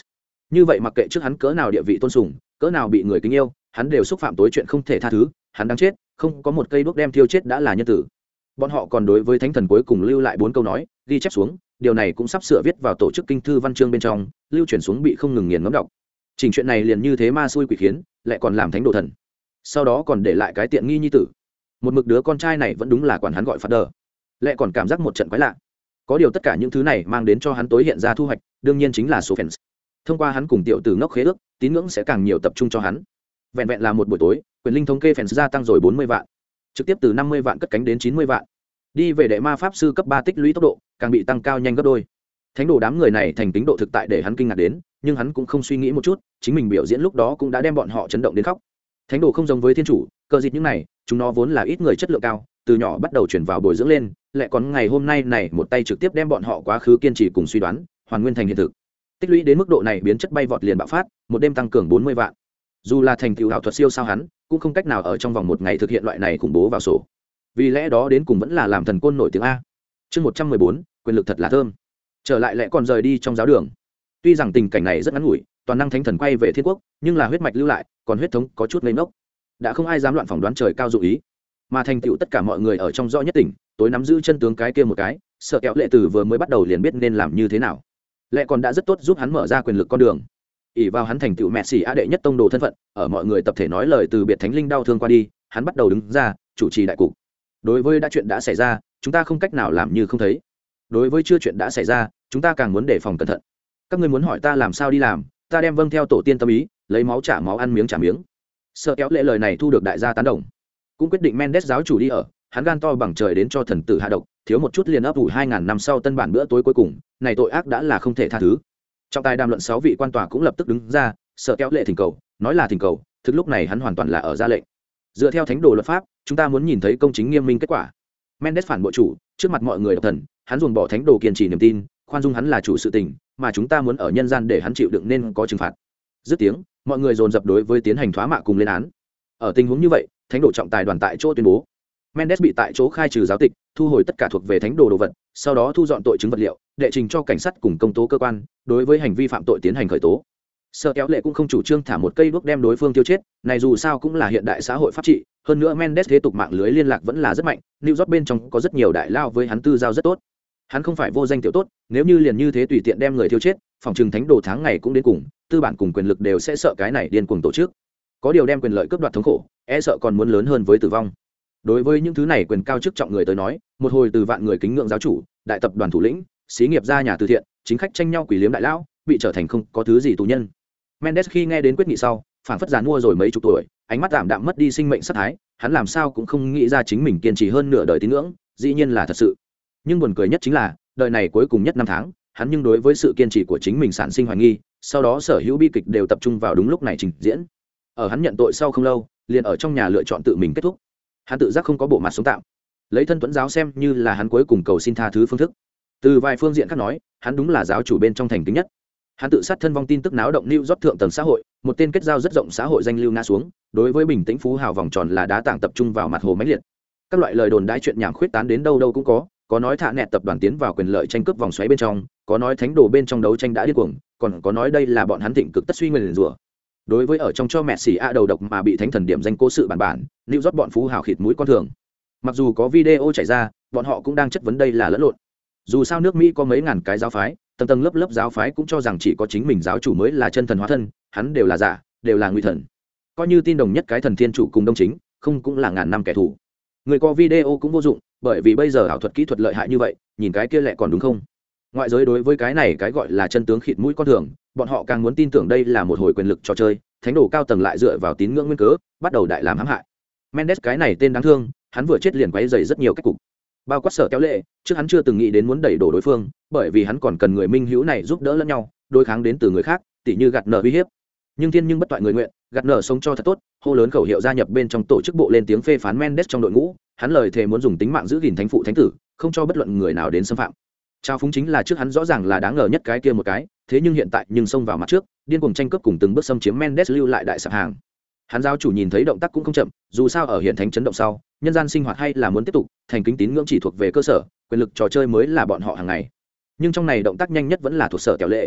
như vậy mặc kệ trước hắn cỡ nào địa vị tôn sùng, cỡ nào bị người kính yêu, hắn đều xúc phạm tối chuyện không thể tha thứ, hắn đáng chết, không có một cây đuốc đem thiêu chết đã là nhân tử. Bọn họ còn đối với thánh thần cuối cùng lưu lại bốn câu nói, ghi chép xuống, điều này cũng sắp sửa viết vào tổ chức kinh thư văn chương bên trong, lưu truyền xuống bị không ngừng nghiền ngẫm đọc. Trình chuyện này liền như thế ma xui quỷ khiến, lại còn làm thánh đồ thần. Sau đó còn để lại cái tiện nghi nhi tử. Một mực đứa con trai này vẫn đúng là quản hắn gọi phạt đờ. Lại còn cảm giác một trận quái lạ. Có điều tất cả những thứ này mang đến cho hắn tối hiện ra thu hoạch, đương nhiên chính là số fans. Thông qua hắn cùng tiểu tử ngốc khế ước, tín ngưỡng sẽ càng nhiều tập trung cho hắn. Vẹn vẹn là một buổi tối, quyền linh thống kê fans gia tăng rồi bốn mươi vạn, trực tiếp từ năm mươi vạn cất cánh đến chín mươi vạn. Đi về đệ ma pháp sư cấp ba tích lũy tốc độ càng bị tăng cao nhanh gấp đôi. Thánh đồ đám người này thành tính độ thực tại để hắn kinh ngạc đến, nhưng hắn cũng không suy nghĩ một chút, chính mình biểu diễn lúc đó cũng đã đem bọn họ chấn động đến khóc. Thánh đồ không giống với thiên chủ, cờ dịt những này, chúng nó vốn là ít người chất lượng cao, từ nhỏ bắt đầu chuyển vào bồi dưỡng lên, lại còn ngày hôm nay này một tay trực tiếp đem bọn họ quá khứ kiên trì cùng suy đoán, hoàn nguyên thành hiện thực. Tích lũy đến mức độ này biến chất bay vọt liền bạo phát, một đêm tăng cường bốn mươi vạn. Dù là thành tựu ảo thuật siêu sao hắn, cũng không cách nào ở trong vòng một ngày thực hiện loại này khủng bố vào sổ. Vì lẽ đó đến cùng vẫn là làm thần côn nổi tiếng a. Chương một trăm mười bốn, quyền lực thật là thơm. Trở lại lại còn rời đi trong giáo đường. Tuy rằng tình cảnh này rất ngắn ngủi, toàn năng thánh thần quay về thiên quốc, nhưng là huyết mạch lưu lại, còn huyết thống có chút ngây ngốc. Đã không ai dám loạn phỏng đoán trời cao dụ ý, mà thành tựu tất cả mọi người ở trong rõ nhất tỉnh, tối nắm giữ chân tướng cái kia một cái, sợ kéo lệ từ vừa mới bắt đầu liền biết nên làm như thế nào. Lệ còn đã rất tốt giúp hắn mở ra quyền lực con đường. ỷ vào hắn thành tựu mẹ xỉ a đệ nhất tông đồ thân phận, ở mọi người tập thể nói lời từ biệt thánh linh đau thương qua đi, hắn bắt đầu đứng ra chủ trì đại cục. Đối với đã chuyện đã xảy ra, chúng ta không cách nào làm như không thấy. Đối với chưa chuyện đã xảy ra, chúng ta càng muốn đề phòng cẩn thận. Các ngươi muốn hỏi ta làm sao đi làm, ta đem vâng theo tổ tiên tâm ý, lấy máu trả máu, ăn miếng trả miếng. Sợ kéo lệ lời này thu được đại gia tán đồng, cũng quyết định Mendes giáo chủ đi ở, hắn gan to bằng trời đến cho thần tử hạ độc, thiếu một chút liền ấp ủ hai ngàn năm sau tân bản bữa tối cuối cùng, này tội ác đã là không thể tha thứ. Trong tài đàm luận sáu vị quan tòa cũng lập tức đứng ra, sợ kéo lệ thỉnh cầu, nói là thỉnh cầu, thực lúc này hắn hoàn toàn là ở ra lệnh. Dựa theo thánh đồ luật pháp, chúng ta muốn nhìn thấy công chính nghiêm minh kết quả. Mendes phản bội chủ, trước mặt mọi người độc thần, hắn ruồng bỏ thánh đồ kiên trì niềm tin, khoan dung hắn là chủ sự tình, mà chúng ta muốn ở nhân gian để hắn chịu đựng nên có trừng phạt. Dứt tiếng, mọi người dồn dập đối với tiến hành thoá mạ cùng lên án. Ở tình huống như vậy, thánh đồ trọng tài đoàn tại chỗ tuyên bố, Mendes bị tại chỗ khai trừ giáo tịch, thu hồi tất cả thuộc về thánh đồ đồ vật, sau đó thu dọn tội chứng vật liệu, đệ trình cho cảnh sát cùng công tố cơ quan, đối với hành vi phạm tội tiến hành khởi tố. Sợ kéo lệ cũng không chủ trương thả một cây đuốc đem đối phương tiêu chết, này dù sao cũng là hiện đại xã hội pháp trị, hơn nữa Mendes thế tục mạng lưới liên lạc vẫn là rất mạnh, New York bên trong có rất nhiều đại lao với hắn tư giao rất tốt. Hắn không phải vô danh tiểu tốt, nếu như liền như thế tùy tiện đem người tiêu chết, phòng trừng thánh đồ tháng ngày cũng đến cùng, tư bản cùng quyền lực đều sẽ sợ cái này điên cuồng tổ chức. Có điều đem quyền lợi cướp đoạt thống khổ, e sợ còn muốn lớn hơn với tử vong. Đối với những thứ này quyền cao chức trọng người tới nói, một hồi từ vạn người kính ngưỡng giáo chủ, đại tập đoàn thủ lĩnh, xí nghiệp gia nhà từ thiện, chính khách tranh nhau quỷ liếm đại lão, bị trở thành không có thứ gì tù nhân. Mendes khi nghe đến quyết nghị sau, phảng phất giàn mua rồi mấy chục tuổi, ánh mắt tạm đạm mất đi sinh mệnh sát thái, hắn làm sao cũng không nghĩ ra chính mình kiên trì hơn nửa đời tín ngưỡng, dĩ nhiên là thật sự. Nhưng buồn cười nhất chính là, đời này cuối cùng nhất năm tháng, hắn nhưng đối với sự kiên trì của chính mình sản sinh hoài nghi, sau đó sở hữu bi kịch đều tập trung vào đúng lúc này trình diễn. Ở hắn nhận tội sau không lâu, liền ở trong nhà lựa chọn tự mình kết thúc. Hắn tự giác không có bộ mặt sống tạm, lấy thân tuẫn giáo xem như là hắn cuối cùng cầu xin tha thứ phương thức. Từ vài phương diện khác nói, hắn đúng là giáo chủ bên trong thành kính nhất. Hắn tự sát thân vong tin tức náo động New York thượng tầng xã hội, một tên kết giao rất rộng xã hội danh lưu ngã xuống, đối với bình tĩnh phú hào vòng tròn là đá tảng tập trung vào mặt hồ mãnh liệt. Các loại lời đồn đãi chuyện nhảm khuyết tán đến đâu đâu cũng có, có nói thạ nẹt tập đoàn tiến vào quyền lợi tranh cướp vòng xoáy bên trong, có nói thánh đồ bên trong đấu tranh đã điên cuồng, còn có nói đây là bọn hắn thịnh cực tất suy nguyên rủa. Đối với ở trong cho mẹ xỉ a đầu độc mà bị thánh thần điểm danh cố sự bản bản, New York bọn phú hào khịt mũi con thường. Mặc dù có video chảy ra, bọn họ cũng đang chất vấn đây là lẫn lộn. Dù sao nước Mỹ có mấy ngàn cái giáo phái, tầng tầng lớp lớp giáo phái cũng cho rằng chỉ có chính mình giáo chủ mới là chân thần hóa thân, hắn đều là giả, đều là ngụy thần. Coi như tin đồng nhất cái thần thiên chủ cùng đông chính, không cũng là ngàn năm kẻ thù. Người có video cũng vô dụng, bởi vì bây giờ ảo thuật kỹ thuật lợi hại như vậy, nhìn cái kia lại còn đúng không? Ngoại giới đối với cái này cái gọi là chân tướng khịt mũi con thường, bọn họ càng muốn tin tưởng đây là một hồi quyền lực trò chơi, thánh đồ cao tầng lại dựa vào tín ngưỡng nguyên cớ, bắt đầu đại làm hãm hại. Mendes cái này tên đáng thương, hắn vừa chết liền quấy rầy rất nhiều cách cục. Bao quát sở kéo lệ, trước hắn chưa từng nghĩ đến muốn đẩy đổ đối phương, bởi vì hắn còn cần người minh hữu này giúp đỡ lẫn nhau, đối kháng đến từ người khác, tỉ như gạt nợ uy hiếp. Nhưng thiên nhưng bất toại người nguyện, gạt nợ sống cho thật tốt, hô lớn khẩu hiệu gia nhập bên trong tổ chức bộ lên tiếng phê phán Mendes trong đội ngũ, hắn lời thề muốn dùng tính mạng giữ gìn thánh phụ thánh tử, không cho bất luận người nào đến xâm phạm. Trao phúng chính là trước hắn rõ ràng là đáng ngờ nhất cái kia một cái, thế nhưng hiện tại nhưng xông vào mặt trước, điên cuồng tranh cướp cùng từng bước xâm chiếm Mendes lưu lại đại sạp hàng. Hắn giáo chủ nhìn thấy động tác cũng không chậm, dù sao ở hiện thánh chấn động sau, nhân gian sinh hoạt hay là muốn tiếp tục, thành kính tín ngưỡng chỉ thuộc về cơ sở, quyền lực trò chơi mới là bọn họ hàng ngày. Nhưng trong này động tác nhanh nhất vẫn là thuộc sở kéo lệ.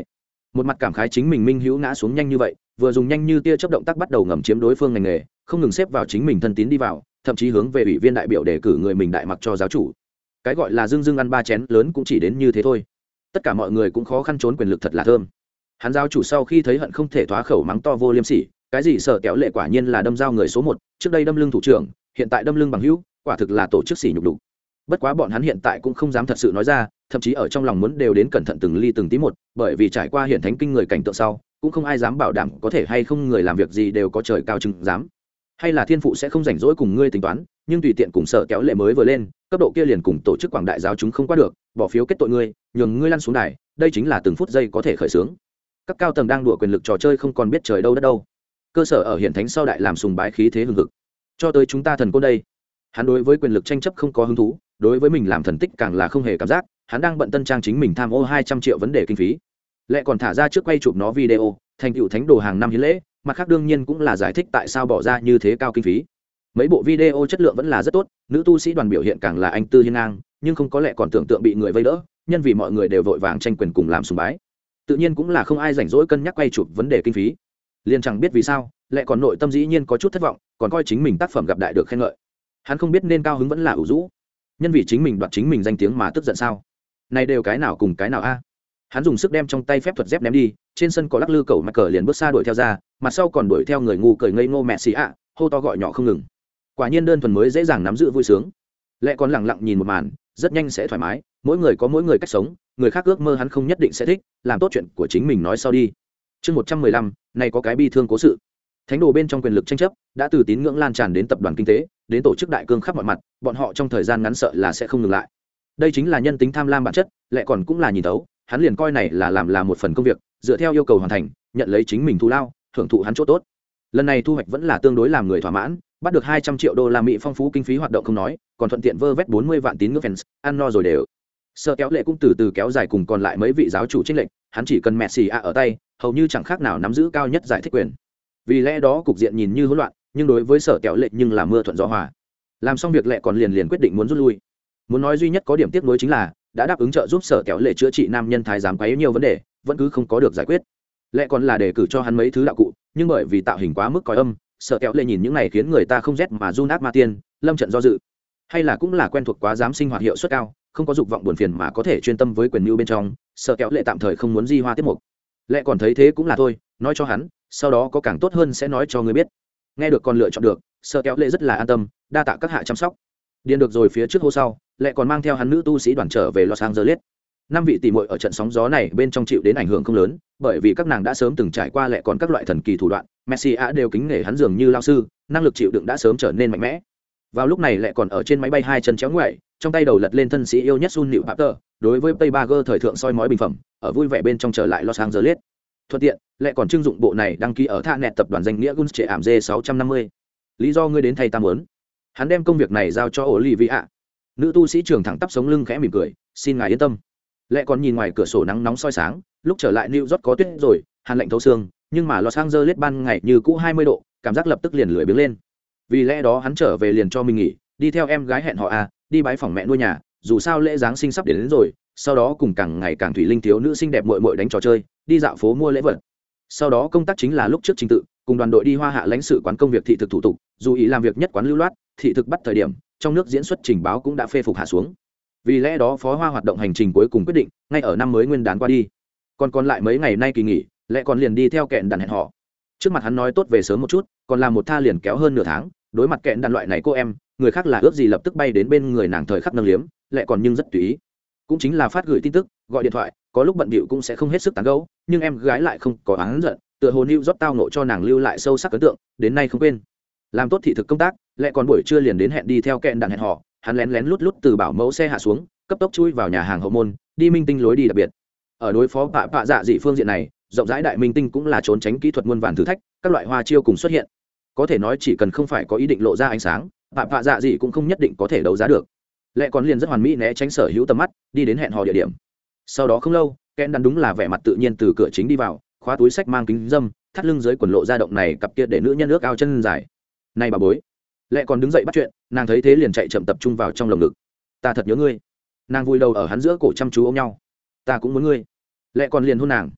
một mặt cảm khái chính mình minh hữu ngã xuống nhanh như vậy, vừa dùng nhanh như tia chớp động tác bắt đầu ngầm chiếm đối phương ngành nghề, không ngừng xếp vào chính mình thân tín đi vào, thậm chí hướng về ủy viên đại biểu đề cử người mình đại mặc cho giáo chủ. Cái gọi là dưng dưng ăn ba chén lớn cũng chỉ đến như thế thôi. Tất cả mọi người cũng khó khăn trốn quyền lực thật là thơm. Hắn giáo chủ sau khi thấy hận không thể thoá khẩu mắng to vô liêm sỉ, cái gì Sở Kéo Lệ quả nhiên là đâm dao người số một, trước đây đâm lưng thủ trưởng, hiện tại đâm lưng bằng hữu, quả thực là tổ chức sỉ nhục đủ. Bất quá bọn hắn hiện tại cũng không dám thật sự nói ra, thậm chí ở trong lòng muốn đều đến cẩn thận từng ly từng tí một, bởi vì trải qua hiện thánh kinh người cảnh tượng sau, cũng không ai dám bảo đảm có thể hay không người làm việc gì đều có trời cao chứng dám. Hay là thiên phụ sẽ không rảnh rỗi cùng ngươi tính toán, nhưng tùy tiện cùng Sở Kéo Lệ mới vừa lên, cấp độ kia liền cùng tổ chức quảng đại giáo chúng không qua được, bỏ phiếu kết tội ngươi, nhường ngươi lăn xuống đài, đây chính là từng phút giây có thể khởi xướng. Các cao tầng đang đùa quyền lực trò chơi không còn biết trời đâu đất đâu. Cơ sở ở hiện thánh sau đại làm sùng bái khí thế hừng hực. Cho tới chúng ta thần côn đây, hắn đối với quyền lực tranh chấp không có hứng thú, đối với mình làm thần tích càng là không hề cảm giác, hắn đang bận tân trang chính mình tham ô hai trăm triệu vấn đề kinh phí, lại còn thả ra trước quay chụp nó video thành tựu thánh đồ hàng năm hiến lễ, mặt khác đương nhiên cũng là giải thích tại sao bỏ ra như thế cao kinh phí. Mấy bộ video chất lượng vẫn là rất tốt, nữ tu sĩ đoàn biểu hiện càng là anh tư hiên ngang, nhưng không có lẽ còn tưởng tượng bị người vây đỡ, nhân vì mọi người đều vội vàng tranh quyền cùng làm sùng bái, tự nhiên cũng là không ai rảnh rỗi cân nhắc quay chụp vấn đề kinh phí. Liên chẳng biết vì sao lại còn nội tâm dĩ nhiên có chút thất vọng, còn coi chính mình tác phẩm gặp đại được khen ngợi, hắn không biết nên cao hứng vẫn là ủ rũ, nhân vì chính mình đoạt chính mình danh tiếng mà tức giận sao? Này đều cái nào cùng cái nào a? Hắn dùng sức đem trong tay phép thuật dép ném đi, trên sân có lắc lư cầu mắc cờ liền bước xa đuổi theo ra, mặt sau còn đuổi theo người ngu cười ngây ngô mẹ xì ạ, hô to gọi nhỏ không ngừng. Quả nhiên đơn thuần mới dễ dàng nắm giữ vui sướng. Lẽ còn lặng lặng nhìn một màn, rất nhanh sẽ thoải mái, mỗi người có mỗi người cách sống, người khác ước mơ hắn không nhất định sẽ thích, làm tốt chuyện của chính mình nói sau đi. Chương một trăm mười lăm, này có cái bi thương cố sự. Thánh đồ bên trong quyền lực tranh chấp đã từ tín ngưỡng lan tràn đến tập đoàn kinh tế, đến tổ chức đại cương khắp mọi mặt, bọn họ trong thời gian ngắn sợ là sẽ không ngừng lại. Đây chính là nhân tính tham lam bản chất, lại còn cũng là nhìn thấu, hắn liền coi này là làm là một phần công việc, dựa theo yêu cầu hoàn thành, nhận lấy chính mình thù lao, hưởng thụ hắn chỗ tốt. Lần này thu hoạch vẫn là tương đối làm người thỏa mãn, bắt được hai trăm triệu đô la Mỹ phong phú kinh phí hoạt động không nói, còn thuận tiện vơ vét bốn mươi vạn tín ngưỡng fans, ăn no rồi đều. Sở Kéo Lệ cũng từ từ kéo dài cùng còn lại mấy vị giáo chủ chênh lệnh, hắn chỉ cần Messi a ở tay, hầu như chẳng khác nào nắm giữ cao nhất giải thích quyền. Vì lẽ đó cục diện nhìn như hỗn loạn, nhưng đối với Sở Kéo Lệ nhưng là mưa thuận gió hòa. Làm xong việc Lệ còn liền liền quyết định muốn rút lui. Muốn nói duy nhất có điểm tiếc nuối chính là đã đáp ứng trợ giúp Sở Kéo Lệ chữa trị nam nhân thái giám quấy nhiều vấn đề, vẫn cứ không có được giải quyết. Lệ còn là đề cử cho hắn mấy thứ đạo cụ, nhưng bởi vì tạo hình quá mức còi âm, Sở Kéo Lệ nhìn những này khiến người ta không rét mà run ác ma tiên, lâm trận do dự. Hay là cũng là quen thuộc quá dám sinh hoạt hiệu suất cao, không có dục vọng buồn phiền mà có thể chuyên tâm với quyền mưu bên trong, Sở Kéo Lệ tạm thời không muốn di hoa tiếp mục. Lệ còn thấy thế cũng là thôi, nói cho hắn, sau đó có càng tốt hơn sẽ nói cho người biết. Nghe được còn lựa chọn được, Sở Kéo Lệ rất là an tâm, đa tạ các hạ chăm sóc. Điền được rồi phía trước hô sau, Lệ còn mang theo hắn nữ tu sĩ đoàn trở về Los Angeles. Năm vị tỷ muội ở trận sóng gió này bên trong chịu đến ảnh hưởng không lớn, bởi vì các nàng đã sớm từng trải qua Lệ còn các loại thần kỳ thủ đoạn, Messi a đều kính nể hắn dường như lao sư, năng lực chịu đựng đã sớm trở nên mạnh mẽ. Vào lúc này Lệ còn ở trên máy bay hai chân chéo ngoại, trong tay đầu lật lên thân sĩ yêu nhất Sun Liễu Papter, đối với Paybager thời thượng soi mói bình phẩm, ở vui vẻ bên trong trở lại Los Angeles. Thuận tiện, Lệ còn trưng dụng bộ này đăng ký ở Tha Nẹt tập đoàn danh nghĩa Guns Trệ ảm D sáu trăm năm mươi. Lý do ngươi đến thay ta muốn? Hắn đem công việc này giao cho Olivia. Nữ tu sĩ trưởng thẳng tắp sống lưng khẽ mỉm cười, xin ngài yên tâm. Lệ còn nhìn ngoài cửa sổ nắng nóng soi sáng, lúc trở lại New York có tuyết rồi, hàn lạnh thấu xương, nhưng mà Los Angeles ban ngày như cũ hai mươi độ, cảm giác lập tức liền lười biếng lên. Vì lẽ đó hắn trở về liền cho mình nghỉ, đi theo em gái hẹn họ à, đi bái phỏng mẹ nuôi nhà, dù sao lễ giáng sinh sắp đến, đến rồi, sau đó cùng càng ngày càng thủy linh thiếu nữ xinh đẹp muội muội đánh trò chơi, đi dạo phố mua lễ vật. Sau đó công tác chính là lúc trước trình tự, cùng đoàn đội đi Hoa Hạ lãnh sự quán công việc thị thực thủ tục, dù ý làm việc nhất quán lưu loát, thị thực bắt thời điểm, trong nước diễn xuất trình báo cũng đã phê phục hạ xuống. Vì lẽ đó phó hoa hoạt động hành trình cuối cùng quyết định ngay ở năm mới nguyên đán qua đi, còn còn lại mấy ngày nay kỳ nghỉ, Lệ còn liền đi theo kẹn đàn hẹn họ. Trước mặt hắn nói tốt về sớm một chút, còn làm một tha liền kéo hơn nửa tháng, đối mặt kẹn đàn loại này cô em, người khác là ước gì lập tức bay đến bên người nàng thời khắc nâng liếm, Lệ còn nhưng rất tùy ý, cũng chính là phát gửi tin tức, gọi điện thoại, có lúc bận bịu cũng sẽ không hết sức tán gẫu, nhưng em gái lại không có oán giận, tựa hồ New York tao nộ cho nàng lưu lại sâu sắc ấn tượng, đến nay không quên. Làm tốt thị thực công tác, Lệ còn buổi trưa liền đến hẹn đi theo kẹn đàn hẹn họ, hắn lén lén lút lút từ bảo mẫu xe hạ xuống, cấp tốc chui vào nhà hàng hậu môn, đi minh tinh lối đi đặc biệt. Ở đối phó bạ bạ dạ dị phương diện này, rộng rãi đại minh tinh cũng là trốn tránh kỹ thuật muôn vàn thử thách, các loại hoa chiêu cùng xuất hiện. Có thể nói chỉ cần không phải có ý định lộ ra ánh sáng, bạ bạ dạ dị cũng không nhất định có thể đấu giá được. Lệ còn liền rất hoàn mỹ né tránh sở hữu tầm mắt, đi đến hẹn hò địa điểm. Sau đó không lâu, Ken đắn đúng là vẻ mặt tự nhiên từ cửa chính đi vào, khóa túi sách mang kính dâm, thắt lưng dưới quần lộ ra động này cặp kia để nữ nhân nước ao chân dài. Này bà bối. Lệ còn đứng dậy bắt chuyện, nàng thấy thế liền chạy chậm tập trung vào trong lồng ngực. Ta thật nhớ ngươi. Nàng vùi đầu ở hắn giữa cổ chăm chú ôm nhau. Ta cũng muốn ngươi. Lệ còn liền hôn nàng.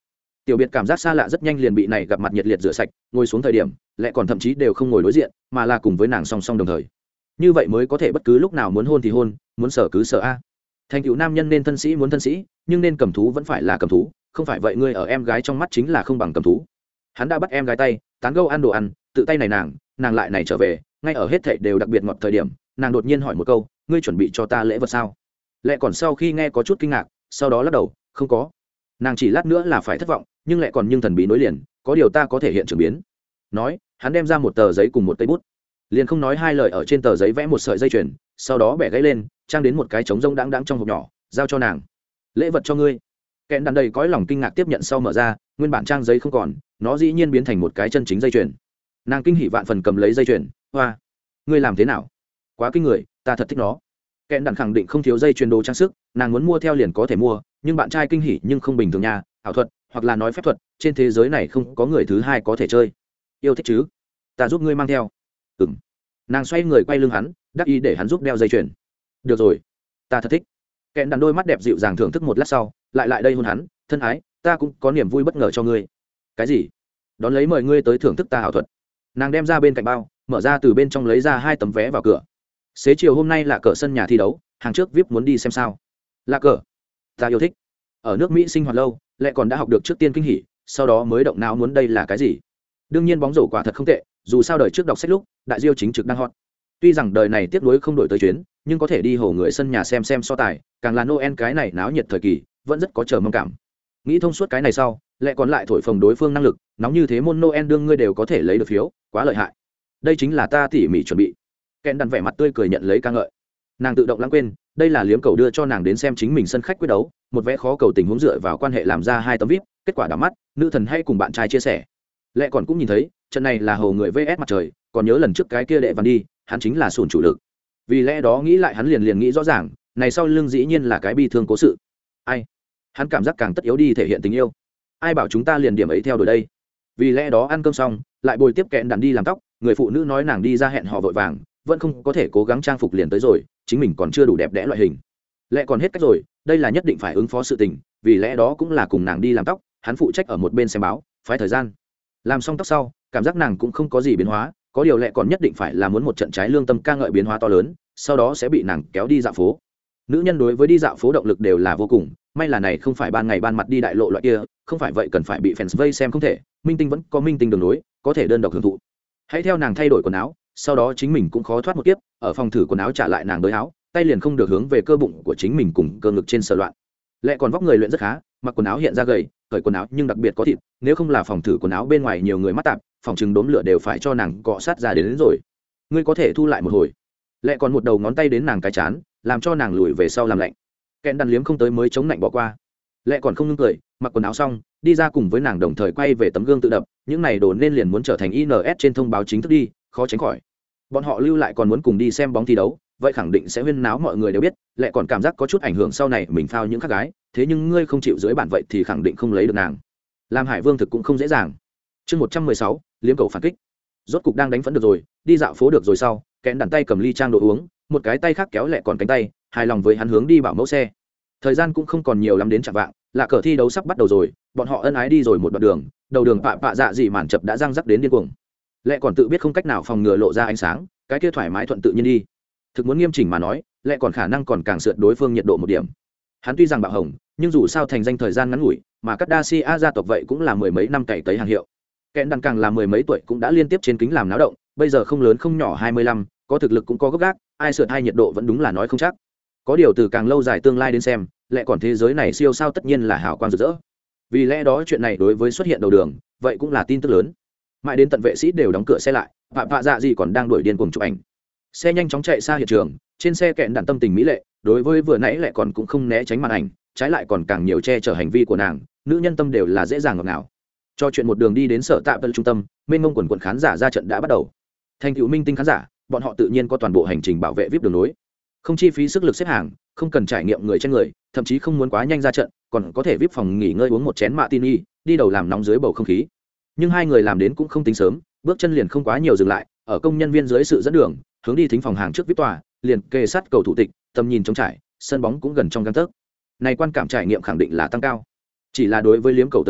tiểu biệt cảm giác xa lạ rất nhanh liền bị này gặp mặt nhiệt liệt rửa sạch, ngồi xuống thời điểm lại còn thậm chí đều không ngồi đối diện mà là cùng với nàng song song đồng thời, như vậy mới có thể bất cứ lúc nào muốn hôn thì hôn, muốn sở cứ sở a. Thành tựu nam nhân nên thân sĩ muốn thân sĩ, nhưng nên cầm thú vẫn phải là cầm thú, không phải vậy ngươi ở em gái trong mắt chính là không bằng cầm thú. Hắn đã bắt em gái tay, tán gẫu ăn đồ ăn, tự tay này nàng, nàng lại này trở về, ngay ở hết thảy đều đặc biệt ngọt thời điểm, nàng đột nhiên hỏi một câu, ngươi chuẩn bị cho ta lễ vật sao? Lệ còn sau khi nghe có chút kinh ngạc, sau đó lắc đầu, không có. Nàng chỉ lát nữa là phải thất vọng, nhưng lại còn nhưng thần bí nối liền, có điều ta có thể hiện trường biến. Nói, hắn đem ra một tờ giấy cùng một cây bút, liền không nói hai lời ở trên tờ giấy vẽ một sợi dây chuyền, sau đó bẻ gãy lên, trang đến một cái trống rông đáng đáng trong hộp nhỏ, giao cho nàng. Lễ vật cho ngươi. Kẹn đàn đầy cõi lòng kinh ngạc tiếp nhận sau mở ra, nguyên bản trang giấy không còn, nó dĩ nhiên biến thành một cái chân chính dây chuyền. Nàng kinh hỉ vạn phần cầm lấy dây chuyền, hoa, ngươi làm thế nào? Quá kinh người, ta thật thích nó. Kẹn đàn khẳng định không thiếu dây chuyền đồ trang sức, nàng muốn mua theo liền có thể mua, nhưng bạn trai kinh hỉ nhưng không bình thường nha, ảo thuật hoặc là nói phép thuật, trên thế giới này không có người thứ hai có thể chơi. Yêu thích chứ? Ta giúp ngươi mang theo. Ừm. Nàng xoay người quay lưng hắn, đắc ý để hắn giúp đeo dây chuyền. Được rồi, ta thật thích. Kẹn đàn đôi mắt đẹp dịu dàng thưởng thức một lát sau, lại lại đây hôn hắn, thân ái, ta cũng có niềm vui bất ngờ cho ngươi. Cái gì? Đón lấy mời ngươi tới thưởng thức ta ảo thuật. Nàng đem ra bên cạnh bao, mở ra từ bên trong lấy ra hai tấm vé vào cửa. Xế chiều hôm nay là cờ sân nhà thi đấu, hàng trước vê i pê muốn đi xem sao? Là cờ, ta yêu thích. Ở nước Mỹ sinh hoạt lâu, lại còn đã học được trước tiên kinh hỉ, sau đó mới động não muốn đây là cái gì. Đương nhiên bóng rổ quả thật không tệ, dù sao đời trước đọc sách lúc, đại diêu chính trực đang hot. Tuy rằng đời này tiếc nuối không đổi tới chuyến, nhưng có thể đi hồ người sân nhà xem xem so tài, càng là Noel cái này náo nhiệt thời kỳ, vẫn rất có chờ mong cảm. Nghĩ thông suốt cái này sau, lại còn lại thổi phồng đối phương năng lực, nóng như thế môn Noel đương ngươi đều có thể lấy được phiếu, quá lợi hại. Đây chính là ta tỉ mỉ chuẩn bị. Kẹn đàn vẻ mặt tươi cười nhận lấy ca ngợi. Nàng tự động lãng quên, đây là liếm cầu đưa cho nàng đến xem chính mình sân khách quyết đấu, một vẽ khó cầu tình huống dựa vào quan hệ làm ra hai tấm vip, kết quả đỏ mắt, nữ thần hay cùng bạn trai chia sẻ. Lẽ còn cũng nhìn thấy, trận này là hồ người vs mặt trời, còn nhớ lần trước cái kia đệ văn đi, hắn chính là sùn chủ lực. Vì lẽ đó nghĩ lại hắn liền liền nghĩ rõ ràng, này sau lưng dĩ nhiên là cái bi thương cố sự. Ai? Hắn cảm giác càng tất yếu đi thể hiện tình yêu. Ai bảo chúng ta liền điểm ấy theo đuổi đây? Vì lẽ đó ăn cơm xong, lại bồi tiếp Kẹn đàn đi làm tóc, người phụ nữ nói nàng đi ra hẹn hò vội vàng, vẫn không có thể cố gắng trang phục liền tới rồi, chính mình còn chưa đủ đẹp đẽ loại hình. Lẽ còn hết cách rồi, đây là nhất định phải ứng phó sự tình, vì lẽ đó cũng là cùng nàng đi làm tóc, hắn phụ trách ở một bên xem báo, phái thời gian. Làm xong tóc sau, cảm giác nàng cũng không có gì biến hóa, có điều lẽ còn nhất định phải là muốn một trận trái lương tâm ca ngợi biến hóa to lớn, sau đó sẽ bị nàng kéo đi dạo phố. Nữ nhân đối với đi dạo phố động lực đều là vô cùng, may là này không phải ban ngày ban mặt đi đại lộ loại kia, không phải vậy cần phải bị fans vây xem không thể, minh tinh vẫn có minh tinh đường nối, có thể đơn độc hưởng thụ. Hãy theo nàng thay đổi quần áo, sau đó chính mình cũng khó thoát một kiếp, ở phòng thử quần áo trả lại nàng đôi áo, tay liền không được hướng về cơ bụng của chính mình cùng cơ ngực trên sờ loạn. Lẽ còn vóc người luyện rất khá, mặc quần áo hiện ra gầy, cởi quần áo nhưng đặc biệt có thịt, nếu không là phòng thử quần áo bên ngoài nhiều người mắt tạp, phòng chừng đốm lửa đều phải cho nàng cọ sát ra đến, đến rồi. Ngươi có thể thu lại một hồi. Lẽ còn một đầu ngón tay đến nàng cái chán, làm cho nàng lùi về sau làm lạnh. Kẹn đàn liếm không tới mới chống lạnh bỏ qua. Lẽ còn không ngưng cười, mặc quần áo xong, đi ra cùng với nàng đồng thời quay về tấm gương tự đập, những này đồn nên liền muốn trở thành i en ét trên thông báo chính thức đi, khó tránh khỏi. Bọn họ lưu lại còn muốn cùng đi xem bóng thi đấu, vậy khẳng định sẽ huyên náo mọi người đều biết, lẽ còn cảm giác có chút ảnh hưởng sau này mình phao những khác gái, thế nhưng ngươi không chịu dưới bản vậy thì khẳng định không lấy được nàng. Làm Hải Vương thực cũng không dễ dàng. Chương một trăm mười sáu, liếm cầu phản kích. Rốt cục đang đánh vẫn được rồi, đi dạo phố được rồi sau, Kẹn đàn tay cầm ly trang đồ uống, một cái tay khác kéo lẹ còn cánh tay, hài lòng với hắn hướng đi bảo mẫu xe. Thời gian cũng không còn nhiều lắm đến chạng vạng, là cờ thi đấu sắp bắt đầu rồi, bọn họ ân ái đi rồi một đoạn đường, đầu đường pạ pạ dạ gì màn chập đã răng rắc đến điên cuồng. Lẹ còn tự biết không cách nào phòng ngừa lộ ra ánh sáng, cái kia thoải mái thuận tự nhiên đi. Thực muốn nghiêm chỉnh mà nói, lẹ còn khả năng còn càng sượt đối phương nhiệt độ một điểm. Hắn tuy rằng bạo hồng, nhưng dù sao thành danh thời gian ngắn ngủi, mà các Dacia gia tộc vậy cũng là mười mấy năm cày tới hàng hiệu. Kẹn đàn càng là mười mấy tuổi cũng đã liên tiếp trên kính làm náo động, bây giờ không lớn không nhỏ hai mươi lăm, có thực lực cũng có gốc gác, ai sượt hai nhiệt độ vẫn đúng là nói không chắc. Có điều từ càng lâu dài tương lai đến xem, lẽ còn thế giới này siêu sao tất nhiên là hào quang rực rỡ. Vì lẽ đó chuyện này đối với xuất hiện đầu đường, vậy cũng là tin tức lớn. Mãi đến tận vệ sĩ đều đóng cửa xe lại, vạ vạ dạ gì còn đang đuổi điên cuồng chụp ảnh. Xe nhanh chóng chạy xa hiện trường, trên xe Kẹn đàn tâm tình mỹ lệ, đối với vừa nãy lại còn cũng không né tránh màn ảnh, trái lại còn càng nhiều che chở hành vi của nàng, nữ nhân tâm đều là dễ dàng ngọt ngào. Cho chuyện một đường đi đến sở tạm tân trung tâm, mênh mông quần quần khán giả ra trận đã bắt đầu. Thành tựu minh tinh khán giả, bọn họ tự nhiên có toàn bộ hành trình bảo vệ vê i pê đường nối, không chi phí sức lực xếp hàng, không cần trải nghiệm người trên người, thậm chí không muốn quá nhanh ra trận, còn có thể vê i pê phòng nghỉ ngơi uống một chén martini, đi đầu làm nóng dưới bầu không khí. Nhưng hai người làm đến cũng không tính sớm, bước chân liền không quá nhiều dừng lại, ở công nhân viên dưới sự dẫn đường, hướng đi thính phòng hàng trước vê i pê tòa, liền kề sát cầu thủ tịch, tầm nhìn trống trải, sân bóng cũng gần trong gang tấc. Này quan cảm trải nghiệm khẳng định là tăng cao. Chỉ là đối với liếm cầu tới nói,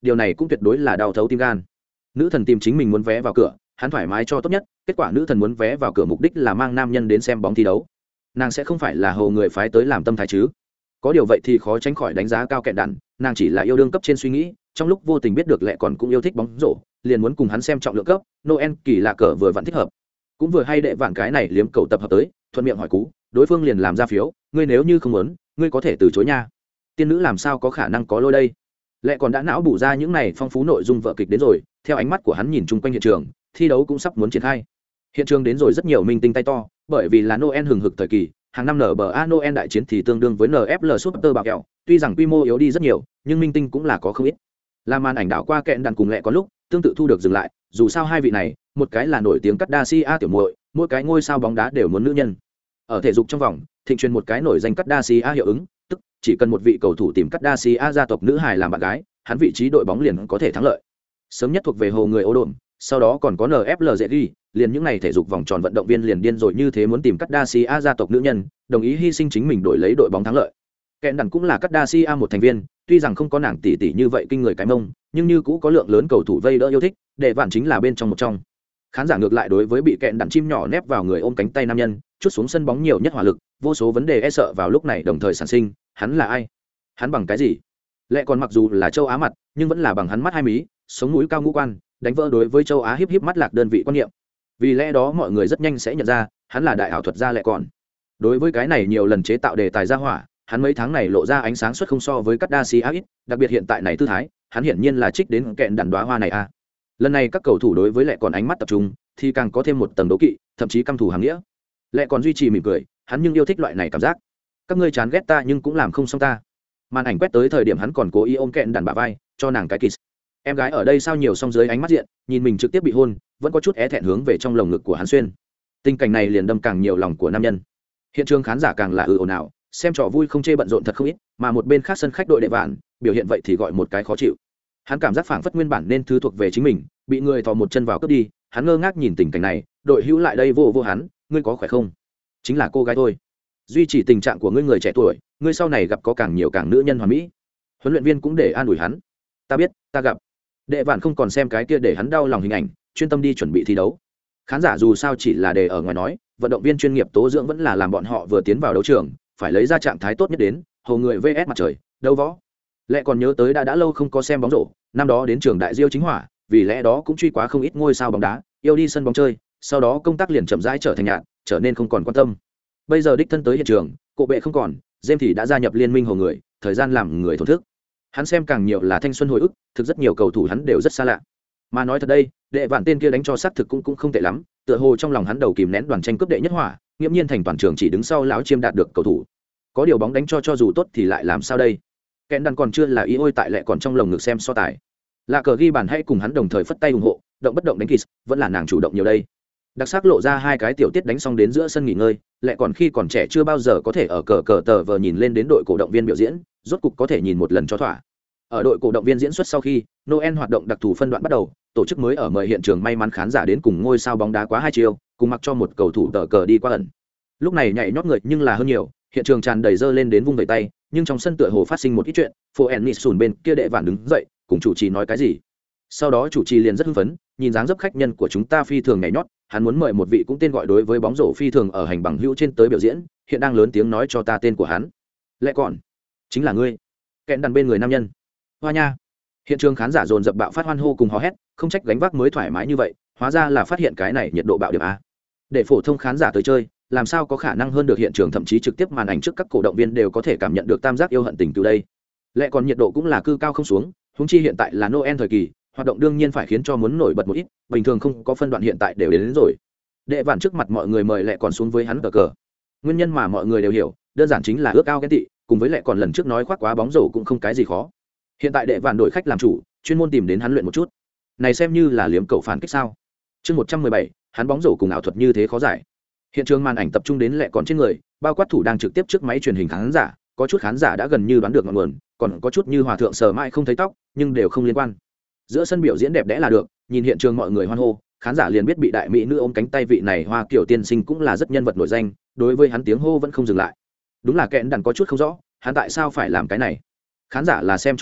điều này cũng tuyệt đối là đau thấu tim gan. Nữ thần tìm chính mình muốn vé vào cửa, hắn thoải mái cho tốt nhất, kết quả nữ thần muốn vé vào cửa mục đích là mang nam nhân đến xem bóng thi đấu. Nàng sẽ không phải là hầu người phái tới làm tâm thái chứ? Có điều vậy thì khó tránh khỏi đánh giá cao kẹn đàn, nàng chỉ là yêu đương cấp trên suy nghĩ, trong lúc vô tình biết được lẹ còn cũng yêu thích bóng rổ, liền muốn cùng hắn xem trọng lượng cấp. Noel kỳ lạ cờ vừa vặn thích hợp, cũng vừa hay đệ vạn cái này liếm cầu tập hợp tới, thuận miệng hỏi cú, đối phương liền làm ra phiếu, ngươi nếu như không muốn, ngươi có thể từ chối nha. Tiên nữ làm sao có khả năng có lôi đây? Lẹ còn đã não bù ra những này phong phú nội dung vở kịch đến rồi, theo ánh mắt của hắn nhìn chung quanh hiện trường, thi đấu cũng sắp muốn triển khai. Hiện trường đến rồi rất nhiều minh tinh tay to, bởi vì là Noel hừng hực thời kỳ, hàng năm en bê a Noel đại chiến thì tương đương với en ép lờ Super bạo kẹo, tuy rằng quy mô yếu đi rất nhiều, nhưng minh tinh cũng là có không ít. Làm màn ảnh đảo qua kẹn đàn cùng lẹ có lúc, tương tự thu được dừng lại, dù sao hai vị này, một cái là nổi tiếng Kardashian tiểu muội, mỗi cái ngôi sao bóng đá đều muốn nữ nhân. Ở thể dục trong vòng, thịnh truyền một cái nổi danh Kardashian hiệu ứng, tức chỉ cần một vị cầu thủ tìm Kardashian gia tộc nữ hài làm bạn gái, hắn vị trí đội bóng liền có thể thắng lợi. Sớm nhất thuộc về hồ người ô đồn, sau đó còn có en ép lờ dễ ghi, liền những này thể dục vòng tròn vận động viên liền điên rồi như thế muốn tìm Kardashian gia tộc nữ nhân, đồng ý hy sinh chính mình đổi lấy đội bóng thắng lợi. Kẹn đàn cũng là Kardashian một thành viên, tuy rằng không có nàng tỷ tỷ như vậy kinh người cái mông, nhưng như cũ có lượng lớn cầu thủ vây đỡ yêu thích, để vạn chính là bên trong một trong. Khán giả ngược lại đối với bị kẹn đàn chim nhỏ nép vào người ôm cánh tay nam nhân, chút xuống sân bóng nhiều nhất hỏa lực, vô số vấn đề e sợ vào lúc này đồng thời sản sinh, hắn là ai? Hắn bằng cái gì? Lẽ còn mặc dù là châu Á mặt, nhưng vẫn là bằng hắn mắt hai mí, sống mũi cao ngũ quan, đánh vỡ đối với châu Á híp híp mắt lạc đơn vị quan niệm. Vì lẽ đó mọi người rất nhanh sẽ nhận ra, hắn là đại ảo thuật gia lẽ còn. Đối với cái này nhiều lần chế tạo đề tài ra hỏa, hắn mấy tháng này lộ ra ánh sáng suất không so với Kardashian ít, đặc biệt hiện tại này tư thái, hắn hiển nhiên là trích đến kẹn đàn đóa hoa này a. Lần này các cầu thủ đối với lẽ còn ánh mắt tập trung, thì càng có thêm một tầng đố kỵ, thậm chí căm thù hàng nghĩa. Lẽ còn duy trì mỉm cười, hắn nhưng yêu thích loại này cảm giác. Các ngươi chán ghét ta nhưng cũng làm không xong ta. Màn ảnh quét tới thời điểm hắn còn cố ý ôm kẹn đàn bả vai, cho nàng cái kiss. Em gái ở đây sao nhiều song dưới ánh mắt diện, nhìn mình trực tiếp bị hôn, vẫn có chút é thẹn hướng về trong lồng ngực của hắn xuyên. Tình cảnh này liền đâm càng nhiều lòng của nam nhân. Hiện trường khán giả càng là ư ồn ào, xem trò vui không chê bận rộn thật không ít, mà một bên khác sân khách đội đệ vạn, biểu hiện vậy thì gọi một cái khó chịu. Hắn cảm giác phảng phất nguyên bản nên thứ thuộc về chính mình, bị người thò một chân vào cướp đi, hắn ngơ ngác nhìn tình cảnh này, đội hữu lại đây vô vô hắn, ngươi có khỏe không? Chính là cô gái thôi. Duy trì tình trạng của ngươi người trẻ tuổi, ngươi sau này gặp có càng nhiều càng nữ nhân hoàn mỹ. Huấn luyện viên cũng để an ủi hắn. Ta biết, ta gặp. Đệ vạn không còn xem cái kia để hắn đau lòng hình ảnh, chuyên tâm đi chuẩn bị thi đấu. Khán giả dù sao chỉ là để ở ngoài nói, vận động viên chuyên nghiệp tố dưỡng vẫn là làm bọn họ vừa tiến vào đấu trường, phải lấy ra trạng thái tốt nhất đến, hầu người vs mặt trời, đấu võ. Lẽ còn nhớ tới đã đã lâu không có xem bóng rổ, năm đó đến trường đại diêu chính hỏa, vì lẽ đó cũng truy quá không ít ngôi sao bóng đá, yêu đi sân bóng chơi, sau đó công tác liền chậm rãi trở thành nhạt, trở nên không còn quan tâm. Bây giờ đích thân tới hiện trường, cộ bệ không còn, James thì đã gia nhập liên minh hầu người, thời gian làm người thổn thức. Hắn xem càng nhiều là thanh xuân hồi ức, thực rất nhiều cầu thủ hắn đều rất xa lạ. Mà nói thật đây, đệ vạn tên kia đánh cho xác thực cũng cũng không tệ lắm, tựa hồ trong lòng hắn đầu kìm nén đoàn tranh cướp đệ nhất hỏa, nghiễm nhiên thành toàn trường chỉ đứng sau lão chiêm đạt được cầu thủ. Có điều bóng đánh cho cho dù tốt thì lại làm sao đây? Kẽn đàn còn chưa là ý ôi tại lệ còn trong lồng ngực xem so tài. Là cờ ghi bàn hay cùng hắn đồng thời phất tay ủng hộ, động bất động đánh kiss, vẫn là nàng chủ động nhiều đây. Đặc sắc lộ ra hai cái tiểu tiết đánh xong đến giữa sân nghỉ ngơi, lệ còn khi còn trẻ chưa bao giờ có thể ở cờ cờ tờ vờ nhìn lên đến đội cổ động viên biểu diễn, rốt cục có thể nhìn một lần cho thỏa. Ở đội cổ động viên diễn xuất sau khi, Noel hoạt động đặc thù phân đoạn bắt đầu, tổ chức mới ở mời hiện trường may mắn khán giả đến cùng ngôi sao bóng đá quá hai chiều, cùng mặc cho một cầu thủ tờ cờ đi qua ẩn. Lúc này nhảy nhót người nhưng là hơn nhiều, hiện trường tràn đầy dơ lên đến vung vẩy tay, nhưng trong sân tựa hồ phát sinh một ít chuyện, Phố Ennis sùn bên kia đệ vạn đứng dậy, cùng chủ trì nói cái gì. Sau đó chủ trì liền rất hưng phấn, nhìn dáng dấp khách nhân của chúng ta phi thường nhảy nhót, hắn muốn mời một vị cũng tên gọi đối với bóng rổ phi thường ở hành bằng hữu trên tới biểu diễn, hiện đang lớn tiếng nói cho ta tên của hắn. Lẽ còn, chính là ngươi. Kẹn đàn bên người nam nhân. Hoa nha. Hiện trường khán giả dồn dập bạo phát hoan hô cùng hò hét, không trách gánh vác mới thoải mái như vậy, hóa ra là phát hiện cái này nhiệt độ bạo điểm a. Để phổ thông khán giả tới chơi, làm sao có khả năng hơn được hiện trường, thậm chí trực tiếp màn ảnh trước các cổ động viên đều có thể cảm nhận được tam giác yêu hận tình từ đây. Lẽ còn nhiệt độ cũng là cư cao không xuống, huống chi hiện tại là Noel thời kỳ, hoạt động đương nhiên phải khiến cho muốn nổi bật một ít, bình thường không có phân đoạn hiện tại đều đến, đến rồi. Đệ vạn trước mặt mọi người mời Lẽ còn xuống với hắn cờ cờ. Nguyên nhân mà mọi người đều hiểu, đơn giản chính là ước ao ghen tị, cùng với Lẽ còn lần trước nói khoác quá bóng rổ cũng không cái gì khó. Hiện tại Đệ vạn đổi khách làm chủ, chuyên môn tìm đến hắn luyện một chút. Này xem như là liếm cậu phản kích sao? Chương một trăm mười bảy, hắn bóng rổ cùng ảo thuật như thế khó giải. Hiện trường màn ảnh tập trung đến Lẽ còn trên người, bao quát thủ đang trực tiếp trước máy truyền hình khán giả, có chút khán giả đã gần như đoán được ngọn nguồn, còn có chút như hòa thượng sờ mãi không thấy tóc, nhưng đều không liên quan. Giữa sân biểu diễn đẹp đẽ là được, nhìn hiện trường mọi người hoan hô, khán giả liền biết bị đại mỹ nữ ôm cánh tay vị này Hoa Kiều tiên sinh cũng là rất nhân vật nổi danh, đối với hắn tiếng hô vẫn không dừng lại. Đúng là Kẹn đàn có chút không rõ, hắn tại sao phải làm cái này. Khán giả là xem cho vui,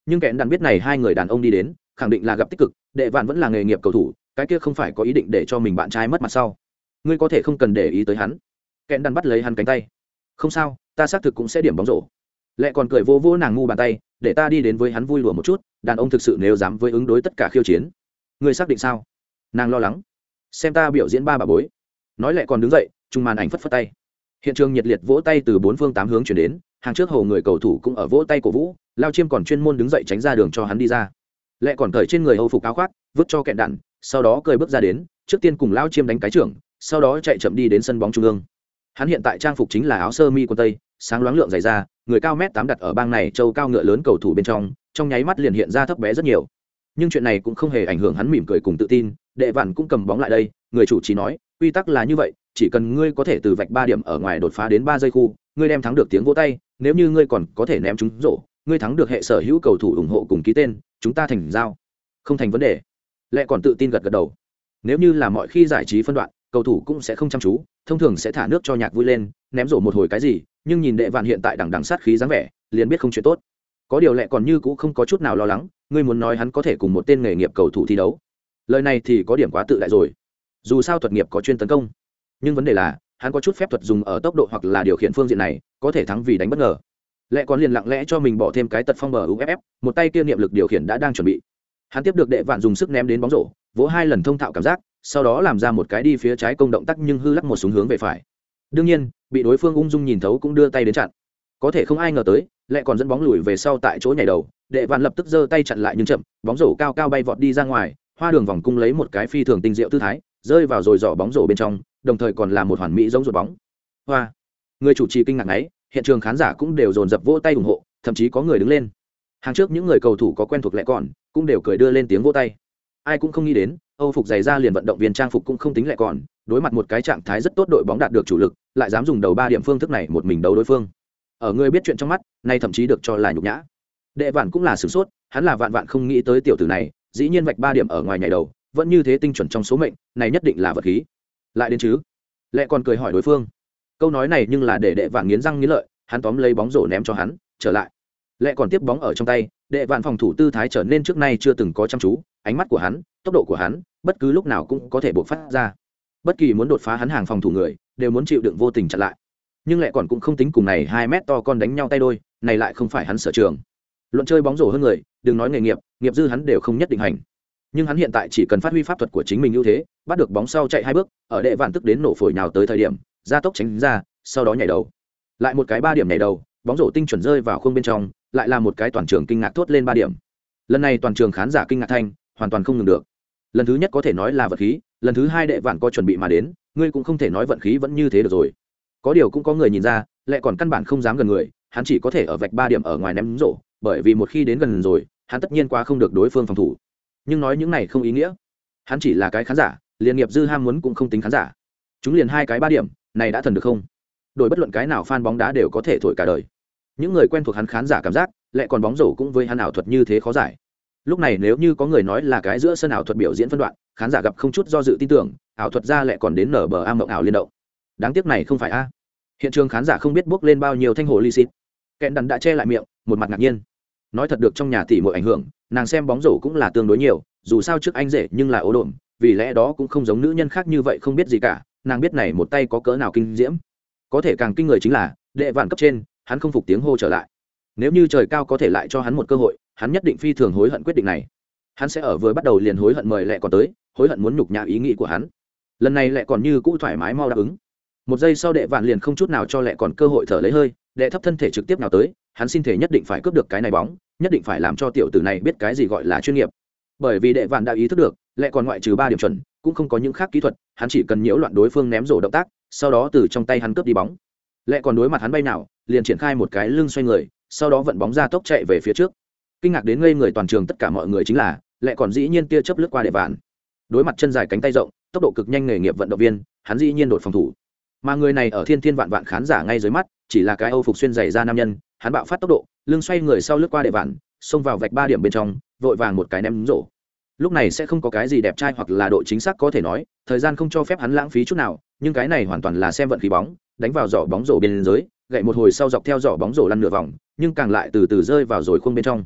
Nhưng kẽn đàn biết này hai người đàn ông đi đến khẳng định là gặp tích cực, đệ vạn vẫn là nghề nghiệp cầu thủ, cái kia không phải có ý định để cho mình bạn trai mất mặt sau. Ngươi có thể không cần để ý tới hắn. Kẽn đàn bắt lấy hắn cánh tay. Không sao, ta xác thực cũng sẽ điểm bóng rổ. Lệ còn cười vô vô nàng ngu bàn tay, để ta đi đến với hắn vui đùa một chút, đàn ông thực sự nếu dám với ứng đối tất cả khiêu chiến. Ngươi xác định sao? Nàng lo lắng. Xem ta biểu diễn ba bà bối. Nói Lệ còn đứng dậy, trung màn ảnh phất phất tay. Hiện trường nhiệt liệt vỗ tay từ bốn phương tám hướng chuyển đến, hàng trước hầu người cầu thủ cũng ở vỗ tay cổ vũ, Lao Chiêm còn chuyên môn đứng dậy tránh ra đường cho hắn đi ra. Lệ còn cởi trên người hầu phục áo khoác, vứt cho kẹn đạn, sau đó cười bước ra đến, trước tiên cùng Lao Chiêm đánh cái trưởng, sau đó chạy chậm đi đến sân bóng trung ương. Hắn hiện tại trang phục chính là áo sơ mi quần tây, sáng loáng lượng dày da, người cao mét tám đặt ở bang này châu cao ngựa lớn cầu thủ bên trong, trong nháy mắt liền hiện ra thấp bé rất nhiều. Nhưng chuyện này cũng không hề ảnh hưởng hắn mỉm cười cùng tự tin, Đệ Vạn cũng cầm bóng lại đây, người chủ chỉ nói, quy tắc là như vậy, chỉ cần ngươi có thể từ vạch ba điểm ở ngoài đột phá đến ba giây khu, ngươi đem thắng được tiếng vỗ tay, nếu như ngươi còn có thể ném trúng rổ, ngươi thắng được hệ sở hữu cầu thủ ủng hộ cùng ký tên, chúng ta thành giao. Không thành vấn đề. Lệ còn tự tin gật gật đầu. Nếu như là mọi khi giải trí phân đoạn, cầu thủ cũng sẽ không chăm chú, thông thường sẽ thả nước cho nhạc vui lên, ném rổ một hồi cái gì, nhưng nhìn Đệ Vạn hiện tại đằng đằng sát khí dáng vẻ, liền biết không chuyện tốt. Có điều Lệ còn như cũ không có chút nào lo lắng, ngươi muốn nói hắn có thể cùng một tên nghề nghiệp cầu thủ thi đấu. Lời này thì có điểm quá tự đại rồi. Dù sao thuật nghiệp có chuyên tấn công, nhưng vấn đề là hắn có chút phép thuật dùng ở tốc độ hoặc là điều khiển phương diện này, có thể thắng vì đánh bất ngờ. Lệ còn liền lặng lẽ cho mình bỏ thêm cái tật phong bờ u ép ép, một tay kia niệm lực điều khiển đã đang chuẩn bị. Hắn tiếp được Đệ Vạn dùng sức ném đến bóng rổ, vỗ hai lần thông thạo cảm giác, sau đó làm ra một cái đi phía trái công động tác nhưng hư lắc một súng hướng về phải. Đương nhiên, bị đối phương ung dung nhìn thấu cũng đưa tay đến chặn. Có thể không ai ngờ tới, Lệ còn dẫn bóng lùi về sau tại chỗ nhảy đầu, Đệ Vạn lập tức giơ tay chặn lại nhưng chậm, bóng rổ cao cao bay vọt đi ra ngoài, hoa đường vòng cung lấy một cái phi thường tinh diệu tư thái, rơi vào rồi giỏ bóng rổ bên trong, đồng thời còn là một hoàn mỹ giống ruột bóng. Hoa! Người chủ trì kinh ngạc ấy, hiện trường khán giả cũng đều dồn dập vỗ tay ủng hộ, thậm chí có người đứng lên. Hàng trước những người cầu thủ có quen thuộc Lệ còn, cũng đều cười đưa lên tiếng vỗ tay. Ai cũng không nghĩ đến, Âu phục giày ra liền vận động viên trang phục cũng không tính Lệ còn, đối mặt một cái trạng thái rất tốt đội bóng đạt được chủ lực, lại dám dùng đầu ba điểm phương thức này một mình đấu đối phương. Ở người biết chuyện trong mắt, nay thậm chí được cho là nhục nhã. Đệ Vạn cũng là sửng sốt, hắn là vạn vạn không nghĩ tới tiểu tử này, dĩ nhiên vạch ba điểm ở ngoài nhảy đầu, vẫn như thế tinh chuẩn trong số mệnh, này nhất định là vật khí. Lại đến chứ? Lệ còn cười hỏi đối phương. Câu nói này nhưng là để Đệ Vạn nghiến răng nghiến lợi, hắn tóm lấy bóng rổ ném cho hắn, trở lại. Lệ còn tiếp bóng ở trong tay, Đệ Vạn phòng thủ tư thái trở nên trước nay chưa từng có chăm chú, ánh mắt của hắn, tốc độ của hắn, bất cứ lúc nào cũng có thể bộc phát ra. Bất kỳ muốn đột phá hắn hàng phòng thủ người, đều muốn chịu đựng vô tình chặn lại. Nhưng Lệ còn cũng không tính cùng này hai mét to con đánh nhau tay đôi, này lại không phải hắn sở trường. Luận chơi bóng rổ hơn người, đừng nói nghề nghiệp, nghiệp dư hắn đều không nhất định hành. Nhưng hắn hiện tại chỉ cần phát huy pháp thuật của chính mình ưu thế, bắt được bóng sau chạy hai bước, ở Đệ Vạn tức đến nổ phổi nào tới thời điểm, gia tốc tránh ra, sau đó nhảy đầu. Lại một cái ba điểm nhảy đầu, bóng rổ tinh chuẩn rơi vào khung bên trong, lại là một cái toàn trường kinh ngạc thốt lên ba điểm. Lần này toàn trường khán giả kinh ngạc thanh, hoàn toàn không ngừng được. Lần thứ nhất có thể nói là vận khí, lần thứ hai Đệ Vạn có chuẩn bị mà đến, ngươi cũng không thể nói vận khí vẫn như thế được rồi. Có điều cũng có người nhìn ra, Lệ còn căn bản không dám gần người, hắn chỉ có thể ở vạch ba điểm ở ngoài ném rổ, bởi vì một khi đến gần rồi, hắn tất nhiên qua không được đối phương phòng thủ. Nhưng nói những này không ý nghĩa, hắn chỉ là cái khán giả, liên nghiệp dư ham muốn cũng không tính khán giả. Chúng liền hai cái ba điểm, này đã thần được không? Đổi bất luận cái nào fan bóng đá đều có thể thổi cả đời. Những người quen thuộc hắn khán giả cảm giác, Lệ còn bóng rổ cũng với hắn ảo thuật như thế khó giải. Lúc này nếu như có người nói là cái giữa sân ảo thuật biểu diễn phân đoạn, khán giả gặp không chút do dự tin tưởng, ảo thuật ra Lệ còn đến nở bờ am mộng ảo liên động. Đáng tiếc này không phải a. Hiện trường khán giả không biết bước lên bao nhiêu thanh hồ ly xịt. Kẹn đần đã che lại miệng, một mặt ngạc nhiên. Nói thật được trong nhà tỷ muội ảnh hưởng, nàng xem bóng rổ cũng là tương đối nhiều, dù sao trước anh rể nhưng là ố độm, vì lẽ đó cũng không giống nữ nhân khác như vậy không biết gì cả, nàng biết này một tay có cỡ nào kinh diễm. Có thể càng kinh người chính là, Đệ Vạn cấp trên, hắn không phục tiếng hô trở lại. Nếu như trời cao có thể lại cho hắn một cơ hội, hắn nhất định phi thường hối hận quyết định này. Hắn sẽ ở vừa bắt đầu liền hối hận mời Lệ còn tới, hối hận muốn nhục nhã ý nghĩ của hắn. Lần này Lệ còn như cũ thoải mái mau đáp ứng. Một giây sau Đệ Vạn liền không chút nào cho Lệ còn cơ hội thở lấy hơi, đệ thấp thân thể trực tiếp nào tới, hắn xin thể nhất định phải cướp được cái này bóng, nhất định phải làm cho tiểu tử này biết cái gì gọi là chuyên nghiệp. Bởi vì Đệ Vạn đã ý thức được, Lệ còn ngoại trừ ba điểm chuẩn, cũng không có những khác kỹ thuật, hắn chỉ cần nhiễu loạn đối phương ném rổ động tác, sau đó từ trong tay hắn cướp đi bóng. Lệ còn đối mặt hắn bay nào, liền triển khai một cái lưng xoay người, sau đó vận bóng ra tốc chạy về phía trước. Kinh ngạc đến ngây người toàn trường tất cả mọi người chính là, Lệ còn dĩ nhiên tia chớp lướt qua Đệ Vạn. Đối mặt chân dài cánh tay rộng, tốc độ cực nhanh nghề nghiệp vận động viên, hắn dĩ nhiên đột phòng thủ. Mà người này ở thiên thiên vạn vạn khán giả ngay dưới mắt, chỉ là cái Âu phục xuyên giày da nam nhân, hắn bạo phát tốc độ, lưng xoay người sau lướt qua Đệ Vạn, xông vào vạch ba điểm bên trong, vội vàng một cái ném rổ. Lúc này sẽ không có cái gì đẹp trai hoặc là độ chính xác có thể nói, thời gian không cho phép hắn lãng phí chút nào, nhưng cái này hoàn toàn là xem vận khí bóng, đánh vào giỏ bóng rổ bên dưới, gậy một hồi sau dọc theo giỏ bóng rổ lăn nửa vòng, nhưng càng lại từ từ rơi vào rồi khuôn bên trong.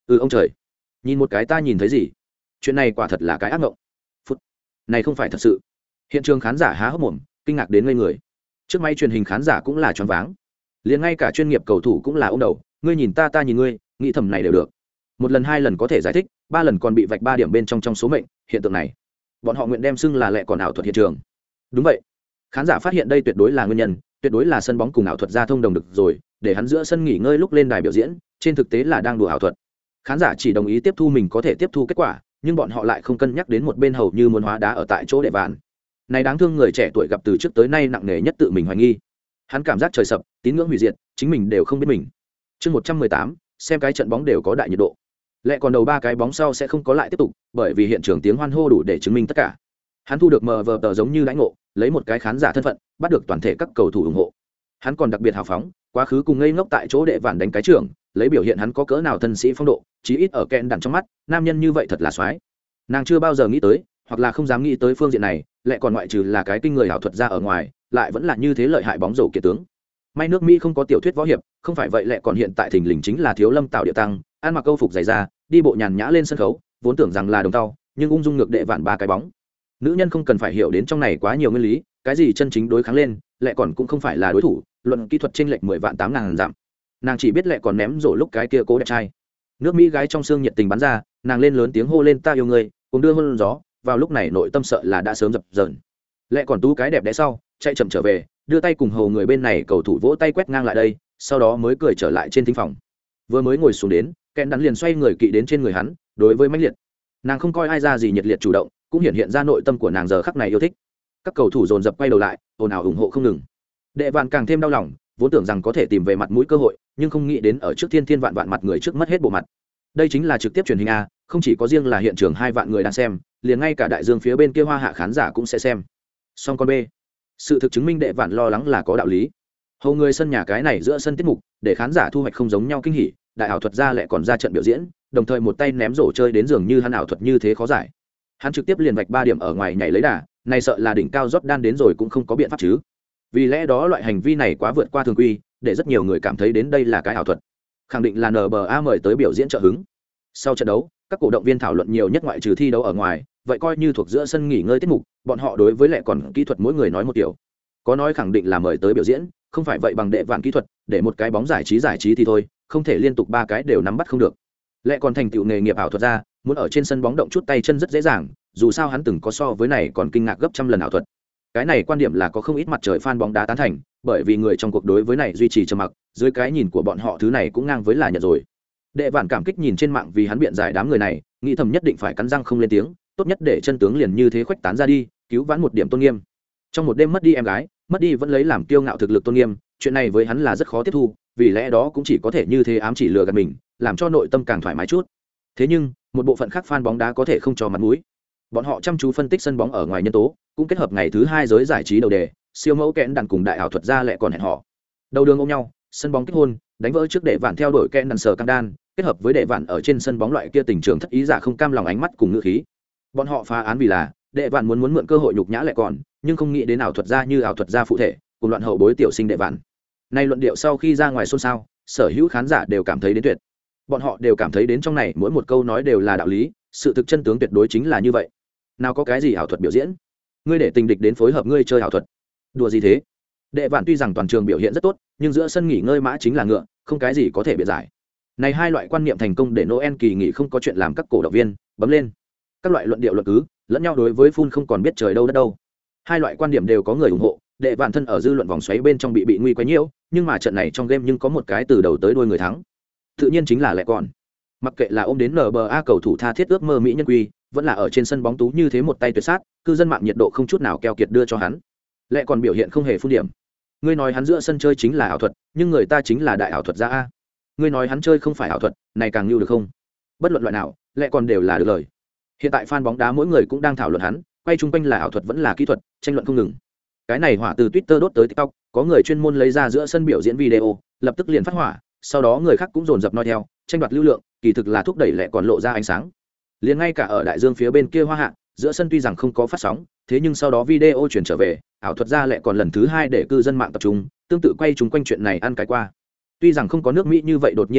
Ừ ông trời, nhìn một cái ta nhìn thấy gì? Chuyện này quả thật là cái ác mộng. Phút, này không phải thật sự. Hiện trường khán giả há hốc mồm, kinh ngạc đến ngây người. Trước máy truyền hình khán giả cũng là choáng váng. Liền ngay cả chuyên nghiệp cầu thủ cũng là ôm đầu, ngươi nhìn ta ta nhìn ngươi, nghĩ thầm này đều được. Một lần hai lần có thể giải thích, ba lần còn bị vạch ba điểm bên trong trong số mệnh, hiện tượng này, bọn họ nguyện đem xưng là lệ còn ảo thuật hiện trường. Đúng vậy. Khán giả phát hiện đây tuyệt đối là nguyên nhân, tuyệt đối là sân bóng cùng ảo thuật ra thông đồng được rồi, để hắn giữa sân nghỉ ngơi lúc lên đài biểu diễn, trên thực tế là đang đùa ảo thuật. Khán giả chỉ đồng ý tiếp thu mình có thể tiếp thu kết quả, nhưng bọn họ lại không cân nhắc đến một bên hầu như muốn hóa đá ở tại chỗ đệ vạn. Này đáng thương người trẻ tuổi gặp từ trước tới nay nặng nề nhất tự mình hoài nghi. Hắn cảm giác trời sập, tín ngưỡng hủy diệt, chính mình đều không biết mình. Chương một trăm mười tám, xem cái trận bóng đều có đại nhiệt độ. Lẽ còn đầu ba cái bóng sau sẽ không có lại tiếp tục, bởi vì hiện trường tiếng hoan hô đủ để chứng minh tất cả. Hắn thu được mờ vờ tờ giống như lãnh ngộ, lấy một cái khán giả thân phận, bắt được toàn thể các cầu thủ ủng hộ. Hắn còn đặc biệt hào phóng, quá khứ cùng ngây ngốc tại chỗ đệ vạn đánh cái trưởng, lấy biểu hiện hắn có cỡ nào thân sĩ phong độ, chí ít ở kẹn đặn trong mắt, nam nhân như vậy thật là soái. Nàng chưa bao giờ nghĩ tới, hoặc là không dám nghĩ tới phương diện này, lại còn ngoại trừ là cái kinh người ảo thuật ra ở ngoài, lại vẫn là như thế lợi hại bóng rổ kiệt tướng. May nước Mỹ không có tiểu thuyết võ hiệp, không phải vậy lại còn hiện tại thình lình chính là thiếu lâm tạo địa tăng, ăn mặc câu phục dày da, đi bộ nhàn nhã lên sân khấu, vốn tưởng rằng là đồng tao, nhưng ung dung ngược đệ vạn ba cái bóng. Nữ nhân không cần phải hiểu đến trong này quá nhiều nguyên lý, cái gì chân chính đối kháng lên, lại còn cũng không phải là đối thủ, luận kỹ thuật chênh lệch mười vạn tám ngàn giảm. Nàng chỉ biết lại còn ném rổ lúc cái kia cố đẹp trai. Nước Mỹ gái trong xương nhiệt tình bắn ra, nàng lên lớn tiếng hô lên ta yêu ngươi, cùng đưa hôn gió, vào lúc này nội tâm sợ là đã sớm dập dờn. Lại còn tú cái đẹp đẽ sau, chạy chậm trở về, đưa tay cùng hầu người bên này cầu thủ vỗ tay quét ngang lại đây, sau đó mới cười trở lại trên thính phòng. Vừa mới ngồi xuống đến, Ken đắn liền xoay người kỵ đến trên người hắn, đối với mãnh liệt. Nàng không coi ai ra gì nhiệt liệt chủ động, cũng hiện hiện ra nội tâm của nàng giờ khắc này yêu thích. Các cầu thủ dồn dập quay đầu lại, ồn ào ủng hộ không ngừng. Đệ Vạn càng thêm đau lòng, vốn tưởng rằng có thể tìm về mặt mũi cơ hội, nhưng không nghĩ đến ở trước thiên thiên vạn vạn mặt người trước mất hết bộ mặt. Đây chính là trực tiếp truyền hình a, không chỉ có riêng là hiện trường hai vạn người đang xem, liền ngay cả đại dương phía bên kia hoa hạ khán giả cũng sẽ xem. Song con B, sự thực chứng minh Đệ Vạn lo lắng là có đạo lý. Hầu người sân nhà cái này giữa sân tiết mục, để khán giả thu hoạch không giống nhau kinh hỉ, đại ảo thuật ra lại còn ra trận biểu diễn, đồng thời một tay ném rổ chơi đến dường như hắn ảo thuật như thế khó giải. Hắn trực tiếp liền vạch ba điểm ở ngoài nhảy lấy đà, này sợ là đỉnh cao Jordan đến rồi cũng không có biện pháp chứ. Vì lẽ đó loại hành vi này quá vượt qua thường quy, để rất nhiều người cảm thấy đến đây là cái ảo thuật. Khẳng định là en bê a mời tới biểu diễn trợ hứng. Sau trận đấu, các cổ động viên thảo luận nhiều nhất ngoại trừ thi đấu ở ngoài, vậy coi như thuộc giữa sân nghỉ ngơi tiết mục, bọn họ đối với lại còn kỹ thuật mỗi người nói một điều. Có nói khẳng định là mời tới biểu diễn, không phải vậy bằng Đệ Vạn kỹ thuật, để một cái bóng giải trí giải trí thì thôi, không thể liên tục ba cái đều nắm bắt không được. Lại còn thành tựu nghề nghiệp ảo thuật ra, muốn ở trên sân bóng động chút tay chân rất dễ dàng, dù sao hắn từng có so với này còn kinh ngạc gấp trăm lần ảo thuật. Cái này quan điểm là có không ít mặt trời fan bóng đá tán thành, bởi vì người trong cuộc đối với này duy trì trầm mặc, dưới cái nhìn của bọn họ thứ này cũng ngang với là nhận rồi. Đệ Vạn cảm kích nhìn trên mạng vì hắn biện giải đám người này, nghĩ thầm nhất định phải cắn răng không lên tiếng, tốt nhất để chân tướng liền như thế khuếch tán ra đi, cứu vãn một điểm tôn nghiêm. Trong một đêm mất đi em gái, mất đi vẫn lấy làm kiêu ngạo thực lực tôn nghiêm, chuyện này với hắn là rất khó tiếp thu, vì lẽ đó cũng chỉ có thể như thế ám chỉ lừa gạt mình, làm cho nội tâm càng thoải mái chút. Thế nhưng, một bộ phận khác fan bóng đá có thể không cho mặt mũi. Bọn họ chăm chú phân tích sân bóng ở ngoài nhân tố, cũng kết hợp ngày thứ hai giới giải trí đầu đề, siêu mẫu kẽn đàn cùng đại ảo thuật ra lại còn hẹn họ. Đầu đường ôm nhau, sân bóng kết hôn, đánh vỡ trước Đệ Vạn theo đuổi kẽn đàn sở căng đan, kết hợp với Đệ Vạn ở trên sân bóng loại kia tình trường thất ý giả không cam lòng ánh mắt cùng ngữ khí. Bọn họ phá án vì là Đệ Vạn muốn muốn mượn cơ hội nhục nhã lại còn, nhưng không nghĩ đến ảo thuật ra như ảo thuật ra phụ thể, cùng loạn hậu bối tiểu sinh Đệ Vạn. Nay luận điệu sau khi ra ngoài xôn xao, sở hữu khán giả đều cảm thấy đến tuyệt. Bọn họ đều cảm thấy đến trong này mỗi một câu nói đều là đạo lý, sự thực chân tướng tuyệt đối chính là như vậy. Nào có cái gì ảo thuật biểu diễn, ngươi để tình địch đến phối hợp ngươi chơi ảo thuật, đùa gì thế? Đệ Vạn tuy rằng toàn trường biểu hiện rất tốt, nhưng giữa sân nghỉ ngơi mã chính là ngựa, không cái gì có thể biện giải. Này hai loại quan niệm thành công để Noel kỳ nghỉ không có chuyện làm các cổ động viên bấm lên. Các loại luận điệu luận cứ, lẫn nhau đối với phun không còn biết trời đâu đất đâu. Hai loại quan điểm đều có người ủng hộ, Đệ Vạn thân ở dư luận vòng xoáy bên trong bị bị nguy quấy nhiễu, nhưng mà trận này trong game nhưng có một cái từ đầu tới đuôi người thắng. Tự nhiên chính là Lệ còn. Mặc kệ là ôm đến en bê a cầu thủ tha thiết ước mơ mỹ nhân quy, vẫn là ở trên sân bóng tú như thế một tay tuyệt sát, cư dân mạng nhiệt độ không chút nào keo kiệt đưa cho hắn. Lệ còn biểu hiện không hề phun điểm. Ngươi nói hắn giữa sân chơi chính là ảo thuật, nhưng người ta chính là đại ảo thuật gia a. Ngươi nói hắn chơi không phải ảo thuật, này càng lưu được không? Bất luận loại nào, Lệ còn đều là được lời. Hiện tại fan bóng đá mỗi người cũng đang thảo luận hắn, quay chung quanh là ảo thuật vẫn là kỹ thuật, tranh luận không ngừng. Cái này hỏa từ Twitter đốt tới TikTok, có người chuyên môn lấy ra giữa sân biểu diễn video, lập tức liền phát hỏa, sau đó người khác cũng dồn dập noi theo, tranh đoạt lưu lượng, kỳ thực là thúc đẩy Lệ còn lộ ra ánh sáng. Liền ngay cả ở đại dương phía bên kia hoa hạ, giữa sân tuy rằng không có phát sóng, thế nhưng sau đó video chuyển trở về, ảo thuật ra Lệ còn lần thứ hai để cư dân mạng tập trung, tương tự quay chúng quanh chuyện này ăn cái qua. Tuy rằng không có nước Mỹ như vậy đột nhiên nhiệt độ,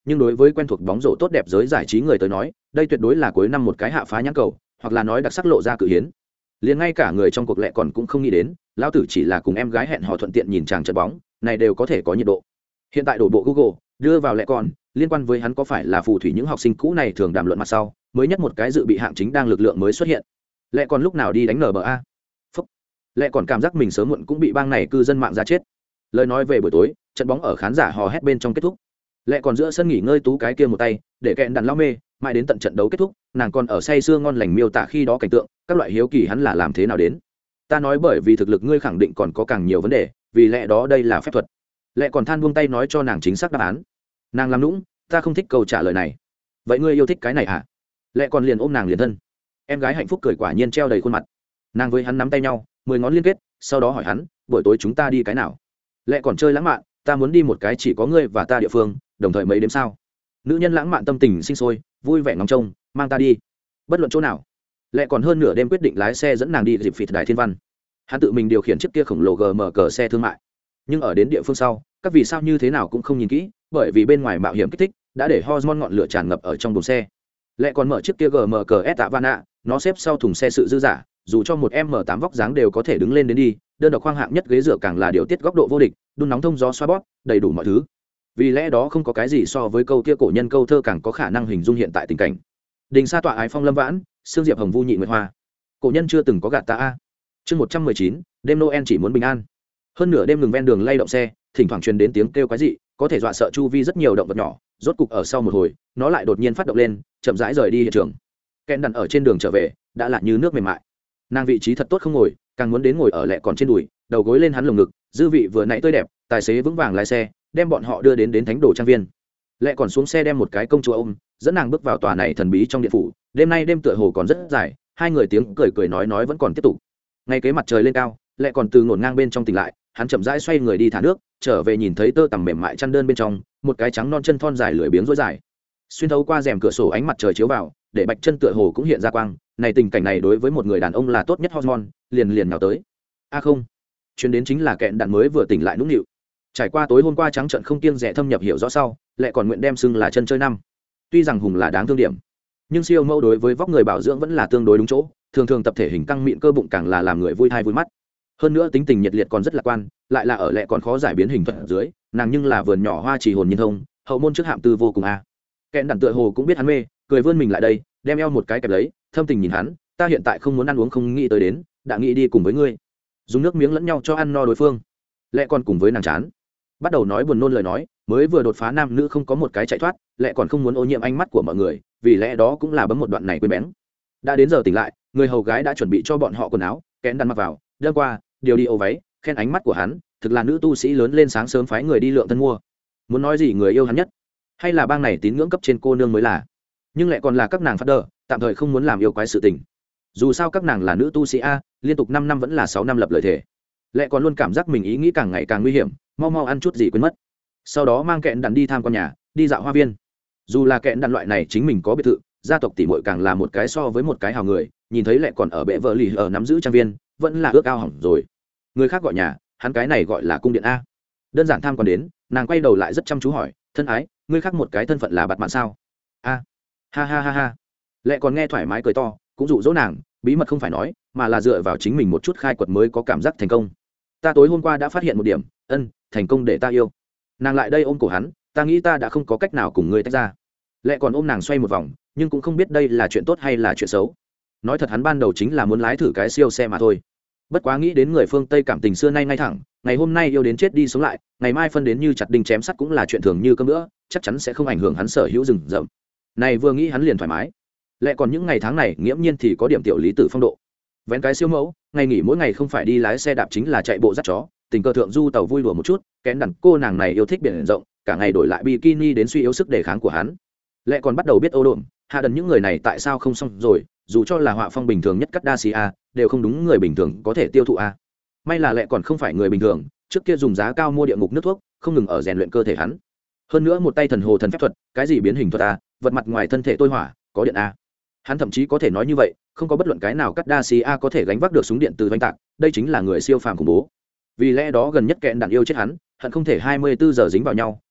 nhưng đối với quen thuộc bóng rổ tốt đẹp giới giải trí người tới nói đây tuyệt đối là cuối năm một cái hạ phá nhãn cầu, hoặc là nói đặc sắc lộ ra cự hiến. Liền ngay cả người trong cuộc lệ còn cũng không nghĩ đến lão tử chỉ là cùng em gái hẹn hò thuận tiện nhìn chàng trận bóng này đều có thể có nhiệt độ. Hiện tại đổ bộ Google đưa vào lệ còn liên quan với hắn có phải là phù thủy những học sinh cũ này thường đàm luận mặt sau mới nhất một cái dự bị hạng chính đang lực lượng mới xuất hiện. Lệ còn lúc nào đi đánh en bê a? Phúc. Lệ còn cảm giác mình sớm muộn cũng bị bang này cư dân mạng ra chết. Lời nói về buổi tối trận bóng ở khán giả hò hét bên trong kết thúc. Lệ còn giữa sân nghỉ ngơi tú cái kia một tay để kẹn đàn lao mê mãi đến tận trận đấu kết thúc nàng còn ở say sưa ngon lành miêu tả khi đó cảnh tượng các loại hiếu kỳ hắn là làm thế nào đến. Ta nói bởi vì thực lực ngươi khẳng định còn có càng nhiều vấn đề vì lẽ đó đây là phép thuật. Lệ còn than buông tay nói cho nàng chính xác đáp án. Nàng làm nũng ta không thích câu trả lời này. Vậy ngươi yêu thích cái này à? Lệ còn liền ôm nàng liền thân. Em gái hạnh phúc cười quả nhiên treo đầy khuôn mặt. Nàng với hắn nắm tay nhau mười ngón liên kết sau đó hỏi hắn buổi tối chúng ta đi cái nào. Lệ còn chơi lãng mạn ta muốn đi một cái chỉ có ngươi và ta địa phương đồng thời mấy đêm sao. Nữ nhân lãng mạn tâm tình sinh sôi vui vẻ ngóng trông mang ta đi bất luận chỗ nào. Lệ còn hơn nửa đêm quyết định lái xe dẫn nàng đi dịp phịt đài thiên văn. Hắn tự mình điều khiển chiếc kia khổng lồ gm cờ xe thương mại nhưng ở đến địa phương sau các vì sao như thế nào cũng không nhìn kỹ bởi vì bên ngoài mạo hiểm kích thích đã để hormone ngọn lửa tràn ngập ở trong buồng xe. Lệ còn mở chiếc kia gm cờ s tạ van ạ nó xếp sau thùng xe sự dư giả dù cho một m tám vóc dáng đều có thể đứng lên đến đi đơn độc khoang hạng nhất ghế dựa càng là điều tiết góc độ vô địch đun nóng thông gió xoa bóp đầy đủ mọi thứ. Vì lẽ đó không có cái gì so với câu kia cổ nhân câu thơ càng có khả năng hình dung hiện tại tình cảnh. Đình sa tọa ái phong lâm vãn sương diệp hồng vu nhị nguyệt hoa cổ nhân chưa từng có gạt ta a. Chương một trăm mười chín đêm Noel chỉ muốn bình an. Hơn nửa đêm ngừng ven đường lay động xe thỉnh thoảng truyền đến tiếng kêu quái dị có thể dọa sợ chu vi rất nhiều động vật nhỏ. Rốt cục ở sau một hồi nó lại đột nhiên phát động lên chậm rãi rời đi hiện trường. Kẹn đặn ở trên đường trở về đã là như nước mềm mại. Nàng vị trí thật tốt không ngồi càng muốn đến ngồi ở Lệ còn trên đùi đầu gối lên hắn lồng ngực dư vị vừa nãy tươi đẹp tài xế vững vàng lái xe đem bọn họ đưa đến đến thánh đồ trang viên. Lệ còn xuống xe đem một cái công chúa ôm dẫn nàng bước vào tòa này thần bí trong điện phủ. Đêm nay đêm tựa hồ còn rất dài hai người tiếng cười cười nói nói vẫn còn tiếp tục. Ngay kế mặt trời lên cao Lệ còn từ ngổn ngang bên trong tỉnh lại hắn chậm rãi xoay người đi thả nước trở về nhìn thấy tơ tằm mềm mại chăn đơn bên trong một cái trắng non chân thon dài lười biếng rối dài xuyên thấu qua rèm cửa sổ ánh mặt trời chiếu vào để bạch chân tựa hồ cũng hiện ra quang. Này tình cảnh này đối với một người đàn ông là tốt nhất hormone liền liền nào tới. A à không chuyến đến chính là kẹn đạn mới vừa tỉnh lại nũng nịu trải qua tối hôm qua trắng trận không kiêng rẻ thâm nhập hiểu rõ sau Lệ còn nguyện đem xưng là chân chơi năm. Tuy rằng hùng là đáng thương điểm nhưng siêu mẫu đối với vóc người bảo dưỡng vẫn là tương đối đúng chỗ thường thường tập thể hình căng mịn cơ bụng càng là làm người vui thai vui mắt. Hơn nữa tính tình nhiệt liệt còn rất lạc quan lại là ở Lệ còn khó giải biến hình thuật ở dưới nàng nhưng là vườn nhỏ hoa trì hồn nhiên thông hậu môn trước hạm tư vô cùng a. À. Kẹn đạn tựa hồ cũng biết hắn mê cười vươn mình lại đây đem eo một cái kẹp lấy thâm tình nhìn hắn ta hiện tại không muốn ăn uống không nghĩ tới đến đã nghĩ đi cùng với ngươi dùng nước miếng lẫn nhau cho ăn no đối phương. Lệ còn cùng với nàng chán bắt đầu nói buồn nôn lời nói mới vừa đột phá nam nữ không có một cái chạy thoát Lệ còn không muốn ô nhiễm ánh mắt của mọi người vì lẽ đó cũng là bấm một đoạn này quên bén. Đã đến giờ tỉnh lại người hầu gái đã chuẩn bị cho bọn họ quần áo kẽn đan mặc vào đơn qua điều đi ô váy khen ánh mắt của hắn thực là nữ tu sĩ lớn lên sáng sớm phái người đi lượng thân mua. Muốn nói gì người yêu hắn nhất hay là bang này tín ngưỡng cấp trên cô nương mới là nhưng lại còn là các nàng phát đờ tạm thời không muốn làm yêu quái sự tình dù sao các nàng là nữ tu sĩ a liên tục năm năm vẫn là sáu năm lập lời thề. Lệ còn luôn cảm giác mình ý nghĩ càng ngày càng nguy hiểm mau mau ăn chút gì quên mất sau đó mang kẹn đàn đi tham quan nhà đi dạo hoa viên. Dù là kẹn đàn loại này chính mình có biệt thự gia tộc tỷ muội càng là một cái so với một cái hào người nhìn thấy Lệ còn ở bệ vợ lì ở nắm giữ trang viên vẫn là ước ao hỏng rồi. Người khác gọi nhà hắn cái này gọi là cung điện a. Đơn giản tham quan đến nàng quay đầu lại rất chăm chú hỏi thân ái ngươi khác một cái thân phận là bạt mạn sao a. Ha ha ha ha. Lệ còn nghe thoải mái cười to cũng dụ dỗ nàng bí mật không phải nói mà là dựa vào chính mình một chút khai quật mới có cảm giác thành công. Ta tối hôm qua đã phát hiện một điểm ân thành công để ta yêu. Nàng lại đây ôm cổ hắn ta nghĩ ta đã không có cách nào cùng ngươi tách ra. Lệ còn ôm nàng xoay một vòng nhưng cũng không biết đây là chuyện tốt hay là chuyện xấu. Nói thật hắn ban đầu chính là muốn lái thử cái siêu xe mà thôi. Bất quá nghĩ đến người phương Tây cảm tình xưa nay ngay thẳng ngày hôm nay yêu đến chết đi sống lại ngày mai phân đến như chặt đinh chém sắt cũng là chuyện thường như cơm nữa chắc chắn sẽ không ảnh hưởng hắn sở hữu rừng rậm này vừa nghĩ hắn liền thoải mái. Lệ còn những ngày tháng này nghiễm nhiên thì có điểm tiểu lý tử phong độ vén cái siêu mẫu ngày nghỉ mỗi ngày không phải đi lái xe đạp chính là chạy bộ dắt chó tình cờ thượng du tàu vui đùa một chút kén đẳng cô nàng này yêu thích biển rộng cả ngày đổi lại bikini đến suy yếu sức đề kháng của hắn. Lệ còn bắt đầu biết ô đồn hạ đần những người này tại sao không xong rồi dù cho là họa phong bình thường nhất cắt đa xì a đều không đúng người bình thường có thể tiêu thụ a. May là Lệ còn không phải người bình thường trước kia dùng giá cao mua địa ngục nước thuốc không ngừng ở rèn luyện cơ thể hắn hơn nữa một tay thần hồ thần phép thuật cái gì biến hình thuật a vật mặt ngoài thân thể tôi hỏa có điện a. Hắn thậm chí có thể nói như vậy không có bất luận cái nào cắt đa xì a có thể gánh vác được súng điện từ doanh tạc đây chính là người siêu phàm khủng bố. Vì lẽ đó gần nhất kẹn đạn yêu chết hắn hận không thể hai mươi bốn giờ dính vào nhau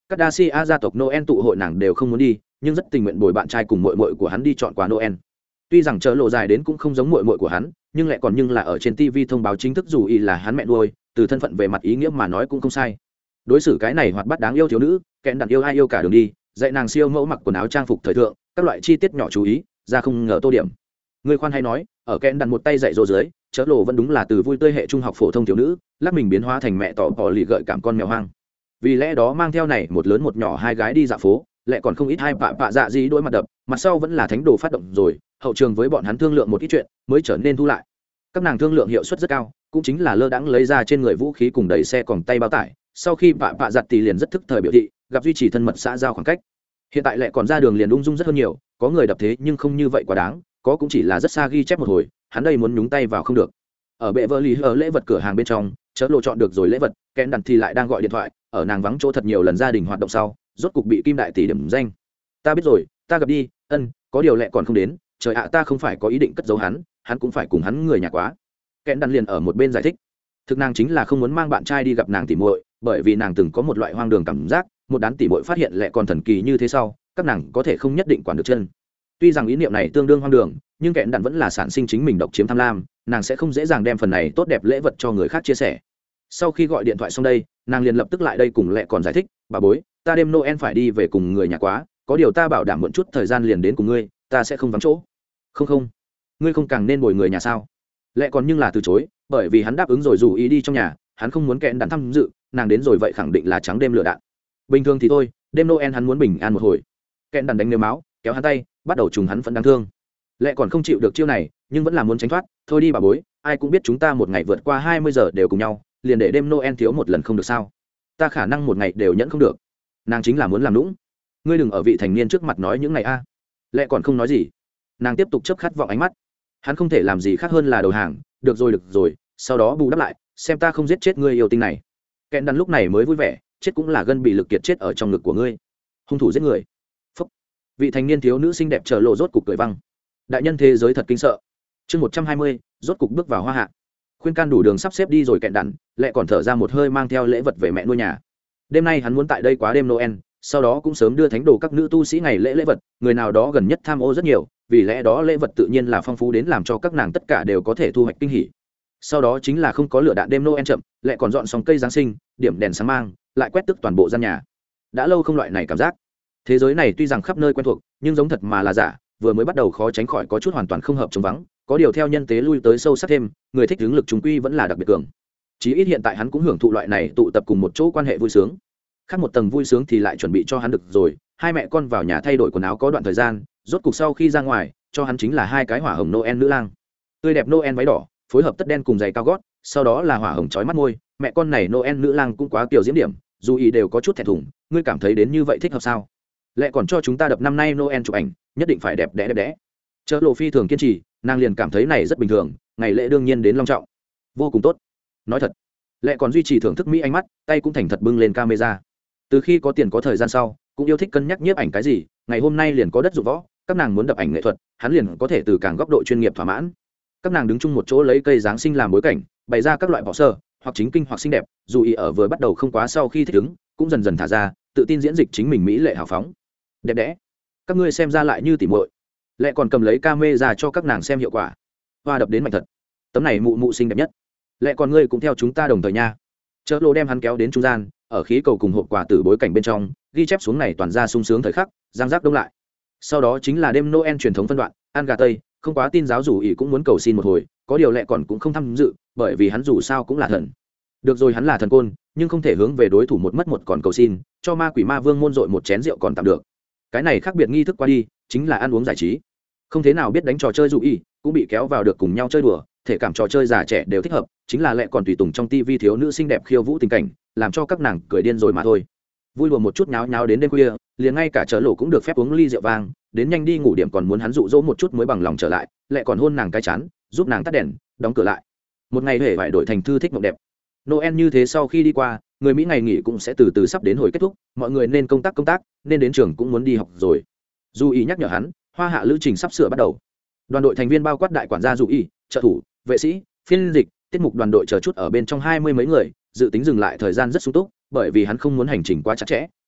các đa si a gia tộc Noel tụ hội nàng đều không muốn đi, nhưng rất tình nguyện bồi bạn trai cùng muội muội của hắn đi chọn quà Noel. Tuy rằng chợ lộ dài đến cũng không giống muội muội của hắn, nhưng lại còn nhưng là ở trên ti vi thông báo chính thức dù y là hắn mẹ nuôi, từ thân phận về mặt ý nghĩa mà nói cũng không sai. Đối xử cái này hoạt bát đáng yêu thiếu nữ, kẹn đàn yêu ai yêu cả đường đi, dạy nàng siêu mẫu mặc quần áo trang phục thời thượng, các loại chi tiết nhỏ chú ý, ra không ngờ tô điểm. Người khoan hay nói, ở kẹn đàn một tay dạy dỗ dưới, chợ lộ vẫn đúng là từ vui tươi hệ trung học phổ thông thiếu nữ, lắc mình biến hóa thành mẹ tỏ bỏ lì gợi cảm con mèo hoang. Vì lẽ đó mang theo này một lớn một nhỏ hai gái đi dạo phố, lại còn không ít hai pạ pạ dạ gì đôi mặt đập, mặt sau vẫn là thánh đồ phát động rồi, hậu trường với bọn hắn thương lượng một ít chuyện, mới trở nên thu lại. Các nàng thương lượng hiệu suất rất cao, cũng chính là lơ đãng lấy ra trên người vũ khí cùng đẩy xe còn tay bao tải. Sau khi pạ pạ giặt thì liền rất thức thời biểu thị, gặp duy trì thân mật xã giao khoảng cách. Hiện tại lại còn ra đường liền ung dung rất hơn nhiều, có người đập thế nhưng không như vậy quá đáng, có cũng chỉ là rất xa ghi chép một hồi, hắn đây muốn nhúng tay vào không được. Ở bệ vợ lì ở lễ vật cửa hàng bên trong, chớ lộ chọn được rồi lễ vật, kẽn đàn thì lại đang gọi điện thoại, ở nàng vắng chỗ thật nhiều lần gia đình hoạt động sau, rốt cục bị kim đại tỷ điểm danh. Ta biết rồi, ta gặp đi, ân, có điều lẹ còn không đến, trời ạ, ta không phải có ý định cất giấu hắn, hắn cũng phải cùng hắn người nhà quá. Kẽn đàn liền ở một bên giải thích, thực nàng chính là không muốn mang bạn trai đi gặp nàng tỉ muội, bởi vì nàng từng có một loại hoang đường cảm giác, một đám tỉ muội phát hiện lẹ còn thần kỳ như thế sau, các nàng có thể không nhất định quản được chân. Tuy rằng ý niệm này tương đương hoang đường, nhưng kẽn đàn vẫn là sản sinh chính mình độc chiếm tham lam, nàng sẽ không dễ dàng đem phần này tốt đẹp lễ vật cho người khác chia sẻ. Sau khi gọi điện thoại xong đây, nàng liền lập tức lại đây cùng lẹ còn giải thích, bà bối, ta đêm Noel phải đi về cùng người nhà quá, có điều ta bảo đảm muộn chút thời gian liền đến cùng ngươi, ta sẽ không vắng chỗ. Không không, ngươi không càng nên bồi người nhà sao? Lẹ còn nhưng là từ chối, bởi vì hắn đáp ứng rồi dù ý đi trong nhà, hắn không muốn kẽn đàn tham dự, nàng đến rồi vậy khẳng định là trắng đêm lửa đạn. Bình thường thì thôi, đêm Noel hắn muốn bình an một hồi. Kẽn đàn đánh nêu máu, kéo hắn tay, bắt đầu trùng hắn vẫn đáng thương. Lẹ còn không chịu được chiêu này, nhưng vẫn là muốn tránh thoát, thôi đi bà bối, ai cũng biết chúng ta một ngày vượt qua hai mươi giờ đều cùng nhau, liền để đêm Noel thiếu một lần không được sao? Ta khả năng một ngày đều nhẫn không được. Nàng chính là muốn làm lũng. Ngươi đừng ở vị thành niên trước mặt nói những này a. À. Lẹ còn không nói gì. Nàng tiếp tục chớp khát vọng ánh mắt. Hắn không thể làm gì khác hơn là đầu hàng, được rồi được rồi, sau đó bù đắp lại, xem ta không giết chết ngươi yêu tinh này. Kẹn đàn lúc này mới vui vẻ, chết cũng là gân bị lực kiệt chết ở trong ngực của ngươi. Hung thủ giết người. Phúc. Vị thành niên thiếu nữ xinh đẹp chờ lộ rốt cục cười văng. Đại nhân thế giới thật kinh sợ. Chương một trăm hai mươi, rốt cục bước vào hoa hạ. Khuyên can đủ đường sắp xếp đi rồi kẹn đàn, lại còn thở ra một hơi mang theo lễ vật về mẹ nuôi nhà. Đêm nay hắn muốn tại đây quá đêm Noel, sau đó cũng sớm đưa thánh đồ các nữ tu sĩ ngày lễ lễ vật, người nào đó gần nhất tham ô rất nhiều, vì lẽ đó lễ vật tự nhiên là phong phú đến làm cho các nàng tất cả đều có thể thu hoạch kinh hỉ. Sau đó chính là không có lửa đạn đêm Noel chậm, lại còn dọn xong cây giáng sinh, điểm đèn sáng mang, lại quét tức toàn bộ gian nhà. Đã lâu không loại này cảm giác. Thế giới này tuy rằng khắp nơi quen thuộc, nhưng giống thật mà là giả, vừa mới bắt đầu khó tránh khỏi có chút hoàn toàn không hợp chống vắng, có điều theo nhân tế lui tới sâu sắc thêm, người thích hướng lực chúng quy vẫn là đặc biệt cường. Chí ít hiện tại hắn cũng hưởng thụ loại này tụ tập cùng một chỗ quan hệ vui sướng. Khác một tầng vui sướng thì lại chuẩn bị cho hắn được rồi, hai mẹ con vào nhà thay đổi quần áo có đoạn thời gian, rốt cục sau khi ra ngoài, cho hắn chính là hai cái hỏa hồng Noel nữ lang. Tươi đẹp Noel váy đỏ, phối hợp tất đen cùng giày cao gót, sau đó là hỏa hồng chói mắt môi, mẹ con này Noel nữ lang cũng quá kiểu diễm điểm, dù ý đều có chút thẹn thùng, ngươi cảm thấy đến như vậy thích hợp sao? Lại còn cho chúng ta đập năm nay Noel chụp ảnh, nhất định phải đẹp đẽ đẹp đẽ. Chợ lộ phi thường kiên trì, nàng liền cảm thấy này rất bình thường, ngày lễ đương nhiên đến long trọng, vô cùng tốt. Nói thật, lại còn duy trì thưởng thức mỹ ánh mắt, tay cũng thành thật bưng lên camera. Từ khi có tiền có thời gian sau, cũng yêu thích cân nhắc nhiếp ảnh cái gì, ngày hôm nay liền có đất dụng võ, các nàng muốn đập ảnh nghệ thuật, hắn liền có thể từ càng góc độ chuyên nghiệp thỏa mãn. Các nàng đứng chung một chỗ lấy cây giáng sinh làm bối cảnh, bày ra các loại bỏ sơ, hoặc chính kinh hoặc xinh đẹp, dù ý ở vừa bắt đầu không quá sau khi thích ứng, cũng dần dần thả ra, tự tin diễn dịch chính mình mỹ lệ hào phóng. Đẹp đẽ. Các ngươi xem ra lại như tỉ muội. Lại còn cầm lấy camera cho các nàng xem hiệu quả. Hoa đập đến mạnh thật. Tấm này mụ mụ xinh đẹp nhất. Lại còn ngươi cũng theo chúng ta đồng thời nha. Chợ lô đem hắn kéo đến trung gian, ở khí cầu cùng hộp quà từ bối cảnh bên trong, ghi chép xuống này toàn ra sung sướng thời khắc, giang giác đông lại. Sau đó chính là đêm Noel truyền thống phân đoạn, ăn gà tây, không quá tin giáo dù ý cũng muốn cầu xin một hồi, có điều lệ còn cũng không tham dự, bởi vì hắn dù sao cũng là thần. Được rồi, hắn là thần côn, nhưng không thể hướng về đối thủ một mất một còn cầu xin, cho ma quỷ ma vương môn dội một chén rượu còn tạm được. Cái này khác biệt nghi thức qua đi, chính là ăn uống giải trí. Không thế nào biết đánh trò chơi dù ý, cũng bị kéo vào được cùng nhau chơi đùa, thể cảm trò chơi già trẻ đều thích hợp, chính là lệ còn tùy tùng trong tivi thiếu nữ xinh đẹp khiêu vũ tình cảnh, làm cho các nàng cười điên rồi mà thôi. Vui đùa một chút nháo nháo đến đêm khuya, liền ngay cả chợ lộ cũng được phép uống ly rượu vang, đến nhanh đi ngủ điểm còn muốn hắn dụ dỗ một chút mới bằng lòng trở lại, lệ còn hôn nàng cái chán, giúp nàng tắt đèn, đóng cửa lại. Một ngày hễ phải đổi thành thư thích mộng đẹp. Noel như thế sau khi đi qua, người Mỹ ngày nghỉ cũng sẽ từ từ sắp đến hồi kết thúc, mọi người nên công tác công tác, nên đến trường cũng muốn đi học rồi. Du ý nhắc nhở hắn, hoa hạ lữ trình sắp sửa bắt đầu. Đoàn đội thành viên bao quát đại quản gia Du ý, trợ thủ, vệ sĩ, phiên dịch, tiết mục đoàn đội chờ chút ở bên trong hai mươi mấy người, dự tính dừng lại thời gian rất sung túc, bởi vì hắn không muốn hành trình quá chặt chẽ,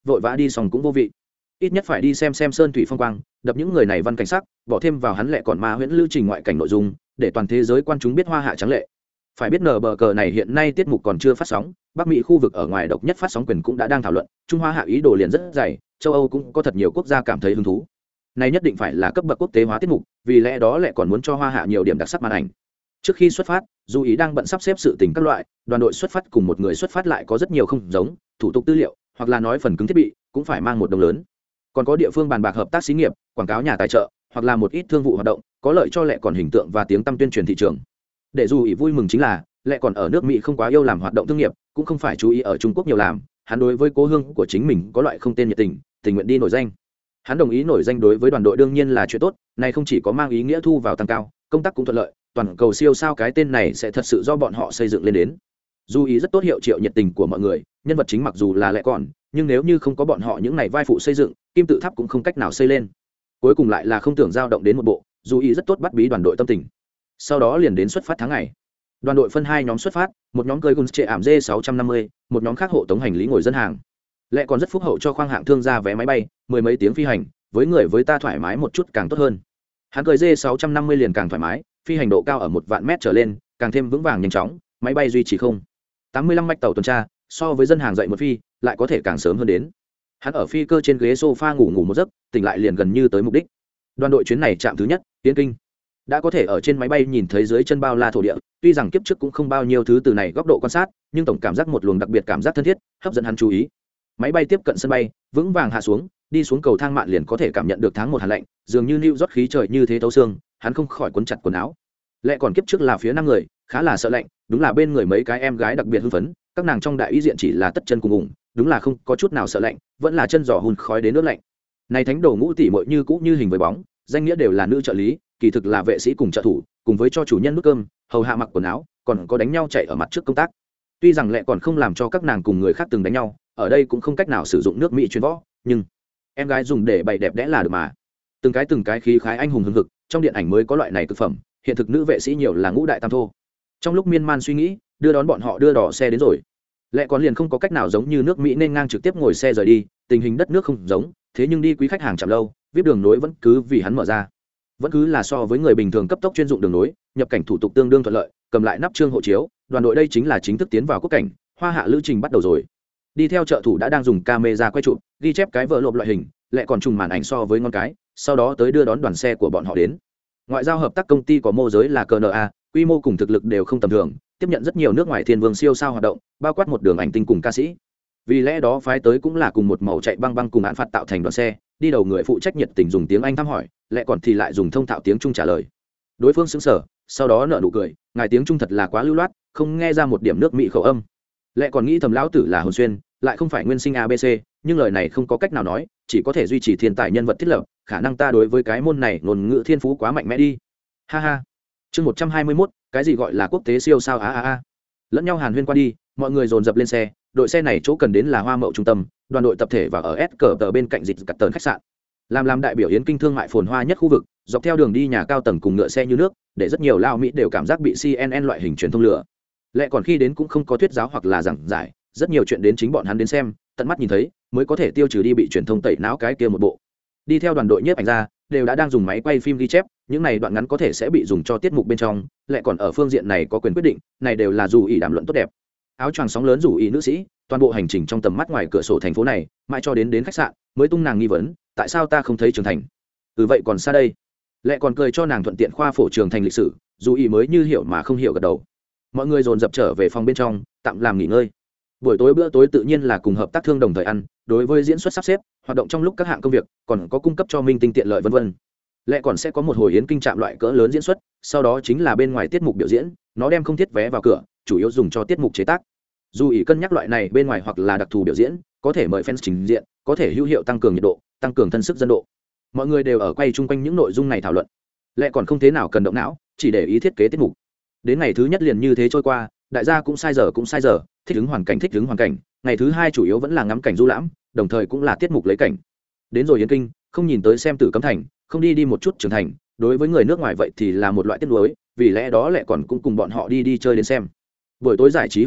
vội vã đi xong cũng vô vị. Ít nhất phải đi xem xem sơn thủy phong quang, đập những người này văn cảnh sắc, bỏ thêm vào hắn lẹ còn ma huyễn lưu trình ngoại cảnh nội dung, để toàn thế giới quan chúng biết hoa hạ trắng lệ. Phải biết nở bờ cờ này hiện nay tiết mục còn chưa phát sóng, Bắc Mỹ khu vực ở ngoài độc nhất phát sóng quyền cũng đã đang thảo luận, Trung Hoa hạ ý đồ liền rất dày, châu Âu cũng có thật nhiều quốc gia cảm thấy hứng thú. Này nhất định phải là cấp bậc quốc tế hóa tiết mục, vì lẽ đó lại còn muốn cho hoa hạ nhiều điểm đặc sắc màn ảnh. Trước khi xuất phát, dù ý đang bận sắp xếp sự tình các loại, đoàn đội xuất phát cùng một người xuất phát lại có rất nhiều không giống, thủ tục tư liệu, hoặc là nói phần cứng thiết bị, cũng phải mang một đồng lớn. Còn có địa phương bàn bạc hợp tác xí nghiệp, quảng cáo nhà tài trợ, hoặc là một ít thương vụ hoạt động, có lợi cho lệ còn hình tượng và tiếng tăm tuyên truyền thị trường. Để dù ý vui mừng chính là, lệ còn ở nước Mỹ không quá yêu làm hoạt động thương nghiệp, cũng không phải chú ý ở Trung Quốc nhiều làm, hắn đối với cố hương của chính mình có loại không tên nhiệt tình, tình nguyện đi nổi danh. Hắn đồng ý nổi danh đối với đoàn đội đương nhiên là chuyện tốt, này không chỉ có mang ý nghĩa thu vào tăng cao, công tác cũng thuận lợi, toàn cầu siêu sao cái tên này sẽ thật sự do bọn họ xây dựng lên đến. Dù ý rất tốt hiệu triệu nhiệt tình của mọi người, nhân vật chính mặc dù là lệ còn, nhưng nếu như không có bọn họ những này vai phụ xây dựng, kim tự tháp cũng không cách nào xây lên. Cuối cùng lại là không tưởng dao động đến một bộ, dù ý rất tốt bắt bí đoàn đội tâm tình. Sau đó liền đến xuất phát tháng ngày. Đoàn đội phân hai nhóm xuất phát, một nhóm cơi Gunz trệ ảm D sáu trăm năm mươi, một nhóm khác hộ tống hành lý ngồi dân hàng. Lệ còn rất phúc hậu cho khoang hạng thương gia vé máy bay, mười mấy tiếng phi hành, với người với ta thoải mái một chút càng tốt hơn. Hắn cười D sáu trăm năm mươi liền càng thoải mái, phi hành độ cao ở một vạn mét trở lên, càng thêm vững vàng nhanh chóng, máy bay duy trì không tám mươi lăm mạch tàu tuần tra, so với dân hàng dậy một phi, lại có thể càng sớm hơn đến. Hắn ở phi cơ trên ghế sofa ngủ ngủ một giấc, tỉnh lại liền gần như tới mục đích. Đoàn đội chuyến này chạm thứ nhất, Yên Kinh. Đã có thể ở trên máy bay nhìn thấy dưới chân bao la thổ địa, tuy rằng kiếp trước cũng không bao nhiêu thứ từ này góc độ quan sát, nhưng tổng cảm giác một luồng đặc biệt cảm giác thân thiết, hấp dẫn hắn chú ý. Máy bay tiếp cận sân bay, vững vàng hạ xuống, đi xuống cầu thang mạn liền có thể cảm nhận được tháng một hàn lạnh, dường như lưu rót khí trời như thế thấu xương, hắn không khỏi cuốn chặt quần áo. Lẽ còn kiếp trước là phía năm người, khá là sợ lạnh, đúng là bên người mấy cái em gái đặc biệt hưng phấn, các nàng trong đại y diện chỉ là tất chân cùng ủng, đúng là không có chút nào sợ lạnh, vẫn là chân giò hun khói đến nước lạnh. Này thánh đồ ngũ tỷ muội như cũ như hình với bóng, danh nghĩa đều là nữ trợ lý, kỳ thực là vệ sĩ cùng trợ thủ, cùng với cho chủ nhân nút cơm, hầu hạ mặc quần áo, còn có đánh nhau chạy ở mặt trước công tác. Tuy rằng lẽ còn không làm cho các nàng cùng người khác từng đánh nhau, ở đây cũng không cách nào sử dụng nước mỹ chuyên võ, nhưng em gái dùng để bày đẹp đẽ là được mà. Từng cái từng cái khí khái anh hùng hưng hực, trong điện ảnh mới có loại này thực phẩm, hiện thực nữ vệ sĩ nhiều là ngũ đại tam thô. Trong lúc miên man suy nghĩ, đưa đón bọn họ đưa đỏ xe đến rồi. Lẽ còn liền không có cách nào giống như nước mỹ nên ngang trực tiếp ngồi xe rời đi, tình hình đất nước không giống, thế nhưng đi quý khách hàng chậm lâu, viết đường nối vẫn cứ vì hắn mở ra. Vẫn cứ là so với người bình thường cấp tốc chuyên dụng đường nối, nhập cảnh thủ tục tương đương thuận lợi, cầm lại nắp trương hộ chiếu, đoàn đội đây chính là chính thức tiến vào quốc cảnh, hoa hạ lữ trình bắt đầu rồi. Đi theo trợ thủ đã đang dùng camera quay chụp, ghi chép cái vỡ lộp loại hình, lại còn trùng màn ảnh so với ngón cái, sau đó tới đưa đón đoàn xe của bọn họ đến. Ngoại giao hợp tác công ty có mô giới là ca en a, quy mô cùng thực lực đều không tầm thường, tiếp nhận rất nhiều nước ngoài thiên vương siêu sao hoạt động, bao quát một đường ảnh tinh cùng ca sĩ. Vì lẽ đó phái tới cũng là cùng một màu chạy băng băng cùng án phạt tạo thành đoàn xe, đi đầu người phụ trách nhiệt tình dùng tiếng Anh thăm hỏi, lại còn thì lại dùng thông thạo tiếng Trung trả lời. Đối phương sững sờ, sau đó nở nụ cười, ngài tiếng Trung thật là quá lưu loát, không nghe ra một điểm nước Mỹ khẩu âm. Lại còn nghĩ thầm lão tử là hồn xuyên, lại không phải nguyên sinh a bê xê, nhưng lời này không có cách nào nói, chỉ có thể duy trì thiên tài nhân vật thiết lập, khả năng ta đối với cái môn này ngôn ngữ thiên phú quá mạnh mẽ đi. Ha ha. Chương một trăm hai mươi mốt, cái gì gọi là quốc tế siêu sao a a a. Lẫn nhau hàn huyên qua đi, mọi người dồn dập lên xe, đội xe này chỗ cần đến là Hoa Mậu trung tâm, đoàn đội tập thể và ở S cờ tờ bên cạnh dịch cắt tờn khách sạn. Làm làm đại biểu Yến Kinh thương mại phồn hoa nhất khu vực, dọc theo đường đi nhà cao tầng cùng ngựa xe như nước, để rất nhiều lao Mỹ đều cảm giác bị xê en en loại hình truyền thông lửa. Lẽ còn khi đến cũng không có thuyết giáo hoặc là giảng giải, rất nhiều chuyện đến chính bọn hắn đến xem, tận mắt nhìn thấy, mới có thể tiêu trừ đi bị truyền thông tẩy não cái kia một bộ. Đi theo đoàn đội nhiếp ảnh ra, đều đã đang dùng máy quay phim ghi chép, những này đoạn ngắn có thể sẽ bị dùng cho tiết mục bên trong, lại còn ở phương diện này có quyền quyết định, này đều là dù ý đàm luận tốt đẹp. Áo choàng sóng lớn rủ ý nữ sĩ, toàn bộ hành trình trong tầm mắt ngoài cửa sổ thành phố này, mãi cho đến đến khách sạn, mới tung nàng nghi vấn, tại sao ta không thấy trưởng thành? Ừ vậy còn xa đây. Lại còn cười cho nàng thuận tiện khoa phổ trường thành lịch sử, dù ý mới như hiểu mà không hiểu gật đầu. Mọi người dồn dập trở về phòng bên trong, tạm làm nghỉ ngơi. Buổi tối bữa tối tự nhiên là cùng hợp tác thương đồng thời ăn, đối với diễn xuất sắp xếp, hoạt động trong lúc các hạng công việc, còn có cung cấp cho minh tinh tiện lợi vân vân. Lẽ còn sẽ có một hồi yến kinh trạm loại cỡ lớn diễn xuất, sau đó chính là bên ngoài tiết mục biểu diễn, nó đem không thiết vé vào cửa, chủ yếu dùng cho tiết mục chế tác. Dù ý cân nhắc loại này bên ngoài hoặc là đặc thù biểu diễn, có thể mời fans trình diện, có thể hữu hiệu tăng cường nhiệt độ, tăng cường thân sức dân độ. Mọi người đều ở quay chung quanh những nội dung này thảo luận. Lẽ còn không thế nào cần động não, chỉ để ý thiết kế tiết mục. Đến ngày thứ nhất liền như thế trôi qua, đại gia cũng sai giờ cũng sai giờ, thích ứng hoàn cảnh thích ứng hoàn cảnh. Ngày thứ hai chủ yếu vẫn là ngắm cảnh du lãm, đồng thời cũng là tiết mục lấy cảnh. Đến rồi yến kinh, không nhìn tới xem Tử Cấm Thành, không đi đi một chút trưởng thành, đối với người nước ngoài vậy thì là một loại tiếc nuối, vì lẽ đó lại còn cũng cùng bọn họ đi đi chơi đến xem. Buổi tối giải trí hoạt động,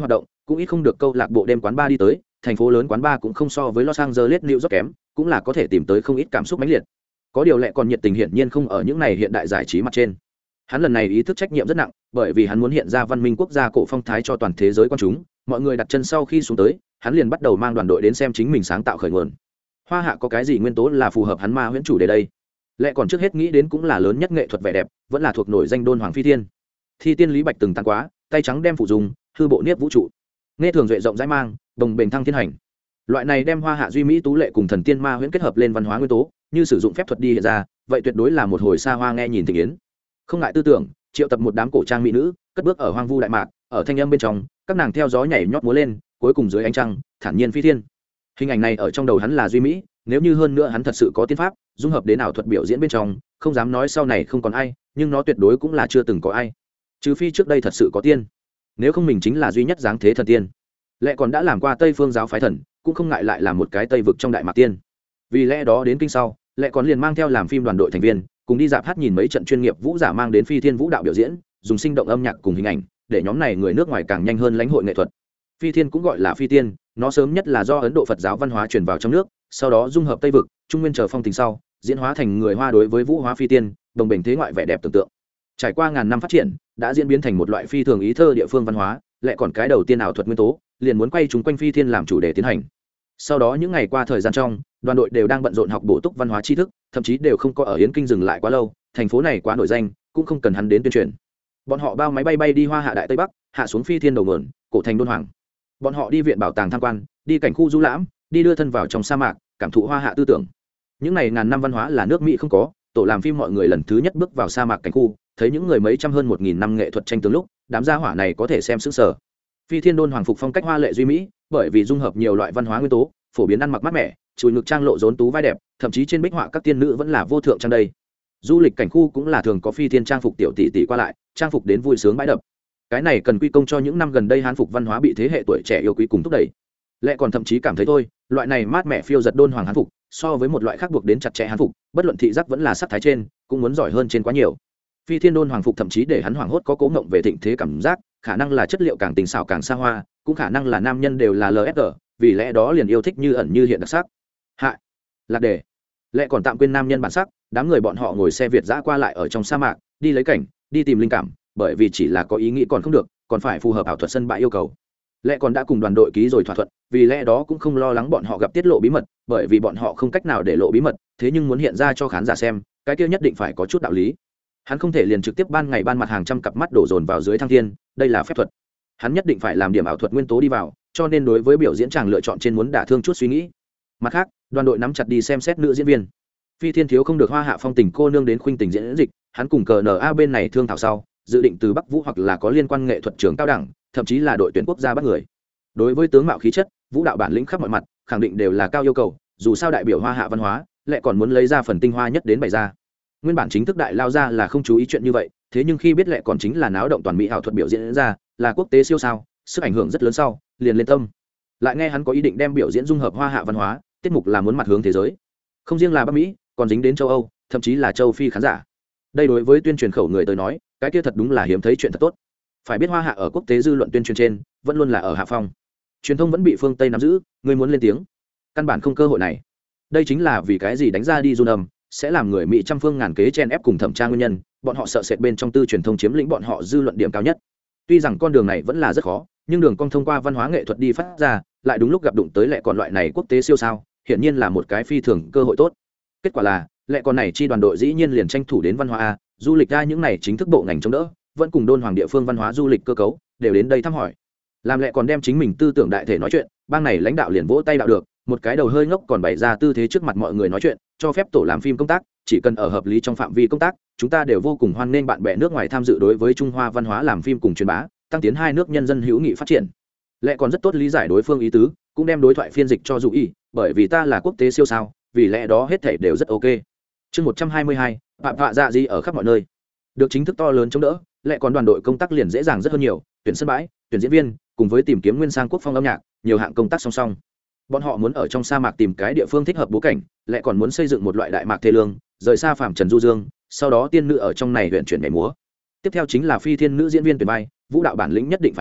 cũng ít không được câu lạc bộ đêm quán bar đi tới, thành phố lớn quán bar cũng không so với Los Angeles New York kém, cũng là có thể tìm tới không ít cảm xúc mãnh liệt. Có điều lệ còn nhiệt tình hiển nhiên không ở những này hiện đại giải trí mặt trên. Hắn lần này ý thức trách nhiệm rất nặng, bởi vì hắn muốn hiện ra văn minh quốc gia cổ phong thái cho toàn thế giới quan chúng. Mọi người đặt chân sau khi xuống tới, hắn liền bắt đầu mang đoàn đội đến xem chính mình sáng tạo khởi nguồn. Hoa hạ có cái gì nguyên tố là phù hợp hắn ma huyễn chủ đề đây? Lệ còn trước hết nghĩ đến cũng là lớn nhất nghệ thuật vẻ đẹp, vẫn là thuộc nổi danh đôn hoàng phi thiên. Thi tiên Lý Bạch từng tàn quá, tay trắng đem phụ dùng, hư bộ niết vũ trụ. Nghe thường duệ rộng rãi mang, đồng bền thăng thiên hành. Loại này đem hoa hạ duy mỹ tú lệ cùng thần tiên ma huyễn kết hợp lên văn hóa nguyên tố, như sử dụng phép thuật đi hiện ra, vậy tuyệt đối là một hồi xa hoa nghe nhìn tình yến. Không ngại tư tưởng, triệu tập một đám cổ trang mỹ nữ, cất bước ở hoang vu đại mạc, ở thanh âm bên trong, các nàng theo gió nhảy nhót múa lên, cuối cùng dưới ánh trăng, thản nhiên phi thiên. Hình ảnh này ở trong đầu hắn là duy mỹ, nếu như hơn nữa hắn thật sự có tiên pháp, dung hợp đến ảo thuật biểu diễn bên trong, không dám nói sau này không còn ai, nhưng nó tuyệt đối cũng là chưa từng có ai. Trừ phi trước đây thật sự có tiên, nếu không mình chính là duy nhất dáng thế thần tiên. Lệ còn đã làm qua Tây Phương giáo phái thần, cũng không ngại lại làm một cái Tây vực trong đại mạc tiên. Vì lẽ đó đến kinh sau, Lệ còn liền mang theo làm phim đoàn đội thành viên, cùng đi dạp hát nhìn mấy trận chuyên nghiệp vũ giả mang đến phi thiên vũ đạo biểu diễn, dùng sinh động âm nhạc cùng hình ảnh, để nhóm này người nước ngoài càng nhanh hơn lãnh hội nghệ thuật. Phi thiên cũng gọi là phi tiên, nó sớm nhất là do Ấn Độ Phật giáo văn hóa truyền vào trong nước, sau đó dung hợp Tây vực, Trung Nguyên chờ phong tình sau, diễn hóa thành người Hoa đối với vũ hóa phi tiên, đồng bình thế ngoại vẻ đẹp tưởng tượng. Trải qua ngàn năm phát triển, đã diễn biến thành một loại phi thường ý thơ địa phương văn hóa, Lệ còn cái đầu tiên ảo thuật nguyên tố, liền muốn quay chúng quanh phi thiên làm chủ đề tiến hành. Sau đó những ngày qua thời gian trong, đoàn đội đều đang bận rộn học bổ túc văn hóa tri thức, thậm chí đều không có ở Yến Kinh dừng lại quá lâu, thành phố này quá nổi danh, cũng không cần hắn đến tuyên truyền. Bọn họ bao máy bay bay đi Hoa Hạ Đại Tây Bắc, hạ xuống phi thiên đầu nguồn, cổ thành đôn hoàng. Bọn họ đi viện bảo tàng tham quan, đi cảnh khu du lãm, đi đưa thân vào trong sa mạc, cảm thụ Hoa Hạ tư tưởng. Những này ngàn năm văn hóa là nước Mỹ không có, tổ làm phim mọi người lần thứ nhất bước vào sa mạc cảnh khu, thấy những người mấy trăm hơn một nghìn năm nghệ thuật tranh tướng lúc, đám gia hỏa này có thể xem sững sờ. Phi thiên đôn hoàng phục phong cách hoa lệ duy mỹ, bởi vì dung hợp nhiều loại văn hóa nguyên tố, phổ biến ăn mặc mát mẻ, chùi ngực trang lộ rốn tú vai đẹp, thậm chí trên bích họa các tiên nữ vẫn là vô thượng trang đây. Du lịch cảnh khu cũng là thường có phi thiên trang phục tiểu tỷ tỷ qua lại, trang phục đến vui sướng bãi đập. Cái này cần quy công cho những năm gần đây hán phục văn hóa bị thế hệ tuổi trẻ yêu quý cùng thúc đẩy. Lệ còn thậm chí cảm thấy thôi, loại này mát mẻ phiêu giật đôn hoàng hán phục, so với một loại khác buộc đến chặt chẽ hán phục, bất luận thị giác vẫn là sắc thái trên, cũng muốn giỏi hơn trên quá nhiều. Phi thiên đôn hoàng phục thậm chí để hắn hoảng hốt có cố ngộng về thịnh thế cảm giác, khả năng là chất liệu càng tình xảo càng xa hoa, cũng khả năng là nam nhân đều là lờ ép giê, vì lẽ đó liền yêu thích như ẩn như hiện đặc sắc. Hạ, lạc đề. Lệ còn tạm quên nam nhân bản sắc, đám người bọn họ ngồi xe Việt dã qua lại ở trong sa mạc, đi lấy cảnh, đi tìm linh cảm, bởi vì chỉ là có ý nghĩ còn không được, còn phải phù hợp ảo thuật sân bãi yêu cầu. Lệ còn đã cùng đoàn đội ký rồi thỏa thuận, vì lẽ đó cũng không lo lắng bọn họ gặp tiết lộ bí mật, bởi vì bọn họ không cách nào để lộ bí mật, thế nhưng muốn hiện ra cho khán giả xem, cái kia nhất định phải có chút đạo lý. Hắn không thể liền trực tiếp ban ngày ban mặt hàng trăm cặp mắt đổ dồn vào dưới thăng thiên, đây là phép thuật. Hắn nhất định phải làm điểm ảo thuật nguyên tố đi vào, cho nên đối với biểu diễn chàng lựa chọn trên muốn đả thương chút suy nghĩ. Mặt khác, đoàn đội nắm chặt đi xem xét nữ diễn viên. Phi thiên thiếu không được Hoa Hạ phong tình cô nương đến khuynh tình diễn dịch, hắn cùng cờ en a bên này thương thảo sau, dự định từ Bắc Vũ hoặc là có liên quan nghệ thuật trường cao đẳng, thậm chí là đội tuyển quốc gia bắt người. Đối với tướng mạo khí chất, vũ đạo bản lĩnh khắp mọi mặt, khẳng định đều là cao yêu cầu, dù sao đại biểu Hoa Hạ văn hóa, lại còn muốn lấy ra phần tinh hoa nhất đến bày ra. Nguyên bản chính thức đại lao ra là không chú ý chuyện như vậy, thế nhưng khi biết lệ còn chính là náo động toàn mỹ ảo thuật biểu diễn ra, là quốc tế siêu sao, sức ảnh hưởng rất lớn sau, liền lên tâm. Lại nghe hắn có ý định đem biểu diễn dung hợp Hoa Hạ văn hóa, tiết mục là muốn mặt hướng thế giới. Không riêng là Bắc Mỹ, còn dính đến châu Âu, thậm chí là châu Phi khán giả. Đây đối với tuyên truyền khẩu người tới nói, cái kia thật đúng là hiếm thấy chuyện thật tốt. Phải biết Hoa Hạ ở quốc tế dư luận tuyên truyền trên, vẫn luôn là ở hạ phong. Truyền thông vẫn bị phương Tây nắm giữ, người muốn lên tiếng, căn bản không cơ hội này. Đây chính là vì cái gì đánh ra đi run âm, sẽ làm người Mỹ trăm phương ngàn kế chen ép cùng thẩm tra nguyên nhân, bọn họ sợ sệt bên trong tư truyền thông chiếm lĩnh bọn họ dư luận điểm cao nhất. Tuy rằng con đường này vẫn là rất khó, nhưng đường cong thông qua văn hóa nghệ thuật đi phát ra, lại đúng lúc gặp đụng tới lệ còn loại này quốc tế siêu sao, hiển nhiên là một cái phi thường cơ hội tốt. Kết quả là, lệ còn này chi đoàn đội dĩ nhiên liền tranh thủ đến văn hóa a, du lịch a những này chính thức bộ ngành chống đỡ, vẫn cùng đôn hoàng địa phương văn hóa du lịch cơ cấu, đều đến đây thăm hỏi. Làm lệ còn đem chính mình tư tưởng đại thể nói chuyện, bang này lãnh đạo liền vỗ tay đạo được, một cái đầu hơi ngốc còn bày ra tư thế trước mặt mọi người nói chuyện, cho phép tổ làm phim công tác, chỉ cần ở hợp lý trong phạm vi công tác, chúng ta đều vô cùng hoan nghênh bạn bè nước ngoài tham dự đối với Trung Hoa văn hóa làm phim cùng truyền bá, tăng tiến hai nước nhân dân hữu nghị phát triển. Lệ còn rất tốt lý giải đối phương ý tứ, cũng đem đối thoại phiên dịch cho Dụ Y, bởi vì ta là quốc tế siêu sao, vì lẽ đó hết thảy đều rất ok. Chương một trăm hai mươi hai, phạm vạ dạ gì ở khắp mọi nơi. Được chính thức to lớn chống đỡ, Lệ còn đoàn đội công tác liền dễ dàng rất hơn nhiều, tuyển sân bãi, tuyển diễn viên, cùng với tìm kiếm nguyên sang quốc phong âm nhạc, nhiều hạng công tác song song. Bọn họ muốn ở trong sa mạc tìm cái địa phương thích hợp bố cảnh, Lệ còn muốn xây dựng một loại đại mạc thê lương, rời xa phàm trần du dương, sau đó tiên nữ ở trong này luyện chuyển nhảy múa. Tiếp theo chính là phi thiên nữ diễn viên tuyển vai, vũ đạo bản lĩnh nhất định phải mạnh,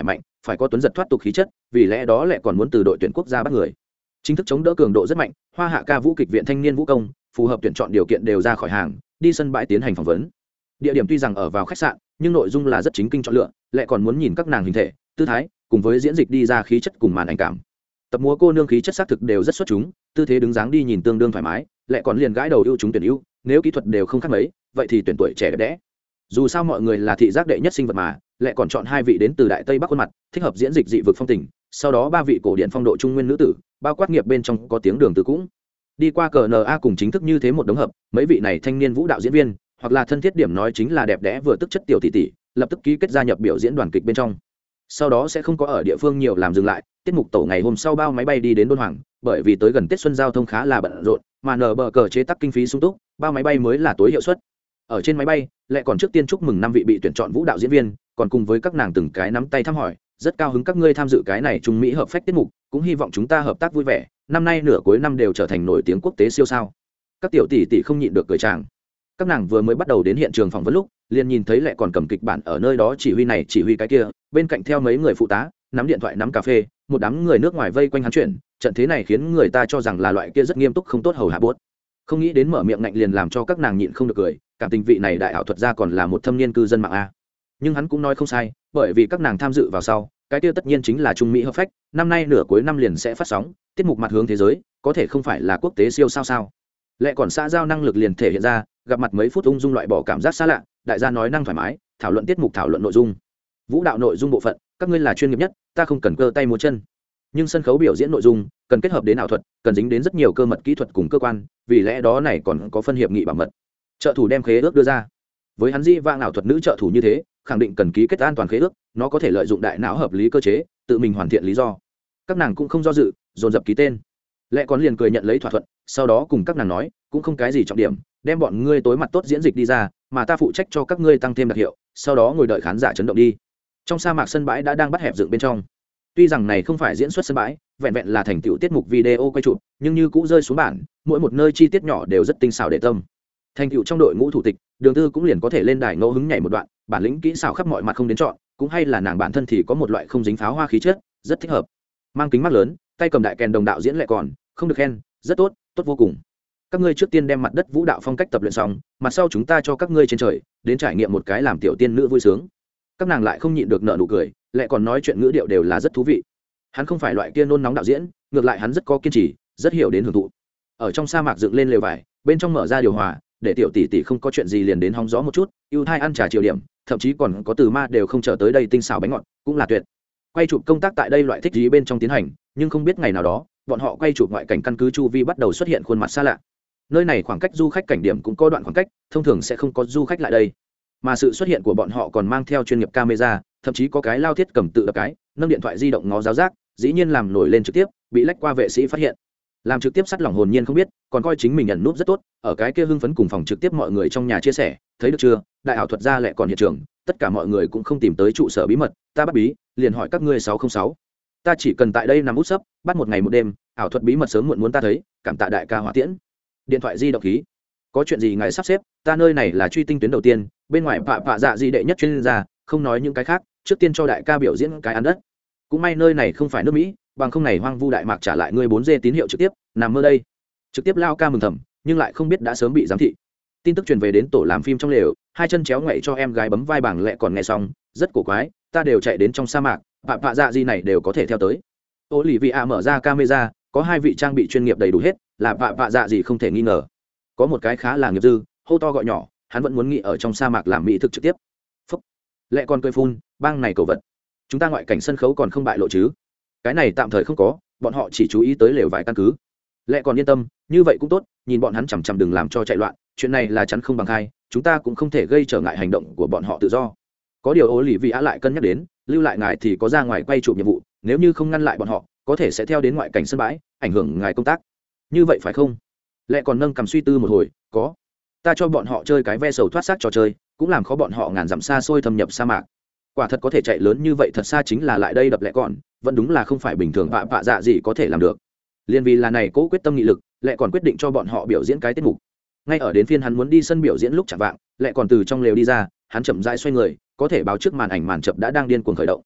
phải có tuấn giật thoát tục khí chất, vì lẽ đó lại còn muốn từ đội tuyển quốc gia bắt người. Chính thức chống đỡ cường độ rất mạnh, Hoa Hạ ca vũ kịch viện thanh niên vũ công, phù hợp tuyển chọn điều kiện đều ra khỏi hàng, đi sân bãi tiến hành phỏng vấn. Địa điểm tuy rằng ở vào khách sạn, nhưng nội dung là rất chính kinh chọn lựa, lại còn muốn nhìn các nàng hình thể, tư thái, cùng với diễn dịch đi ra khí chất cùng màn ảnh cảm. Tập múa cô nương khí chất xác thực đều rất xuất chúng, tư thế đứng dáng đi nhìn tương đương thoải mái, lại còn liền gãi đầu ưu chúng tuyển ưu, nếu kỹ thuật đều không khác mấy, vậy thì tuyển tuổi trẻ đẹp đẽ. Dù sao mọi người là thị giác đệ nhất sinh vật mà, lại còn chọn hai vị đến từ đại tây bắc khuôn mặt, thích hợp diễn dịch dị vực phong tình, sau đó ba vị cổ điển phong độ trung nguyên nữ tử, bao quát nghiệp bên trong có tiếng đường từ cũng. Đi qua cờ en a cùng chính thức như thế một đống hợp, mấy vị này thanh niên vũ đạo diễn viên, hoặc là thân thiết điểm nói chính là đẹp đẽ vừa tức chất tiểu tỷ tỷ, lập tức ký kết gia nhập biểu diễn đoàn kịch bên trong. Sau đó sẽ không có ở địa phương nhiều làm dừng lại, tiết mục tổ ngày hôm sau bao máy bay đi đến Đôn Hoàng, bởi vì tới gần Tết xuân giao thông khá là bận rộn, mà nở bờ cờ chế tác kinh phí sung túc, bao máy bay mới là tối hiệu suất. Ở trên máy bay, lại còn trước tiên chúc mừng năm vị bị tuyển chọn vũ đạo diễn viên, còn cùng với các nàng từng cái nắm tay thăm hỏi, rất cao hứng các ngươi tham dự cái này trung mỹ hợp phách tiết mục, cũng hy vọng chúng ta hợp tác vui vẻ, năm nay nửa cuối năm đều trở thành nổi tiếng quốc tế siêu sao. Các tiểu tỷ tỷ không nhịn được cười tràng. Các nàng vừa mới bắt đầu đến hiện trường phỏng vấn lúc, liền nhìn thấy lại còn cầm kịch bản ở nơi đó chỉ huy này chỉ huy cái kia, bên cạnh theo mấy người phụ tá, nắm điện thoại nắm cà phê, một đám người nước ngoài vây quanh hắn chuyển, trận thế này khiến người ta cho rằng là loại kia rất nghiêm túc không tốt hầu hạ buốt. Không nghĩ đến mở miệng ngạnh liền làm cho các nàng nhịn không được cười, cảm tình vị này đại ảo thuật gia còn là một thâm niên cư dân mạng a. Nhưng hắn cũng nói không sai, bởi vì các nàng tham dự vào sau, cái kia tất nhiên chính là trung mỹ hợp phách, năm nay nửa cuối năm liền sẽ phát sóng, tiết mục mặt hướng thế giới, có thể không phải là quốc tế siêu sao sao. Lẽ còn xã giao năng lực liền thể hiện ra, gặp mặt mấy phút ung dung loại bỏ cảm giác xa lạ, đại gia nói năng thoải mái, thảo luận tiết mục thảo luận nội dung. Vũ đạo nội dung bộ phận, các ngươi là chuyên nghiệp nhất, ta không cần cơ tay múa chân. Nhưng sân khấu biểu diễn nội dung, cần kết hợp đến ảo thuật, cần dính đến rất nhiều cơ mật kỹ thuật cùng cơ quan, vì lẽ đó này còn có phân hiệp nghị bảo mật. Trợ thủ đem khế ước đưa ra. Với hắn di vang ảo thuật nữ trợ thủ như thế, khẳng định cần ký kết an toàn khế ước, nó có thể lợi dụng đại não hợp lý cơ chế, tự mình hoàn thiện lý do. Các nàng cũng không do dự, dồn dập ký tên. Lẽ còn liền cười nhận lấy thỏa thuận, sau đó cùng các nàng nói, cũng không cái gì trọng điểm, đem bọn ngươi tối mặt tốt diễn dịch đi ra, mà ta phụ trách cho các ngươi tăng thêm đặc hiệu, sau đó ngồi đợi khán giả chấn động đi. Trong sa mạc sân bãi đã đang bắt hẹp dựng bên trong. Tuy rằng này không phải diễn xuất sân bãi, vẹn vẹn là thành tựu tiết mục video quay chụp, nhưng như cũ rơi xuống bản, mỗi một nơi chi tiết nhỏ đều rất tinh xảo để tâm. Thành tựu trong đội ngũ thủ tịch, Đường Tư cũng liền có thể lên đài ngẫu hứng nhảy một đoạn, bản lĩnh kỹ xảo khắp mọi mặt không đến chọn, cũng hay là nàng bản thân thì có một loại không dính pháo hoa khí chất, rất thích hợp. Mang kính mắt lớn, tay cầm đại kèn đồng đạo diễn lại còn, không được khen, rất tốt, tốt vô cùng. Các ngươi trước tiên đem mặt đất vũ đạo phong cách tập luyện xong, mặt sau chúng ta cho các ngươi trên trời, đến trải nghiệm một cái làm tiểu tiên nữ vui sướng. Các nàng lại không nhịn được nở nụ cười, lại còn nói chuyện ngữ điệu đều là rất thú vị. Hắn không phải loại kia nôn nóng đạo diễn, ngược lại hắn rất có kiên trì, rất hiểu đến hưởng thụ. Ở trong sa mạc dựng lên lều vải, bên trong mở ra điều hòa, để tiểu tỷ tỷ không có chuyện gì liền đến hóng gió một chút, ưu thai ăn trà chiều điểm, thậm chí còn có từ ma đều không chờ tới đây tinh xảo bánh ngọt, cũng là tuyệt. Quay chụp công tác tại đây loại thích gì bên trong tiến hành, nhưng không biết ngày nào đó, bọn họ quay chụp ngoại cảnh căn cứ chu vi bắt đầu xuất hiện khuôn mặt xa lạ. Nơi này khoảng cách du khách cảnh điểm cũng có đoạn khoảng cách, thông thường sẽ không có du khách lại đây. Mà sự xuất hiện của bọn họ còn mang theo chuyên nghiệp camera, thậm chí có cái lao thiết cầm tự đập cái, nâng điện thoại di động ngó giáo giác, dĩ nhiên làm nổi lên trực tiếp, bị lách qua vệ sĩ phát hiện. Làm trực tiếp sắt lòng hồn nhiên không biết, còn coi chính mình nhận núp rất tốt, ở cái kia hưng phấn cùng phòng trực tiếp mọi người trong nhà chia sẻ, thấy được chưa, đại ảo thuật gia lại còn hiện trường, tất cả mọi người cũng không tìm tới trụ sở bí mật, ta bắt bí, liền hỏi các ngươi sáu không sáu. Ta chỉ cần tại đây nằm út sấp, bắt một ngày một đêm, ảo thuật bí mật sớm muộn muốn ta thấy, cảm tạ đại ca Hỏa Tiễn. Điện thoại di động khí. Có chuyện gì ngài sắp xếp, ta nơi này là truy tinh tuyến đầu tiên, bên ngoài pạ pạ dạ gì đệ nhất chuyên gia, không nói những cái khác, trước tiên cho đại ca biểu diễn cái ăn đất. Cũng may nơi này không phải nước Mỹ, bằng không này hoang vu đại mạc trả lại ngươi bốn G tín hiệu trực tiếp, nằm mơ đây. Trực tiếp lao ca mừng thầm, nhưng lại không biết đã sớm bị giám thị. Tin tức truyền về đến tổ làm phim trong lều, hai chân chéo ngoại cho em gái bấm vai bảng lẹ còn nghe xong, rất cổ quái, ta đều chạy đến trong sa mạc, pạ pạ dạ gì này đều có thể theo tới. Olivia mở ra camera, có hai vị trang bị chuyên nghiệp đầy đủ hết, là pạ pạ dạ gì không thể nghi ngờ. Có một cái khá là nghiệp dư, hô to gọi nhỏ, hắn vẫn muốn nghĩ ở trong sa mạc làm mỹ thực trực tiếp. Phúc. Lẹ còn cười phun, bang này cầu vật. Chúng ta ngoại cảnh sân khấu còn không bại lộ chứ? Cái này tạm thời không có, bọn họ chỉ chú ý tới lều vải căn cứ. Lẹ còn yên tâm, như vậy cũng tốt, nhìn bọn hắn chằm chằm đừng làm cho chạy loạn, chuyện này là chắn không bằng khai, chúng ta cũng không thể gây trở ngại hành động của bọn họ tự do. Có điều Olivia lại cân nhắc đến, lưu lại ngài thì có ra ngoài quay chụp nhiệm vụ, nếu như không ngăn lại bọn họ, có thể sẽ theo đến ngoại cảnh sân bãi, ảnh hưởng ngài công tác. Như vậy phải không? Lẹ còn nâng cầm suy tư một hồi, có. Ta cho bọn họ chơi cái ve sầu thoát xác trò chơi, cũng làm khó bọn họ ngàn dặm xa xôi thâm nhập sa mạc. Quả thật có thể chạy lớn như vậy thật xa chính là lại đây đập lẹ còn, vẫn đúng là không phải bình thường vạ vạ dạ gì có thể làm được. Liên vì là này cố quyết tâm nghị lực, lẹ còn quyết định cho bọn họ biểu diễn cái tiết mục. Ngay ở đến phiên hắn muốn đi sân biểu diễn lúc chạng vạng, lẹ còn từ trong lều đi ra, hắn chậm rãi xoay người, có thể báo trước màn ảnh màn chập đã đang điên cuồng khởi động.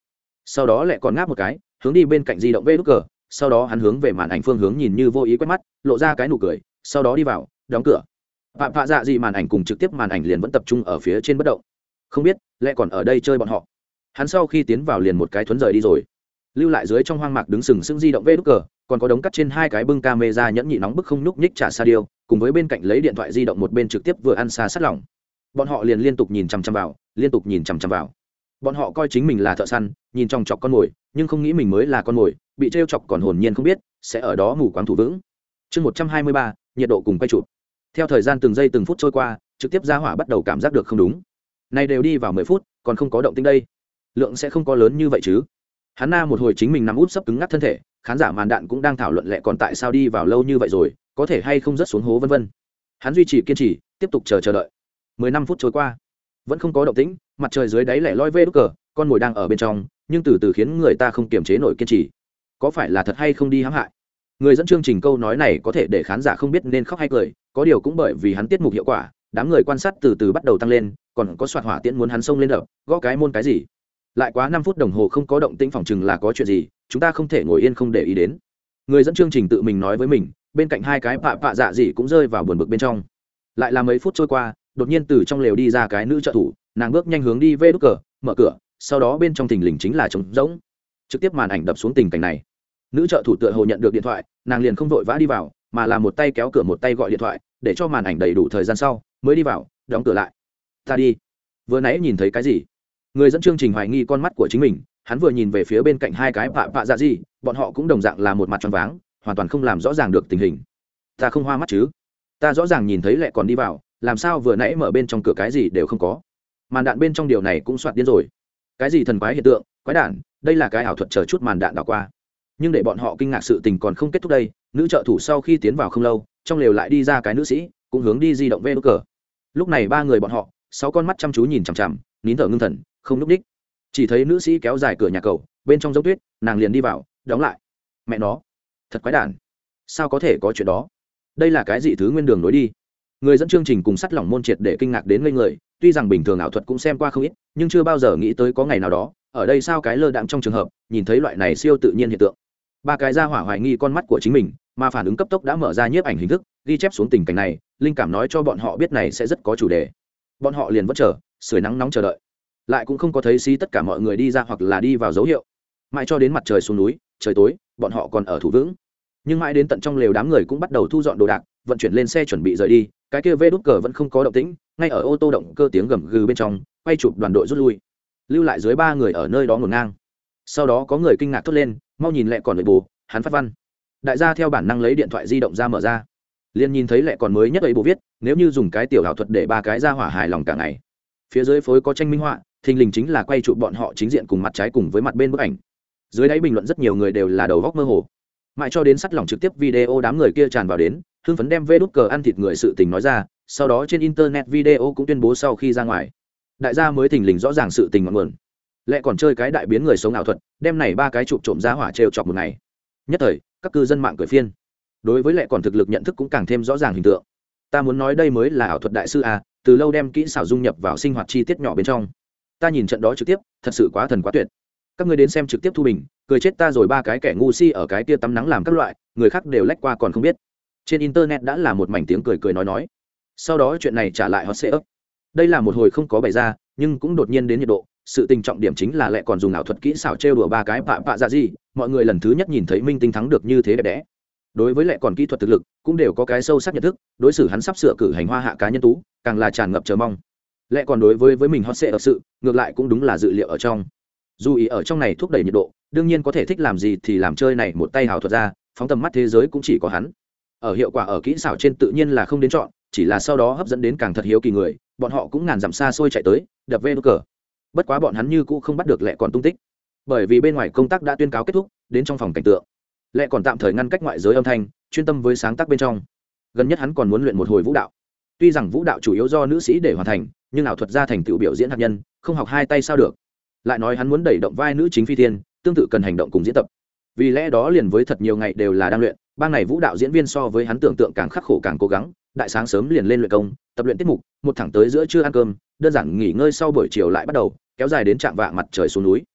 sau đó lại còn ngáp một cái hướng đi bên cạnh di động vê đút cờ, sau đó hắn hướng về màn ảnh phương hướng nhìn như vô ý quét mắt, lộ ra cái nụ cười, sau đó đi vào đóng cửa. Phạm Phạ Dạ gì màn ảnh cùng trực tiếp màn ảnh liền vẫn tập trung ở phía trên bất động, không biết lại còn ở đây chơi bọn họ. Hắn sau khi tiến vào liền một cái thuấn rời đi rồi, lưu lại dưới trong hoang mạc đứng sừng sững di động vê đút cờ, còn có đống cắt trên hai cái bưng camera nhẫn nhị nóng bức không nhúc nhích trả sa điêu, cùng với bên cạnh lấy điện thoại di động một bên trực tiếp vừa ăn xa sát lỏng. Bọn họ liền liên tục nhìn chằm chằm vào, liên tục nhìn chằm chằm vào. Bọn họ coi chính mình là thợ săn, nhìn trong chọc con mồi, nhưng không nghĩ mình mới là con mồi, bị trêu chọc còn hồn nhiên không biết, sẽ ở đó mù quáng thủ vững. Chương một trăm hai mươi ba, nhiệt độ cùng quay chụp. Theo thời gian từng giây từng phút trôi qua, trực tiếp ra hỏa bắt đầu cảm giác được không đúng. Này đều đi vào mười phút, còn không có động tĩnh đây. Lượng sẽ không có lớn như vậy chứ? Hắn na một hồi chính mình nằm úp sấp cứng ngắc thân thể, khán giả màn đạn cũng đang thảo luận lẹ còn tại sao đi vào lâu như vậy rồi, có thể hay không rớt xuống hố vân vân. Hắn duy trì kiên trì, tiếp tục chờ chờ đợi. mười lăm phút trôi qua, vẫn không có động tĩnh, mặt trời dưới đáy lẻ loi vê đút cờ, con mồi đang ở bên trong, nhưng từ từ khiến người ta không kiềm chế nổi kiên trì. Có phải là thật hay không đi hãm hại? Người dẫn chương trình câu nói này có thể để khán giả không biết nên khóc hay cười, có điều cũng bởi vì hắn tiết mục hiệu quả, đám người quan sát từ từ bắt đầu tăng lên, còn có soạt hỏa tiễn muốn hắn xông lên đập, gõ cái môn cái gì. Lại quá năm phút đồng hồ không có động tĩnh, phòng chừng là có chuyện gì, chúng ta không thể ngồi yên không để ý đến. Người dẫn chương trình tự mình nói với mình, bên cạnh hai cái pạ pạ dạ gì cũng rơi vào buồn bực bên trong. Lại là mấy phút trôi qua, đột nhiên từ trong lều đi ra cái nữ trợ thủ, nàng bước nhanh hướng đi vê đút cờ, mở cửa, sau đó bên trong thình lình chính là trống rỗng. Trực tiếp màn ảnh đập xuống tình cảnh này. Nữ trợ thủ tựa hồ nhận được điện thoại, nàng liền không vội vã đi vào, mà là một tay kéo cửa một tay gọi điện thoại, để cho màn ảnh đầy đủ thời gian sau mới đi vào, đóng cửa lại. Ta đi. Vừa nãy nhìn thấy cái gì? Người dẫn chương trình hoài nghi con mắt của chính mình, hắn vừa nhìn về phía bên cạnh hai cái pạ pạ dạ gì, bọn họ cũng đồng dạng là một mặt tròn váng, hoàn toàn không làm rõ ràng được tình hình. Ta không hoa mắt chứ? Ta rõ ràng nhìn thấy lại còn đi vào, làm sao vừa nãy mở bên trong cửa cái gì đều không có? Màn đạn bên trong điều này cũng soạt điên rồi. Cái gì thần quái hiện tượng, quái đản, đây là cái ảo thuật, chờ chút màn đạn đảo qua. Nhưng để bọn họ kinh ngạc sự tình còn không kết thúc đây, nữ trợ thủ sau khi tiến vào không lâu, trong lều lại đi ra cái nữ sĩ, cũng hướng đi di động vê đút cờ. Lúc này ba người bọn họ, sáu con mắt chăm chú nhìn chằm chằm, nín thở ngưng thần, không núp đích. Chỉ thấy nữ sĩ kéo dài cửa nhà cầu, bên trong giống tuyết, nàng liền đi vào, đóng lại. Mẹ nó, thật quái đản, sao có thể có chuyện đó? Đây là cái gì thứ nguyên đường nối đi? Người dẫn chương trình cùng sắt lỏng môn triệt để kinh ngạc đến ngây người, tuy rằng bình thường ảo thuật cũng xem qua không ít, nhưng chưa bao giờ nghĩ tới có ngày nào đó, ở đây sao cái lơ đãng trong trường hợp, nhìn thấy loại này siêu tự nhiên hiện tượng. Ba cái ra hỏa hoài nghi con mắt của chính mình, mà phản ứng cấp tốc đã mở ra nhiếp ảnh hình thức, ghi chép xuống tình cảnh này, linh cảm nói cho bọn họ biết này sẽ rất có chủ đề. Bọn họ liền vẫn chờ, sưởi nắng nóng chờ đợi, lại cũng không có thấy xí tất cả mọi người đi ra hoặc là đi vào dấu hiệu. Mãi cho đến mặt trời xuống núi, trời tối, bọn họ còn ở thủ vững. Nhưng mãi đến tận trong lều đám người cũng bắt đầu thu dọn đồ đạc, vận chuyển lên xe chuẩn bị rời đi, cái kia vê đút cờ vẫn không có động tĩnh, ngay ở ô tô động cơ tiếng gầm gừ bên trong, quay chụp đoàn đội rút lui, lưu lại dưới ba người ở nơi đó ngổn ngang. Sau đó có người kinh ngạc thốt lên, mau nhìn lẹ còn người bù, hắn phát văn. Đại gia theo bản năng lấy điện thoại di động ra mở ra, liền nhìn thấy lẹ còn mới nhất ấy bù viết, nếu như dùng cái tiểu ảo thuật để ba cái ra hỏa hài lòng cả ngày. Phía dưới phối có tranh minh họa, thình lình chính là quay chụp bọn họ chính diện cùng mặt trái cùng với mặt bên bức ảnh. Dưới đáy bình luận rất nhiều người đều là đầu góc mơ hồ. Mãi cho đến sắt lỏng trực tiếp video đám người kia tràn vào đến, hưng phấn đem vê đút cờ ăn thịt người sự tình nói ra, sau đó trên internet video cũng tuyên bố sau khi ra ngoài. Đại gia mới thình lình rõ ràng sự tình ngọn nguồn. Lại còn chơi cái đại biến người sống ảo thuật, đem này ba cái chụp trộm ra hỏa trêu chọc một ngày. Nhất thời, các cư dân mạng cười phiên. Đối với lại còn thực lực nhận thức cũng càng thêm rõ ràng hình tượng. Ta muốn nói đây mới là ảo thuật đại sư à, từ lâu đem kỹ xảo dung nhập vào sinh hoạt chi tiết nhỏ bên trong. Ta nhìn trận đó trực tiếp, thật sự quá thần quá tuyệt. Các ngươi đến xem trực tiếp thu bình, cười chết ta rồi, ba cái kẻ ngu si ở cái kia tắm nắng làm các loại, người khác đều lách qua còn không biết. Trên internet đã là một mảnh tiếng cười cười nói nói. Sau đó chuyện này trả lại hot sẽ ấp. Đây là một hồi không có bày ra, nhưng cũng đột nhiên đến nhiệt độ, sự tình trọng điểm chính là lại còn dùng ảo thuật kỹ xảo trêu đùa ba cái pạ pạ dạ gì, mọi người lần thứ nhất nhìn thấy minh tinh thắng được như thế đẹp đẽ. Đối với lại còn kỹ thuật thực lực, cũng đều có cái sâu sắc nhận thức, đối xử hắn sắp sửa cử hành hoa hạ cá nhân tú, càng là tràn ngập chờ mong. Lại còn đối với với mình hot sẽ ấp sự, ngược lại cũng đúng là dự liệu ở trong. Dù ý ở trong này thúc đẩy nhiệt độ, đương nhiên có thể thích làm gì thì làm, chơi này một tay hào thuật ra, phóng tầm mắt thế giới cũng chỉ có hắn. Ở hiệu quả ở kỹ xảo trên tự nhiên là không đến chọn, chỉ là sau đó hấp dẫn đến càng thật hiếu kỳ người, bọn họ cũng ngàn dặm xa xôi chạy tới, đập về nút cờ. Bất quá bọn hắn như cũ không bắt được lẹ còn tung tích, bởi vì bên ngoài công tác đã tuyên cáo kết thúc, đến trong phòng cảnh tượng, lẹ còn tạm thời ngăn cách ngoại giới âm thanh, chuyên tâm với sáng tác bên trong. Gần nhất hắn còn muốn luyện một hồi vũ đạo. Tuy rằng vũ đạo chủ yếu do nữ sĩ để hoàn thành, nhưng ảo thuật ra thành tựu biểu diễn hạt nhân, không học hai tay sao được. Lại nói hắn muốn đẩy động vai nữ chính phi tiên, tương tự cần hành động cùng diễn tập. Vì lẽ đó liền với thật nhiều ngày đều là đang luyện, bang này vũ đạo diễn viên so với hắn tưởng tượng càng khắc khổ càng cố gắng, đại sáng sớm liền lên luyện công, tập luyện tiết mục, một thẳng tới giữa trưa ăn cơm, đơn giản nghỉ ngơi sau buổi chiều lại bắt đầu, kéo dài đến trạm vạng mặt trời xuống núi.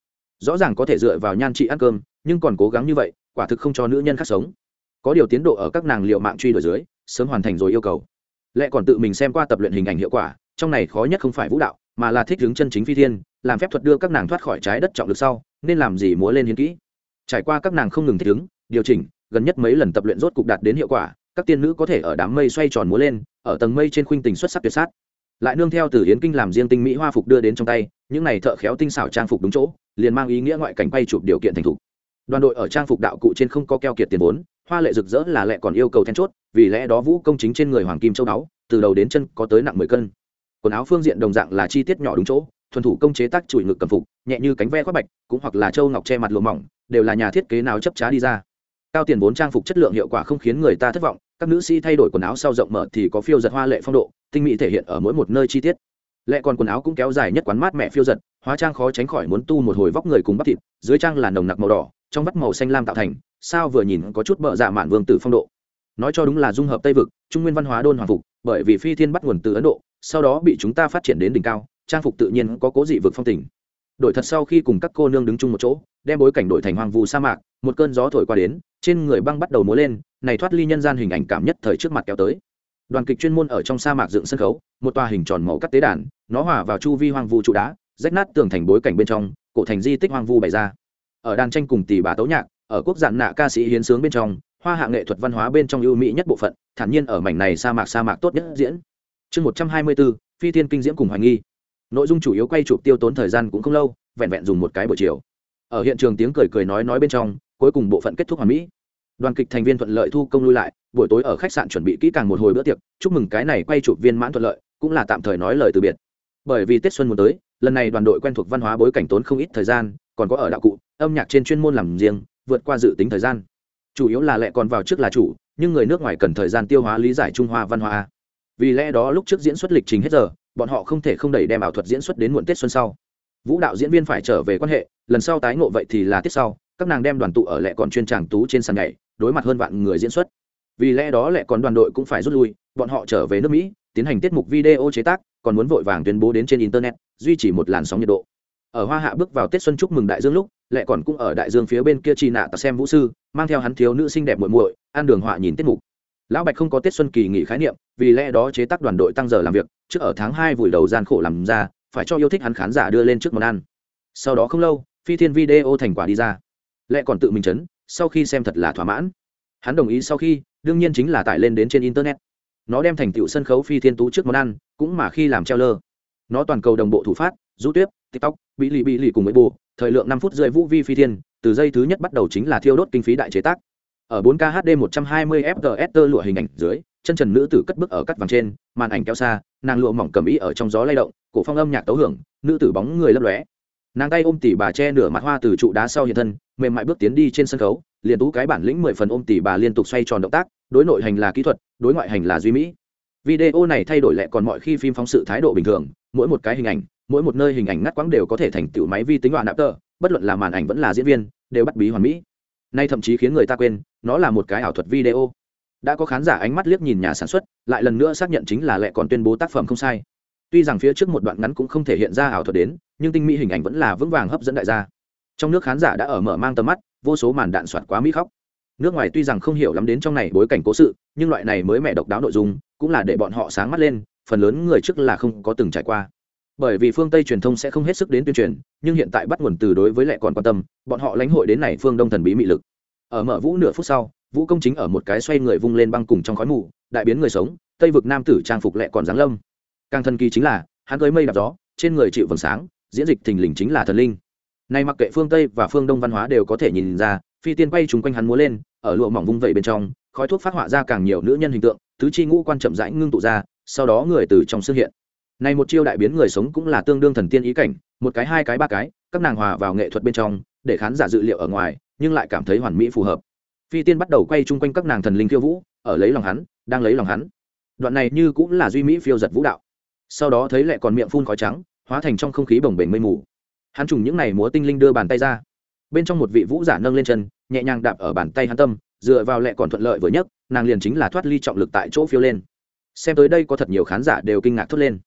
rõ ràng có thể dựa vào nhan trị ăn cơm nhưng còn cố gắng như vậy quả thực không cho nữ nhân khác sống. Có điều tiến độ ở các nàng liệu mạng truy đuổi dưới sớm hoàn thành rồi yêu cầu. Lẽ còn tự mình xem qua tập luyện hình ảnh hiệu quả, trong này khó nhất không phải vũ đạo mà là thích hướng chân chính phi thiên, làm phép thuật đưa các nàng thoát khỏi trái đất trọng lực sau nên làm gì múa lên hiến kỹ. Trải qua các nàng không ngừng thích ứng điều chỉnh, gần nhất mấy lần tập luyện rốt cục đạt đến hiệu quả, các tiên nữ có thể ở đám mây xoay tròn múa lên, ở tầng mây trên khuynh tình xuất sắc tuyệt sát. Lại nương theo từ hiến kinh làm riêng tinh mỹ hoa phục đưa đến trong tay, những này thợ khéo tinh xảo trang phục đúng chỗ liền mang ý nghĩa ngoại cảnh quay chụp điều kiện thành thục. Đoàn đội ở trang phục đạo cụ trên không có keo kiệt tiền vốn, hoa lệ rực rỡ là lẽ còn yêu cầu then chốt, vì lẽ đó vũ công chính trên người hoàng kim châu báu từ đầu đến chân có tới nặng mười cân. Quần áo phương diện đồng dạng là chi tiết nhỏ đúng chỗ, thuần thủ công chế tác chùi ngực cầm phục, nhẹ như cánh ve khoác bạch, cũng hoặc là châu ngọc che mặt lụa mỏng, đều là nhà thiết kế nào chấp trá đi ra. Cao tiền vốn trang phục chất lượng hiệu quả không khiến người ta thất vọng, các nữ sĩ thay đổi quần áo sau rộng mở thì có phiêu giật hoa lệ phong độ, tinh mỹ thể hiện ở mỗi một nơi chi tiết. Lẽ còn quần áo cũng kéo dài nhất quán mát mẹ phiêu giật, hóa trang khó tránh khỏi muốn tu một hồi vóc người cùng bắp thịt, dưới trang là nồng nặc màu đỏ, trong vắt màu xanh lam tạo thành, sao vừa nhìn có chút bợ dạ mạn vương tử phong độ. Nói cho đúng là dung hợp Tây vực, Trung Nguyên văn hóa đôn hoàng phục, bởi vì phi thiên bắt nguồn từ Ấn Độ, sau đó bị chúng ta phát triển đến đỉnh cao, trang phục tự nhiên có cố dị vực phong tình. Đổi thật sau khi cùng các cô nương đứng chung một chỗ, đem bối cảnh đổi thành hoang vu sa mạc, một cơn gió thổi qua đến, trên người băng bắt đầu múa lên, này thoát ly nhân gian hình ảnh cảm nhất thời trước mặt kéo tới. Đoàn kịch chuyên môn ở trong sa mạc dựng sân khấu, một tòa hình tròn màu cắt tế đàn, nó hòa vào chu vi hoang vu trụ đá, rách nát tường thành bối cảnh bên trong, cổ thành di tích hoang vu bày ra. Ở đàn tranh cùng tỷ bà tấu nhạc, ở quốc dạn nạ ca sĩ hiến sướng bên trong, hoa hạ nghệ thuật văn hóa bên trong ưu mỹ nhất bộ phận, thản nhiên ở mảnh này sa mạc sa mạc tốt nhất diễn. Chương một trăm hai mươi tư, phi thiên kinh diễm cùng hoài nghi. Nội dung chủ yếu quay chụp tiêu tốn thời gian cũng không lâu, vẹn vẹn dùng một cái buổi chiều. Ở hiện trường tiếng cười cười nói nói bên trong, cuối cùng bộ phận kết thúc hoàn mỹ. Đoàn kịch thành viên thuận lợi thu công lui lại, buổi tối ở khách sạn chuẩn bị kỹ càng một hồi bữa tiệc, chúc mừng cái này quay chụp viên mãn thuận lợi, cũng là tạm thời nói lời từ biệt. Bởi vì Tết xuân muốn tới, lần này đoàn đội quen thuộc văn hóa bối cảnh tốn không ít thời gian, còn có ở đạo cụ, âm nhạc trên chuyên môn làm riêng, vượt qua dự tính thời gian. Chủ yếu là lẽ còn vào trước là chủ, nhưng người nước ngoài cần thời gian tiêu hóa lý giải Trung Hoa văn hóa. Vì lẽ đó lúc trước diễn xuất lịch trình hết giờ, bọn họ không thể không đẩy đem ảo thuật diễn xuất đến muộn Tết xuân sau. Vũ đạo diễn viên phải trở về quan hệ, lần sau tái ngộ vậy thì là tiết sau, các nàng đem đoàn tụ ở lẽ còn chuyên tràng tú trên sàn nhảy, đối mặt hơn vạn người diễn xuất. Vì lẽ đó lẽ còn đoàn đội cũng phải rút lui, bọn họ trở về nước Mỹ, tiến hành tiết mục video chế tác, còn muốn vội vàng tuyên bố đến trên internet, duy trì một làn sóng nhiệt độ. Ở Hoa Hạ bước vào Tết xuân chúc mừng đại dương lúc, lẽ còn cũng ở đại dương phía bên kia chi nạ ta xem vũ sư, mang theo hắn thiếu nữ xinh đẹp muội muội, ăn đường họa nhìn tiết mục. Lão Bạch không có Tết xuân kỳ nghỉ khái niệm, vì lẽ đó chế tác đoàn đội tăng giờ làm việc, trước ở tháng hai vùi đầu gian khổ làm ra, phải cho yêu thích hắn khán giả đưa lên trước món ăn. Sau đó không lâu, phi thiên video thành quả đi ra. Lẽ còn tự mình chấn, sau khi xem thật là thỏa mãn. Hắn đồng ý sau khi, đương nhiên chính là tải lên đến trên internet. Nó đem thành tựu sân khấu phi thiên tú trước món ăn, cũng mà khi làm treo lơ. Nó toàn cầu đồng bộ thủ phát, rũ tuyết, TikTok, bị lì bị lì cùng với bù, thời lượng năm phút rưỡi vũ vi phi thiên, từ giây thứ nhất bắt đầu chính là thiêu đốt kinh phí đại chế tác. Ở bốn K H D một trăm hai mươi F P S tơ lụa hình ảnh dưới, chân trần nữ tử cất bước ở cắt vàng trên, màn ảnh kéo xa, nàng lụa mỏng cầm ý ở trong gió lay động, cổ phong âm nhạc tấu hưởng, nữ tử bóng người lấp lóe. Nàng tay ôm tỷ bà che nửa mặt hoa từ trụ đá sau hiện thân, mềm mại bước tiến đi trên sân khấu, liền tú cái bản lĩnh mười phần ôm tỷ bà liên tục xoay tròn động tác, đối nội hành là kỹ thuật, đối ngoại hành là duy mỹ. Video này thay đổi lẹ còn mọi khi phim phóng sự thái độ bình thường, mỗi một cái hình ảnh, mỗi một nơi hình ảnh ngắt quãng đều có thể thành tựu máy vi tính đoạn adapter, bất luận là màn ảnh vẫn là diễn viên, đều bắt bí hoàn mỹ. Nay thậm chí khiến người ta quên, nó là một cái ảo thuật video. Đã có khán giả ánh mắt liếc nhìn nhà sản xuất, lại lần nữa xác nhận chính là lẹ còn tuyên bố tác phẩm không sai. Tuy rằng phía trước một đoạn ngắn cũng không thể hiện ra ảo thuật đến, nhưng tinh mỹ hình ảnh vẫn là vững vàng hấp dẫn đại gia. Trong nước khán giả đã ở mở mang tầm mắt, vô số màn đạn soạt quá mỹ khóc. Nước ngoài tuy rằng không hiểu lắm đến trong này bối cảnh cố sự, nhưng loại này mới mẻ độc đáo nội dung, cũng là để bọn họ sáng mắt lên, phần lớn người trước là không có từng trải qua. Bởi vì phương Tây truyền thông sẽ không hết sức đến tuyên truyền, nhưng hiện tại bắt nguồn từ đối với lẹ còn quan tâm, bọn họ lãnh hội đến này phương Đông thần bí mị lực. Ở mở vũ nửa phút sau, vũ công chính ở một cái xoay người vung lên băng cùng trong khói mù, đại biến người sống, Tây vực nam tử trang phục lẹ còn dáng lâm. Càng thần kỳ chính là, hắn cưỡi mây đạp gió, trên người chịu vầng sáng, diễn dịch thình lình chính là thần linh. Nay mặc kệ phương Tây và phương Đông văn hóa đều có thể nhìn ra, phi tiên quay chúng quanh hắn múa lên, ở lụa mỏng vung vẩy bên trong, khói thuốc phát họa ra càng nhiều nữ nhân hình tượng, tứ chi ngũ quan chậm rãi ngưng tụ ra, sau đó người từ trong xuất hiện. Này một chiêu đại biến người sống cũng là tương đương thần tiên ý cảnh, một cái hai cái ba cái, các nàng hòa vào nghệ thuật bên trong, để khán giả dự liệu ở ngoài, nhưng lại cảm thấy hoàn mỹ phù hợp. Phi tiên bắt đầu quay chung quanh các nàng thần linh khiêu vũ, ở lấy lòng hắn, đang lấy lòng hắn. Đoạn này như cũng là duy mỹ phiêu giật vũ đạo. Sau đó thấy lẹ còn miệng phun khói trắng, hóa thành trong không khí bồng bềnh mây mù. Hắn trùng những này múa tinh linh đưa bàn tay ra, bên trong một vị vũ giả nâng lên chân, nhẹ nhàng đạp ở bàn tay hắn tâm, dựa vào lẹ còn thuận lợi vừa nhất, nàng liền chính là thoát ly trọng lực tại chỗ phiêu lên. Xem tới đây có thật nhiều khán giả đều kinh ngạc thốt lên.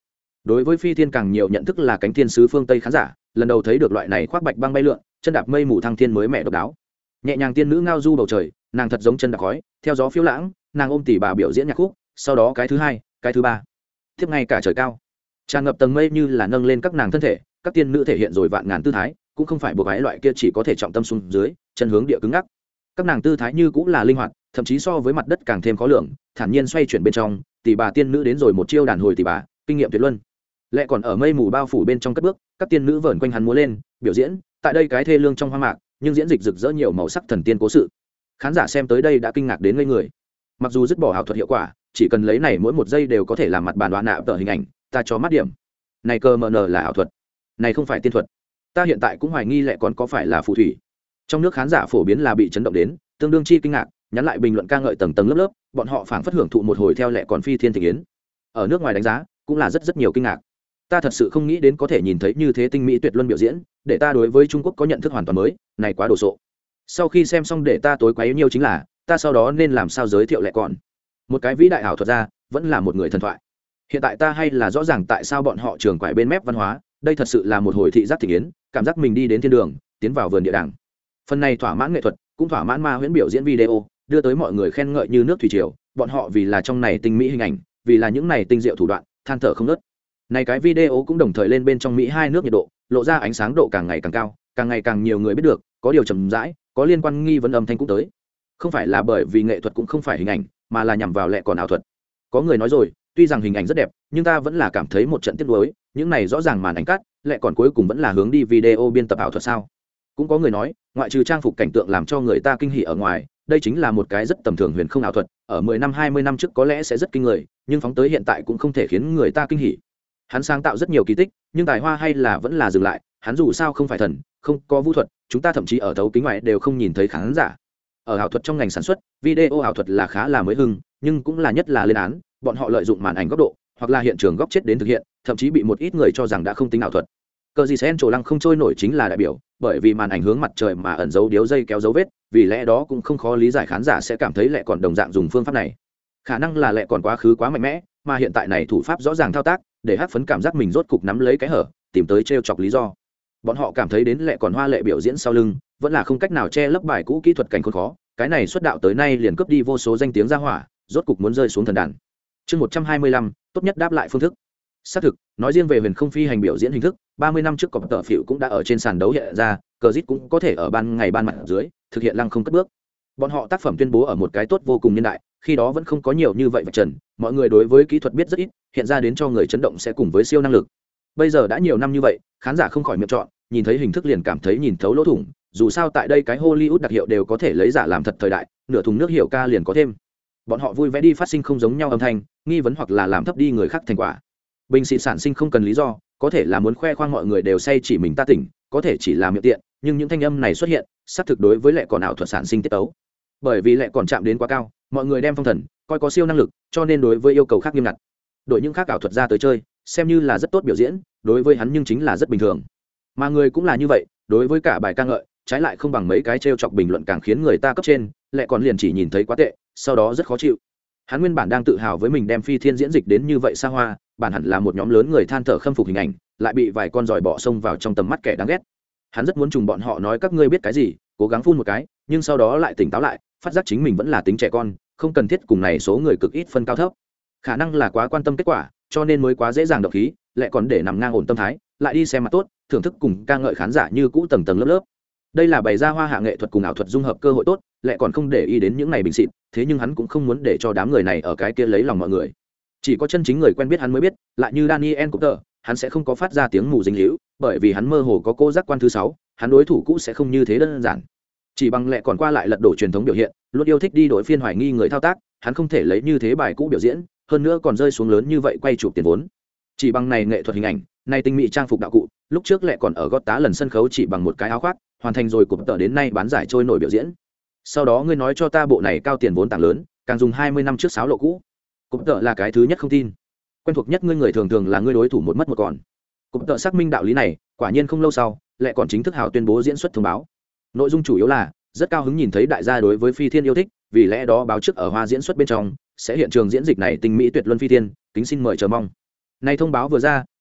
đối với phi thiên càng nhiều nhận thức là cánh thiên sứ phương tây khán giả lần đầu thấy được loại này khoác bạch băng bay lượn chân đạp mây mù thăng thiên mới mẻ độc đáo. Nhẹ nhàng tiên nữ ngao du bầu trời, nàng thật giống chân đạp khói theo gió phiêu lãng, nàng ôm tỷ bà biểu diễn nhạc khúc, sau đó cái thứ hai cái thứ ba tiếp ngay cả trời cao tràn ngập tầng mây như là nâng lên các nàng thân thể. Các tiên nữ thể hiện rồi vạn ngàn tư thái, cũng không phải buộc ái loại kia chỉ có thể trọng tâm xuống dưới chân hướng địa cứng ngắc. Các nàng tư thái như cũng là linh hoạt, thậm chí so với mặt đất càng thêm khó lường, thản nhiên xoay chuyển bên trong. Tỷ bà tiên nữ đến rồi một chiêu đàn hồi tỷ bà, kinh nghiệm tuyệt luân. Lẽ còn ở mây mù bao phủ bên trong cất bước, các tiên nữ vờn quanh hắn múa lên biểu diễn tại đây cái thê lương trong hoang mạc, nhưng diễn dịch rực rỡ nhiều màu sắc thần tiên cố sự. Khán giả xem tới đây đã kinh ngạc đến ngây người. Mặc dù dứt bỏ ảo thuật hiệu quả, chỉ cần lấy này mỗi một giây đều có thể làm mặt bàn đoán nạ tờ hình ảnh, ta cho mắt điểm. Này cơ mờ nờ là ảo thuật, này không phải tiên thuật. Ta hiện tại cũng hoài nghi lại còn có phải là phù thủy. Trong nước khán giả phổ biến là bị chấn động đến, tương đương chi kinh ngạc, nhắn lại bình luận ca ngợi tầng tầng lớp lớp, bọn họ phảng phất hưởng thụ một hồi theo lệ còn phi thiên thịnh yến. Ở nước ngoài đánh giá cũng là rất rất nhiều kinh ngạc. Ta thật sự không nghĩ đến có thể nhìn thấy như thế tinh mỹ tuyệt luân biểu diễn, để ta đối với Trung Quốc có nhận thức hoàn toàn mới, này quá đồ sộ. Sau khi xem xong để ta tối quá yếu nhiều chính là, ta sau đó nên làm sao giới thiệu lại còn. Một cái vĩ đại ảo thuật ra, vẫn là một người thần thoại. Hiện tại ta hay là rõ ràng tại sao bọn họ trường quải bên mép văn hóa, đây thật sự là một hồi thị giác thịnh yến, cảm giác mình đi đến thiên đường, tiến vào vườn địa đàng. Phần này thỏa mãn nghệ thuật, cũng thỏa mãn ma huyễn biểu diễn video, đưa tới mọi người khen ngợi như nước thủy triều, bọn họ vì là trong này tinh mỹ hình ảnh, vì là những này tinh diệu thủ đoạn, than thở không ngớt. Này cái video cũng đồng thời lên bên trong Mỹ hai nước nhiệt độ, lộ ra ánh sáng độ càng ngày càng cao, càng ngày càng nhiều người biết được, có điều chậm rãi, có liên quan nghi vấn âm thanh cũng tới. Không phải là bởi vì nghệ thuật cũng không phải hình ảnh, mà là nhằm vào lệ còn ảo thuật. Có người nói rồi, tuy rằng hình ảnh rất đẹp, nhưng ta vẫn là cảm thấy một trận tiếc nuối, những này rõ ràng màn ảnh cắt, lệ còn cuối cùng vẫn là hướng đi video biên tập ảo thuật sao? Cũng có người nói, ngoại trừ trang phục cảnh tượng làm cho người ta kinh hỉ ở ngoài, đây chính là một cái rất tầm thường huyền không ảo thuật, ở mười năm hai mươi năm trước có lẽ sẽ rất kinh người, nhưng phóng tới hiện tại cũng không thể khiến người ta kinh hỉ. Hắn sáng tạo rất nhiều kỳ tích, nhưng tài hoa hay là vẫn là dừng lại, hắn dù sao không phải thần, không có vũ thuật, chúng ta thậm chí ở thấu kính ngoài đều không nhìn thấy khán giả. Ở ảo thuật trong ngành sản xuất, video ảo thuật là khá là mới hưng, nhưng cũng là nhất là lên án, bọn họ lợi dụng màn ảnh góc độ, hoặc là hiện trường góc chết đến thực hiện, thậm chí bị một ít người cho rằng đã không tính ảo thuật. Cờ gì sen trổ lăng không trôi nổi chính là đại biểu, bởi vì màn ảnh hướng mặt trời mà ẩn giấu điếu dây kéo dấu vết, vì lẽ đó cũng không khó lý giải khán giả sẽ cảm thấy lệ còn đồng dạng dùng phương pháp này. Khả năng là lệ còn quá khứ quá mạnh mẽ, mà hiện tại này thủ pháp rõ ràng thao tác, để hắc phấn cảm giác mình rốt cục nắm lấy cái hở, tìm tới trêu chọc lý do. Bọn họ cảm thấy đến lệ còn hoa lệ biểu diễn sau lưng, vẫn là không cách nào che lấp bài cũ kỹ thuật cảnh khốn khó, cái này xuất đạo tới nay liền cướp đi vô số danh tiếng ra hỏa, rốt cục muốn rơi xuống thần đàn. Chương một trăm hai mươi lăm, tốt nhất đáp lại phương thức. Xác thực, nói riêng về huyền không phi hành biểu diễn hình thức, ba mươi năm trước cọp tợ phỉu cũng đã ở trên sàn đấu hiện ra, cờ rít cũng có thể ở ban ngày ban mặt dưới thực hiện lăng không cất bước. Bọn họ tác phẩm tuyên bố ở một cái tốt vô cùng niên đại, khi đó vẫn không có nhiều như vậy vạch trần, mọi người đối với kỹ thuật biết rất ít, hiện ra đến cho người chấn động sẽ cùng với siêu năng lực. Bây giờ đã nhiều năm như vậy, khán giả không khỏi miệng chọn, nhìn thấy hình thức liền cảm thấy nhìn thấu lỗ thủng, dù sao tại đây cái Hollywood đặc hiệu đều có thể lấy giả làm thật thời đại, nửa thùng nước hiểu ca liền có thêm. Bọn họ vui vẻ đi phát sinh không giống nhau âm thanh, nghi vấn hoặc là làm thấp đi người khác thành quả. Bình xịt sản sinh không cần lý do, có thể là muốn khoe khoang mọi người đều say chỉ mình ta tỉnh, có thể chỉ là miệng tiện, nhưng những thanh âm này xuất hiện, xác thực đối với lệ còn ảo thuật sản sinh tiết tấu. Bởi vì lệ còn chạm đến quá cao, mọi người đem phong thần, coi có siêu năng lực, cho nên đối với yêu cầu khác nghiêm ngặt. Đội những khác ảo thuật ra tới chơi, xem như là rất tốt biểu diễn, đối với hắn nhưng chính là rất bình thường. Mà người cũng là như vậy, đối với cả bài ca ngợi, trái lại không bằng mấy cái trêu chọc bình luận càng khiến người ta cấp trên, lệ còn liền chỉ nhìn thấy quá tệ, sau đó rất khó chịu. Hắn nguyên bản đang tự hào với mình đem phi thiên diễn dịch đến như vậy xa hoa, bản hẳn là một nhóm lớn người than thở khâm phục hình ảnh, lại bị vài con giỏi bọ xông vào trong tầm mắt kẻ đáng ghét. Hắn rất muốn trùng bọn họ nói các ngươi biết cái gì, cố gắng phun một cái, nhưng sau đó lại tỉnh táo lại, phát giác chính mình vẫn là tính trẻ con, không cần thiết cùng này số người cực ít phân cao thấp. Khả năng là quá quan tâm kết quả, cho nên mới quá dễ dàng động khí, lại còn để nằm ngang ổn tâm thái, lại đi xem mặt tốt, thưởng thức cùng ca ngợi khán giả như cũ tầng tầng lớp lớp. Đây là bày ra hoa hạ nghệ thuật cùng ảo thuật dung hợp cơ hội tốt, lại còn không để ý đến những này bình xịt, thế nhưng hắn cũng không muốn để cho đám người này ở cái kia lấy lòng mọi người. Chỉ có chân chính người quen biết hắn mới biết, lại như Daniel Cooper, hắn sẽ không có phát ra tiếng mù dính líu, bởi vì hắn mơ hồ có cô giác quan thứ sáu, hắn đối thủ cũ sẽ không như thế đơn giản. Chỉ bằng lệ còn qua lại lật đổ truyền thống biểu hiện, luôn yêu thích đi đổi phiên hoài nghi người thao tác, hắn không thể lấy như thế bài cũ biểu diễn, hơn nữa còn rơi xuống lớn như vậy quay chụp tiền vốn. Chỉ bằng này nghệ thuật hình ảnh, này tinh mỹ trang phục đạo cụ, lúc trước lệ còn ở gót tá lần sân khấu chỉ bằng một cái áo khoác, hoàn thành rồi cụm tờ đến nay bán giải trôi nổi biểu diễn. Sau đó ngươi nói cho ta bộ này cao tiền vốn tảng lớn, càng dùng hai mươi năm trước sáo lộ cũ. Cụm tờ là cái thứ nhất không tin. Quen thuộc nhất ngươi người thường thường là ngươi đối thủ một mất một còn. Cụm tờ xác minh đạo lý này, quả nhiên không lâu sau, lệ còn chính thức hào tuyên bố diễn xuất thông báo. Nội dung chủ yếu là rất cao hứng nhìn thấy đại gia đối với phi thiên yêu thích, vì lẽ đó báo trước ở hoa diễn xuất bên trong sẽ hiện trường diễn dịch này tinh mỹ tuyệt luân phi thiên, kính xin mời chờ mong. Này thông báo vừa ra,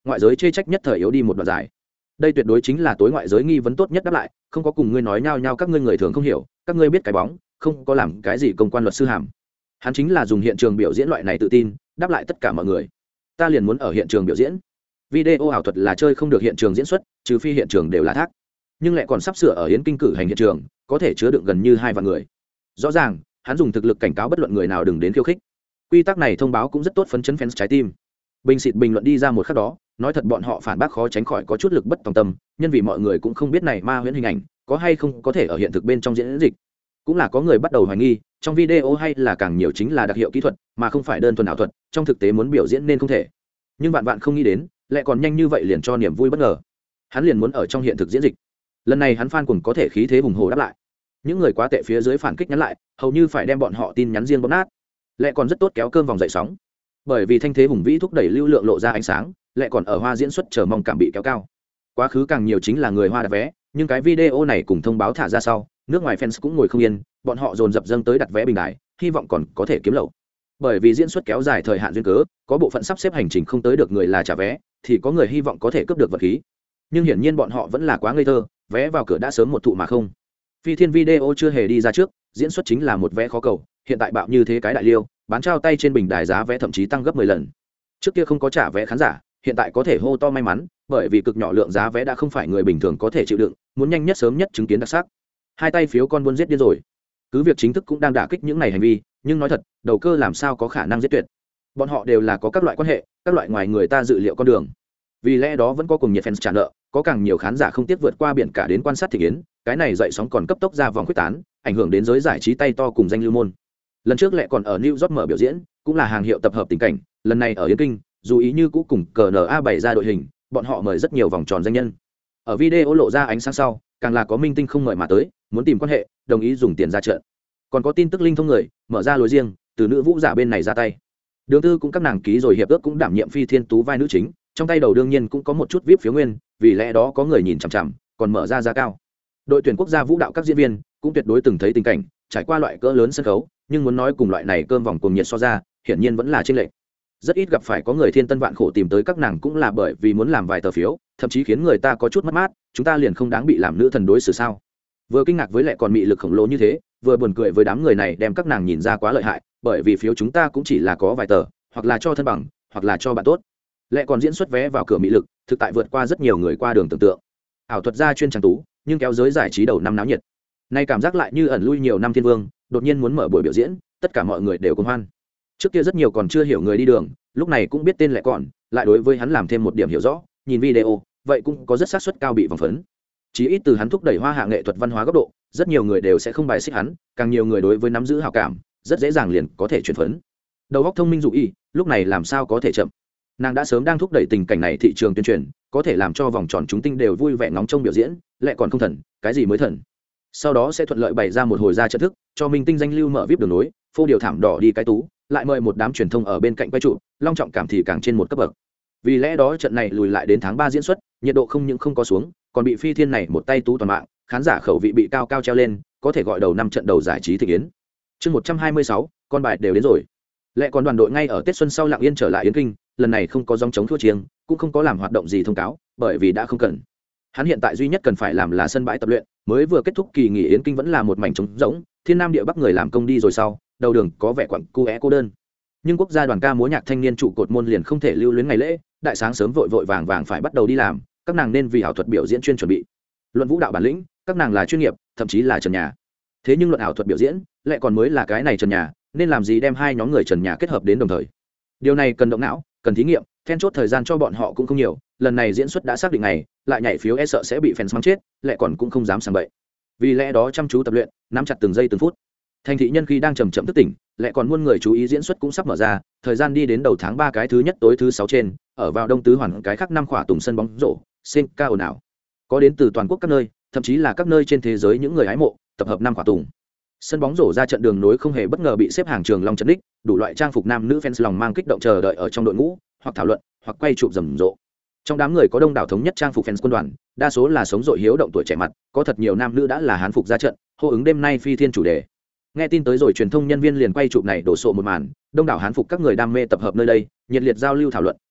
ngoại giới chê trách nhất thời yếu đi một đoạn dài. Đây tuyệt đối chính là tối ngoại giới nghi vấn tốt nhất đáp lại, không có cùng ngươi nói nhao nhao các ngươi người thường không hiểu, các ngươi biết cái bóng, không có làm cái gì công quan luật sư hàm. Hắn chính là dùng hiện trường biểu diễn loại này tự tin đáp lại tất cả mọi người. Ta liền muốn ở hiện trường biểu diễn. Video ảo thuật là chơi không được hiện trường diễn xuất, trừ phi hiện trường đều là thác, nhưng lại còn sắp sửa ở Yến Kinh cử hành hiện trường, có thể chứa đựng gần như hai vạn người. Rõ ràng hắn dùng thực lực cảnh cáo bất luận người nào đừng đến khiêu khích. Quy tắc này thông báo cũng rất tốt phấn chấn fans trái tim. Bình xịt bình luận đi ra một khắc đó, nói thật bọn họ phản bác khó tránh khỏi có chút lực bất tòng tâm, nhân vì mọi người cũng không biết này ma huyễn hình ảnh có hay không có thể ở hiện thực bên trong diễn dịch. Cũng là có người bắt đầu hoài nghi, trong video hay là càng nhiều chính là đặc hiệu kỹ thuật, mà không phải đơn thuần ảo thuật, trong thực tế muốn biểu diễn nên không thể. Nhưng vạn vạn không nghĩ đến, lại còn nhanh như vậy liền cho niềm vui bất ngờ. Hắn liền muốn ở trong hiện thực diễn dịch. Lần này hắn fan cùng có thể khí thế hùng hồ đáp lại. Những người quá tệ phía dưới phản kích nhắn lại, hầu như phải đem bọn họ tin nhắn riêng bóp nát. Lại còn rất tốt kéo cơm vòng dậy sóng. Bởi vì thanh thế hùng vĩ thúc đẩy lưu lượng lộ ra ánh sáng, lại còn ở Hoa diễn xuất chờ mong cảm bị kéo cao. Quá khứ càng nhiều chính là người Hoa đặt vé, nhưng cái video này cùng thông báo thả ra sau, nước ngoài fans cũng ngồi không yên, bọn họ dồn dập dâng tới đặt vé bình đài, hy vọng còn có thể kiếm lậu. Bởi vì diễn xuất kéo dài thời hạn duyên cớ, có bộ phận sắp xếp hành trình không tới được người là trả vé, thì có người hy vọng có thể cướp được vật khí. Nhưng hiển nhiên bọn họ vẫn là quá ngây thơ, vé vào cửa đã sớm một thụ mà không. Phi Thiên video chưa hề đi ra trước, diễn xuất chính là một vé khó cầu, hiện tại bạo như thế cái đại liêu, bán trao tay trên bình đài giá vé thậm chí tăng gấp mười lần. Trước kia không có trả vé khán giả, hiện tại có thể hô to may mắn, bởi vì cực nhỏ lượng giá vé đã không phải người bình thường có thể chịu đựng, muốn nhanh nhất sớm nhất chứng kiến đặc sắc. Hai tay phiếu con buôn giết điên rồi. Cứ việc chính thức cũng đang đả kích những này hành vi, nhưng nói thật, đầu cơ làm sao có khả năng giết tuyệt. Bọn họ đều là có các loại quan hệ, các loại ngoài người ta dự liệu con đường. Vì lẽ đó vẫn có cùng nhiệt fans trả nợ, có càng nhiều khán giả không tiếc vượt qua biển cả đến quan sát thị kiến, cái này dậy sóng còn cấp tốc ra vòng quyết tán, ảnh hưởng đến giới giải trí tay to cùng danh lưu môn. Lần trước lại còn ở New York mở biểu diễn, cũng là hàng hiệu tập hợp tình cảnh, lần này ở Yến Kinh, dù ý như cũ cùng cờ en a bày ra đội hình, bọn họ mời rất nhiều vòng tròn danh nhân. Ở video lộ ra ánh sáng sau, càng là có minh tinh không mời mà tới, muốn tìm quan hệ, đồng ý dùng tiền ra trận. Còn có tin tức linh thông người, mở ra lối riêng, từ nữ vũ giả bên này ra tay. Đường Tư cũng các nàng ký rồi hiệp ước cũng đảm nhiệm Phi Thiên Tú vai nữ chính, trong tay đầu đương nhiên cũng có một chút vê i pê phiếu nguyên, vì lẽ đó có người nhìn chằm chằm, còn mở ra giá cao. Đội tuyển quốc gia vũ đạo các diễn viên cũng tuyệt đối từng thấy tình cảnh, trải qua loại cỡ lớn sân khấu, nhưng muốn nói cùng loại này cơm vòng cùng nhiệt so ra, hiển nhiên vẫn là chênh lệch. Rất ít gặp phải có người thiên tân vạn khổ tìm tới các nàng cũng là bởi vì muốn làm vài tờ phiếu, thậm chí khiến người ta có chút mất mát, chúng ta liền không đáng bị làm nữ thần đối xử sao? Vừa kinh ngạc với lại còn mị lực khổng lồ như thế, vừa buồn cười với đám người này đem các nàng nhìn ra quá lợi hại, bởi vì phiếu chúng ta cũng chỉ là có vài tờ, hoặc là cho thân bằng, hoặc là cho bạn tốt. Lại còn diễn xuất vé vào cửa mị lực, thực tại vượt qua rất nhiều người qua đường tưởng tượng. Ảo thuật gia chuyên trang tú, nhưng kéo giới giải trí đầu năm náo nhiệt. Nay cảm giác lại như ẩn lui nhiều năm thiên vương, đột nhiên muốn mở buổi biểu diễn, tất cả mọi người đều cuồng hoan. Trước kia rất nhiều còn chưa hiểu người đi đường, lúc này cũng biết tên lại còn, lại đối với hắn làm thêm một điểm hiểu rõ, nhìn video, vậy cũng có rất xác suất cao bị vòng phấn. Chỉ ít từ hắn thúc đẩy hoa hạ nghệ thuật văn hóa góc độ, rất nhiều người đều sẽ không bài xích hắn, càng nhiều người đối với nắm giữ hảo cảm, rất dễ dàng liền có thể chuyển phấn. Đầu óc thông minh dụ y, lúc này làm sao có thể chậm. Nàng đã sớm đang thúc đẩy tình cảnh này thị trường tuyên truyền, có thể làm cho vòng tròn chúng tinh đều vui vẻ ngóng trông biểu diễn, lại còn không thần, cái gì mới thần. Sau đó sẽ thuận lợi bày ra một hồi ra trận thức, cho minh tinh danh lưu mở vip đường nối, phô điều thảm đỏ đi cái tú, lại mời một đám truyền thông ở bên cạnh quay trụ, long trọng cảm thì càng trên một cấp bậc. Vì lẽ đó trận này lùi lại đến tháng ba diễn xuất, nhiệt độ không những không có xuống, còn bị Phi Thiên này một tay tú toàn mạng, khán giả khẩu vị bị cao cao treo lên, có thể gọi đầu năm trận đầu giải trí thị yến. Chương một trăm hai mươi sáu, con bài đều đến rồi. Lại còn đoàn đội ngay ở Tết xuân sau lặng yên trở lại Yến Kinh, lần này không có dòng chống thua chiêng, cũng không có làm hoạt động gì thông cáo, bởi vì đã không cần. Hắn hiện tại duy nhất cần phải làm là sân bãi tập luyện, mới vừa kết thúc kỳ nghỉ Yến Kinh vẫn là một mảnh trống rỗng, thiên nam địa bắc người làm công đi rồi sau, đầu đường có vẻ quặng cu é cô đơn. Nhưng quốc gia đoàn ca múa nhạc thanh niên trụ cột môn liền không thể lưu luyến ngày lễ, đại sáng sớm vội vội vàng vàng phải bắt đầu đi làm, các nàng nên vì ảo thuật biểu diễn chuyên chuẩn bị. Luận vũ đạo bản lĩnh, các nàng là chuyên nghiệp, thậm chí là trần nhà. Thế nhưng luận ảo thuật biểu diễn, lại còn mới là cái này trần nhà, nên làm gì đem hai nhóm người trần nhà kết hợp đến đồng thời. Điều này cần động não, cần thí nghiệm, then chốt thời gian cho bọn họ cũng không nhiều, lần này diễn xuất đã xác định ngày, lại nhảy phiếu e sợ sẽ bị fans mắng chết, lại còn cũng không dám sang bậy. Vì lẽ đó chăm chú tập luyện, nắm chặt từng giây từng phút. Thành thị nhân khi đang chậm chậm thức tỉnh, lại còn muôn người chú ý diễn xuất cũng sắp mở ra, thời gian đi đến đầu tháng ba cái thứ nhất tối thứ sáu trên, ở vào đông tứ hoàn cái khác năm khỏa tùng sân bóng rổ, sen ca ồn ào. Có đến từ toàn quốc các nơi, thậm chí là các nơi trên thế giới những người hái mộ, tập hợp năm khỏa tùng. Sân bóng rổ ra trận đường nối không hề bất ngờ bị xếp hàng trường long trận đích, đủ loại trang phục nam nữ fans lòng mang kích động chờ đợi ở trong đội ngũ, hoặc thảo luận, hoặc quay chụp rầm rộ. Trong đám người có đông đảo thống nhất trang phục fans quân đoàn, đa số là sống dội hiếu động tuổi trẻ mặt, có thật nhiều nam nữ đã là hán phục ra trận, hô ứng đêm nay Phi Thiên chủ đề. Nghe tin tới rồi truyền thông nhân viên liền quay chụp này đổ sộ một màn, đông đảo hán phục các người đam mê tập hợp nơi đây, nhiệt liệt giao lưu thảo luận,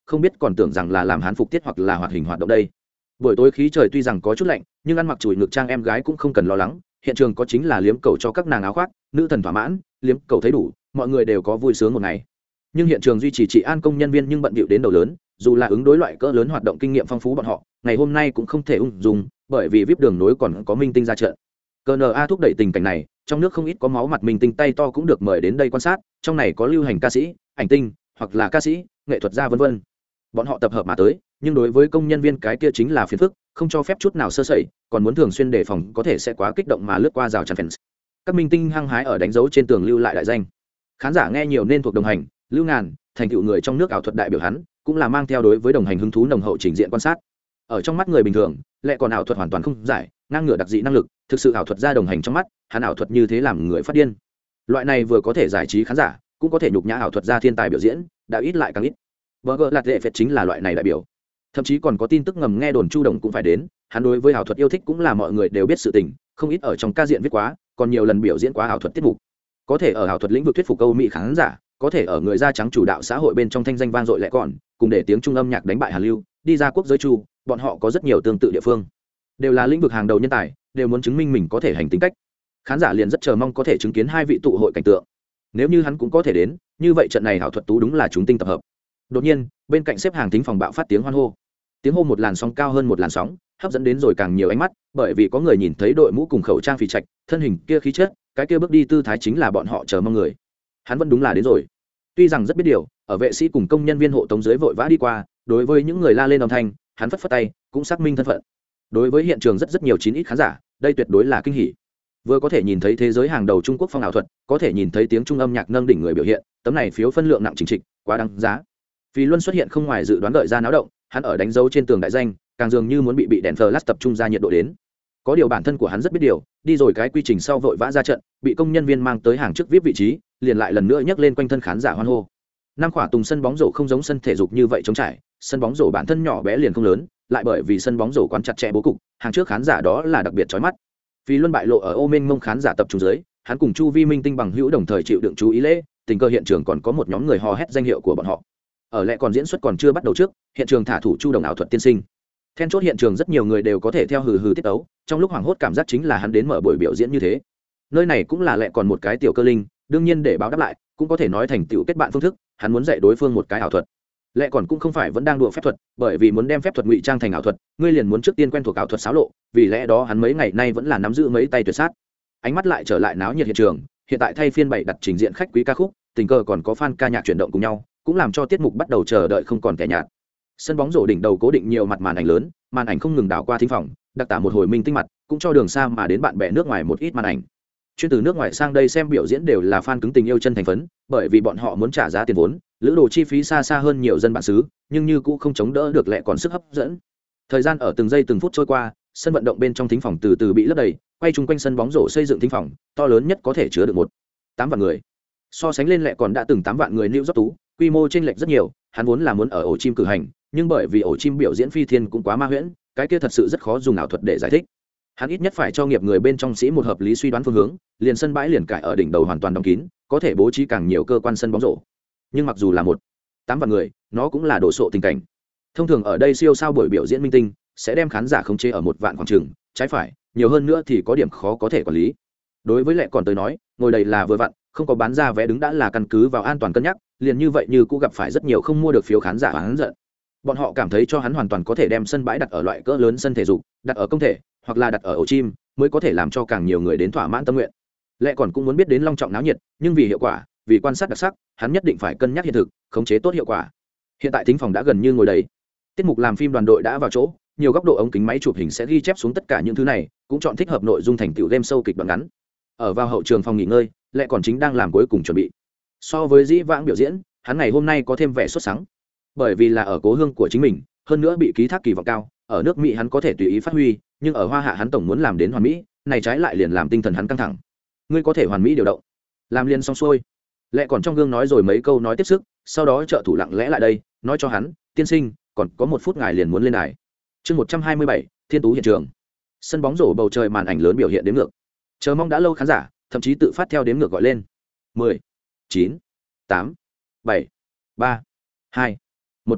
không biết còn tưởng rằng là làm hán phục tiết hoặc là hoạt hình hoạt động đây. Buổi tối khí trời tuy rằng có chút lạnh, nhưng ăn mặc chùi ngực trang em gái cũng không cần lo lắng, hiện trường có chính là liếm cầu cho các nàng áo khoác, nữ thần thỏa mãn, liếm cầu thấy đủ, mọi người đều có vui sướng một ngày. Nhưng hiện trường duy trì trị an công nhân viên nhưng bận bịu đến đầu lớn, dù là ứng đối loại cỡ lớn hoạt động kinh nghiệm phong phú bọn họ, ngày hôm nay cũng không thể ung dung, bởi vì vip đường nối còn có minh tinh ra trận. cê en a thúc đẩy tình cảnh này, trong nước không ít có máu mặt minh tinh tay to cũng được mời đến đây quan sát, trong này có lưu hành ca sĩ, ảnh tinh, hoặc là ca sĩ, nghệ thuật gia vân vân. Bọn họ tập hợp mà tới, nhưng đối với công nhân viên cái kia chính là phiền phức, không cho phép chút nào sơ sẩy, còn muốn thường xuyên đề phòng có thể sẽ quá kích động mà lướt qua rào chắn fans. Các minh tinh hăng hái ở đánh dấu trên tường lưu lại đại danh. Khán giả nghe nhiều nên thuộc đồng hành, lưu ngàn, thành tựu người trong nước ảo thuật đại biểu hắn, cũng là mang theo đối với đồng hành hứng thú nồng hậu trình diện quan sát. Ở trong mắt người bình thường, lại còn ảo thuật hoàn toàn không giải, ngang ngửa đặc dị năng lực, thực sự ảo thuật ra đồng hành trong mắt, hắn ảo thuật như thế làm người phát điên. Loại này vừa có thể giải trí khán giả, cũng có thể nhục nhã ảo thuật ra thiên tài biểu diễn, đã ít lại càng ít. Burger lạt lệ phệt chính là loại này đại biểu. Thậm chí còn có tin tức ngầm nghe đồn Chu Đồng cũng phải đến, hắn đối với ảo thuật yêu thích cũng là mọi người đều biết sự tình, không ít ở trong ca diện viết quá, còn nhiều lần biểu diễn quá ảo thuật tiết mục. Có thể ở ảo thuật lĩnh vực thuyết phục Âu Mỹ khán giả, có thể ở người da trắng chủ đạo xã hội bên trong thanh danh vang dội lẽ còn, cùng để tiếng trung âm nhạc đánh bại Hàn Lưu, đi ra quốc giới chu, bọn họ có rất nhiều tương tự địa phương. Đều là lĩnh vực hàng đầu nhân tài, đều muốn chứng minh mình có thể hành tính cách. Khán giả liền rất chờ mong có thể chứng kiến hai vị tụ hội cảnh tượng. Nếu như hắn cũng có thể đến, như vậy trận này ảo thuật tú đúng là chúng tinh tập hợp. Đột nhiên, bên cạnh xếp hàng thính phòng bạo phát tiếng hoan hô. Tiếng hô một làn sóng cao hơn một làn sóng, hấp dẫn đến rồi càng nhiều ánh mắt, bởi vì có người nhìn thấy đội mũ cùng khẩu trang phì trạch, thân hình kia khí chất, cái kia bước đi tư thái chính là bọn họ chờ mong người. Hắn vẫn đúng là đến rồi. Tuy rằng rất biết điều, ở vệ sĩ cùng công nhân viên hộ tống dưới vội vã đi qua, đối với những người la lên âm thanh, hắn phất phất tay, cũng xác minh thân phận. Đối với hiện trường rất rất nhiều chín ít khán giả, đây tuyệt đối là kinh hỉ. Vừa có thể nhìn thấy thế giới hàng đầu Trung Quốc phong ảo thuật, có thể nhìn thấy tiếng trung âm nhạc nâng đỉnh người biểu hiện, tấm này phiếu phân lượng nặng chính trịch, quá đáng giá. Vì Luân xuất hiện không ngoài dự đoán đợi ra náo động, hắn ở đánh dấu trên tường đại danh, càng dường như muốn bị bị đèn flash tập trung ra nhiệt độ đến. Có điều bản thân của hắn rất biết điều, đi rồi cái quy trình sau vội vã ra trận, bị công nhân viên mang tới hàng trước vip vị trí, liền lại lần nữa nhấc lên quanh thân khán giả hoan hô. Năm khỏa tùng sân bóng rổ không giống sân thể dục như vậy trống trải, sân bóng rổ bản thân nhỏ bé liền không lớn, lại bởi vì sân bóng rổ quán chặt chẽ bố cục, hàng trước khán giả đó là đặc biệt chói mắt. Vì Luân bại lộ ở ô mênh mông khán giả tập trung dưới, hắn cùng Chu Vi Minh Tinh bằng hữu đồng thời chịu đựng chú ý lễ, tình cờ hiện trường còn có một nhóm người hò hét danh hiệu của bọn họ. Ở lẽ còn diễn xuất còn chưa bắt đầu trước, hiện trường thả thủ Chu Đồng ảo thuật tiên sinh. Then chốt hiện trường rất nhiều người đều có thể theo hừ hừ tiết ấu, trong lúc hoảng hốt cảm giác chính là hắn đến mở buổi biểu diễn như thế. Nơi này cũng là lẽ còn một cái tiểu cơ linh, đương nhiên để báo đáp lại, cũng có thể nói thành tiểu kết bạn phương thức, hắn muốn dạy đối phương một cái ảo thuật. Lẽ còn cũng không phải vẫn đang đùa phép thuật, bởi vì muốn đem phép thuật ngụy trang thành ảo thuật, ngươi liền muốn trước tiên quen thuộc ảo thuật xáo lộ, vì lẽ đó hắn mấy ngày nay vẫn là nắm giữ mấy tay tuyệt sát. Ánh mắt lại trở lại náo nhiệt hiện trường, hiện tại thay phiên bảy đặt trình diện khách quý ca khúc, tình cờ còn có fan ca nhạc chuyển động cùng nhau, cũng làm cho tiết mục bắt đầu chờ đợi không còn kẻ nhạt. Sân bóng rổ đỉnh đầu cố định nhiều mặt màn ảnh lớn, màn ảnh không ngừng đảo qua thính phòng, đặc tả một hồi minh tinh mặt, cũng cho đường xa mà đến bạn bè nước ngoài một ít màn ảnh. Chuyên từ nước ngoài sang đây xem biểu diễn đều là fan cứng tình yêu chân thành phấn, bởi vì bọn họ muốn trả giá tiền vốn, lữ đồ chi phí xa xa hơn nhiều dân bản xứ, nhưng như cũng không chống đỡ được lẽ còn sức hấp dẫn. Thời gian ở từng giây từng phút trôi qua, sân vận động bên trong thính phòng từ từ bị lấp đầy, quay chung quanh sân bóng rổ xây dựng thính phòng, to lớn nhất có thể chứa được một tám vạn người. So sánh lên lẽ còn đã từng tám vạn người New York tú, quy mô chênh lệch rất nhiều, hắn vốn là muốn ở ổ chim cử hành, nhưng bởi vì ổ chim biểu diễn phi thiên cũng quá ma huyễn, cái kia thật sự rất khó dùng ảo thuật để giải thích. Hắn ít nhất phải cho nghiệp người bên trong sĩ một hợp lý suy đoán phương hướng, liền sân bãi liền cải ở đỉnh đầu hoàn toàn đóng kín, có thể bố trí càng nhiều cơ quan sân bóng rổ. Nhưng mặc dù là một tám vạn người, nó cũng là đổ sộ tình cảnh. Thông thường ở đây siêu sao buổi biểu diễn minh tinh sẽ đem khán giả khống chế ở một vạn khoảng chừng, trái phải, nhiều hơn nữa thì có điểm khó có thể quản lý. Đối với lệ còn tới nói, ngồi đầy là vừa vặn, không có bán ra vé đứng đã là căn cứ vào an toàn cân nhắc, liền như vậy như cũng gặp phải rất nhiều không mua được phiếu khán giả oán giận. Bọn họ cảm thấy cho hắn hoàn toàn có thể đem sân bãi đặt ở loại cỡ lớn sân thể dục, đặt ở công thể, hoặc là đặt ở ổ chim, mới có thể làm cho càng nhiều người đến thỏa mãn tâm nguyện. Lệ còn cũng muốn biết đến long trọng náo nhiệt, nhưng vì hiệu quả, vì quan sát đặc sắc, hắn nhất định phải cân nhắc hiện thực, khống chế tốt hiệu quả. Hiện tại thính phòng đã gần như ngồi đầy. Tiết mục làm phim đoàn đội đã vào chỗ, nhiều góc độ ống kính máy chụp hình sẽ ghi chép xuống tất cả những thứ này, cũng chọn thích hợp nội dung thành tựu game show kịch đoạn ngắn. Ở vào hậu trường phòng nghỉ ngơi, Lệ còn chính đang làm cuối cùng chuẩn bị. So với dĩ vãng biểu diễn, hắn ngày hôm nay có thêm vẻ xuất sáng, bởi vì là ở cố hương của chính mình, hơn nữa bị ký thác kỳ vọng cao. Ở nước Mỹ hắn có thể tùy ý phát huy, nhưng ở Hoa Hạ hắn tổng muốn làm đến hoàn mỹ, này trái lại liền làm tinh thần hắn căng thẳng. Ngươi có thể hoàn mỹ điều động, làm liền xong xuôi. Lệ còn trong gương nói rồi mấy câu nói tiếp sức, sau đó trợ thủ lặng lẽ lại đây, nói cho hắn, tiên sinh, còn có một phút ngài liền muốn lên đài. Chương một trăm hai mươi bảy, Thiên Tú hiện trường. Sân bóng rổ bầu trời màn ảnh lớn biểu hiện đếm ngược. Chờ mong đã lâu khán giả, thậm chí tự phát theo đếm ngược gọi lên. mười, chín, tám, bảy, ba, hai, một.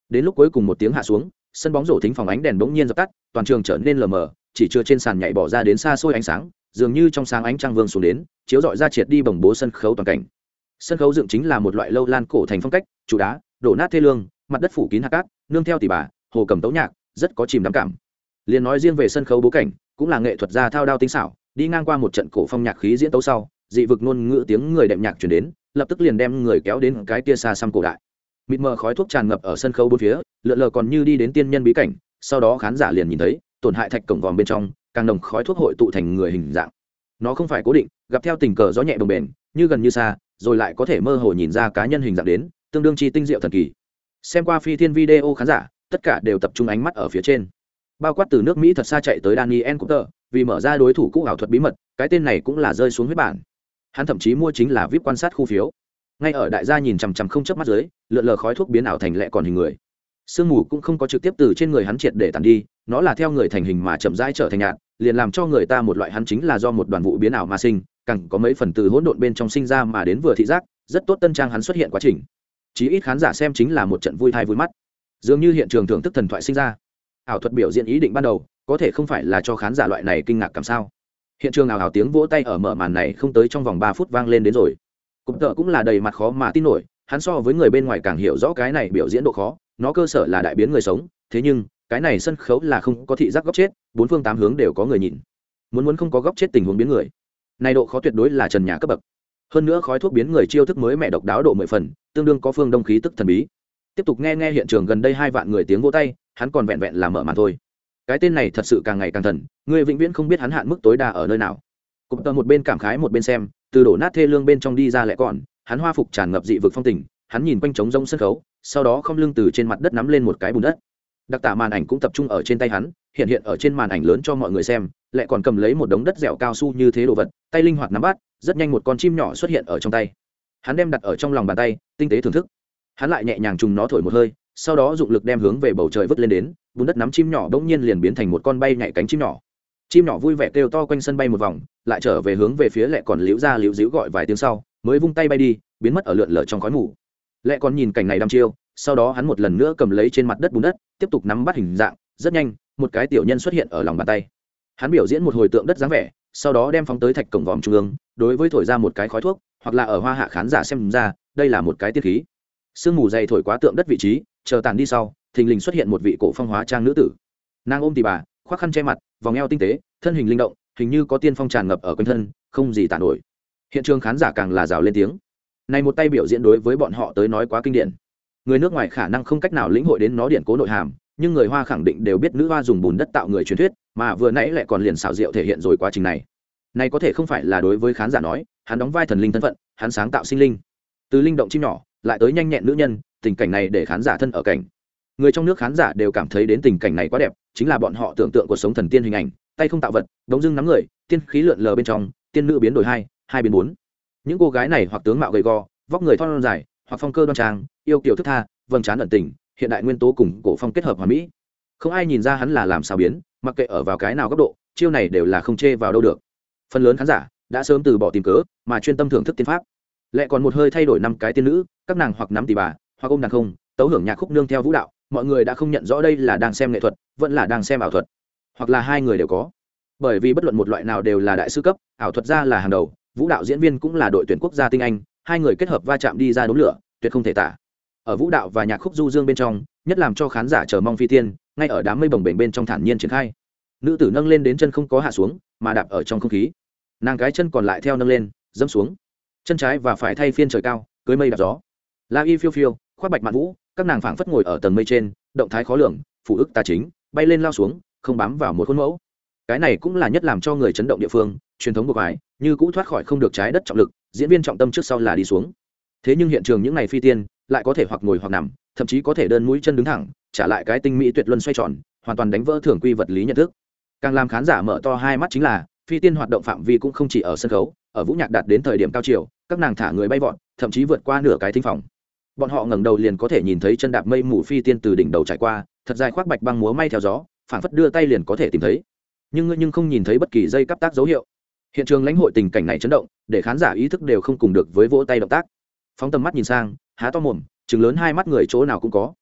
Đến lúc cuối cùng một tiếng hạ xuống, sân bóng rổ thính phòng ánh đèn bỗng nhiên dập tắt, toàn trường trở nên lờ mờ, chỉ chưa trên sàn nhảy bỏ ra đến xa xôi ánh sáng, dường như trong sáng ánh trăng vương xuống đến, chiếu rọi ra triệt đi bồng bố sân khấu toàn cảnh. Sân khấu dựng chính là một loại lâu lan cổ thành phong cách, trụ đá, đổ nát thê lương, mặt đất phủ kín hạt cát, nương theo tỷ bà, hồ cầm tấu nhạc, rất có chìm đắm cảm. Liên nói riêng về sân khấu bố cảnh, cũng là nghệ thuật gia thao đao tinh xảo, đi ngang qua một trận cổ phong nhạc khí diễn tấu sau, dị vực ngôn ngữ tiếng người đệm nhạc truyền đến, lập tức liền đem người kéo đến cái kia xa xăm cổ đại. Mịt mờ khói thuốc tràn ngập ở sân khấu bốn phía, lượn lờ còn như đi đến tiên nhân bí cảnh, sau đó khán giả liền nhìn thấy, tổn hại thạch cổng vòm bên trong, càng nồng khói thuốc hội tụ thành người hình dạng. Nó không phải cố định, gặp theo tình cờ gió nhẹ bồng bềnh, như gần như xa, rồi lại có thể mơ hồ nhìn ra cá nhân hình dạng đến, tương đương chi tinh diệu thần kỳ. Xem qua phi thiên video khán giả, tất cả đều tập trung ánh mắt ở phía trên. Bao quát từ nước Mỹ thật xa chạy tới Daniel Cooper, vì mở ra đối thủ cũ ảo thuật bí mật, cái tên này cũng là rơi xuống huyết bản. Hắn thậm chí mua chính là vê i pê quan sát khu phiếu. Ngay ở đại gia nhìn chằm chằm không chớp mắt dưới, lượn lờ khói thuốc biến ảo thành lẹ còn hình người. Sương mù cũng không có trực tiếp từ trên người hắn triệt để tàn đi, nó là theo người thành hình mà chậm rãi trở thành nhạt, liền làm cho người ta một loại hắn chính là do một đoàn vụ biến ảo mà sinh, càng có mấy phần từ hỗn độn bên trong sinh ra mà đến vừa thị giác, rất tốt tân trang hắn xuất hiện quá trình. Chí ít khán giả xem chính là một trận vui thai vui mắt, dường như hiện trường thưởng thức thần thoại sinh ra. Ảo thuật biểu diễn ý định ban đầu, có thể không phải là cho khán giả loại này kinh ngạc cảm sao? Hiện trường ảo ảo tiếng vỗ tay ở mở màn này không tới trong vòng ba phút vang lên đến rồi. Cụm tợ cũng là đầy mặt khó mà tin nổi, hắn so với người bên ngoài càng hiểu rõ cái này biểu diễn độ khó, nó cơ sở là đại biến người sống, thế nhưng cái này sân khấu là không có thị giác góc chết, bốn phương tám hướng đều có người nhìn. Muốn muốn không có góc chết tình huống biến người, này độ khó tuyệt đối là trần nhà cấp bậc. Hơn nữa khói thuốc biến người chiêu thức mới mẹ độc đáo độ mười phần, tương đương có phương đông khí tức thần bí. Tiếp tục nghe nghe hiện trường gần đây hai vạn người tiếng vỗ tay, hắn còn vẹn vẹn là mở màn thôi. Cái tên này thật sự càng ngày càng thần, người vĩnh viễn không biết hắn hạn mức tối đa ở nơi nào. Cụm tờ một bên cảm khái một bên xem, từ đổ nát thê lương bên trong đi ra lại còn, hắn hoa phục tràn ngập dị vực phong tình, hắn nhìn quanh trống rông sân khấu, sau đó không lưng từ trên mặt đất nắm lên một cái bùn đất. Đặc tả màn ảnh cũng tập trung ở trên tay hắn, hiện hiện ở trên màn ảnh lớn cho mọi người xem, lại còn cầm lấy một đống đất dẻo cao su như thế đồ vật, tay linh hoạt nắm bắt, rất nhanh một con chim nhỏ xuất hiện ở trong tay. Hắn đem đặt ở trong lòng bàn tay, tinh tế thưởng thức. Hắn lại nhẹ nhàng trùng nó thổi một hơi, sau đó dụng lực đem hướng về bầu trời vứt lên đến, bùn đất nắm chim nhỏ bỗng nhiên liền biến thành một con bay nhảy cánh chim nhỏ. Chim nhỏ vui vẻ kêu to quanh sân bay một vòng, lại trở về hướng về phía lẹ còn liễu ra liễu díu gọi vài tiếng sau, mới vung tay bay đi, biến mất ở lượn lờ trong khói mù. Lẹ còn nhìn cảnh này đăm chiêu, sau đó hắn một lần nữa cầm lấy trên mặt đất bùn đất, tiếp tục nắm bắt hình dạng, rất nhanh, một cái tiểu nhân xuất hiện ở lòng bàn tay. Hắn biểu diễn một hồi tượng đất dáng vẻ, sau đó đem phóng tới thạch cổng vòm trung ương, đối với thổi ra một cái khói thuốc, hoặc là ở hoa hạ khán giả xem ra, đây là một cái tiết khí. Sương mù dày thổi quá tượng đất vị trí, chờ tàn đi sau, thình lình xuất hiện một vị cổ phong hóa trang nữ tử. Nàng ôm tỉ bà, khoác khăn che mặt, vòng eo tinh tế, thân hình linh động, hình như có tiên phong tràn ngập ở quanh thân, không gì tả nổi. Hiện trường khán giả càng là rào lên tiếng. Này một tay biểu diễn đối với bọn họ tới nói quá kinh điển. Người nước ngoài khả năng không cách nào lĩnh hội đến nó điển cố nội hàm, nhưng người Hoa khẳng định đều biết nữ hoa dùng bùn đất tạo người truyền thuyết, mà vừa nãy lại còn liền xảo diệu thể hiện rồi quá trình này. Này có thể không phải là đối với khán giả nói, hắn đóng vai thần linh thân phận, hắn sáng tạo sinh linh. Từ linh động chim nhỏ, lại tới nhanh nhẹn nữ nhân, tình cảnh này để khán giả thân ở cảnh. Người trong nước khán giả đều cảm thấy đến tình cảnh này quá đẹp, chính là bọn họ tưởng tượng cuộc sống thần tiên hình ảnh, tay không tạo vật, đống dưng nắm người, tiên khí lượn lờ bên trong, tiên nữ biến đổi hai, hai biến bốn. Những cô gái này hoặc tướng mạo gầy gò, vóc người thon dài, hoặc phong cơ đoan trang, yêu kiều thức tha, vầng trán ẩn tình, hiện đại nguyên tố cùng cổ phong kết hợp hoàn mỹ. Không ai nhìn ra hắn là làm sao biến, mặc kệ ở vào cái nào góc độ, chiêu này đều là không chê vào đâu được. Phần lớn khán giả đã sớm từ bỏ tìm cớ, mà chuyên tâm thưởng thức tiên pháp. Lại còn một hơi thay đổi năm cái tiên nữ, các nàng hoặc nắm tỉ bà, hoặc ôm đàn không, tấu hưởng nhạc khúc nương theo vũ đạo, mọi người đã không nhận rõ đây là đang xem nghệ thuật, vẫn là đang xem ảo thuật, hoặc là hai người đều có. Bởi vì bất luận một loại nào đều là đại sư cấp, ảo thuật gia là hàng đầu, vũ đạo diễn viên cũng là đội tuyển quốc gia tinh anh, hai người kết hợp va chạm đi ra đốm lửa, tuyệt không thể tả. Ở vũ đạo và nhạc khúc du dương bên trong, nhất làm cho khán giả chờ mong phi tiên, ngay ở đám mây bồng bềnh bên trong thản nhiên triển khai. Nữ tử nâng lên đến chân không có hạ xuống, mà đạp ở trong không khí. Nàng cái chân còn lại theo nâng lên, dẫm xuống. Chân trái và phải thay phiên trời cao, cưới mây đạp gió. La y phiêu phiêu, khoác bạch mạn vũ, các nàng phảng phất ngồi ở tầng mây trên, động thái khó lường, phủ ức tà chính, bay lên lao xuống, không bám vào một khuôn mẫu. Cái này cũng là nhất làm cho người chấn động địa phương, truyền thống buộc ái, như cũ thoát khỏi không được trái đất trọng lực, diễn viên trọng tâm trước sau là đi xuống. Thế nhưng hiện trường những này phi tiên, lại có thể hoặc ngồi hoặc nằm, thậm chí có thể đơn mũi chân đứng thẳng, trả lại cái tinh mỹ tuyệt luân xoay tròn, hoàn toàn đánh vỡ thường quy vật lý nhận thức. Càng làm khán giả mở to hai mắt chính là, phi tiên hoạt động phạm vi cũng không chỉ ở sân khấu, ở vũ nhạc đạt đến thời điểm cao chiều, các nàng thả người bay vọt, thậm chí vượt qua nửa cái thính phòng. Bọn họ ngẩng đầu liền có thể nhìn thấy chân đạp mây mù phi tiên từ đỉnh đầu trải qua, thật dài khoác bạch băng múa may theo gió, phảng phất đưa tay liền có thể tìm thấy. Nhưng ngươi nhưng không nhìn thấy bất kỳ dây cắp tác dấu hiệu. Hiện trường lãnh hội tình cảnh này chấn động, để khán giả ý thức đều không cùng được với vỗ tay động tác. Phóng tầm mắt nhìn sang, há to mồm, trừng lớn hai mắt người chỗ nào cũng có.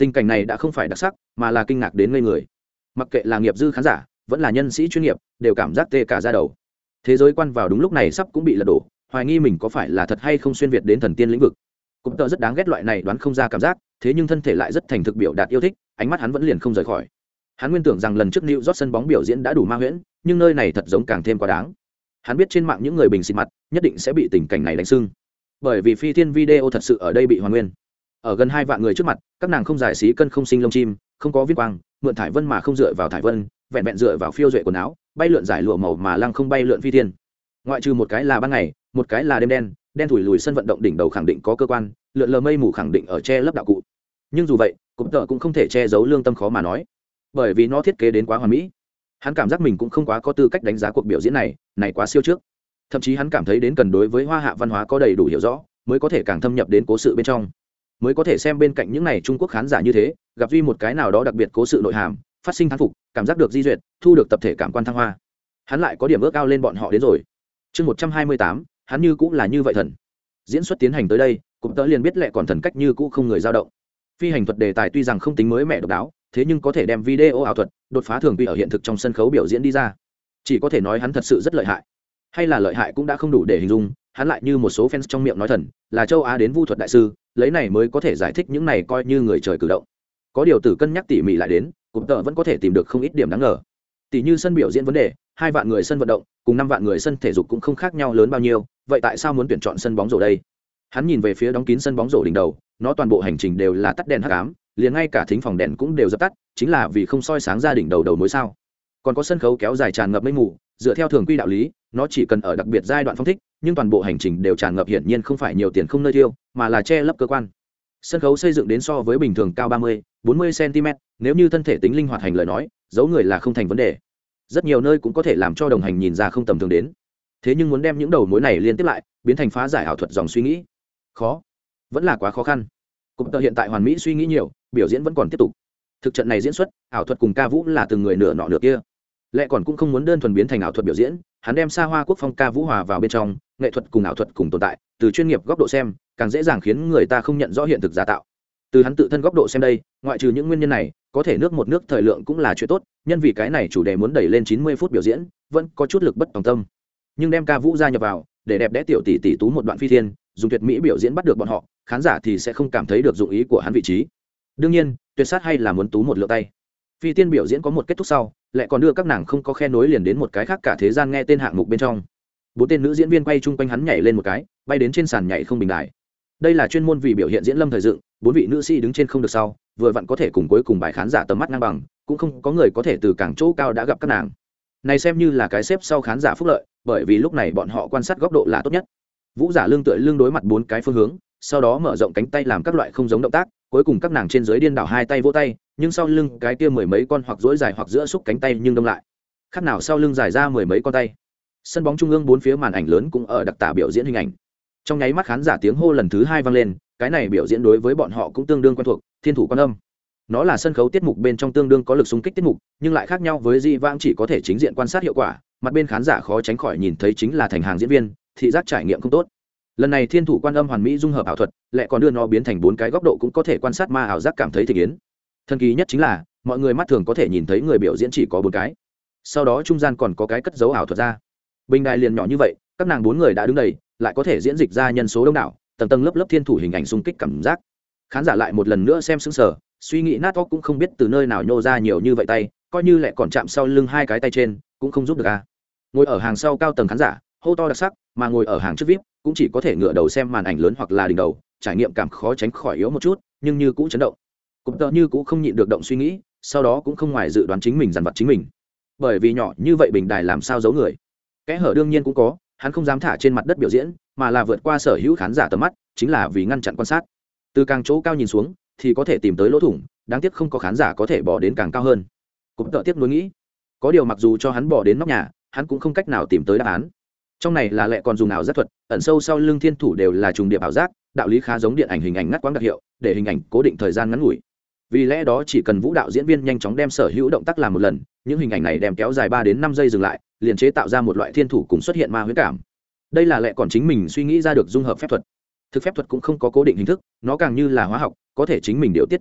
Tình cảnh này đã không phải đặc sắc mà là kinh ngạc đến ngây người. Mặc kệ là nghiệp dư khán giả vẫn là nhân sĩ chuyên nghiệp đều cảm giác tê cả da đầu. Thế giới quan vào đúng lúc này sắp cũng bị lật đổ, hoài nghi mình có phải là thật hay không xuyên việt đến thần tiên lĩnh vực. Cũng tờ rất đáng ghét loại này đoán không ra cảm giác, thế nhưng thân thể lại rất thành thực biểu đạt yêu thích, ánh mắt hắn vẫn liền không rời khỏi. Hắn nguyên tưởng rằng lần trước New York sân bóng biểu diễn đã đủ ma huyễn, nhưng nơi này thật giống càng thêm quá đáng. Hắn biết trên mạng những người bình xịt mặt nhất định sẽ bị tình cảnh này đánh sưng, bởi vì phi thiên video thật sự ở đây bị hoàn nguyên. Ở gần hai vạn người trước mặt, các nàng không giải xí cân không sinh lông chim, không có viên quang, mượn thải vân mà không dựa vào thải vân, vẹn vẹn dựa vào phiêu duệ quần áo, bay lượn giải lụa màu mà lăng không bay lượn phi thiên. Ngoại trừ một cái là ban ngày, một cái là đêm đen, đen thủi lùi sân vận động đỉnh đầu khẳng định có cơ quan, lượn lờ mây mù khẳng định ở che lấp đạo cụ. Nhưng dù vậy, cụm tợ cũng không thể che giấu lương tâm khó mà nói, bởi vì nó thiết kế đến quá hoàn mỹ. Hắn cảm giác mình cũng không quá có tư cách đánh giá cuộc biểu diễn này, này quá siêu trước. Thậm chí hắn cảm thấy đến cần đối với hoa hạ văn hóa có đầy đủ hiểu rõ, mới có thể càng thâm nhập đến cố sự bên trong, mới có thể xem bên cạnh những này Trung Quốc khán giả như thế, gặp duy một cái nào đó đặc biệt cố sự nội hàm, phát sinh thán phục, cảm giác được di duyệt, thu được tập thể cảm quan thăng hoa. Hắn lại có điểm ước ao lên bọn họ đến rồi. Chương một trăm hai mươi tám, hắn như cũng là như vậy thần. Diễn xuất tiến hành tới đây, cũng tớ liền biết lẹ còn thần cách như cũ không người dao động. Phi hành thuật đề tài tuy rằng không tính mới mẻ độc đáo, thế nhưng có thể đem video ảo thuật đột phá thường quy ở hiện thực trong sân khấu biểu diễn đi ra. Chỉ có thể nói hắn thật sự rất lợi hại, hay là lợi hại cũng đã không đủ để hình dung, hắn lại như một số fans trong miệng nói thần, là châu Á đến vu thuật đại sư, lấy này mới có thể giải thích những này coi như người trời cử động. Có điều tử cân nhắc tỉ mỉ lại đến, cũng tờ vẫn có thể tìm được không ít điểm đáng ngờ. Tỷ như sân biểu diễn vấn đề, hai vạn người sân vận động cùng năm vạn người sân thể dục cũng không khác nhau lớn bao nhiêu, vậy tại sao muốn tuyển chọn sân bóng rổ đây? Hắn nhìn về phía đóng kín sân bóng rổ đỉnh đầu, nó toàn bộ hành trình đều là tắt đèn hắc ám, liền ngay cả thính phòng đèn cũng đều dập tắt, chính là vì không soi sáng ra đỉnh đầu đầu mối sao? Còn có sân khấu kéo dài tràn ngập mây mù, dựa theo thường quy đạo lý, nó chỉ cần ở đặc biệt giai đoạn phong thích, nhưng toàn bộ hành trình đều tràn ngập, hiển nhiên không phải nhiều tiền không nơi tiêu, mà là che lấp cơ quan. Sân khấu xây dựng đến so với bình thường cao ba mươi, bốn mươi xăng-ti-mét, nếu như thân thể tính linh hoạt hành lời nói, giấu người là không thành vấn đề. Rất nhiều nơi cũng có thể làm cho đồng hành nhìn ra không tầm thường đến. Thế nhưng muốn đem những đầu mối này liên tiếp lại, biến thành phá giải ảo thuật dòng suy nghĩ, khó, vẫn là quá khó khăn. Cụm tờ hiện tại hoàn mỹ suy nghĩ nhiều, biểu diễn vẫn còn tiếp tục. Thực trận này diễn xuất, ảo thuật cùng ca vũ là từng người nửa nọ nửa kia. Lẽ còn cũng không muốn đơn thuần biến thành ảo thuật biểu diễn, hắn đem xa hoa quốc phong ca vũ hòa vào bên trong, nghệ thuật cùng ảo thuật cùng tồn tại, từ chuyên nghiệp góc độ xem, càng dễ dàng khiến người ta không nhận rõ hiện thực giả tạo. Từ hắn tự thân góc độ xem đây, ngoại trừ những nguyên nhân này, có thể nước một nước thời lượng cũng là chuyện tốt, nhân vì cái này chủ đề muốn đẩy lên chín mươi phút biểu diễn, vẫn có chút lực bất tòng tâm. Nhưng đem ca vũ gia nhập vào, để đẹp đẽ tiểu tỷ tỷ tú một đoạn phi thiên, dùng tuyệt mỹ biểu diễn bắt được bọn họ, khán giả thì sẽ không cảm thấy được dụng ý của hắn vị trí. Đương nhiên, tuyệt sát hay là muốn tú một lượng tay. Phi tiên biểu diễn có một kết thúc sau, lại còn đưa các nàng không có khe nối liền đến một cái khác cả thế gian nghe tên hạng mục bên trong. Bốn tên nữ diễn viên quay chung quanh hắn nhảy lên một cái, bay đến trên sàn nhảy không bình đài. Đây là chuyên môn vì biểu hiện diễn lâm thời dựng, bốn vị nữ sĩ đứng trên không được sau, vừa vặn có thể cùng cuối cùng bài khán giả tầm mắt ngang bằng, cũng không có người có thể từ càng chỗ cao đã gặp các nàng. Này xem như là cái xếp sau khán giả phúc lợi, bởi vì lúc này bọn họ quan sát góc độ là tốt nhất. Vũ giả lưng tựa lưng đối mặt bốn cái phương hướng, sau đó mở rộng cánh tay làm các loại không giống động tác, cuối cùng các nàng trên dưới điên đảo hai tay vỗ tay, nhưng sau lưng cái kia mười mấy con hoặc duỗi dài hoặc giữa xúc cánh tay nhưng đông lại. Khác nào sau lưng dài ra mười mấy con tay. Sân bóng trung ương bốn phía màn ảnh lớn cũng ở đặc tả biểu diễn hình ảnh. Trong nháy mắt khán giả tiếng hô lần thứ hai vang lên, cái này biểu diễn đối với bọn họ cũng tương đương quen thuộc, Thiên thủ quan âm. Nó là sân khấu tiết mục bên trong tương đương có lực xung kích tiết mục, nhưng lại khác nhau với dị vãng chỉ có thể chính diện quan sát hiệu quả, mặt bên khán giả khó tránh khỏi nhìn thấy chính là thành hàng diễn viên, thị giác trải nghiệm không tốt. Lần này Thiên thủ quan âm hoàn mỹ dung hợp ảo thuật, lại còn đưa nó biến thành bốn cái góc độ cũng có thể quan sát ma ảo giác cảm thấy thị kiến. Thần kỳ nhất chính là, mọi người mắt thường có thể nhìn thấy người biểu diễn chỉ có bốn cái. Sau đó trung gian còn có cái cất dấu ảo thuật ra. Bình đài liền nhỏ như vậy, các nàng bốn người đã đứng đầy, lại có thể diễn dịch ra nhân số đông đảo, tầng tầng lớp lớp thiên thủ hình ảnh xung kích cảm giác. Khán giả lại một lần nữa xem sững sờ, suy nghĩ nát óc cũng không biết từ nơi nào nhô ra nhiều như vậy tay, coi như lại còn chạm sau lưng hai cái tay trên, cũng không giúp được a. Ngồi ở hàng sau cao tầng khán giả, hô to đặc sắc, mà ngồi ở hàng trước vi ai pi, cũng chỉ có thể ngửa đầu xem màn ảnh lớn hoặc là đỉnh đầu, trải nghiệm cảm khó tránh khỏi yếu một chút, nhưng như cũ chấn động. Cũng tờ như cũ không nhịn được động suy nghĩ, sau đó cũng không ngoài dự đoán chính mình dằn vặt chính mình. Bởi vì nhỏ như vậy bình đài làm sao giấu người? Kẽ hở đương nhiên cũng có, hắn không dám thả trên mặt đất biểu diễn, mà là vượt qua sở hữu khán giả tầm mắt, chính là vì ngăn chặn quan sát. Từ càng chỗ cao nhìn xuống, thì có thể tìm tới lỗ thủng, đáng tiếc không có khán giả có thể bỏ đến càng cao hơn. Cũng tợ tiếc nuối nghĩ, có điều mặc dù cho hắn bỏ đến nóc nhà, hắn cũng không cách nào tìm tới đáp án. Trong này là lệ còn dùng ảo giác thuật, ẩn sâu sau lưng thiên thủ đều là trùng điệp ảo giác, đạo lý khá giống điện ảnh hình ảnh ngắt quãng đặc hiệu, để hình ảnh cố định thời gian ngắn ngủi. Vì lẽ đó chỉ cần vũ đạo diễn viên nhanh chóng đem sở hữu động tác làm một lần, những hình ảnh này đem kéo dài ba đến năm giây dừng lại, liền chế tạo ra một loại thiên thủ cùng xuất hiện ma huyễn cảm. Đây là lệ còn chính mình suy nghĩ ra được dung hợp phép thuật. Thực phép thuật cũng không có cố định hình thức, nó càng như là hóa học, có thể chính mình điều tiết tỷ lệ,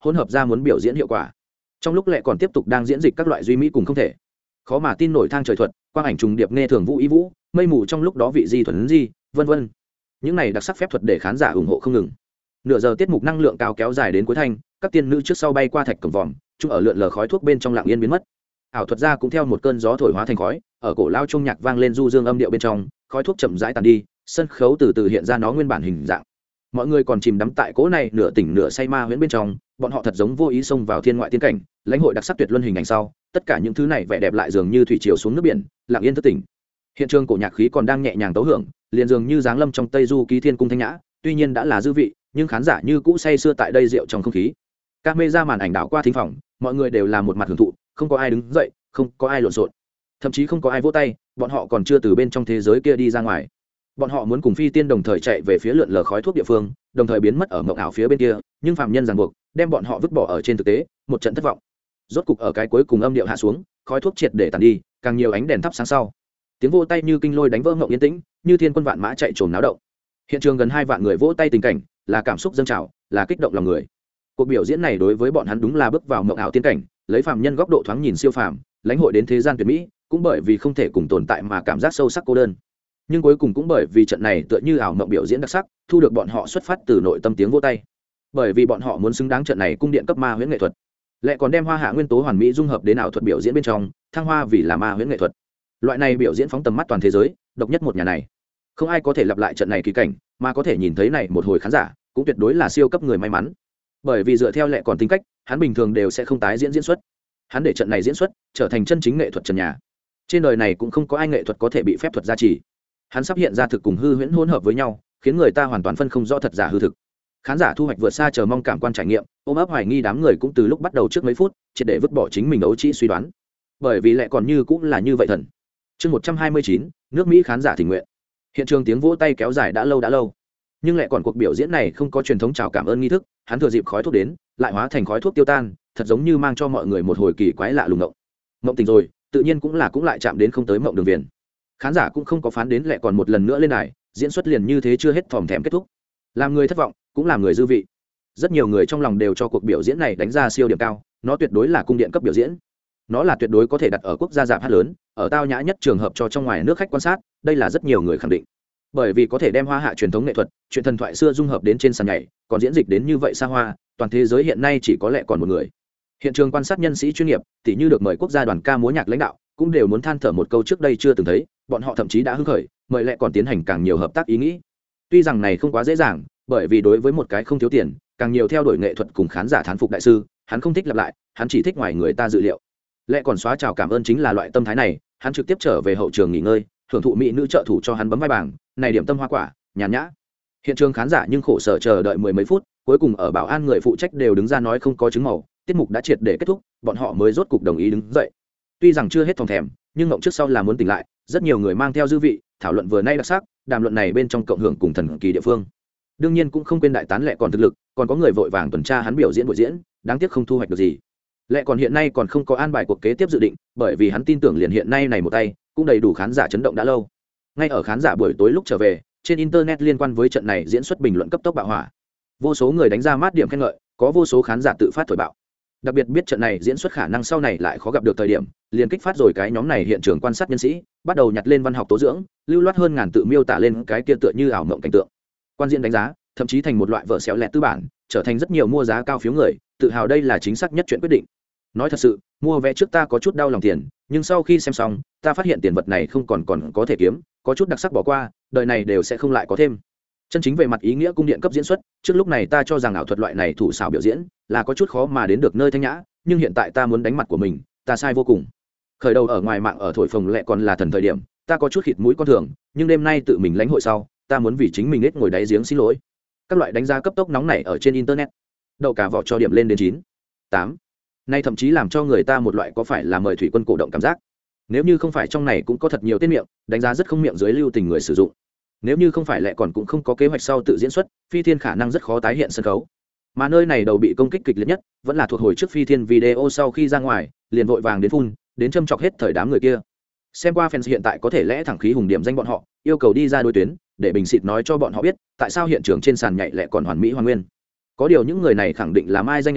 hỗn hợp ra muốn biểu diễn hiệu quả. Trong lúc lệ còn tiếp tục đang diễn dịch các loại duy mỹ cùng không thể khó mà tin nổi thang trời thuật, quang ảnh trùng điệp nghe thường vũ ý vũ, mây mù trong lúc đó vị di thuần di, vân vân. Những này đặc sắc phép thuật để khán giả ủng hộ không ngừng. Nửa giờ tiết mục năng lượng cao kéo dài đến cuối thanh, các tiên nữ trước sau bay qua thạch cổng vòm, chung ở lượn lờ khói thuốc bên trong lặng yên biến mất. Ảo thuật gia cũng theo một cơn gió thổi hóa thành khói, ở cổ lao trung nhạc vang lên du dương âm điệu bên trong, khói thuốc chậm rãi tàn đi, sân khấu từ từ hiện ra nó nguyên bản hình dạng. Mọi người còn chìm đắm tại cỗ này nửa tỉnh nửa say ma huyễn bên trong, bọn họ thật giống vô ý xông vào thiên ngoại tiên cảnh, lãnh hội đặc sắc tuyệt luân hình ảnh sau, tất cả những thứ này vẻ đẹp lại dường như thủy triều xuống nước biển, lặng yên thức tỉnh. Hiện trường cổ nhạc khí còn đang nhẹ nhàng tấu hưởng, liền dường như giáng lâm trong Tây Du Ký Thiên cung thanh nhã, tuy nhiên đã là dư vị, nhưng khán giả như cũ say sưa tại đây rượu trong không khí. Các mê ra màn ảnh đảo qua thính phòng, mọi người đều là một mặt hưởng thụ, không có ai đứng dậy, không có ai lộn xộn, thậm chí không có ai vỗ tay, bọn họ còn chưa từ bên trong thế giới kia đi ra ngoài. Bọn họ muốn cùng phi tiên đồng thời chạy về phía lượn lờ khói thuốc địa phương, đồng thời biến mất ở mộng ảo phía bên kia, nhưng phàm nhân ràng buộc đem bọn họ vứt bỏ ở trên thực tế, một trận thất vọng. Rốt cục ở cái cuối cùng âm điệu hạ xuống, khói thuốc triệt để tàn đi, càng nhiều ánh đèn thắp sáng sau, tiếng vỗ tay như kinh lôi đánh vỡ ngộng yên tĩnh, như thiên quân vạn mã chạy trồm náo động. Hiện trường gần hai vạn người vỗ tay, tình cảnh là cảm xúc dâng trào, là kích động lòng người. Cuộc biểu diễn này đối với bọn hắn đúng là bước vào mộng ảo tiên cảnh, lấy phàm nhân góc độ thoáng nhìn siêu phàm, lãnh hội đến thế gian tuyệt mỹ, cũng bởi vì không thể cùng tồn tại mà cảm giác sâu sắc cô đơn. Nhưng cuối cùng cũng bởi vì trận này tựa như ảo mộng biểu diễn đặc sắc, thu được bọn họ xuất phát từ nội tâm tiếng vỗ tay. Bởi vì bọn họ muốn xứng đáng trận này cung điện cấp ma huyễn nghệ thuật, lại còn đem hoa hạ nguyên tố hoàn mỹ dung hợp đến ảo thuật biểu diễn bên trong, thăng hoa vì là ma huyễn nghệ thuật. Loại này biểu diễn phóng tầm mắt toàn thế giới, độc nhất một nhà này. Không ai có thể lặp lại trận này kỳ cảnh, mà có thể nhìn thấy này một hồi khán giả, cũng tuyệt đối là siêu cấp người may mắn. Bởi vì dựa theo lệ còn tính cách, hắn bình thường đều sẽ không tái diễn diễn xuất. Hắn để trận này diễn xuất trở thành chân chính nghệ thuật trần nhà. Trên đời này cũng không có ai nghệ thuật có thể bị phép thuật gia trì. Hắn sắp hiện ra thực cùng hư huyễn hỗn hợp với nhau, khiến người ta hoàn toàn phân không rõ thật giả hư thực. Khán giả thu hoạch vượt xa chờ mong cảm quan trải nghiệm, ôm ấp hoài nghi, đám người cũng từ lúc bắt đầu trước mấy phút triệt để vứt bỏ chính mình ấu trĩ suy đoán. Bởi vì lệ còn như cũng là như vậy thần. Chương một trăm hai mươi chín, nước Mỹ khán giả thỉnh nguyện. Hiện trường tiếng vỗ tay kéo dài đã lâu đã lâu, nhưng lại còn cuộc biểu diễn này không có truyền thống chào cảm ơn nghi thức, hắn thừa dịp khói thuốc đến, lại hóa thành khói thuốc tiêu tan, thật giống như mang cho mọi người một hồi kỳ quái lạ lùng ngộng. Ngộng tỉnh rồi, tự nhiên cũng là cũng lại chạm đến không tới mộng đường viền. Khán giả cũng không có phán đến lại còn một lần nữa lên đài, diễn xuất liền như thế chưa hết thòm thèm kết thúc. Làm người thất vọng, cũng làm người dư vị. Rất nhiều người trong lòng đều cho cuộc biểu diễn này đánh ra siêu điểm cao, nó tuyệt đối là cung điện cấp biểu diễn. Nó là tuyệt đối có thể đặt ở quốc gia dạp hát lớn, ở tao nhã nhất trường hợp cho trong ngoài nước khách quan sát, đây là rất nhiều người khẳng định. Bởi vì có thể đem hoa hạ truyền thống nghệ thuật, chuyện thần thoại xưa dung hợp đến trên sàn nhảy, còn diễn dịch đến như vậy xa hoa, toàn thế giới hiện nay chỉ có lẽ còn một người. Hiện trường quan sát nhân sĩ chuyên nghiệp, tỷ như được mời quốc gia đoàn ca múa nhạc lãnh đạo, cũng đều muốn than thở một câu trước đây chưa từng thấy, bọn họ thậm chí đã hứng khởi, mời lẽ còn tiến hành càng nhiều hợp tác ý nghĩ. Tuy rằng này không quá dễ dàng, bởi vì đối với một cái không thiếu tiền, càng nhiều theo đuổi nghệ thuật cùng khán giả thán phục đại sư, hắn không thích lặp lại, hắn chỉ thích ngoài người ta dự liệu. Lẽ còn xóa chào cảm ơn chính là loại tâm thái này, hắn trực tiếp trở về hậu trường nghỉ ngơi, thưởng thụ mỹ nữ trợ thủ cho hắn bấm vai bảng, này điểm tâm hoa quả, nhàn nhã. Hiện trường khán giả nhưng khổ sở chờ đợi mười mấy phút, cuối cùng ở bảo an người phụ trách đều đứng ra nói không có chứng màu, tiết mục đã triệt để kết thúc, bọn họ mới rốt cục đồng ý đứng dậy. Tuy rằng chưa hết thòng thèm, nhưng ngộng trước sau là muốn tỉnh lại, rất nhiều người mang theo dư vị, thảo luận vừa nay đặc sắc, đàm luận này bên trong cộng hưởng cùng thần kỳ địa phương. Đương nhiên cũng không quên đại tán lệ còn thực lực, còn có người vội vàng tuần tra hắn biểu diễn buổi diễn, đáng tiếc không thu hoạch được gì. Lệ còn hiện nay còn không có an bài cuộc kế tiếp dự định, bởi vì hắn tin tưởng liền hiện nay này một tay, cũng đầy đủ khán giả chấn động đã lâu. Ngay ở khán giả buổi tối lúc trở về, trên internet liên quan với trận này diễn xuất bình luận cấp tốc bạo hỏa. Vô số người đánh ra mát điểm khen ngợi, có vô số khán giả tự phát thổi bạo. Đặc biệt biết trận này diễn xuất khả năng sau này lại khó gặp được thời điểm, liền kích phát rồi cái nhóm này hiện trường quan sát nhân sĩ, bắt đầu nhặt lên văn học tố dưỡng, lưu loát hơn ngàn tự miêu tả lên cái kia tựa như ảo mộng cảnh tượng. Quan diễn đánh giá, thậm chí thành một loại vở xéo lẹt tư bản, trở thành rất nhiều mua giá cao phiếu người, tự hào đây là chính xác nhất chuyện quyết định. Nói thật sự, mua vé trước ta có chút đau lòng tiền, nhưng sau khi xem xong, ta phát hiện tiền vật này không còn còn có thể kiếm, có chút đặc sắc bỏ qua, đời này đều sẽ không lại có thêm. Chân chính về mặt ý nghĩa cung điện cấp diễn xuất, trước lúc này ta cho rằng ảo thuật loại này thủ xảo biểu diễn là có chút khó mà đến được nơi thanh nhã, nhưng hiện tại ta muốn đánh mặt của mình, ta sai vô cùng. Khởi đầu ở ngoài mạng ở thổi phồng lẹ còn là thần thời điểm, ta có chút khịt mũi con thường, nhưng đêm nay tự mình lãnh hội sau, ta muốn vì chính mình nết ngồi đáy giếng xin lỗi. Các loại đánh giá cấp tốc nóng này ở trên internet, đậu cả vỏ cho điểm lên đến chín, tám. Nay thậm chí làm cho người ta một loại có phải là mời thủy quân cổ động cảm giác. Nếu như không phải trong này cũng có thật nhiều tên miệng, đánh giá rất không miệng dưới lưu tình người sử dụng. Nếu như không phải lẽ còn cũng không có kế hoạch sau tự diễn xuất, Phi Thiên khả năng rất khó tái hiện sân khấu. Mà nơi này đầu bị công kích kịch liệt nhất, vẫn là thuộc hồi trước Phi Thiên video sau khi ra ngoài, liền vội vàng đến phun, đến châm chọc hết thời đám người kia. Xem qua fans hiện tại có thể lẽ thẳng khí hùng điểm danh bọn họ, yêu cầu đi ra đối tuyến, để bình xịt nói cho bọn họ biết, tại sao hiện trường trên sàn nhảy lẽ còn hoàn mỹ hoàn nguyên. Có điều những người này khẳng định là mai danh nhận tích,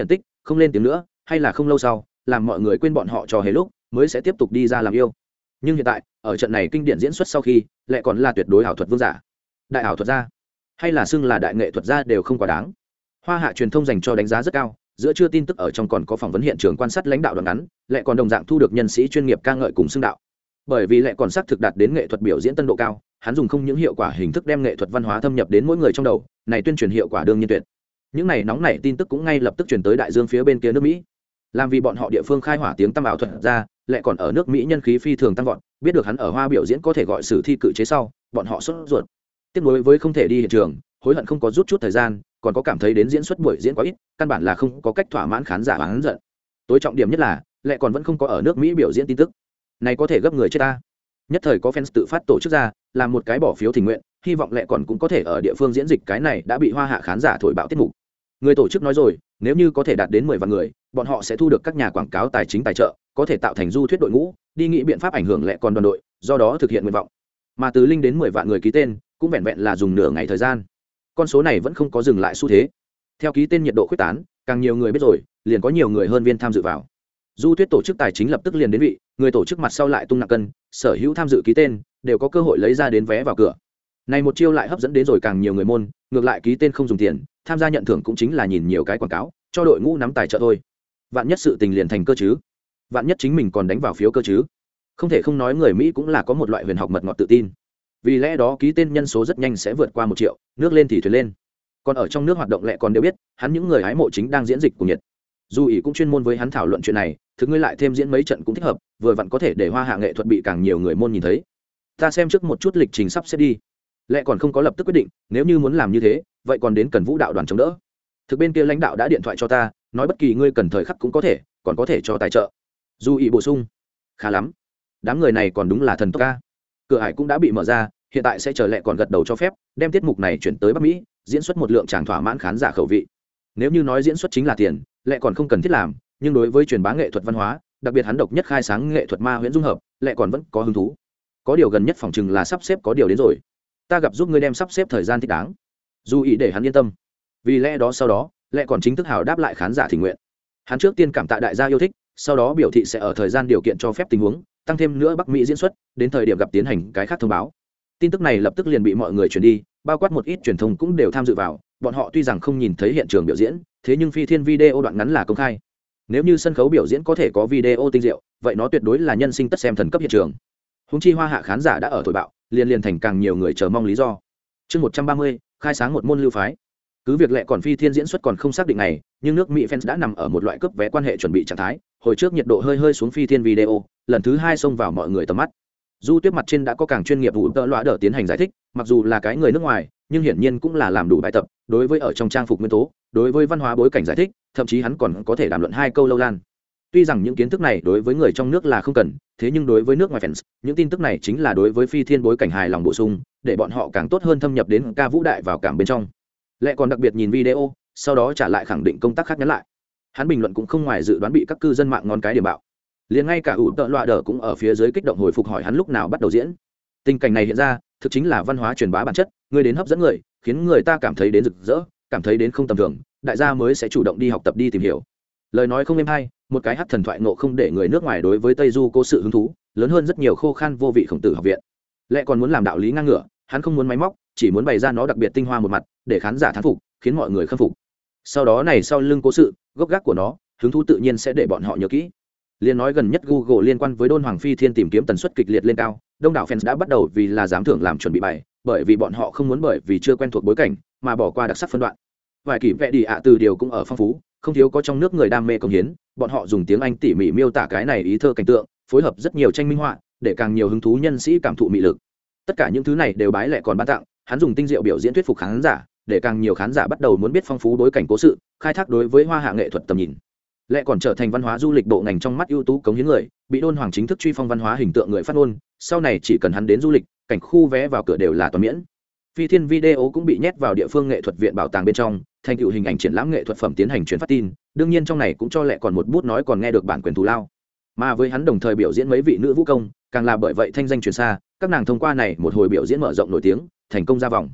không lên tiếng nữa, hay là không lâu sau làm mọi người quên bọn họ trò hề lúc mới sẽ tiếp tục đi ra làm yêu. Nhưng hiện tại ở trận này kinh điển diễn xuất sau khi lại còn là tuyệt đối ảo thuật vương giả, đại ảo thuật gia hay là xưng là đại nghệ thuật gia đều không quá đáng. Hoa hạ truyền thông dành cho đánh giá rất cao, giữa trưa tin tức ở trong còn có phỏng vấn hiện trường quan sát lãnh đạo đoạn ngắn, lại còn đồng dạng thu được nhân sĩ chuyên nghiệp ca ngợi cùng xưng đạo. Bởi vì lại còn xác thực đạt đến nghệ thuật biểu diễn tân độ cao, hắn dùng không những hiệu quả hình thức đem nghệ thuật văn hóa thâm nhập đến mỗi người trong đầu, này tuyên truyền hiệu quả đương nhiên tuyệt. Những này nóng nảy tin tức cũng ngay lập tức truyền tới đại dương phía bên kia nước Mỹ. Làm vì bọn họ địa phương khai hỏa tiếng tăm ảo thuật ra, lại còn ở nước Mỹ nhân khí phi thường tăng vọt, biết được hắn ở Hoa biểu diễn có thể gọi sử thi cự chế sau, bọn họ sốt ruột. Tiếc nuối với không thể đi hiện trường, hối hận không có rút chút thời gian, còn có cảm thấy đến diễn xuất buổi diễn quá ít, căn bản là không có cách thỏa mãn khán giả oán giận. Tối trọng điểm nhất là, lại còn vẫn không có ở nước Mỹ biểu diễn tin tức. Này có thể gấp người chết ta. Nhất thời có fans tự phát tổ chức ra, làm một cái bỏ phiếu thỉnh nguyện, hy vọng lại còn cũng có thể ở địa phương diễn dịch cái này đã bị Hoa hạ khán giả thổi bạo tiết mục. Người tổ chức nói rồi, nếu như có thể đạt đến mười vạn người, bọn họ sẽ thu được các nhà quảng cáo tài chính tài trợ, có thể tạo thành du thuyết đội ngũ, đi nghĩ biện pháp ảnh hưởng lại còn đoàn đội, do đó thực hiện nguyện vọng. Mà từ linh đến mười vạn người ký tên, cũng vẹn vẹn là dùng nửa ngày thời gian. Con số này vẫn không có dừng lại xu thế. Theo ký tên nhiệt độ khuếch tán, càng nhiều người biết rồi, liền có nhiều người hơn viên tham dự vào. Du thuyết tổ chức tài chính lập tức liền đến vị, người tổ chức mặt sau lại tung nặng cân, sở hữu tham dự ký tên đều có cơ hội lấy ra đến vé vào cửa. Này một chiêu lại hấp dẫn đến rồi càng nhiều người môn, ngược lại ký tên không dùng tiền, tham gia nhận thưởng cũng chính là nhìn nhiều cái quảng cáo, cho đội ngũ nắm tài trợ thôi. Vạn nhất sự tình liền thành cơ chứ? Vạn nhất chính mình còn đánh vào phiếu cơ chứ? Không thể không nói người Mỹ cũng là có một loại huyền học mật ngọt tự tin. Vì lẽ đó ký tên nhân số rất nhanh sẽ vượt qua một triệu, nước lên thì thuyền lên. Còn ở trong nước hoạt động lẹ còn đều biết, hắn những người hái mộ chính đang diễn dịch của nhiệt. Dù ý cũng chuyên môn với hắn thảo luận chuyện này, thực ngươi lại thêm diễn mấy trận cũng thích hợp, vừa vặn có thể để Hoa hạ nghệ thuật bị càng nhiều người môn nhìn thấy. Ta xem trước một chút lịch trình sắp xếp đi. Lẹ còn không có lập tức quyết định, nếu như muốn làm như thế, vậy còn đến cần Vũ đạo đoàn chống đỡ. Thực bên kia lãnh đạo đã điện thoại cho ta, nói bất kỳ ngươi cần thời khắc cũng có thể, còn có thể cho tài trợ. Dù ý bổ sung, khá lắm, đám người này còn đúng là thần tốc ca. Cửa hải cũng đã bị mở ra, hiện tại sẽ chờ lẹ còn gật đầu cho phép, đem tiết mục này chuyển tới Bắc Mỹ, diễn xuất một lượng tràng thỏa mãn khán giả khẩu vị. Nếu như nói diễn xuất chính là tiền, lẹ còn không cần thiết làm, nhưng đối với truyền bá nghệ thuật văn hóa, đặc biệt hắn độc nhất khai sáng nghệ thuật ma huyễn dung hợp, lẹ còn vẫn có hứng thú. Có điều gần nhất phòng chừng là sắp xếp có điều đến rồi. Ta gặp giúp ngươi đem sắp xếp thời gian thích đáng. Dù ý để hắn yên tâm. Vì lẽ đó sau đó, lẹ còn chính thức hào đáp lại khán giả thỉnh nguyện. Hắn trước tiên cảm tạ đại gia yêu thích, sau đó biểu thị sẽ ở thời gian điều kiện cho phép tình huống, tăng thêm nữa Bắc Mỹ diễn xuất, đến thời điểm gặp tiến hành cái khác thông báo. Tin tức này lập tức liền bị mọi người truyền đi, bao quát một ít truyền thông cũng đều tham dự vào, bọn họ tuy rằng không nhìn thấy hiện trường biểu diễn, thế nhưng phi thiên video đoạn ngắn là công khai. Nếu như sân khấu biểu diễn có thể có video tinh diệu, vậy nó tuyệt đối là nhân sinh tất xem thần cấp hiện trường. Húng chi Hoa hạ khán giả đã ở thổi bạo, liền liền thành càng nhiều người chờ mong lý do. Chương một trăm ba mươi, khai sáng một môn lưu phái. Cứ việc lệ còn phi thiên diễn xuất còn không xác định này, nhưng nước Mỹ fans đã nằm ở một loại cấp vé quan hệ chuẩn bị trạng thái, hồi trước nhiệt độ hơi hơi xuống phi thiên video, lần thứ hai xông vào mọi người tầm mắt. Du Tuyết mặt trên đã có càng chuyên nghiệp vụ tợ loa đỡ tiến hành giải thích, mặc dù là cái người nước ngoài, nhưng hiển nhiên cũng là làm đủ bài tập, đối với ở trong trang phục nguyên tố, đối với văn hóa bối cảnh giải thích, thậm chí hắn còn có thể đàm luận hai câu lâu lan. Tuy rằng những kiến thức này đối với người trong nước là không cần, thế nhưng đối với nước ngoài fans, những tin tức này chính là đối với phi thiên bối cảnh hài lòng bổ sung, để bọn họ càng tốt hơn thâm nhập đến ca vũ đại vào cảm bên trong. Lẽ còn đặc biệt nhìn video, sau đó trả lại khẳng định công tác khác nhắn lại. Hắn bình luận cũng không ngoài dự đoán bị các cư dân mạng ngón cái điểm bạo. Liền ngay cả ủ tợ loa đờ cũng ở phía dưới kích động hồi phục hỏi hắn lúc nào bắt đầu diễn. Tình cảnh này hiện ra, thực chính là văn hóa truyền bá bản chất, người đến hấp dẫn người, khiến người ta cảm thấy đến rực rỡ, cảm thấy đến không tầm thường, đại gia mới sẽ chủ động đi học tập đi tìm hiểu. Lời nói không êm hay, một cái hắc thần thoại ngộ không để người nước ngoài đối với Tây Du cố sự hứng thú, lớn hơn rất nhiều khô khan vô vị khổng tử học viện. Lẽ còn muốn làm đạo lý ngang ngửa, hắn không muốn máy móc, chỉ muốn bày ra nó đặc biệt tinh hoa một mặt, để khán giả thán phục, khiến mọi người khâm phục. Sau đó này sau lưng cố sự, gốc gác của nó, hứng thú tự nhiên sẽ để bọn họ nhớ kỹ. Liên nói gần nhất Google liên quan với Đôn Hoàng Phi Thiên tìm kiếm tần suất kịch liệt lên cao, đông đảo fans đã bắt đầu vì là giám thưởng làm chuẩn bị bài, bởi vì bọn họ không muốn bởi vì chưa quen thuộc bối cảnh mà bỏ qua đặc sắc phân đoạn. Vài kỷ vẽ đi ạ từ điều cũng ở phong phú, không thiếu có trong nước người đam mê công hiến, bọn họ dùng tiếng Anh tỉ mỉ miêu tả cái này ý thơ cảnh tượng, phối hợp rất nhiều tranh minh họa, để càng nhiều hứng thú nhân sĩ cảm thụ mị lực. Tất cả những thứ này đều bái lệ còn ban tặng, hắn dùng tinh diệu biểu diễn thuyết phục khán giả, để càng nhiều khán giả bắt đầu muốn biết phong phú bối cảnh cố sự, khai thác đối với hoa hạ nghệ thuật tầm nhìn. Lệ còn trở thành văn hóa du lịch bộ ngành trong mắt ưu tú cống hiến người, bị Đôn Hoàng chính thức truy phong văn hóa hình tượng người phát ngôn, sau này chỉ cần hắn đến du lịch, cảnh khu vé vào cửa đều là toàn miễn. Phi thiên video cũng bị nhét vào địa phương nghệ thuật viện bảo tàng bên trong, thành tựu hình ảnh triển lãm nghệ thuật phẩm tiến hành truyền phát tin, đương nhiên trong này cũng cho Lệ còn một bút nói còn nghe được bản quyền thù lao. Mà với hắn đồng thời biểu diễn mấy vị nữ vũ công, càng là bởi vậy thanh danh truyền xa, các nàng thông qua này một hồi biểu diễn mở rộng nổi tiếng, thành công ra vòng.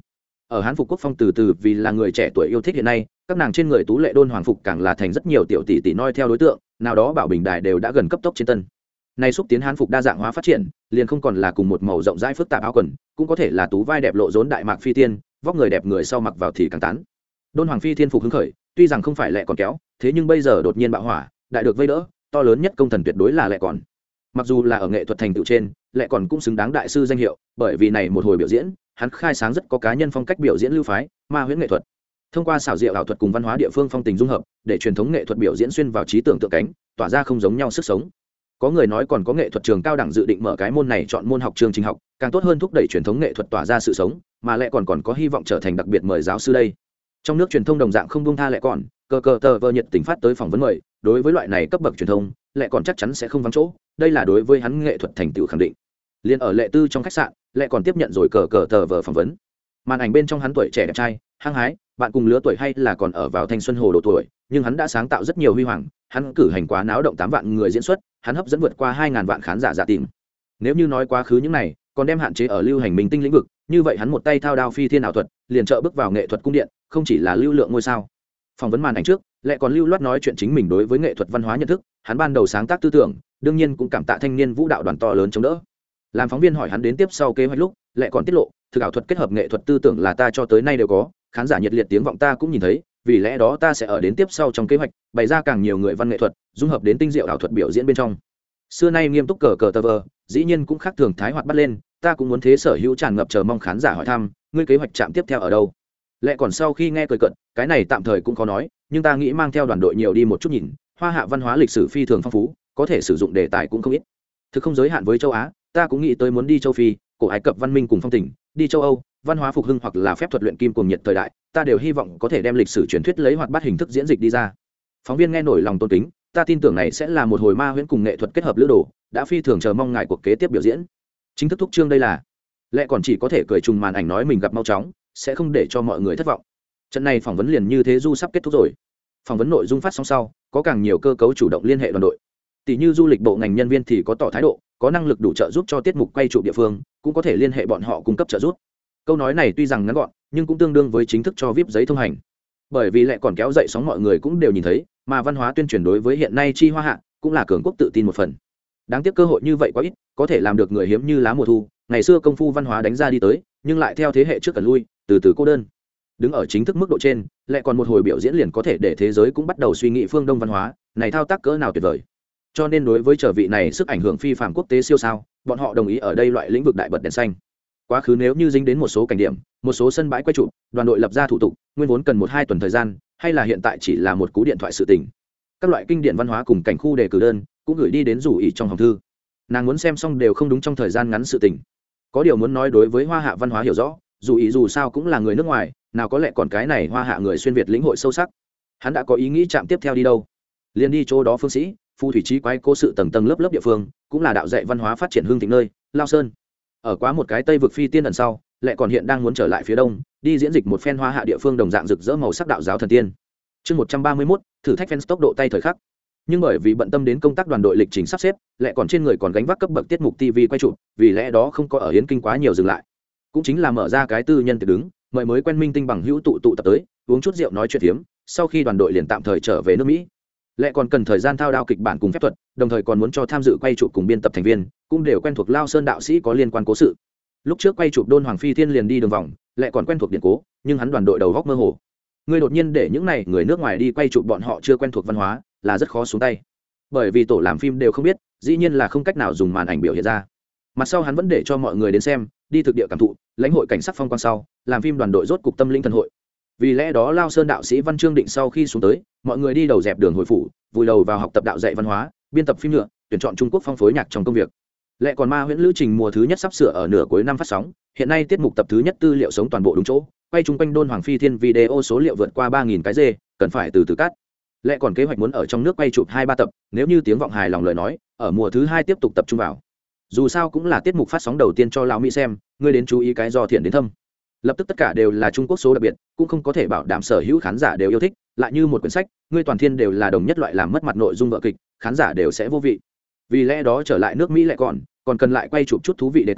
ở hán phục quốc phong từ từ vì là người trẻ tuổi yêu thích hiện nay, các nàng trên người tú lệ đôn hoàng phục càng là thành rất nhiều tiểu tỷ tỷ noi theo đối tượng, nào đó bảo bình đài đều đã gần cấp tốc trên tân. Này xúc tiến hán phục đa dạng hóa phát triển, liền không còn là cùng một màu rộng rãi phức tạp áo quần, cũng có thể là tú vai đẹp lộ rốn đại mạc phi tiên, vóc người đẹp người sau mặc vào thì càng tán. Đôn hoàng phi thiên phục hứng khởi, tuy rằng không phải lẹ còn kéo, thế nhưng bây giờ đột nhiên bạo hỏa, đại được vây đỡ, to lớn nhất công thần tuyệt đối là lẹ còn. Mặc dù là ở nghệ thuật thành tựu trên, lẹ còn cũng xứng đáng đại sư danh hiệu, bởi vì này một hồi biểu diễn, hắn khai sáng rất có cá nhân phong cách biểu diễn lưu phái, ma huyễn nghệ thuật. Thông qua xảo diệu ảo thuật cùng văn hóa địa phương phong tình dung hợp, để truyền thống nghệ thuật biểu diễn xuyên vào trí tưởng tượng cánh, tỏa ra không giống nhau sức sống. Có người nói còn có nghệ thuật trường cao đẳng dự định mở cái môn này chọn môn học chương trình học, càng tốt hơn thúc đẩy truyền thống nghệ thuật tỏa ra sự sống, mà lẽ còn còn có hy vọng trở thành đặc biệt mời giáo sư đây. Trong nước truyền thông đồng dạng không buông tha lẽ còn, cờ cờ tờ vơ nhiệt tình phát tới phỏng vấn mời, đối với loại này cấp bậc truyền thông, lẽ còn chắc chắn sẽ không vắng chỗ, đây là đối với hắn nghệ thuật thành tựu khẳng định. Liên ở lệ tư trong khách sạn, lẽ còn tiếp nhận rồi cờ cờ tờ vơ phỏng vấn. Màn ảnh bên trong hắn tuổi trẻ đẹp trai, hăng hái, bạn cùng lứa tuổi hay là còn ở vào thanh xuân hồ độ tuổi, nhưng hắn đã sáng tạo rất nhiều huy hoàng, hắn cử hành quá náo động tám vạn người diễn xuất, hắn hấp dẫn vượt qua hai ngàn vạn khán giả giả tìm. Nếu như nói quá khứ những này, còn đem hạn chế ở lưu hành minh tinh lĩnh vực, như vậy hắn một tay thao đao phi thiên ảo thuật, liền trợ bước vào nghệ thuật cung điện, không chỉ là lưu lượng ngôi sao. Phỏng vấn màn ảnh trước, lại còn lưu loát nói chuyện chính mình đối với nghệ thuật văn hóa nhận thức, hắn ban đầu sáng tác tư tưởng, đương nhiên cũng cảm tạ thanh niên vũ đạo đoàn to lớn chống đỡ. Làm phóng viên hỏi hắn đến tiếp sau kế hoạch lúc, lại còn tiết lộ, thực ảo thuật kết hợp nghệ thuật tư tưởng là ta cho tới nay đều có, khán giả nhiệt liệt tiếng vọng ta cũng nhìn thấy, vì lẽ đó ta sẽ ở đến tiếp sau trong kế hoạch bày ra càng nhiều người văn nghệ thuật, dung hợp đến tinh diệu ảo thuật biểu diễn bên trong. Xưa nay nghiêm túc cờ cờ tờ vờ, dĩ nhiên cũng khác thường thái hoạt bắt lên, ta cũng muốn thế sở hữu tràn ngập chờ mong khán giả hỏi thăm, ngươi kế hoạch chạm tiếp theo ở đâu? Lẽ còn sau khi nghe cười cận, cái này tạm thời cũng khó nói, nhưng ta nghĩ mang theo đoàn đội nhiều đi một chút nhìn, hoa hạ văn hóa lịch sử phi thường phong phú, có thể sử dụng đề tài cũng không ít. Thực không giới hạn với châu Á, ta cũng nghĩ tới muốn đi châu Phi, cổ Ai Cập văn minh cùng phong tình, đi châu Âu, văn hóa phục hưng hoặc là phép thuật luyện kim cùng nhiệt thời đại, ta đều hy vọng có thể đem lịch sử truyền thuyết lấy hoạt bát hình thức diễn dịch đi ra. Phóng viên nghe nổi lòng tôn kính, ta tin tưởng này sẽ là một hồi ma huyễn cùng nghệ thuật kết hợp lữ đồ, đã phi thường chờ mong ngài cuộc kế tiếp biểu diễn. Chính thức thúc trương đây là, lẽ còn chỉ có thể cười trùng màn ảnh nói mình gặp mau chóng, sẽ không để cho mọi người thất vọng. Trận này phỏng vấn liền như thế du sắp kết thúc rồi. Phỏng vấn nội dung phát sóng sau, có càng nhiều cơ cấu chủ động liên hệ đoàn đội. Tỷ như du lịch bộ ngành nhân viên thì có tỏ thái độ, có năng lực đủ trợ giúp cho tiết mục quay trụ địa phương, cũng có thể liên hệ bọn họ cung cấp trợ giúp. Câu nói này tuy rằng ngắn gọn, nhưng cũng tương đương với chính thức cho vê i pê giấy thông hành. Bởi vì lại còn kéo dậy sóng mọi người cũng đều nhìn thấy, mà văn hóa tuyên truyền đối với hiện nay chi hoa hạ, cũng là cường quốc tự tin một phần. Đáng tiếc cơ hội như vậy quá ít, có thể làm được người hiếm như lá mùa thu, ngày xưa công phu văn hóa đánh ra đi tới, nhưng lại theo thế hệ trước cần lui, từ từ cô đơn. Đứng ở chính thức mức độ trên, lại còn một hồi biểu diễn liền có thể để thế giới cũng bắt đầu suy nghĩ phương Đông văn hóa, này thao tác cỡ nào tuyệt vời. Cho nên đối với trở vị này sức ảnh hưởng phi phàm quốc tế siêu sao, bọn họ đồng ý ở đây loại lĩnh vực đại bật đèn xanh. Quá khứ nếu như dính đến một số cảnh điểm, một số sân bãi quay trụ, đoàn đội lập ra thủ tục, nguyên vốn cần một hai tuần thời gian, hay là hiện tại chỉ là một cú điện thoại sự tình. Các loại kinh điển văn hóa cùng cảnh khu đề cử đơn cũng gửi đi đến rủ ý trong hòm thư. Nàng muốn xem xong đều không đúng trong thời gian ngắn sự tình. Có điều muốn nói đối với hoa hạ văn hóa hiểu rõ, dù ý dù sao cũng là người nước ngoài, nào có lẽ còn cái này hoa hạ người xuyên việt lĩnh hội sâu sắc. Hắn đã có ý nghĩ chạm tiếp theo đi đâu, liền đi chỗ đó. Phương sĩ phù thủy trí quái cố sự tầng tầng lớp lớp địa phương, cũng là đạo dạy văn hóa phát triển hương thịnh nơi, Lao Sơn. Ở quá một cái tây vực phi tiên ẩn sau, lại còn hiện đang muốn trở lại phía đông, đi diễn dịch một phen hoa hạ địa phương đồng dạng rực rỡ màu sắc đạo giáo thần tiên. Chương một trăm ba mươi mốt, thử thách fans tốc độ tay thời khắc. Nhưng bởi vì bận tâm đến công tác đoàn đội lịch trình sắp xếp, lại còn trên người còn gánh vác cấp bậc tiết mục ti vi quay chụp, vì lẽ đó không có ở Yến Kinh quá nhiều dừng lại. Cũng chính là mở ra cái tư nhân tiệc đứng, mời mới quen minh tinh bằng hữu tụ tụ tập tới, uống chút rượu nói chuyện phiếm, sau khi đoàn đội liền tạm thời trở về nước Mỹ. Lại còn cần thời gian thao đao kịch bản cùng phép thuật, đồng thời còn muốn cho tham dự quay chụp cùng biên tập thành viên, cũng đều quen thuộc Lao Sơn đạo sĩ có liên quan cố sự. Lúc trước quay chụp Đôn Hoàng Phi Thiên liền đi đường vòng, lại còn quen thuộc điện cố, nhưng hắn đoàn đội đầu góc mơ hồ. Người đột nhiên để những này người nước ngoài đi quay chụp bọn họ chưa quen thuộc văn hóa, là rất khó xuống tay. Bởi vì tổ làm phim đều không biết, dĩ nhiên là không cách nào dùng màn ảnh biểu hiện ra. Mặt sau hắn vẫn để cho mọi người đến xem, đi thực địa cảm thụ, lãnh hội cảnh sắc phong quang sau, làm phim đoàn đội rốt cục tâm linh thần hội. Vì lẽ đó Lao Sơn đạo sĩ Văn Chương Định sau khi xuống tới, mọi người đi đầu dẹp đường hồi phủ, vùi đầu vào học tập đạo dạy văn hóa, biên tập phim nhựa, tuyển chọn Trung Quốc phong phối nhạc trong công việc. Lại còn ma huyễn lữ trình mùa thứ nhất sắp sửa ở nửa cuối năm phát sóng, hiện nay tiết mục tập thứ nhất tư liệu sống toàn bộ đúng chỗ, quay chung quanh Đôn Hoàng Phi Thiên video số liệu vượt qua ba nghìn cái dê, cần phải từ từ cắt. Lại còn kế hoạch muốn ở trong nước quay chụp hai ba tập, nếu như tiếng vọng hài lòng lời nói, ở mùa thứ hai tiếp tục tập trung vào. Dù sao cũng là tiết mục phát sóng đầu tiên cho lão Mỹ xem, ngươi đến chú ý cái do thiện đến thâm. Lập tức tất cả đều là Trung Quốc số đặc biệt, cũng không có thể bảo đảm sở hữu khán giả đều yêu thích, lại như một quyển sách, ngươi toàn thiên đều là đồng nhất loại làm mất mặt nội dung vở kịch, khán giả đều sẽ vô vị. Vì lẽ đó trở lại nước Mỹ lại còn, còn cần lại quay chụp chút thú vị đề tài,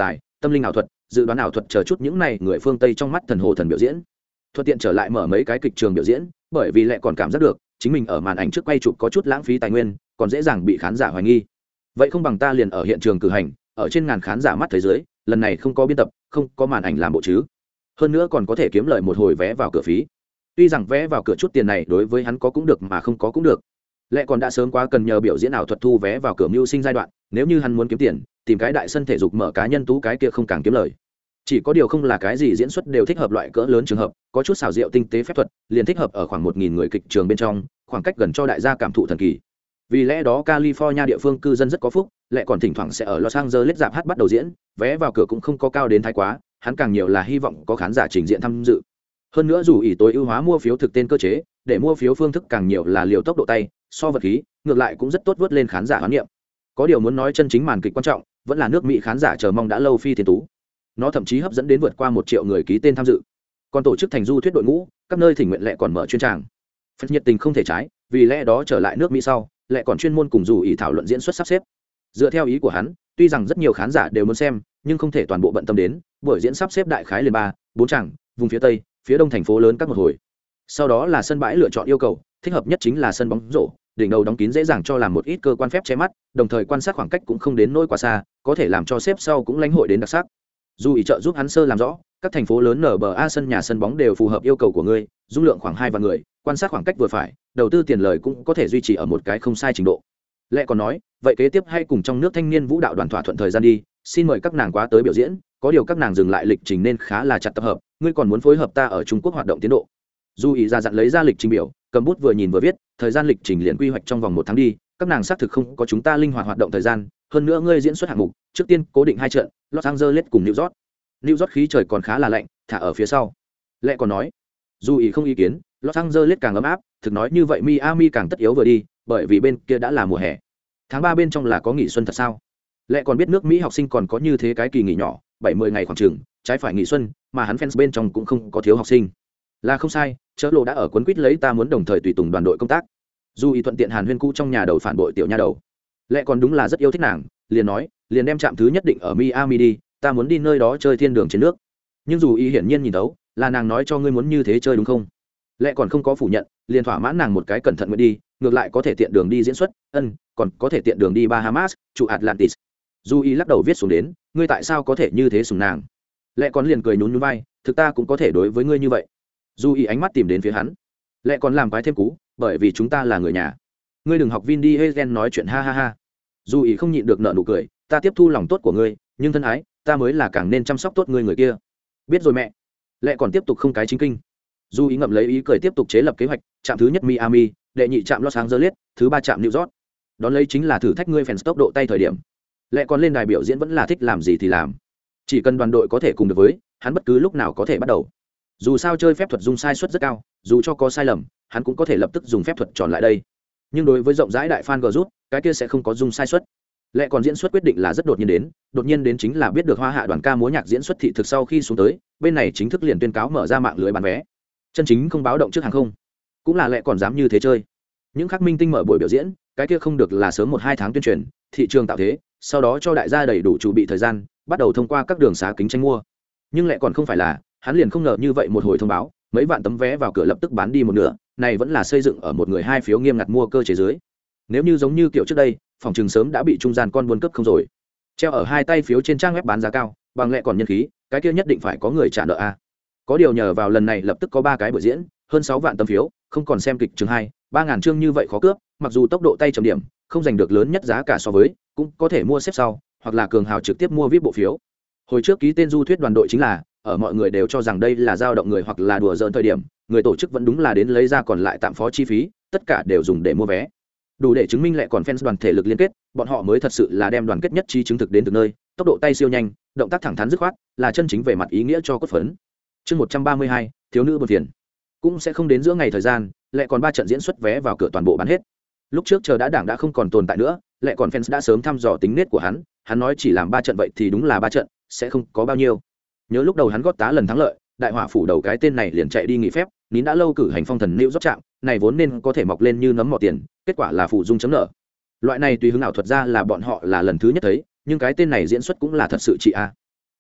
tâm linh ảo thuật, dự đoán ảo thuật chờ chút những này người phương Tây trong mắt thần hồ thần biểu diễn. Thuận tiện trở lại mở mấy cái kịch trường biểu diễn, bởi vì lại còn cảm giác được chính mình ở màn ảnh trước quay chụp có chút lãng phí tài nguyên, còn dễ dàng bị khán giả hoài nghi. Vậy không bằng ta liền ở hiện trường cử hành, ở trên ngàn khán giả mắt thế giới, lần này không có biên tập, không có màn ảnh làm bộ chứ. Hơn nữa còn có thể kiếm lời một hồi vé vào cửa phí. Tuy rằng vé vào cửa chút tiền này đối với hắn có cũng được mà không có cũng được. Lẽ còn đã sớm quá cần nhờ biểu diễn ảo thuật thu vé vào cửa mưu sinh giai đoạn, nếu như hắn muốn kiếm tiền, tìm cái đại sân thể dục mở cá nhân tú cái kia không càng kiếm lời. Chỉ có điều không là cái gì diễn xuất đều thích hợp loại cỡ lớn trường hợp, có chút xảo diệu tinh tế phép thuật, liền thích hợp ở khoảng một nghìn người kịch trường bên trong, khoảng cách gần cho đại gia cảm thụ thần kỳ. Vì lẽ đó California địa phương cư dân rất có phúc, lại còn thỉnh thoảng sẽ ở Los Angeles dạp hát bắt đầu diễn, vé vào cửa cũng không có cao đến thái quá, hắn càng nhiều là hy vọng có khán giả trình diện tham dự. Hơn nữa dù ý tối ưu hóa mua phiếu thực tên cơ chế, để mua phiếu phương thức càng nhiều là liều tốc độ tay, so vật khí, ngược lại cũng rất tốt vớt lên khán giả hoán niệm. Có điều muốn nói chân chính màn kịch quan trọng, vẫn là nước Mỹ khán giả chờ mong đã lâu phi thiên tú. Nó thậm chí hấp dẫn đến vượt qua một triệu người ký tên tham dự. Còn tổ chức thành du thuyết đội ngũ, các nơi thỉnh nguyện lệ còn mở chuyên tràng. Phật nhiệt tình không thể trái, vì lẽ đó trở lại nước Mỹ sau, lệ còn chuyên môn cùng dù ý thảo luận diễn xuất sắp xếp. Dựa theo ý của hắn, tuy rằng rất nhiều khán giả đều muốn xem, nhưng không thể toàn bộ bận tâm đến, buổi diễn sắp xếp đại khái liền ba, bốn tràng, vùng phía tây, phía đông thành phố lớn các một hồi. Sau đó là sân bãi lựa chọn yêu cầu, thích hợp nhất chính là sân bóng rổ, đỉnh đầu đóng kín dễ dàng cho làm một ít cơ quan phép che mắt, đồng thời quan sát khoảng cách cũng không đến nỗi quá xa, có thể làm cho xếp sau cũng lãnh hội đến đặc sắc. Dù ý trợ giúp hắn sơ làm rõ, các thành phố lớn nở bờ a sân nhà sân bóng đều phù hợp yêu cầu của ngươi, dung lượng khoảng hai vạn người, quan sát khoảng cách vừa phải, đầu tư tiền lời cũng có thể duy trì ở một cái không sai trình độ. Lệ còn nói, vậy kế tiếp hay cùng trong nước thanh niên vũ đạo đoàn thỏa thuận thời gian đi, xin mời các nàng quá tới biểu diễn, có điều các nàng dừng lại lịch trình nên khá là chặt tập hợp, ngươi còn muốn phối hợp ta ở Trung Quốc hoạt động tiến độ. Dù ý ra dặn lấy ra lịch trình biểu, cầm bút vừa nhìn vừa viết, thời gian lịch trình liền quy hoạch trong vòng một tháng đi, các nàng xác thực không có chúng ta linh hoạt hoạt động thời gian, hơn nữa ngươi diễn xuất hạng mục, trước tiên cố định hai trận, Los Angeles cùng New York. New York khí trời còn khá là lạnh, thả ở phía sau. Lệ còn nói, dù ý không ý kiến, Los Angeles càng ấm áp, thực nói như vậy Miami càng tất yếu vừa đi, bởi vì bên kia đã là mùa hè. Tháng ba bên trong là có nghỉ xuân thật sao? Lệ còn biết nước Mỹ học sinh còn có như thế cái kỳ nghỉ nhỏ, bảy mươi ngày khoảng chừng, trái phải nghỉ xuân, mà hắn fans bên trong cũng không có thiếu học sinh. Là không sai, chớ lộ đã ở cuốn quýt lấy ta muốn đồng thời tùy tùng đoàn đội công tác. Dù ý thuận tiện Hàn Huyên cũ trong nhà đầu phản bội tiểu nha đầu. Lệ còn đúng là rất yêu thích nàng, liền nói, liền đem trạm thứ nhất định ở Miami đi, ta muốn đi nơi đó chơi thiên đường trên nước. Nhưng dù ý hiển nhiên nhìn thấu, là nàng nói cho ngươi muốn như thế chơi đúng không? Lệ còn không có phủ nhận, liền thỏa mãn nàng một cái cẩn thận nguyện đi, ngược lại có thể tiện đường đi diễn xuất, ân, còn có thể tiện đường đi Bahamas, trụ Atlantis. Dù ý lắc đầu viết xuống đến, ngươi tại sao có thể như thế sủng nàng? Lệ còn liền cười nhún nhún vai, thực ta cũng có thể đối với ngươi như vậy. Dù ý ánh mắt tìm đến phía hắn. Lệ còn làm quái thêm cú, bởi vì chúng ta là người nhà. Ngươi đừng học Vin đi Hagen nói chuyện ha ha ha. Dù ý không nhịn được nở nụ cười, ta tiếp thu lòng tốt của ngươi, nhưng thân ái, ta mới là càng nên chăm sóc tốt ngươi người kia. Biết rồi mẹ. Lệ còn tiếp tục không cái chính kinh. Dù ý ngậm lấy ý cười tiếp tục chế lập kế hoạch, trạm thứ nhất Miami, đệ nhị trạm Los Angeles, thứ ba trạm New York. Đón lấy chính là thử thách ngươi fans tốc độ tay thời điểm. Lệ còn lên đài biểu diễn vẫn là thích làm gì thì làm. Chỉ cần đoàn đội có thể cùng được với, hắn bất cứ lúc nào có thể bắt đầu. Dù sao chơi phép thuật dung sai suất rất cao, dù cho có sai lầm, hắn cũng có thể lập tức dùng phép thuật tròn lại đây. Nhưng đối với rộng rãi đại fan group, cái kia sẽ không có dung sai suất. Lệ còn diễn xuất quyết định là rất đột nhiên đến, đột nhiên đến chính là biết được Hoa Hạ đoàn ca múa nhạc diễn xuất thị thực sau khi xuống tới, bên này chính thức liền tuyên cáo mở ra mạng lưới bán vé. Chân chính không báo động trước hàng không, cũng là Lệ còn dám như thế chơi. Những khắc minh tinh mở buổi biểu diễn, cái kia không được là sớm một hai tháng tuyên truyền, thị trường tạo thế, sau đó cho đại gia đầy đủ chuẩn bị thời gian, bắt đầu thông qua các đường xá kính tranh mua. Nhưng Lệ còn không phải là, hắn liền không ngờ như vậy một hồi thông báo, mấy vạn tấm vé vào cửa lập tức bán đi một nửa, này vẫn là xây dựng ở một người hai phiếu nghiêm ngặt mua cơ chế dưới. Nếu như giống như kiểu trước đây, phòng trường sớm đã bị trung gian con buôn cấp không rồi. Treo ở hai tay phiếu trên trang web bán giá cao, bằng Lệ còn nhân khí, cái kia nhất định phải có người trả nợ a. Có điều nhờ vào lần này lập tức có ba cái buổi diễn, hơn sáu vạn tấm phiếu, không còn xem kịch chương hai, ba ngàn chương như vậy khó cướp, mặc dù tốc độ tay chậm điểm, không giành được lớn nhất giá cả so với, cũng có thể mua xếp sau, hoặc là cường hào trực tiếp mua vê i pê bộ phiếu. Hồi trước ký tên du thuyết đoàn đội chính là, ở mọi người đều cho rằng đây là dao động người hoặc là đùa giỡn thời điểm, người tổ chức vẫn đúng là đến lấy ra còn lại tạm phó chi phí, tất cả đều dùng để mua vé. Đủ để chứng minh Lệ còn fans đoàn thể lực liên kết, bọn họ mới thật sự là đem đoàn kết nhất trí chứng thực đến từ nơi, tốc độ tay siêu nhanh, động tác thẳng thắn dứt khoát, là chân chính về mặt ý nghĩa cho cốt phấn. Chương một trăm ba mươi hai, thiếu nữ buồn phiền. Cũng sẽ không đến giữa ngày thời gian, Lệ còn ba trận diễn xuất vé vào cửa toàn bộ bán hết. Lúc trước chờ đã đảng đã không còn tồn tại nữa, Lệ còn fans đã sớm thăm dò tính nết của hắn, hắn nói chỉ làm ba trận vậy thì đúng là ba trận, sẽ không có bao nhiêu. Nhớ lúc đầu hắn gót tá lần thắng lợi, đại hỏa phủ đầu cái tên này liền chạy đi nghỉ phép, nín đã lâu cử hành phong thần New York trạm, này vốn nên có thể mọc lên như nấm mỏ tiền, kết quả là phụ dung chấm nợ. Loại này tùy hứng ảo thuật ra là bọn họ là lần thứ nhất thấy, nhưng cái tên này diễn xuất cũng là thật sự chị a.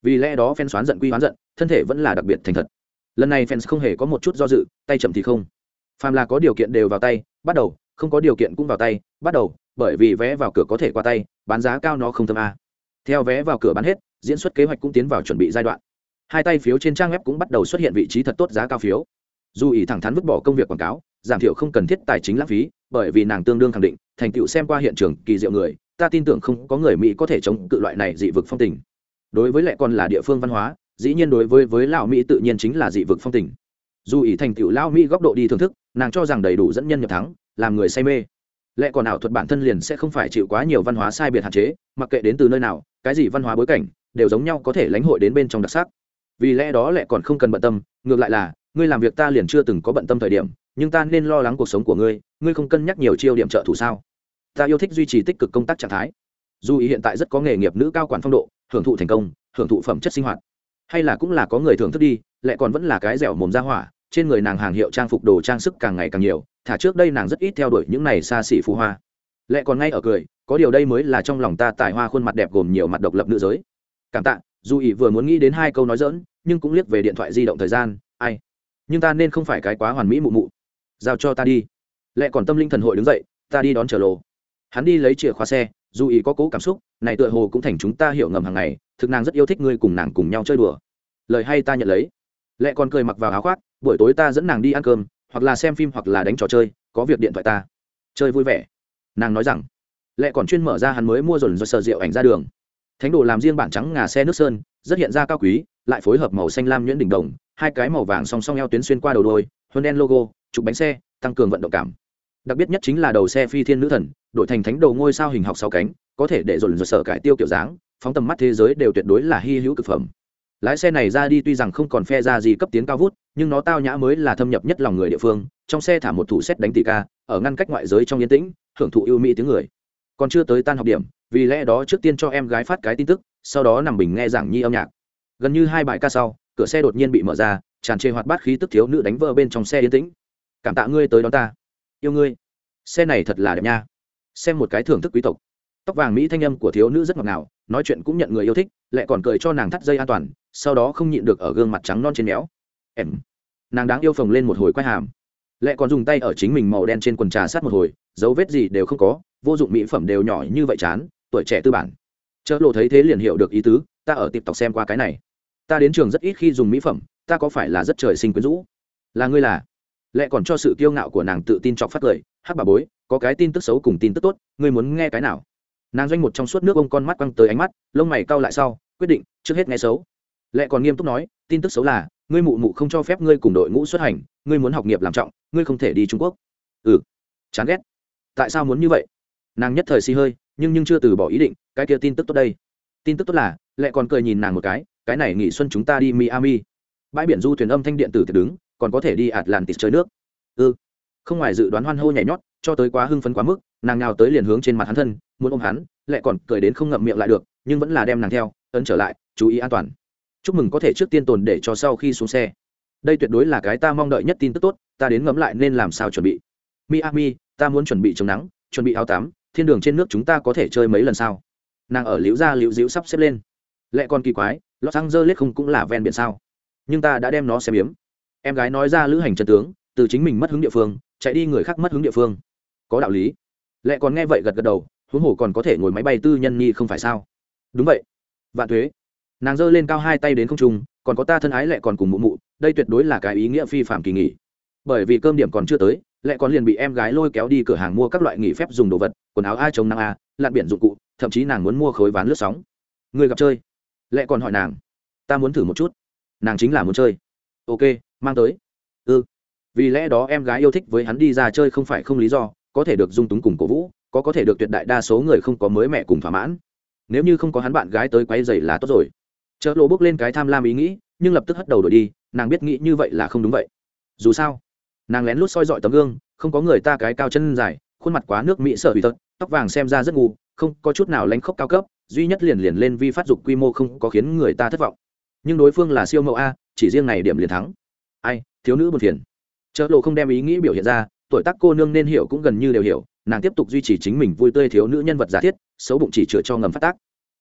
vì lẽ đó fans xoán giận quy hoán giận, thân thể vẫn là đặc biệt thành thật. Lần này fans không hề có một chút do dự, tay chậm thì không. Phàm là có điều kiện đều vào tay, bắt đầu, không có điều kiện cũng vào tay, bắt đầu, bởi vì vé vào cửa có thể qua tay, bán giá cao nó không thâm a. Theo vé vào cửa bán hết, diễn xuất kế hoạch cũng tiến vào chuẩn bị giai đoạn. Hai tay phiếu trên trang web cũng bắt đầu xuất hiện vị trí thật tốt giá cao phiếu. Dù ý thẳng thắn vứt bỏ công việc quảng cáo, giảm thiểu không cần thiết tài chính lãng phí, bởi vì nàng tương đương khẳng định, thành tựu xem qua hiện trường kỳ diệu người, ta tin tưởng không có người Mỹ có thể chống cự loại này dị vực phong tình. Đối với lại còn là địa phương văn hóa, dĩ nhiên đối với với lão Mỹ tự nhiên chính là dị vực phong tình. Dù ý thành tựu lão Mỹ góc độ đi thưởng thức, nàng cho rằng đầy đủ dẫn nhân nhập thắng, làm người say mê. Lẽ còn ảo thuật bản thân liền sẽ không phải chịu quá nhiều văn hóa sai biệt hạn chế, mặc kệ đến từ nơi nào, cái gì văn hóa bối cảnh, đều giống nhau có thể lãnh hội đến bên trong đặc sắc. Vì lẽ đó lẽ còn không cần bận tâm, ngược lại là, ngươi làm việc ta liền chưa từng có bận tâm thời điểm, nhưng ta nên lo lắng cuộc sống của ngươi, ngươi không cân nhắc nhiều chiêu điểm trợ thủ sao? Ta yêu thích duy trì tích cực công tác trạng thái. Dù ý hiện tại rất có nghề nghiệp nữ cao quản phong độ, hưởng thụ thành công, hưởng thụ phẩm chất sinh hoạt, hay là cũng là có người thưởng thức đi, lại còn vẫn là cái dẻo mồm ra hỏa, trên người nàng hàng hiệu trang phục đồ trang sức càng ngày càng nhiều, thả trước đây nàng rất ít theo đuổi những này xa xỉ phú hoa. Lại còn ngay ở cười, có điều đây mới là trong lòng ta tài hoa khuôn mặt đẹp gồm nhiều mặt độc lập nữ giới. Cảm tạ, dù ý vừa muốn nghĩ đến hai câu nói dỡn, nhưng cũng liếc về điện thoại di động thời gian, ai? Nhưng ta nên không phải cái quá hoàn mỹ mụ mụ. Giao cho ta đi. Lại còn tâm linh thần hội đứng dậy, ta đi đón chờ lồ. Hắn đi lấy chìa khóa xe, dù ý có cố cảm xúc, này tựa hồ cũng thành chúng ta hiểu ngầm hàng ngày, thực nàng rất yêu thích ngươi cùng nàng cùng nhau chơi đùa. Lời hay ta nhận lấy. Lại còn cười mặc vào áo khoác, buổi tối ta dẫn nàng đi ăn cơm, hoặc là xem phim hoặc là đánh trò chơi, có việc điện thoại ta. Chơi vui vẻ. Nàng nói rằng, lại còn chuyên mở ra hắn mới mua dồn dồn sờ rượu ảnh ra đường. Thánh đồ làm riêng bản trắng ngà xe nước sơn, rất hiện ra cao quý, lại phối hợp màu xanh lam nhuyễn đỉnh đồng, hai cái màu vàng song song eo tuyến xuyên qua đầu đôi, huân đen logo, trục bánh xe, tăng cường vận động cảm. Đặc biệt nhất chính là đầu xe phi thiên nữ thần, đổi thành thánh đồ ngôi sao hình học sáu cánh, có thể để dồn dồn sờ cải tiêu kiểu dáng, phóng tầm mắt thế giới đều tuyệt đối là hy hữu cực phẩm. Lái xe này ra đi tuy rằng không còn phe ra gì cấp tiến cao vút, nhưng nó tao nhã mới là thâm nhập nhất lòng người địa phương. Trong xe thả một thủ xét đánh tỷ ca, ở ngăn cách ngoại giới trong yên tĩnh, hưởng thụ yêu mỹ tiếng người. Còn chưa tới tan học điểm, vì lẽ đó trước tiên cho em gái phát cái tin tức, sau đó nằm bình nghe giảng nhi âm nhạc. Gần như hai bài ca sau, cửa xe đột nhiên bị mở ra, tràn trề hoạt bát khí tức thiếu nữ đánh vỡ bên trong xe yên tĩnh. Cảm tạ ngươi tới đón ta, yêu ngươi. Xe này thật là đẹp nha. Xem một cái thưởng thức quý tộc. Tóc vàng mỹ thanh âm của thiếu nữ rất ngọt ngào, nói chuyện cũng nhận người yêu thích, lại còn cười cho nàng thắt dây an toàn, sau đó không nhịn được ở gương mặt trắng non trên méo. Em, nàng đáng yêu phồng lên một hồi quay hàm, lại còn dùng tay ở chính mình màu đen trên quần trà sát một hồi, dấu vết gì đều không có, vô dụng mỹ phẩm đều nhỏ như vậy chán, tuổi trẻ tư bản. Chớ lộ thấy thế liền hiểu được ý tứ, ta ở TikTok xem qua cái này, ta đến trường rất ít khi dùng mỹ phẩm, ta có phải là rất trời sinh quyến rũ? Là ngươi là? Lại còn cho sự kiêu ngạo của nàng tự tin chọc phát cười, hắc bà bối, có cái tin tức xấu cùng tin tức tốt, ngươi muốn nghe cái nào? Nàng doanh một trong suốt nước ông con mắt quăng tới ánh mắt, lông mày cau lại sau, quyết định trước hết nghe xấu. Lại còn nghiêm túc nói, tin tức xấu là ngươi mụ mụ không cho phép ngươi cùng đội ngũ xuất hành, ngươi muốn học nghiệp làm trọng, ngươi không thể đi Trung Quốc. Ừ, chán ghét. Tại sao muốn như vậy? Nàng nhất thời xì hơi, nhưng nhưng chưa từ bỏ ý định. Cái kia tin tức tốt đây. Tin tức tốt là, lại còn cười nhìn nàng một cái, cái này nghỉ xuân chúng ta đi Miami, bãi biển du thuyền âm thanh điện tử thì đứng, còn có thể đi Atlantis chơi nước. Ừ, không ngoài dự đoán hoan hô nhảy nhót, cho tới quá hưng phấn quá mức, nàng nào tới liền hướng trên mặt hắn thân, muốn ôm hắn, lại còn cười đến không ngậm miệng lại được, nhưng vẫn là đem nàng theo, ấn trở lại, chú ý an toàn. Chúc mừng có thể trước tiên tồn để cho sau khi xuống xe. Đây tuyệt đối là cái ta mong đợi nhất tin tức tốt, ta đến ngẫm lại nên làm sao chuẩn bị. Miami, ta muốn chuẩn bị chống nắng, chuẩn bị áo tắm, thiên đường trên nước chúng ta có thể chơi mấy lần sao? Nàng ở liễu ra liễu diễu sắp xếp lên. Lại còn kỳ quái, Los Angeles không cũng là ven biển sao? Nhưng ta đã đem nó xem biếm. Em gái nói ra lữ hành chân tướng, từ chính mình mất hứng địa phương, chạy đi người khác mất hứng địa phương. Có đạo lý. Lại còn nghe vậy gật gật đầu, huống hồ còn có thể ngồi máy bay tư nhân nhi không phải sao? Đúng vậy. Vạn thuế. Nàng giơ lên cao hai tay đến không trung, còn có ta thân ái lại còn cùng mụ mụ, đây tuyệt đối là cái ý nghĩa phi phạm kỳ nghỉ. Bởi vì cơm điểm còn chưa tới, lại còn liền bị em gái lôi kéo đi cửa hàng mua các loại nghỉ phép dùng đồ vật, quần áo a chống nắng a, lặn biển dụng cụ, thậm chí nàng muốn mua khối ván lướt sóng. Người gặp chơi. Lại còn hỏi nàng, ta muốn thử một chút. Nàng chính là muốn chơi. Ok, mang tới. Ừ. Vì lẽ đó em gái yêu thích với hắn đi ra chơi không phải không lý do, có thể được dung túng cùng cổ vũ, có có thể được tuyệt đại đa số người không có mới mẹ cùng thỏa mãn. Nếu như không có hắn bạn gái tới quấy rầy là tốt rồi. Chợ lộ bước lên cái tham lam ý nghĩ, nhưng lập tức hất đầu đổi đi, nàng biết nghĩ như vậy là không đúng vậy. Dù sao, nàng lén lút soi dọi tấm gương, không có người ta cái cao chân dài, khuôn mặt quá nước mỹ sở bị tật, tóc vàng xem ra rất ngu, không có chút nào lánh khốc cao cấp, duy nhất liền liền lên vi phát dục quy mô không có khiến người ta thất vọng. Nhưng đối phương là siêu mẫu a, chỉ riêng này điểm liền thắng. Ai, thiếu nữ buồn phiền. Chợ lộ không đem ý nghĩ biểu hiện ra, tuổi tác cô nương nên hiểu cũng gần như đều hiểu, nàng tiếp tục duy trì chính mình vui tươi thiếu nữ nhân vật giả thiết, xấu bụng chỉ chữa cho ngầm phát tác.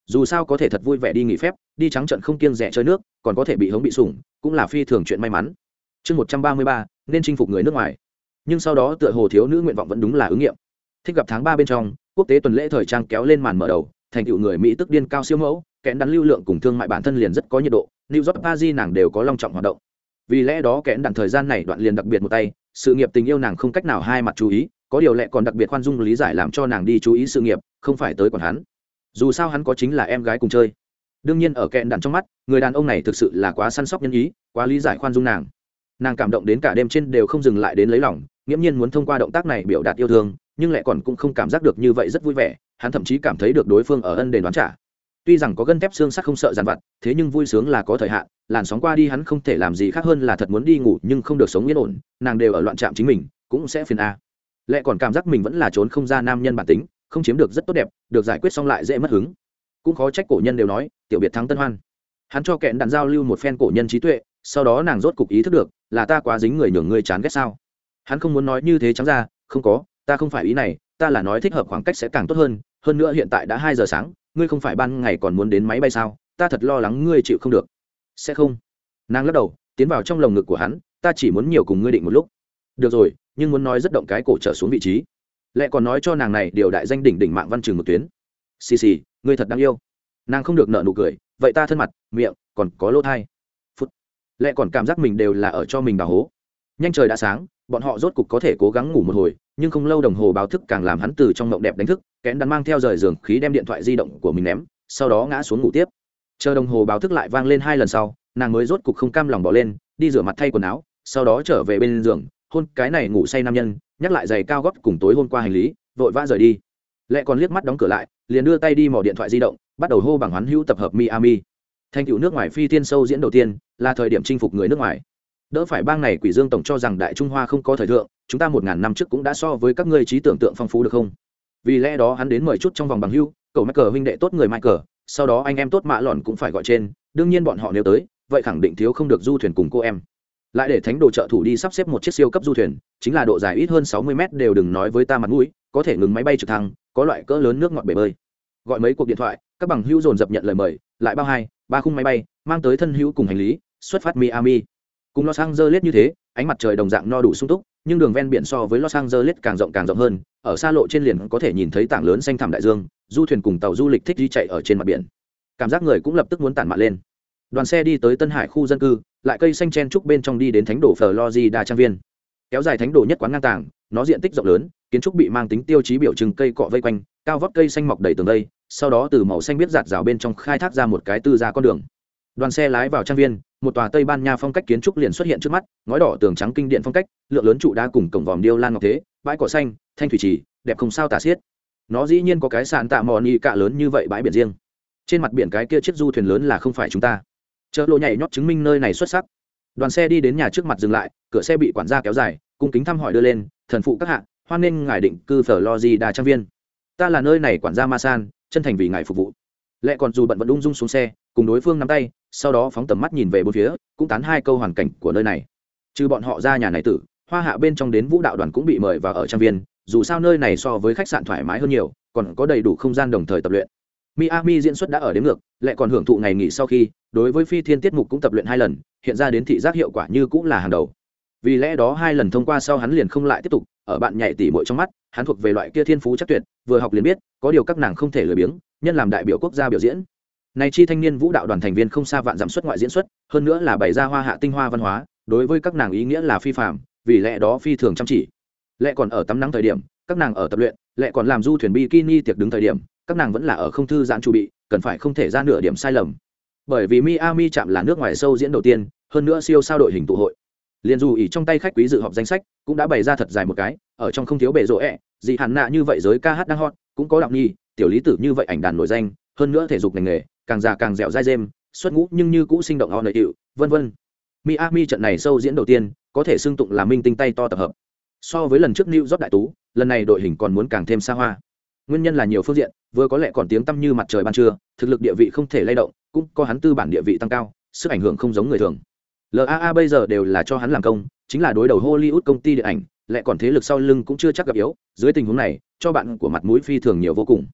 dù sao có thể thật vui vẻ đi nghỉ phép, đi trắng trận không kiêng rẻ chơi nước, còn có thể bị hống bị sủng, cũng là phi thường chuyện may mắn. Chương một trăm ba mươi ba, nên chinh phục người nước ngoài. Nhưng sau đó tựa hồ thiếu nữ nguyện vọng vẫn đúng là ứng nghiệm. Thích gặp tháng ba bên trong, quốc tế tuần lễ thời trang kéo lên màn mở đầu, thành tựu người Mỹ tức điên cao siêu mẫu, kẽn đắn lưu lượng cùng thương mại bản thân liền rất có nhiệt độ, New York, Paris nàng đều có long trọng hoạt động. Vì lẽ đó kẽn đắn thời gian này đoạn liền đặc biệt một tay, sự nghiệp tình yêu nàng không cách nào hai mặt chú ý, có điều lẽ còn đặc biệt khoan dung lý giải làm cho nàng đi chú ý sự nghiệp, không phải tới còn hắn. Dù sao hắn có chính là em gái cùng chơi. Đương nhiên ở kẽn đắn trong mắt, người đàn ông này thực sự là quá săn sóc nhân ý, quá lý giải khoan dung nàng. Nàng cảm động đến cả đêm trên đều không dừng lại đến lấy lòng, nghiễm nhiên muốn thông qua động tác này biểu đạt yêu thương, nhưng lại còn cũng không cảm giác được như vậy rất vui vẻ, hắn thậm chí cảm thấy được đối phương ở ân đền đoán trả. Tuy rằng có gân thép xương sắt không sợ dằn vặt, thế nhưng vui sướng là có thời hạn, làn sóng qua đi hắn không thể làm gì khác hơn là thật muốn đi ngủ nhưng không được sống yên ổn, nàng đều ở loạn trạm chính mình, cũng sẽ phiền a. Lẽ còn cảm giác mình vẫn là trốn không ra nam nhân bản tính, không chiếm được rất tốt đẹp, được giải quyết xong lại dễ mất hứng. Cũng khó trách cổ nhân đều nói, tiểu biệt thắng tân hoan. Hắn cho kẹn đàn giao lưu một phen cổ nhân trí tuệ, sau đó nàng rốt cục ý thức được, là ta quá dính người nhường ngươi chán ghét sao? Hắn không muốn nói như thế trắng ra, không có, ta không phải ý này, ta là nói thích hợp khoảng cách sẽ càng tốt hơn, hơn nữa hiện tại đã hai giờ sáng, ngươi không phải ban ngày còn muốn đến máy bay sao? Ta thật lo lắng ngươi chịu không được. Sẽ không. Nàng lắc đầu, tiến vào trong lồng ngực của hắn, ta chỉ muốn nhiều cùng ngươi định một lúc. Được rồi, nhưng muốn nói rất động cái cổ trở xuống vị trí. Lẽ còn nói cho nàng này điều đại danh đỉnh đỉnh mạng văn trường một tuyến. Xì xì, ngươi thật đáng yêu. Nàng không được nợ nụ cười, vậy ta thân mặt, miệng, còn có lỗ thai. Phút. Lẽ còn cảm giác mình đều là ở cho mình đào hố. Nhanh trời đã sáng, bọn họ rốt cục có thể cố gắng ngủ một hồi, nhưng không lâu đồng hồ báo thức càng làm hắn từ trong mộng đẹp đánh thức, kẽn đắn mang theo rời giường khí đem điện thoại di động của mình ném, sau đó ngã xuống ngủ tiếp. Chờ đồng hồ báo thức lại vang lên hai lần sau, nàng mới rốt cục không cam lòng bỏ lên, đi rửa mặt thay quần áo, sau đó trở về bên giường, hôn cái này ngủ say nam nhân, nhắc lại giày cao gót cùng tối hôm qua hành lý, vội vã rời đi. Lẽ còn liếc mắt đóng cửa lại, liền đưa tay đi mò điện thoại di động, bắt đầu hô bằng hoán hữu tập hợp Miami. Thành tựu nước ngoài phi tiên sâu diễn đầu tiên, là thời điểm chinh phục người nước ngoài. Đỡ phải bang này Quỷ Dương tổng cho rằng Đại Trung Hoa không có thời thượng, chúng ta một ngàn năm trước cũng đã so với các ngươi trí tưởng tượng phong phú được không? Vì lẽ đó hắn đến mời chút trong vòng bằng hữu, cậu Michael huynh đệ tốt người Michael, sau đó anh em tốt Mã Lòn cũng phải gọi trên, đương nhiên bọn họ nếu tới, vậy khẳng định thiếu không được du thuyền cùng cô em. Lại để thánh đồ trợ thủ đi sắp xếp một chiếc siêu cấp du thuyền, chính là độ dài ít hơn sáu mươi mét đều đừng nói với ta mặt mũi, có thể ngừng máy bay trực thăng, có loại cỡ lớn nước ngọt bể bơi. Gọi mấy cuộc điện thoại, các bằng hữu dồn dập nhận lời mời, lại bao hai, ba khung máy bay, mang tới thân hữu cùng hành lý, xuất phát Miami. Cùng Los Angeles như thế, ánh mặt trời đồng dạng no đủ sung túc, nhưng đường ven biển so với Los Angeles càng rộng càng rộng hơn, ở xa lộ trên liền có thể nhìn thấy tảng lớn xanh thẳm đại dương, du thuyền cùng tàu du lịch thích đi chạy ở trên mặt biển. Cảm giác người cũng lập tức muốn tản mạn lên. Đoàn xe đi tới Tân Hải khu dân cư, lại cây xanh chen trúc bên trong đi đến thánh đồ Florida trang viên. Kéo dài thánh đồ nhất quán ngang tàng, nó diện tích rộng lớn, kiến trúc bị mang tính tiêu chí biểu trưng cây cọ vây quanh, cao vót cây xanh mọc đầy tường đây, sau đó từ màu xanh biết giạt rào bên trong khai thác ra một cái tư ra con đường. Đoàn xe lái vào trang viên, một tòa Tây Ban Nha phong cách kiến trúc liền xuất hiện trước mắt, ngói đỏ tường trắng kinh điện phong cách, lượng lớn trụ đá cùng cổng vòm điêu lan ngọc thế, bãi cỏ xanh, thanh thủy trì, đẹp không sao tả xiết. Nó dĩ nhiên có cái sàn tạ mòn y cạ lớn như vậy bãi biển riêng. Trên mặt biển cái kia chiếc du thuyền lớn là không phải chúng ta. Chợ lộ nhảy nhót chứng minh nơi này xuất sắc. Đoàn xe đi đến nhà trước mặt dừng lại, cửa xe bị quản gia kéo dài, cung kính thăm hỏi đưa lên, thần phụ các hạ, hoan nghênh ngài định cư Florida trang viên. Ta là nơi này quản gia Masan, chân thành vì ngài phục vụ. Lệ còn dù bận vẫn ung dung xuống xe, cùng đối phương nắm tay, sau đó phóng tầm mắt nhìn về bốn phía, cũng tán hai câu hoàn cảnh của nơi này. Trừ bọn họ ra nhà này tử, hoa hạ bên trong đến vũ đạo đoàn cũng bị mời vào ở trang viên, dù sao nơi này so với khách sạn thoải mái hơn nhiều, còn có đầy đủ không gian đồng thời tập luyện. Miami diễn xuất đã ở đến ngược, lại còn hưởng thụ ngày nghỉ sau khi, đối với phi thiên tiết mục cũng tập luyện hai lần, hiện ra đến thị giác hiệu quả như cũng là hàng đầu. Vì lẽ đó hai lần thông qua sau hắn liền không lại tiếp tục, ở bạn nhảy tỉ muội trong mắt, hắn thuộc về loại kia thiên phú chắc tuyệt, vừa học liền biết, có điều các nàng không thể lười biếng, nhân làm đại biểu quốc gia biểu diễn. Này chi thanh niên vũ đạo đoàn thành viên không xa vạn dặm xuất ngoại diễn xuất, hơn nữa là bày ra hoa hạ tinh hoa văn hóa, đối với các nàng ý nghĩa là phi phàm, vì lẽ đó phi thường chăm chỉ. Lẽ còn ở tắm nắng thời điểm, các nàng ở tập luyện, lẽ còn làm du thuyền bikini tiệc đứng thời điểm, các nàng vẫn là ở không thư giãn chuẩn bị, cần phải không thể ra nửa điểm sai lầm. Bởi vì Miami chạm là nước ngoài sâu diễn đầu tiên, hơn nữa siêu sao đội hình tụ hội. Liên dù ỷ trong tay khách quý dự họp danh sách, cũng đã bày ra thật dài một cái, ở trong không thiếu bể rỗ ẹ, dị hẳn nạ như vậy giới ca hát đang hot, cũng có đạo nhi, tiểu lý tử như vậy ảnh đàn nổi danh, hơn nữa thể dục ngành nghề, càng già càng dẻo dai dêm, xuất ngũ nhưng như cũ sinh động o nợ hiệu, vân vân. Miami trận này sâu diễn đầu tiên, có thể xưng tụng là minh tinh tay to tập hợp. So với lần trước New York đại tú, lần này đội hình còn muốn càng thêm xa hoa. Nguyên nhân là nhiều phương diện, vừa có lẽ còn tiếng tăm như mặt trời ban trưa, thực lực địa vị không thể lay động, cũng có hắn tư bản địa vị tăng cao, sức ảnh hưởng không giống người thường. lờ a a bây giờ đều là cho hắn làm công, chính là đối đầu Hollywood công ty điện ảnh, lẽ còn thế lực sau lưng cũng chưa chắc gặp yếu, dưới tình huống này, cho bạn của mặt mũi phi thường nhiều vô cùng.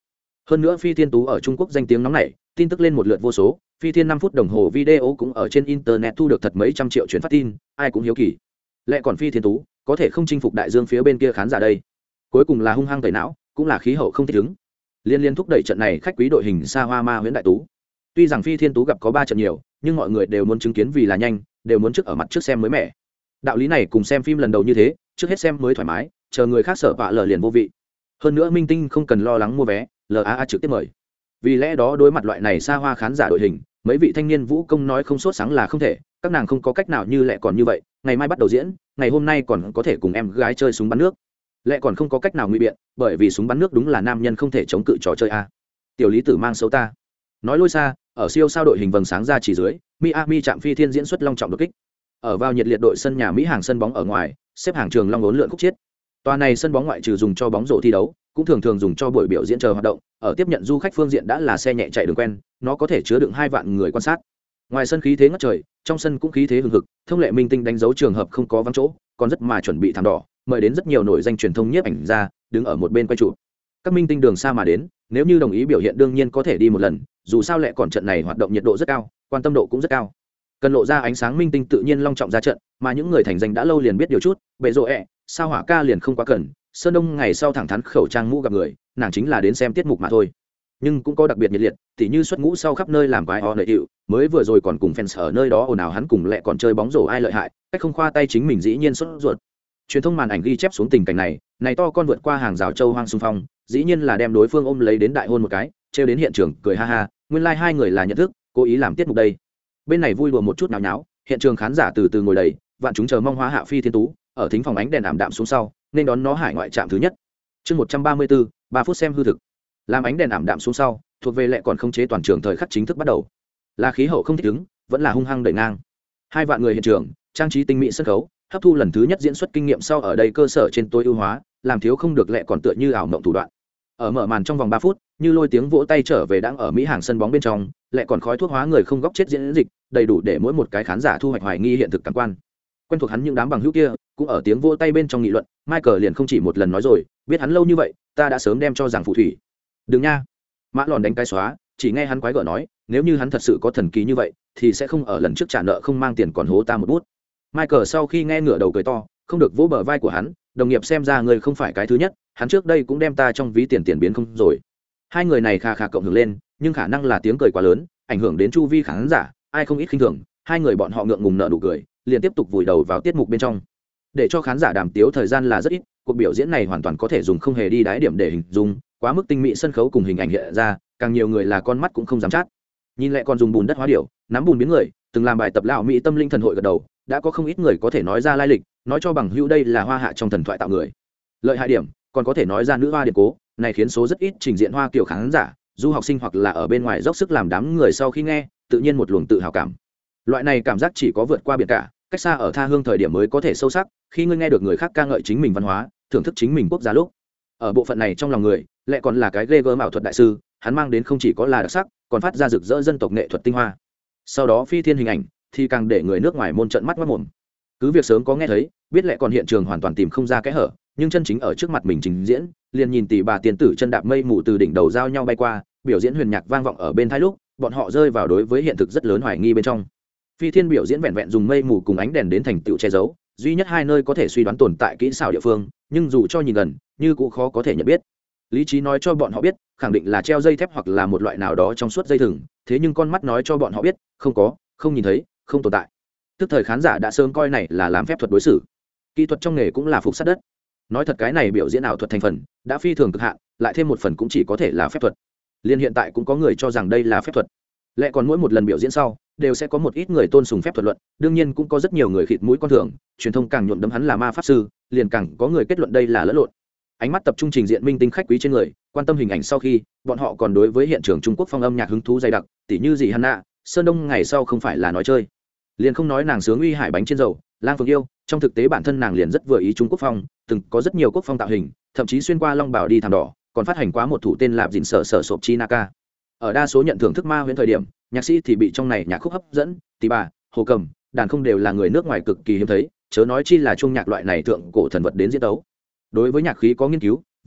Hơn nữa Phi Thiên Tú ở Trung Quốc danh tiếng nóng nảy, tin tức lên một lượt vô số, Phi Thiên năm phút đồng hồ video cũng ở trên internet thu được thật mấy trăm triệu chuyển phát tin, ai cũng hiếu kỳ. Lại còn Phi Thiên Tú có thể không chinh phục đại dương phía bên kia khán giả đây. Cuối cùng là hung hăng tẩy não, cũng là khí hậu không thích ứng. Liên liên thúc đẩy trận này khách quý đội hình xa hoa ma huyễn đại tú. Tuy rằng Phi Thiên Tú gặp có ba trận nhiều, nhưng mọi người đều muốn chứng kiến vì là nhanh, đều muốn trước ở mặt trước xem mới mẻ. Đạo lý này cùng xem phim lần đầu như thế, trước hết xem mới thoải mái, chờ người khác sợ vạ lờ liền vô vị. Hơn nữa minh tinh không cần lo lắng mua vé, lờ a a trực tiếp mời. Vì lẽ đó đối mặt loại này xa hoa khán giả đội hình, mấy vị thanh niên vũ công nói không sốt sáng là không thể, các nàng không có cách nào như lẽ còn như vậy, ngày mai bắt đầu diễn, ngày hôm nay còn có thể cùng em gái chơi súng bắn nước. Lẽ còn không có cách nào nguy biện, bởi vì súng bắn nước đúng là nam nhân không thể chống cự trò chơi a. Tiểu lý tử mang xấu ta. Nói lôi xa, ở siêu sao đội hình vầng sáng ra chỉ dưới, Miami chạm Phi Thiên diễn xuất long trọng đột kích. Ở vào nhiệt liệt đội sân nhà Mỹ hàng sân bóng ở ngoài, xếp hàng trường long uốn lượn khúc chiết. Tòa này sân bóng ngoại trừ dùng cho bóng rổ thi đấu, cũng thường thường dùng cho buổi biểu diễn chờ hoạt động, ở tiếp nhận du khách phương diện đã là xe nhẹ chạy đường quen, nó có thể chứa đựng hai vạn người quan sát. Ngoài sân khí thế ngất trời, trong sân cũng khí thế hừng hực, thông lệ minh tinh đánh dấu trường hợp không có vắng chỗ, còn rất mà chuẩn bị thảm đỏ, mời đến rất nhiều nổi danh truyền thông nhiếp ảnh ra, đứng ở một bên quay chụp. Các minh tinh đường xa mà đến, nếu như đồng ý biểu hiện đương nhiên có thể đi một lần, dù sao lẽ còn trận này hoạt động nhiệt độ rất cao, quan tâm độ cũng rất cao. Cần lộ ra ánh sáng minh tinh tự nhiên long trọng ra trận, mà những người thành danh đã lâu liền biết điều chút, bệ rộ ẹ, sao hỏa ca liền không quá cần, sơn đông ngày sau thẳng thắn khẩu trang mũ gặp người, nàng chính là đến xem tiết mục mà thôi. Nhưng cũng có đặc biệt nhiệt liệt, tỉ như xuất ngũ sau khắp nơi làm quái ho lợi hiệu, mới vừa rồi còn cùng fans ở nơi đó ồn ào hắn cùng lẹ còn chơi bóng rổ ai lợi hại, cách không khoa tay chính mình dĩ nhiên sốt ruột. Truyền thông màn ảnh ghi chép xuống tình cảnh này, này to con vượt qua hàng rào châu hoang xung phong, dĩ nhiên là đem đối phương ôm lấy đến đại hôn một cái, trêu đến hiện trường cười ha ha, nguyên lai like hai người là nhận thức, cố ý làm tiết mục đây. Bên này vui đùa một chút náo nháo, hiện trường khán giả từ từ ngồi đầy, vạn chúng chờ mong hóa hạ Phi Thiên Tú, ở thính phòng ánh đèn ảm đạm xuống sau, nên đón nó hải ngoại trạm thứ nhất. Chương một trăm ba mươi tư, ba phút xem hư thực. Làm ánh đèn ảm đạm xuống sau, thuộc về lệ còn không chế toàn trường thời khắc chính thức bắt đầu. Là khí hậu không thích ứng, vẫn là hung hăng đẩy ngang. Hai vạn người hiện trường, trang trí tinh mỹ sân khấu, hấp thu lần thứ nhất diễn xuất kinh nghiệm sau ở đây cơ sở trên tối ưu hóa, làm thiếu không được lệ còn tựa như ảo mộng thủ đoạn. Ở mở màn trong vòng ba phút, như lôi tiếng vỗ tay trở về đang ở Mỹ hàng sân bóng bên trong, lệ còn khói thuốc hóa người không góc chết diễn dịch, đầy đủ để mỗi một cái khán giả thu hoạch hoài nghi hiện thực cảm quan. Quen thuộc hắn những đám bằng hữu kia, cũng ở tiếng vỗ tay bên trong nghị luận, Michael liền không chỉ một lần nói rồi, biết hắn lâu như vậy, ta đã sớm đem cho rằng phù thủy. Đừng nha. Mã Lòn đánh cái xóa, chỉ nghe hắn quái gở nói, nếu như hắn thật sự có thần kỳ như vậy, thì sẽ không ở lần trước trả nợ không mang tiền còn hố ta một bút. Michael sau khi nghe ngửa đầu cười to, không được vỗ bờ vai của hắn, đồng nghiệp xem ra người không phải cái thứ nhất, hắn trước đây cũng đem ta trong ví tiền tiền biến không rồi. Hai người này khà khà cộng hưởng lên, nhưng khả năng là tiếng cười quá lớn, ảnh hưởng đến chu vi khán giả, ai không ít khinh thường, hai người bọn họ ngượng ngùng nở nụ cười, liền tiếp tục vùi đầu vào tiết mục bên trong. Để cho khán giả đàm tiếu thời gian là rất ít, cuộc biểu diễn này hoàn toàn có thể dùng không hề đi đái điểm để hình dung, quá mức tinh mỹ sân khấu cùng hình ảnh hiện ra, càng nhiều người là con mắt cũng không dám chát. Nhìn lại còn dùng bùn đất hóa điệu, nắm bùn biến người, từng làm bài tập lão mỹ tâm linh thần hội gật đầu, đã có không ít người có thể nói ra lai lịch, nói cho bằng hữu đây là hoa hạ trong thần thoại tạo người. Lợi hại điểm, còn có thể nói ra nữ hoa điện cố, này khiến số rất ít trình diện hoa kiểu khán giả, du học sinh hoặc là ở bên ngoài dốc sức làm đám người sau khi nghe, tự nhiên một luồng tự hào cảm. Loại này cảm giác chỉ có vượt qua biển cả, cách xa ở tha hương thời điểm mới có thể sâu sắc, khi ngươi nghe được người khác ca ngợi chính mình văn hóa, thưởng thức chính mình quốc gia lúc. Ở bộ phận này trong lòng người, lại còn là cái ghê gớm ảo thuật đại sư, hắn mang đến không chỉ có là đặc sắc, còn phát ra rực rỡ dân tộc nghệ thuật tinh hoa. Sau đó Phi Thiên hình ảnh thì càng để người nước ngoài môn trận mắt mắt mồm. Cứ việc sớm có nghe thấy, biết lại còn hiện trường hoàn toàn tìm không ra kẽ hở, nhưng chân chính ở trước mặt mình trình diễn, liền nhìn tỷ bà tiền tử chân đạp mây mù từ đỉnh đầu giao nhau bay qua, biểu diễn huyền nhạc vang vọng ở bên thái lúc, bọn họ rơi vào đối với hiện thực rất lớn hoài nghi bên trong. Phi Thiên biểu diễn vẹn vẹn dùng mây mù cùng ánh đèn đến thành tựu che giấu, duy nhất hai nơi có thể suy đoán tồn tại kỹ xảo địa phương, nhưng dù cho nhìn gần, như cũng khó có thể nhận biết. Lý trí nói cho bọn họ biết, khẳng định là treo dây thép hoặc là một loại nào đó trong suốt dây thừng, thế nhưng con mắt nói cho bọn họ biết, không có, không nhìn thấy, không tồn tại. Tức thời khán giả đã sớm coi này là làm phép thuật đối xử. Kỹ thuật trong nghề cũng là phục sát đất. Nói thật cái này biểu diễn ảo thuật thành phần, đã phi thường cực hạn, lại thêm một phần cũng chỉ có thể là phép thuật. Liên hiện tại cũng có người cho rằng đây là phép thuật. Lẽ còn mỗi một lần biểu diễn sau, đều sẽ có một ít người tôn sùng phép thuật luận, đương nhiên cũng có rất nhiều người khịt mũi con thường, truyền thông càng nhuộm đấm hắn là ma pháp sư, liền càng có người kết luận đây là lẫn lộn. Ánh mắt tập trung trình diện minh tinh khách quý trên người, quan tâm hình ảnh sau khi, bọn họ còn đối với hiện trường Trung Quốc phong âm nhạc hứng thú dày đặc, tỉ như gì Hanna, Sơn Đông ngày sau không phải là nói chơi. Liền không nói nàng sướng uy hải bánh trên dầu, Lang Phượng yêu, trong thực tế bản thân nàng liền rất vừa ý Trung Quốc phong, từng có rất nhiều quốc phong tạo hình, thậm chí xuyên qua long bảo đi thảm đỏ, còn phát hành quá một thủ tên là Dịn Sở Sở Sộp Chi Naka. Ở đa số nhận thưởng thức ma huyễn thời điểm, nhạc sĩ thì bị trong này nhạc khúc hấp dẫn, tỷ bà, hồ cầm, đàn không đều là người nước ngoài cực kỳ hiếm thấy, chớ nói chi là chuông nhạc loại này thượng cổ thần vật đến diễn tấu. Đối với nhạc khí có nghiên cứu,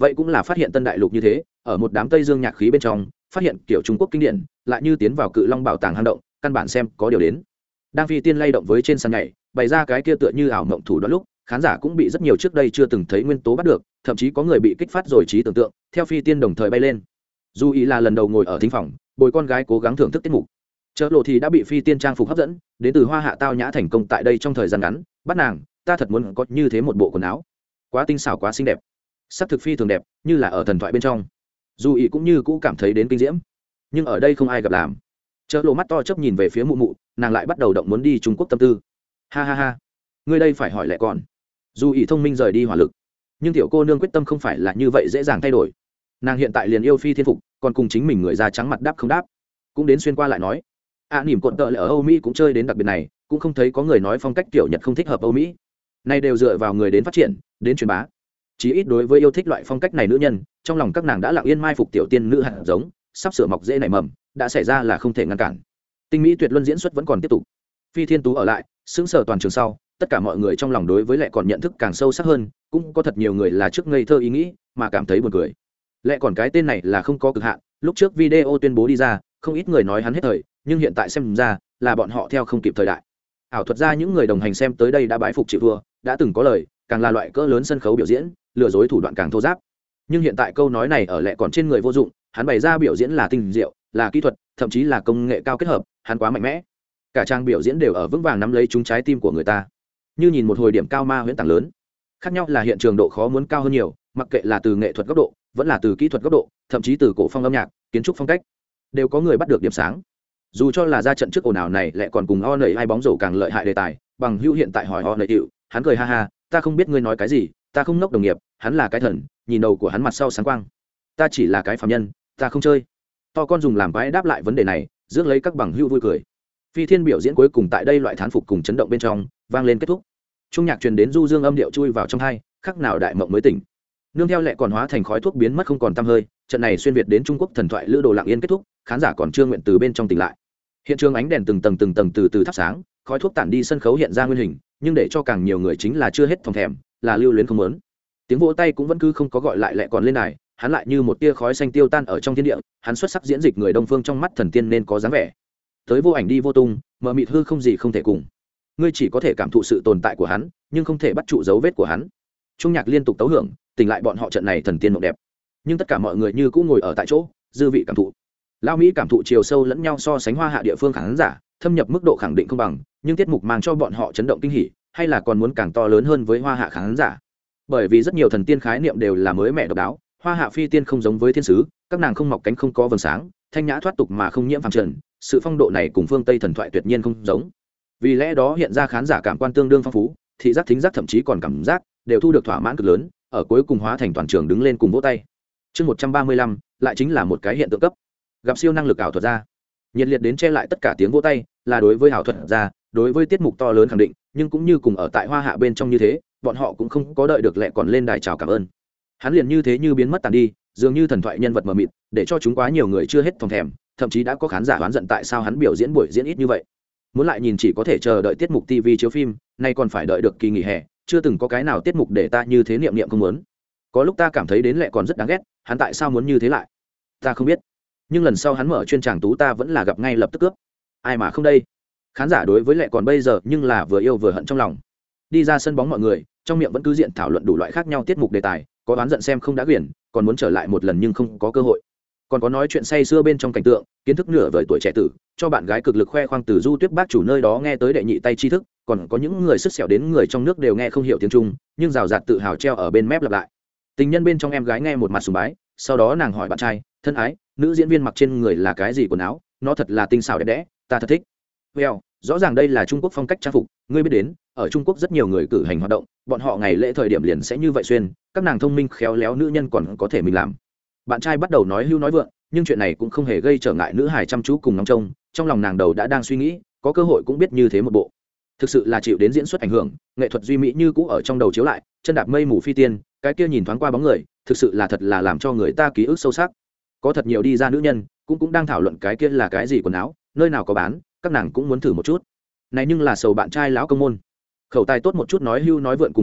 vậy cũng là phát hiện tân đại lục như thế, ở một đám tây dương nhạc khí bên trong phát hiện kiểu Trung Quốc kinh điển, lại như tiến vào cự long bảo tàng hang động, căn bản xem có điều đến. Đang phi tiên lay động với trên sàn nhảy, bày ra cái kia tựa như ảo mộng thủ đoạn lúc, khán giả cũng bị rất nhiều trước đây chưa từng thấy nguyên tố bắt được, thậm chí có người bị kích phát rồi trí tưởng tượng, theo phi tiên đồng thời bay lên. Dù ý là lần đầu ngồi ở thính phòng, bồi con gái cố gắng thưởng thức tiết mục. Chợ lộ thì đã bị phi tiên trang phục hấp dẫn, đến từ hoa hạ tao nhã thành công tại đây trong thời gian ngắn, bắt nàng, ta thật muốn có như thế một bộ quần áo, quá tinh xảo quá xinh đẹp, sắc thực phi thường đẹp, như là ở thần thoại bên trong. Dù ý cũng như cũ cảm thấy đến kinh diễm, nhưng ở đây không ai gặp làm. Chợ lộ mắt to chớp nhìn về phía mụ mụ, nàng lại bắt đầu động muốn đi Trung Quốc tâm tư. Ha ha ha, ngươi đây phải hỏi lại còn. Dù ý thông minh rời đi hỏa lực, nhưng tiểu cô nương quyết tâm không phải là như vậy dễ dàng thay đổi. Nàng hiện tại liền yêu phi thiên phục, còn cùng chính mình người da trắng mặt đáp không đáp, cũng đến xuyên qua lại nói. A à, nỉm cột tợ ở Âu Mỹ cũng chơi đến đặc biệt này, cũng không thấy có người nói phong cách kiểu Nhật không thích hợp Âu Mỹ. Nay đều dựa vào người đến phát triển, đến truyền bá. Chí ít đối với yêu thích loại phong cách này nữ nhân, trong lòng các nàng đã lặng yên mai phục tiểu tiên nữ hạt giống, sắp sửa mọc rễ nảy mầm, đã xảy ra là không thể ngăn cản. Tinh mỹ tuyệt luân diễn xuất vẫn còn tiếp tục. Phi Thiên Tú ở lại, sững sờ toàn trường sau, tất cả mọi người trong lòng đối với Lệ còn nhận thức càng sâu sắc hơn, cũng có thật nhiều người là trước ngây thơ ý nghĩ, mà cảm thấy buồn cười. Lệ còn cái tên này là không có cực hạn, lúc trước video tuyên bố đi ra, không ít người nói hắn hết thời, nhưng hiện tại xem ra là bọn họ theo không kịp thời đại. Ảo thuật ra những người đồng hành xem tới đây đã bái phục chịu thua, đã từng có lời, càng là loại cỡ lớn sân khấu biểu diễn, lừa dối thủ đoạn càng thô giáp. Nhưng hiện tại câu nói này ở Lệ còn trên người vô dụng, hắn bày ra biểu diễn là tinh diệu, là kỹ thuật, thậm chí là công nghệ cao kết hợp, hắn quá mạnh mẽ. Cả trang biểu diễn đều ở vững vàng nắm lấy trúng trái tim của người ta, như nhìn một hồi điểm cao ma huyễn tảng lớn. Khác nhau là hiện trường độ khó muốn cao hơn nhiều, mặc kệ là từ nghệ thuật góc độ, vẫn là từ kỹ thuật góc độ, thậm chí từ cổ phong âm nhạc, kiến trúc phong cách, đều có người bắt được điểm sáng. Dù cho là ra trận trước ồn ào này lại còn cùng o nầy hai bóng rổ càng lợi hại đề tài, bằng hữu hiện tại hỏi o nầy hiệu, hắn cười ha ha, ta không biết ngươi nói cái gì, ta không nốc đồng nghiệp, hắn là cái thần, nhìn đầu của hắn mặt sau sáng quang, ta chỉ là cái phàm nhân, ta không chơi. To con dùng làm quái đáp lại vấn đề này, rước lấy các bằng hữu vui cười. Phi Thiên biểu diễn cuối cùng tại đây loại thán phục cùng chấn động bên trong vang lên kết thúc. Trung nhạc truyền đến du dương âm điệu chui vào trong hai, khắc nào đại mộng mới tỉnh. Nương theo Lệ còn hóa thành khói thuốc biến mất không còn tăm hơi, trận này xuyên việt đến Trung Quốc thần thoại lữ đồ lặng yên kết thúc, khán giả còn chưa nguyện từ bên trong tỉnh lại. Hiện trường ánh đèn từng tầng từng tầng từ từ thắp sáng, khói thuốc tản đi, sân khấu hiện ra nguyên hình, nhưng để cho càng nhiều người chính là chưa hết thòng thèm, là lưu luyến không muốn. Tiếng vỗ tay cũng vẫn cứ không có gọi lại Lệ còn lên đài, hắn lại như một tia khói xanh tiêu tan ở trong thiên địa, hắn xuất sắc diễn dịch người đông phương trong mắt thần tiên nên có dáng vẻ. Tới vô ảnh đi vô tung, mờ mịt hư không gì không thể cùng. Ngươi chỉ có thể cảm thụ sự tồn tại của hắn, nhưng không thể bắt trụ dấu vết của hắn. Trung nhạc liên tục tấu hưởng, tỉnh lại bọn họ trận này thần tiên mộng đẹp. Nhưng tất cả mọi người như cũng ngồi ở tại chỗ, dư vị cảm thụ. Lao Mỹ cảm thụ chiều sâu lẫn nhau so sánh hoa hạ địa phương khán giả, thâm nhập mức độ khẳng định không bằng, nhưng tiết mục mang cho bọn họ chấn động kinh hỉ, hay là còn muốn càng to lớn hơn với hoa hạ khán giả. Bởi vì rất nhiều thần tiên khái niệm đều là mới mẻ độc đáo, hoa hạ phi tiên không giống với thiên sứ, các nàng không mọc cánh không có vầng sáng, thanh nhã thoát tục mà không nhiễm phàm trần, sự phong độ này cùng phương Tây thần thoại tuyệt nhiên không giống. Vì lẽ đó hiện ra khán giả cảm quan tương đương phong phú, thị giác thính giác thậm chí còn cảm giác đều thu được thỏa mãn cực lớn, ở cuối cùng hóa thành toàn trường đứng lên cùng vỗ tay. Chương một trăm ba mươi lăm lại chính là một cái hiện tượng cấp. Gặp siêu năng lực ảo thuật ra, nhiệt liệt đến che lại tất cả tiếng vỗ tay, là đối với ảo thuật ra, đối với tiết mục to lớn khẳng định, nhưng cũng như cùng ở tại hoa hạ bên trong như thế, bọn họ cũng không có đợi được Lệ còn lên đài chào cảm ơn. Hắn liền như thế như biến mất tàn đi, dường như thần thoại nhân vật mờ mịt, để cho chúng quá nhiều người chưa hết thòng thèm, thậm chí đã có khán giả oán giận tại sao hắn biểu diễn buổi diễn ít như vậy. Muốn lại nhìn chỉ có thể chờ đợi tiết mục ti vi chiếu phim, nay còn phải đợi được kỳ nghỉ hè, chưa từng có cái nào tiết mục để ta như thế niệm niệm không muốn. Có lúc ta cảm thấy đến Lệ còn rất đáng ghét, hắn tại sao muốn như thế lại? Ta không biết. Nhưng lần sau hắn mở chuyên tràng tú ta vẫn là gặp ngay lập tức cướp. Ai mà không đây? Khán giả đối với Lệ còn bây giờ nhưng là vừa yêu vừa hận trong lòng. Đi ra sân bóng mọi người, trong miệng vẫn cứ diện thảo luận đủ loại khác nhau tiết mục đề tài, có oán giận xem không đã quyển, còn muốn trở lại một lần nhưng không có cơ hội. Còn có nói chuyện say xưa bên trong cảnh tượng, kiến thức nửa vời tuổi trẻ tử, cho bạn gái cực lực khoe khoang từ Du Tuyết bác chủ nơi đó nghe tới đệ nhị tay tri thức, còn có những người sức sẹo đến người trong nước đều nghe không hiểu tiếng Trung, nhưng rào rạt tự hào treo ở bên mép lặp lại. Tình nhân bên trong em gái nghe một mặt sùng bái, sau đó nàng hỏi bạn trai, thân ái, nữ diễn viên mặc trên người là cái gì quần áo, nó thật là tinh xảo đẹp đẽ, ta thật thích. Well, rõ ràng đây là Trung Quốc phong cách trang phục, ngươi biết đến, ở Trung Quốc rất nhiều người cử hành hoạt động, bọn họ ngày lễ thời điểm liền sẽ như vậy xuyên, các nàng thông minh khéo léo nữ nhân còn có thể mình làm. Bạn trai bắt đầu nói hưu nói vượng, nhưng chuyện này cũng không hề gây trở ngại nữ hài chăm chú cùng ngóng trông, trong lòng nàng đầu đã đang suy nghĩ, có cơ hội cũng biết như thế một bộ. Thực sự là chịu đến diễn xuất ảnh hưởng, nghệ thuật duy mỹ như cũ ở trong đầu chiếu lại, chân đạp mây mù phi tiên, cái kia nhìn thoáng qua bóng người, thực sự là thật là làm cho người ta ký ức sâu sắc. Có thật nhiều đi ra nữ nhân, cũng cũng đang thảo luận cái kia là cái gì quần áo, nơi nào có bán, các nàng cũng muốn thử một chút. Này nhưng là sầu bạn trai lão công môn. Khẩu tài tốt một chút nói hưu nói vượn cùng lừa gạt,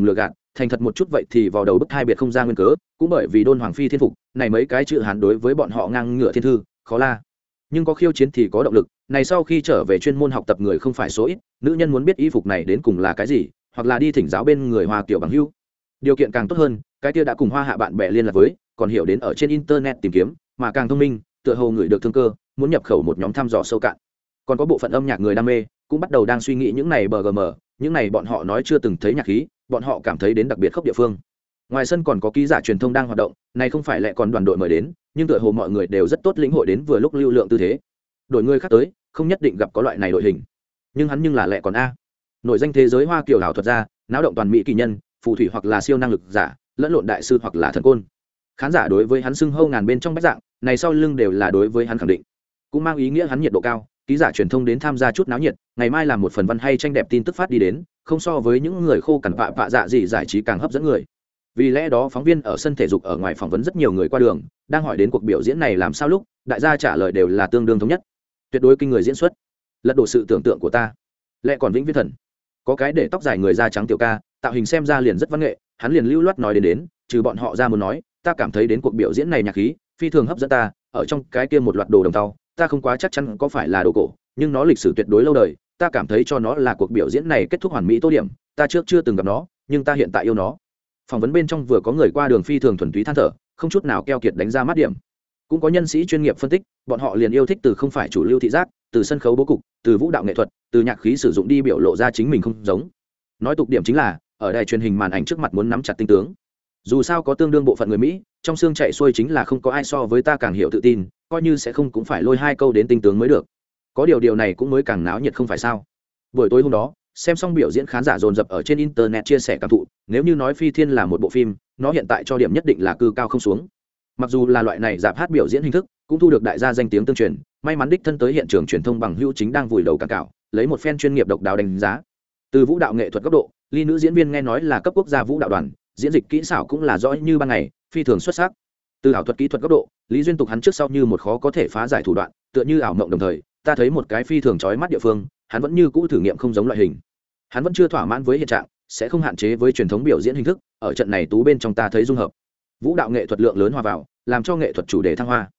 thành thật một chút vậy thì vào đầu bức hai biệt không ra nguyên cớ, cũng bởi vì đôn hoàng phi thiên phục này mấy cái chữ hán đối với bọn họ ngang ngửa thiên thư khó la. Nhưng có khiêu chiến thì có động lực, này sau khi trở về chuyên môn học tập người không phải số ít, nữ nhân muốn biết y phục này đến cùng là cái gì, hoặc là đi thỉnh giáo bên người Hoa Kiều bằng hữu. Điều kiện càng tốt hơn, cái kia đã cùng Hoa Hạ bạn bè liên lạc với, còn hiểu đến ở trên internet tìm kiếm, mà càng thông minh, tựa hồ người được thương cơ, muốn nhập khẩu một nhóm thăm dò sâu cạn. Còn có bộ phận âm nhạc người đam mê, cũng bắt đầu đang suy nghĩ những này bờ gm, những này bọn họ nói chưa từng thấy nhạc khí, bọn họ cảm thấy đến đặc biệt khốc địa phương. Ngoài sân còn có ký giả truyền thông đang hoạt động, này không phải lại còn đoàn đội mời đến, nhưng tựa hồ mọi người đều rất tốt lĩnh hội đến vừa lúc lưu lượng tư thế. Đội người khác tới, không nhất định gặp có loại này đội hình, nhưng hắn nhưng là lẹ còn a. Nổi danh thế giới Hoa Kiều ảo thuật gia, náo động toàn mỹ kỳ nhân, phù thủy hoặc là siêu năng lực giả, lẫn lộn đại sư hoặc là thần côn. Khán giả đối với hắn xưng hâu ngàn bên trong bách dạng, này sau lưng đều là đối với hắn khẳng định, cũng mang ý nghĩa hắn nhiệt độ cao. Ký giả truyền thông đến tham gia chút náo nhiệt, ngày mai làm một phần văn hay tranh đẹp tin tức phát đi đến, không so với những người khô cằn vạ vạ dạ gì giải trí càng hấp dẫn người. Vì lẽ đó phóng viên ở sân thể dục ở ngoài phỏng vấn rất nhiều người qua đường, đang hỏi đến cuộc biểu diễn này làm sao lúc, đại gia trả lời đều là tương đương thống nhất, tuyệt đối kinh người diễn xuất, lật đổ sự tưởng tượng của ta. Lẽ còn vĩnh viễn thần, có cái để tóc dài người da trắng tiểu ca, tạo hình xem ra liền rất văn nghệ, hắn liền lưu loát nói đến đến, trừ bọn họ ra muốn nói, ta cảm thấy đến cuộc biểu diễn này nhạc khí phi thường hấp dẫn ta, ở trong cái kia một loạt đồ đồng tàu, ta không quá chắc chắn có phải là đồ cổ, nhưng nó lịch sử tuyệt đối lâu đời, ta cảm thấy cho nó là cuộc biểu diễn này kết thúc hoàn mỹ tô điểm, ta trước chưa từng gặp nó, nhưng ta hiện tại yêu nó. Phỏng vấn bên trong vừa có người qua đường phi thường thuần túy than thở, không chút nào keo kiệt đánh ra mắt điểm, cũng có nhân sĩ chuyên nghiệp phân tích, bọn họ liền yêu thích từ không phải chủ lưu thị giác, từ sân khấu bố cục, từ vũ đạo nghệ thuật, từ nhạc khí sử dụng đi biểu lộ ra chính mình không giống. Nói tục điểm chính là ở đài truyền hình màn ảnh trước mặt muốn nắm chặt tinh tướng, dù sao có tương đương bộ phận người Mỹ trong xương chạy xuôi chính là không có ai so với ta càng hiểu tự tin, coi như sẽ không cũng phải lôi hai câu đến tinh tướng mới được. Có điều điều này cũng mới càng náo nhiệt không phải sao. Buổi tối hôm đó xem xong biểu diễn, khán giả dồn dập ở trên internet chia sẻ cảm thụ, nếu như nói Phi Thiên là một bộ phim, nó hiện tại cho điểm nhất định là cư cao không xuống. Mặc dù là loại này dạp hát biểu diễn hình thức cũng thu được đại gia danh tiếng tương truyền, may mắn đích thân tới hiện trường truyền thông bằng hữu chính đang vùi đầu cả cạo, lấy một phen chuyên nghiệp độc đáo đánh giá. Từ vũ đạo nghệ thuật cấp độ, ly nữ diễn viên nghe nói là cấp quốc gia vũ đạo đoàn, diễn dịch kỹ xảo cũng là rõ như ban ngày, phi thường xuất sắc. Từ ảo thuật kỹ thuật cấp độ, Lý Duyên Tục hắn trước sau như một khó có thể phá giải thủ đoạn, tựa như ảo mộng đồng thời, ta thấy một cái phi thường chói mắt địa phương, hắn vẫn như cũ thử nghiệm không giống loại hình. Hắn vẫn chưa thỏa mãn với hiện trạng, sẽ không hạn chế với truyền thống biểu diễn hình thức, ở trận này tú bên trong ta thấy dung hợp vũ đạo nghệ thuật lượng lớn hòa vào, làm cho nghệ thuật chủ đề thăng hoa.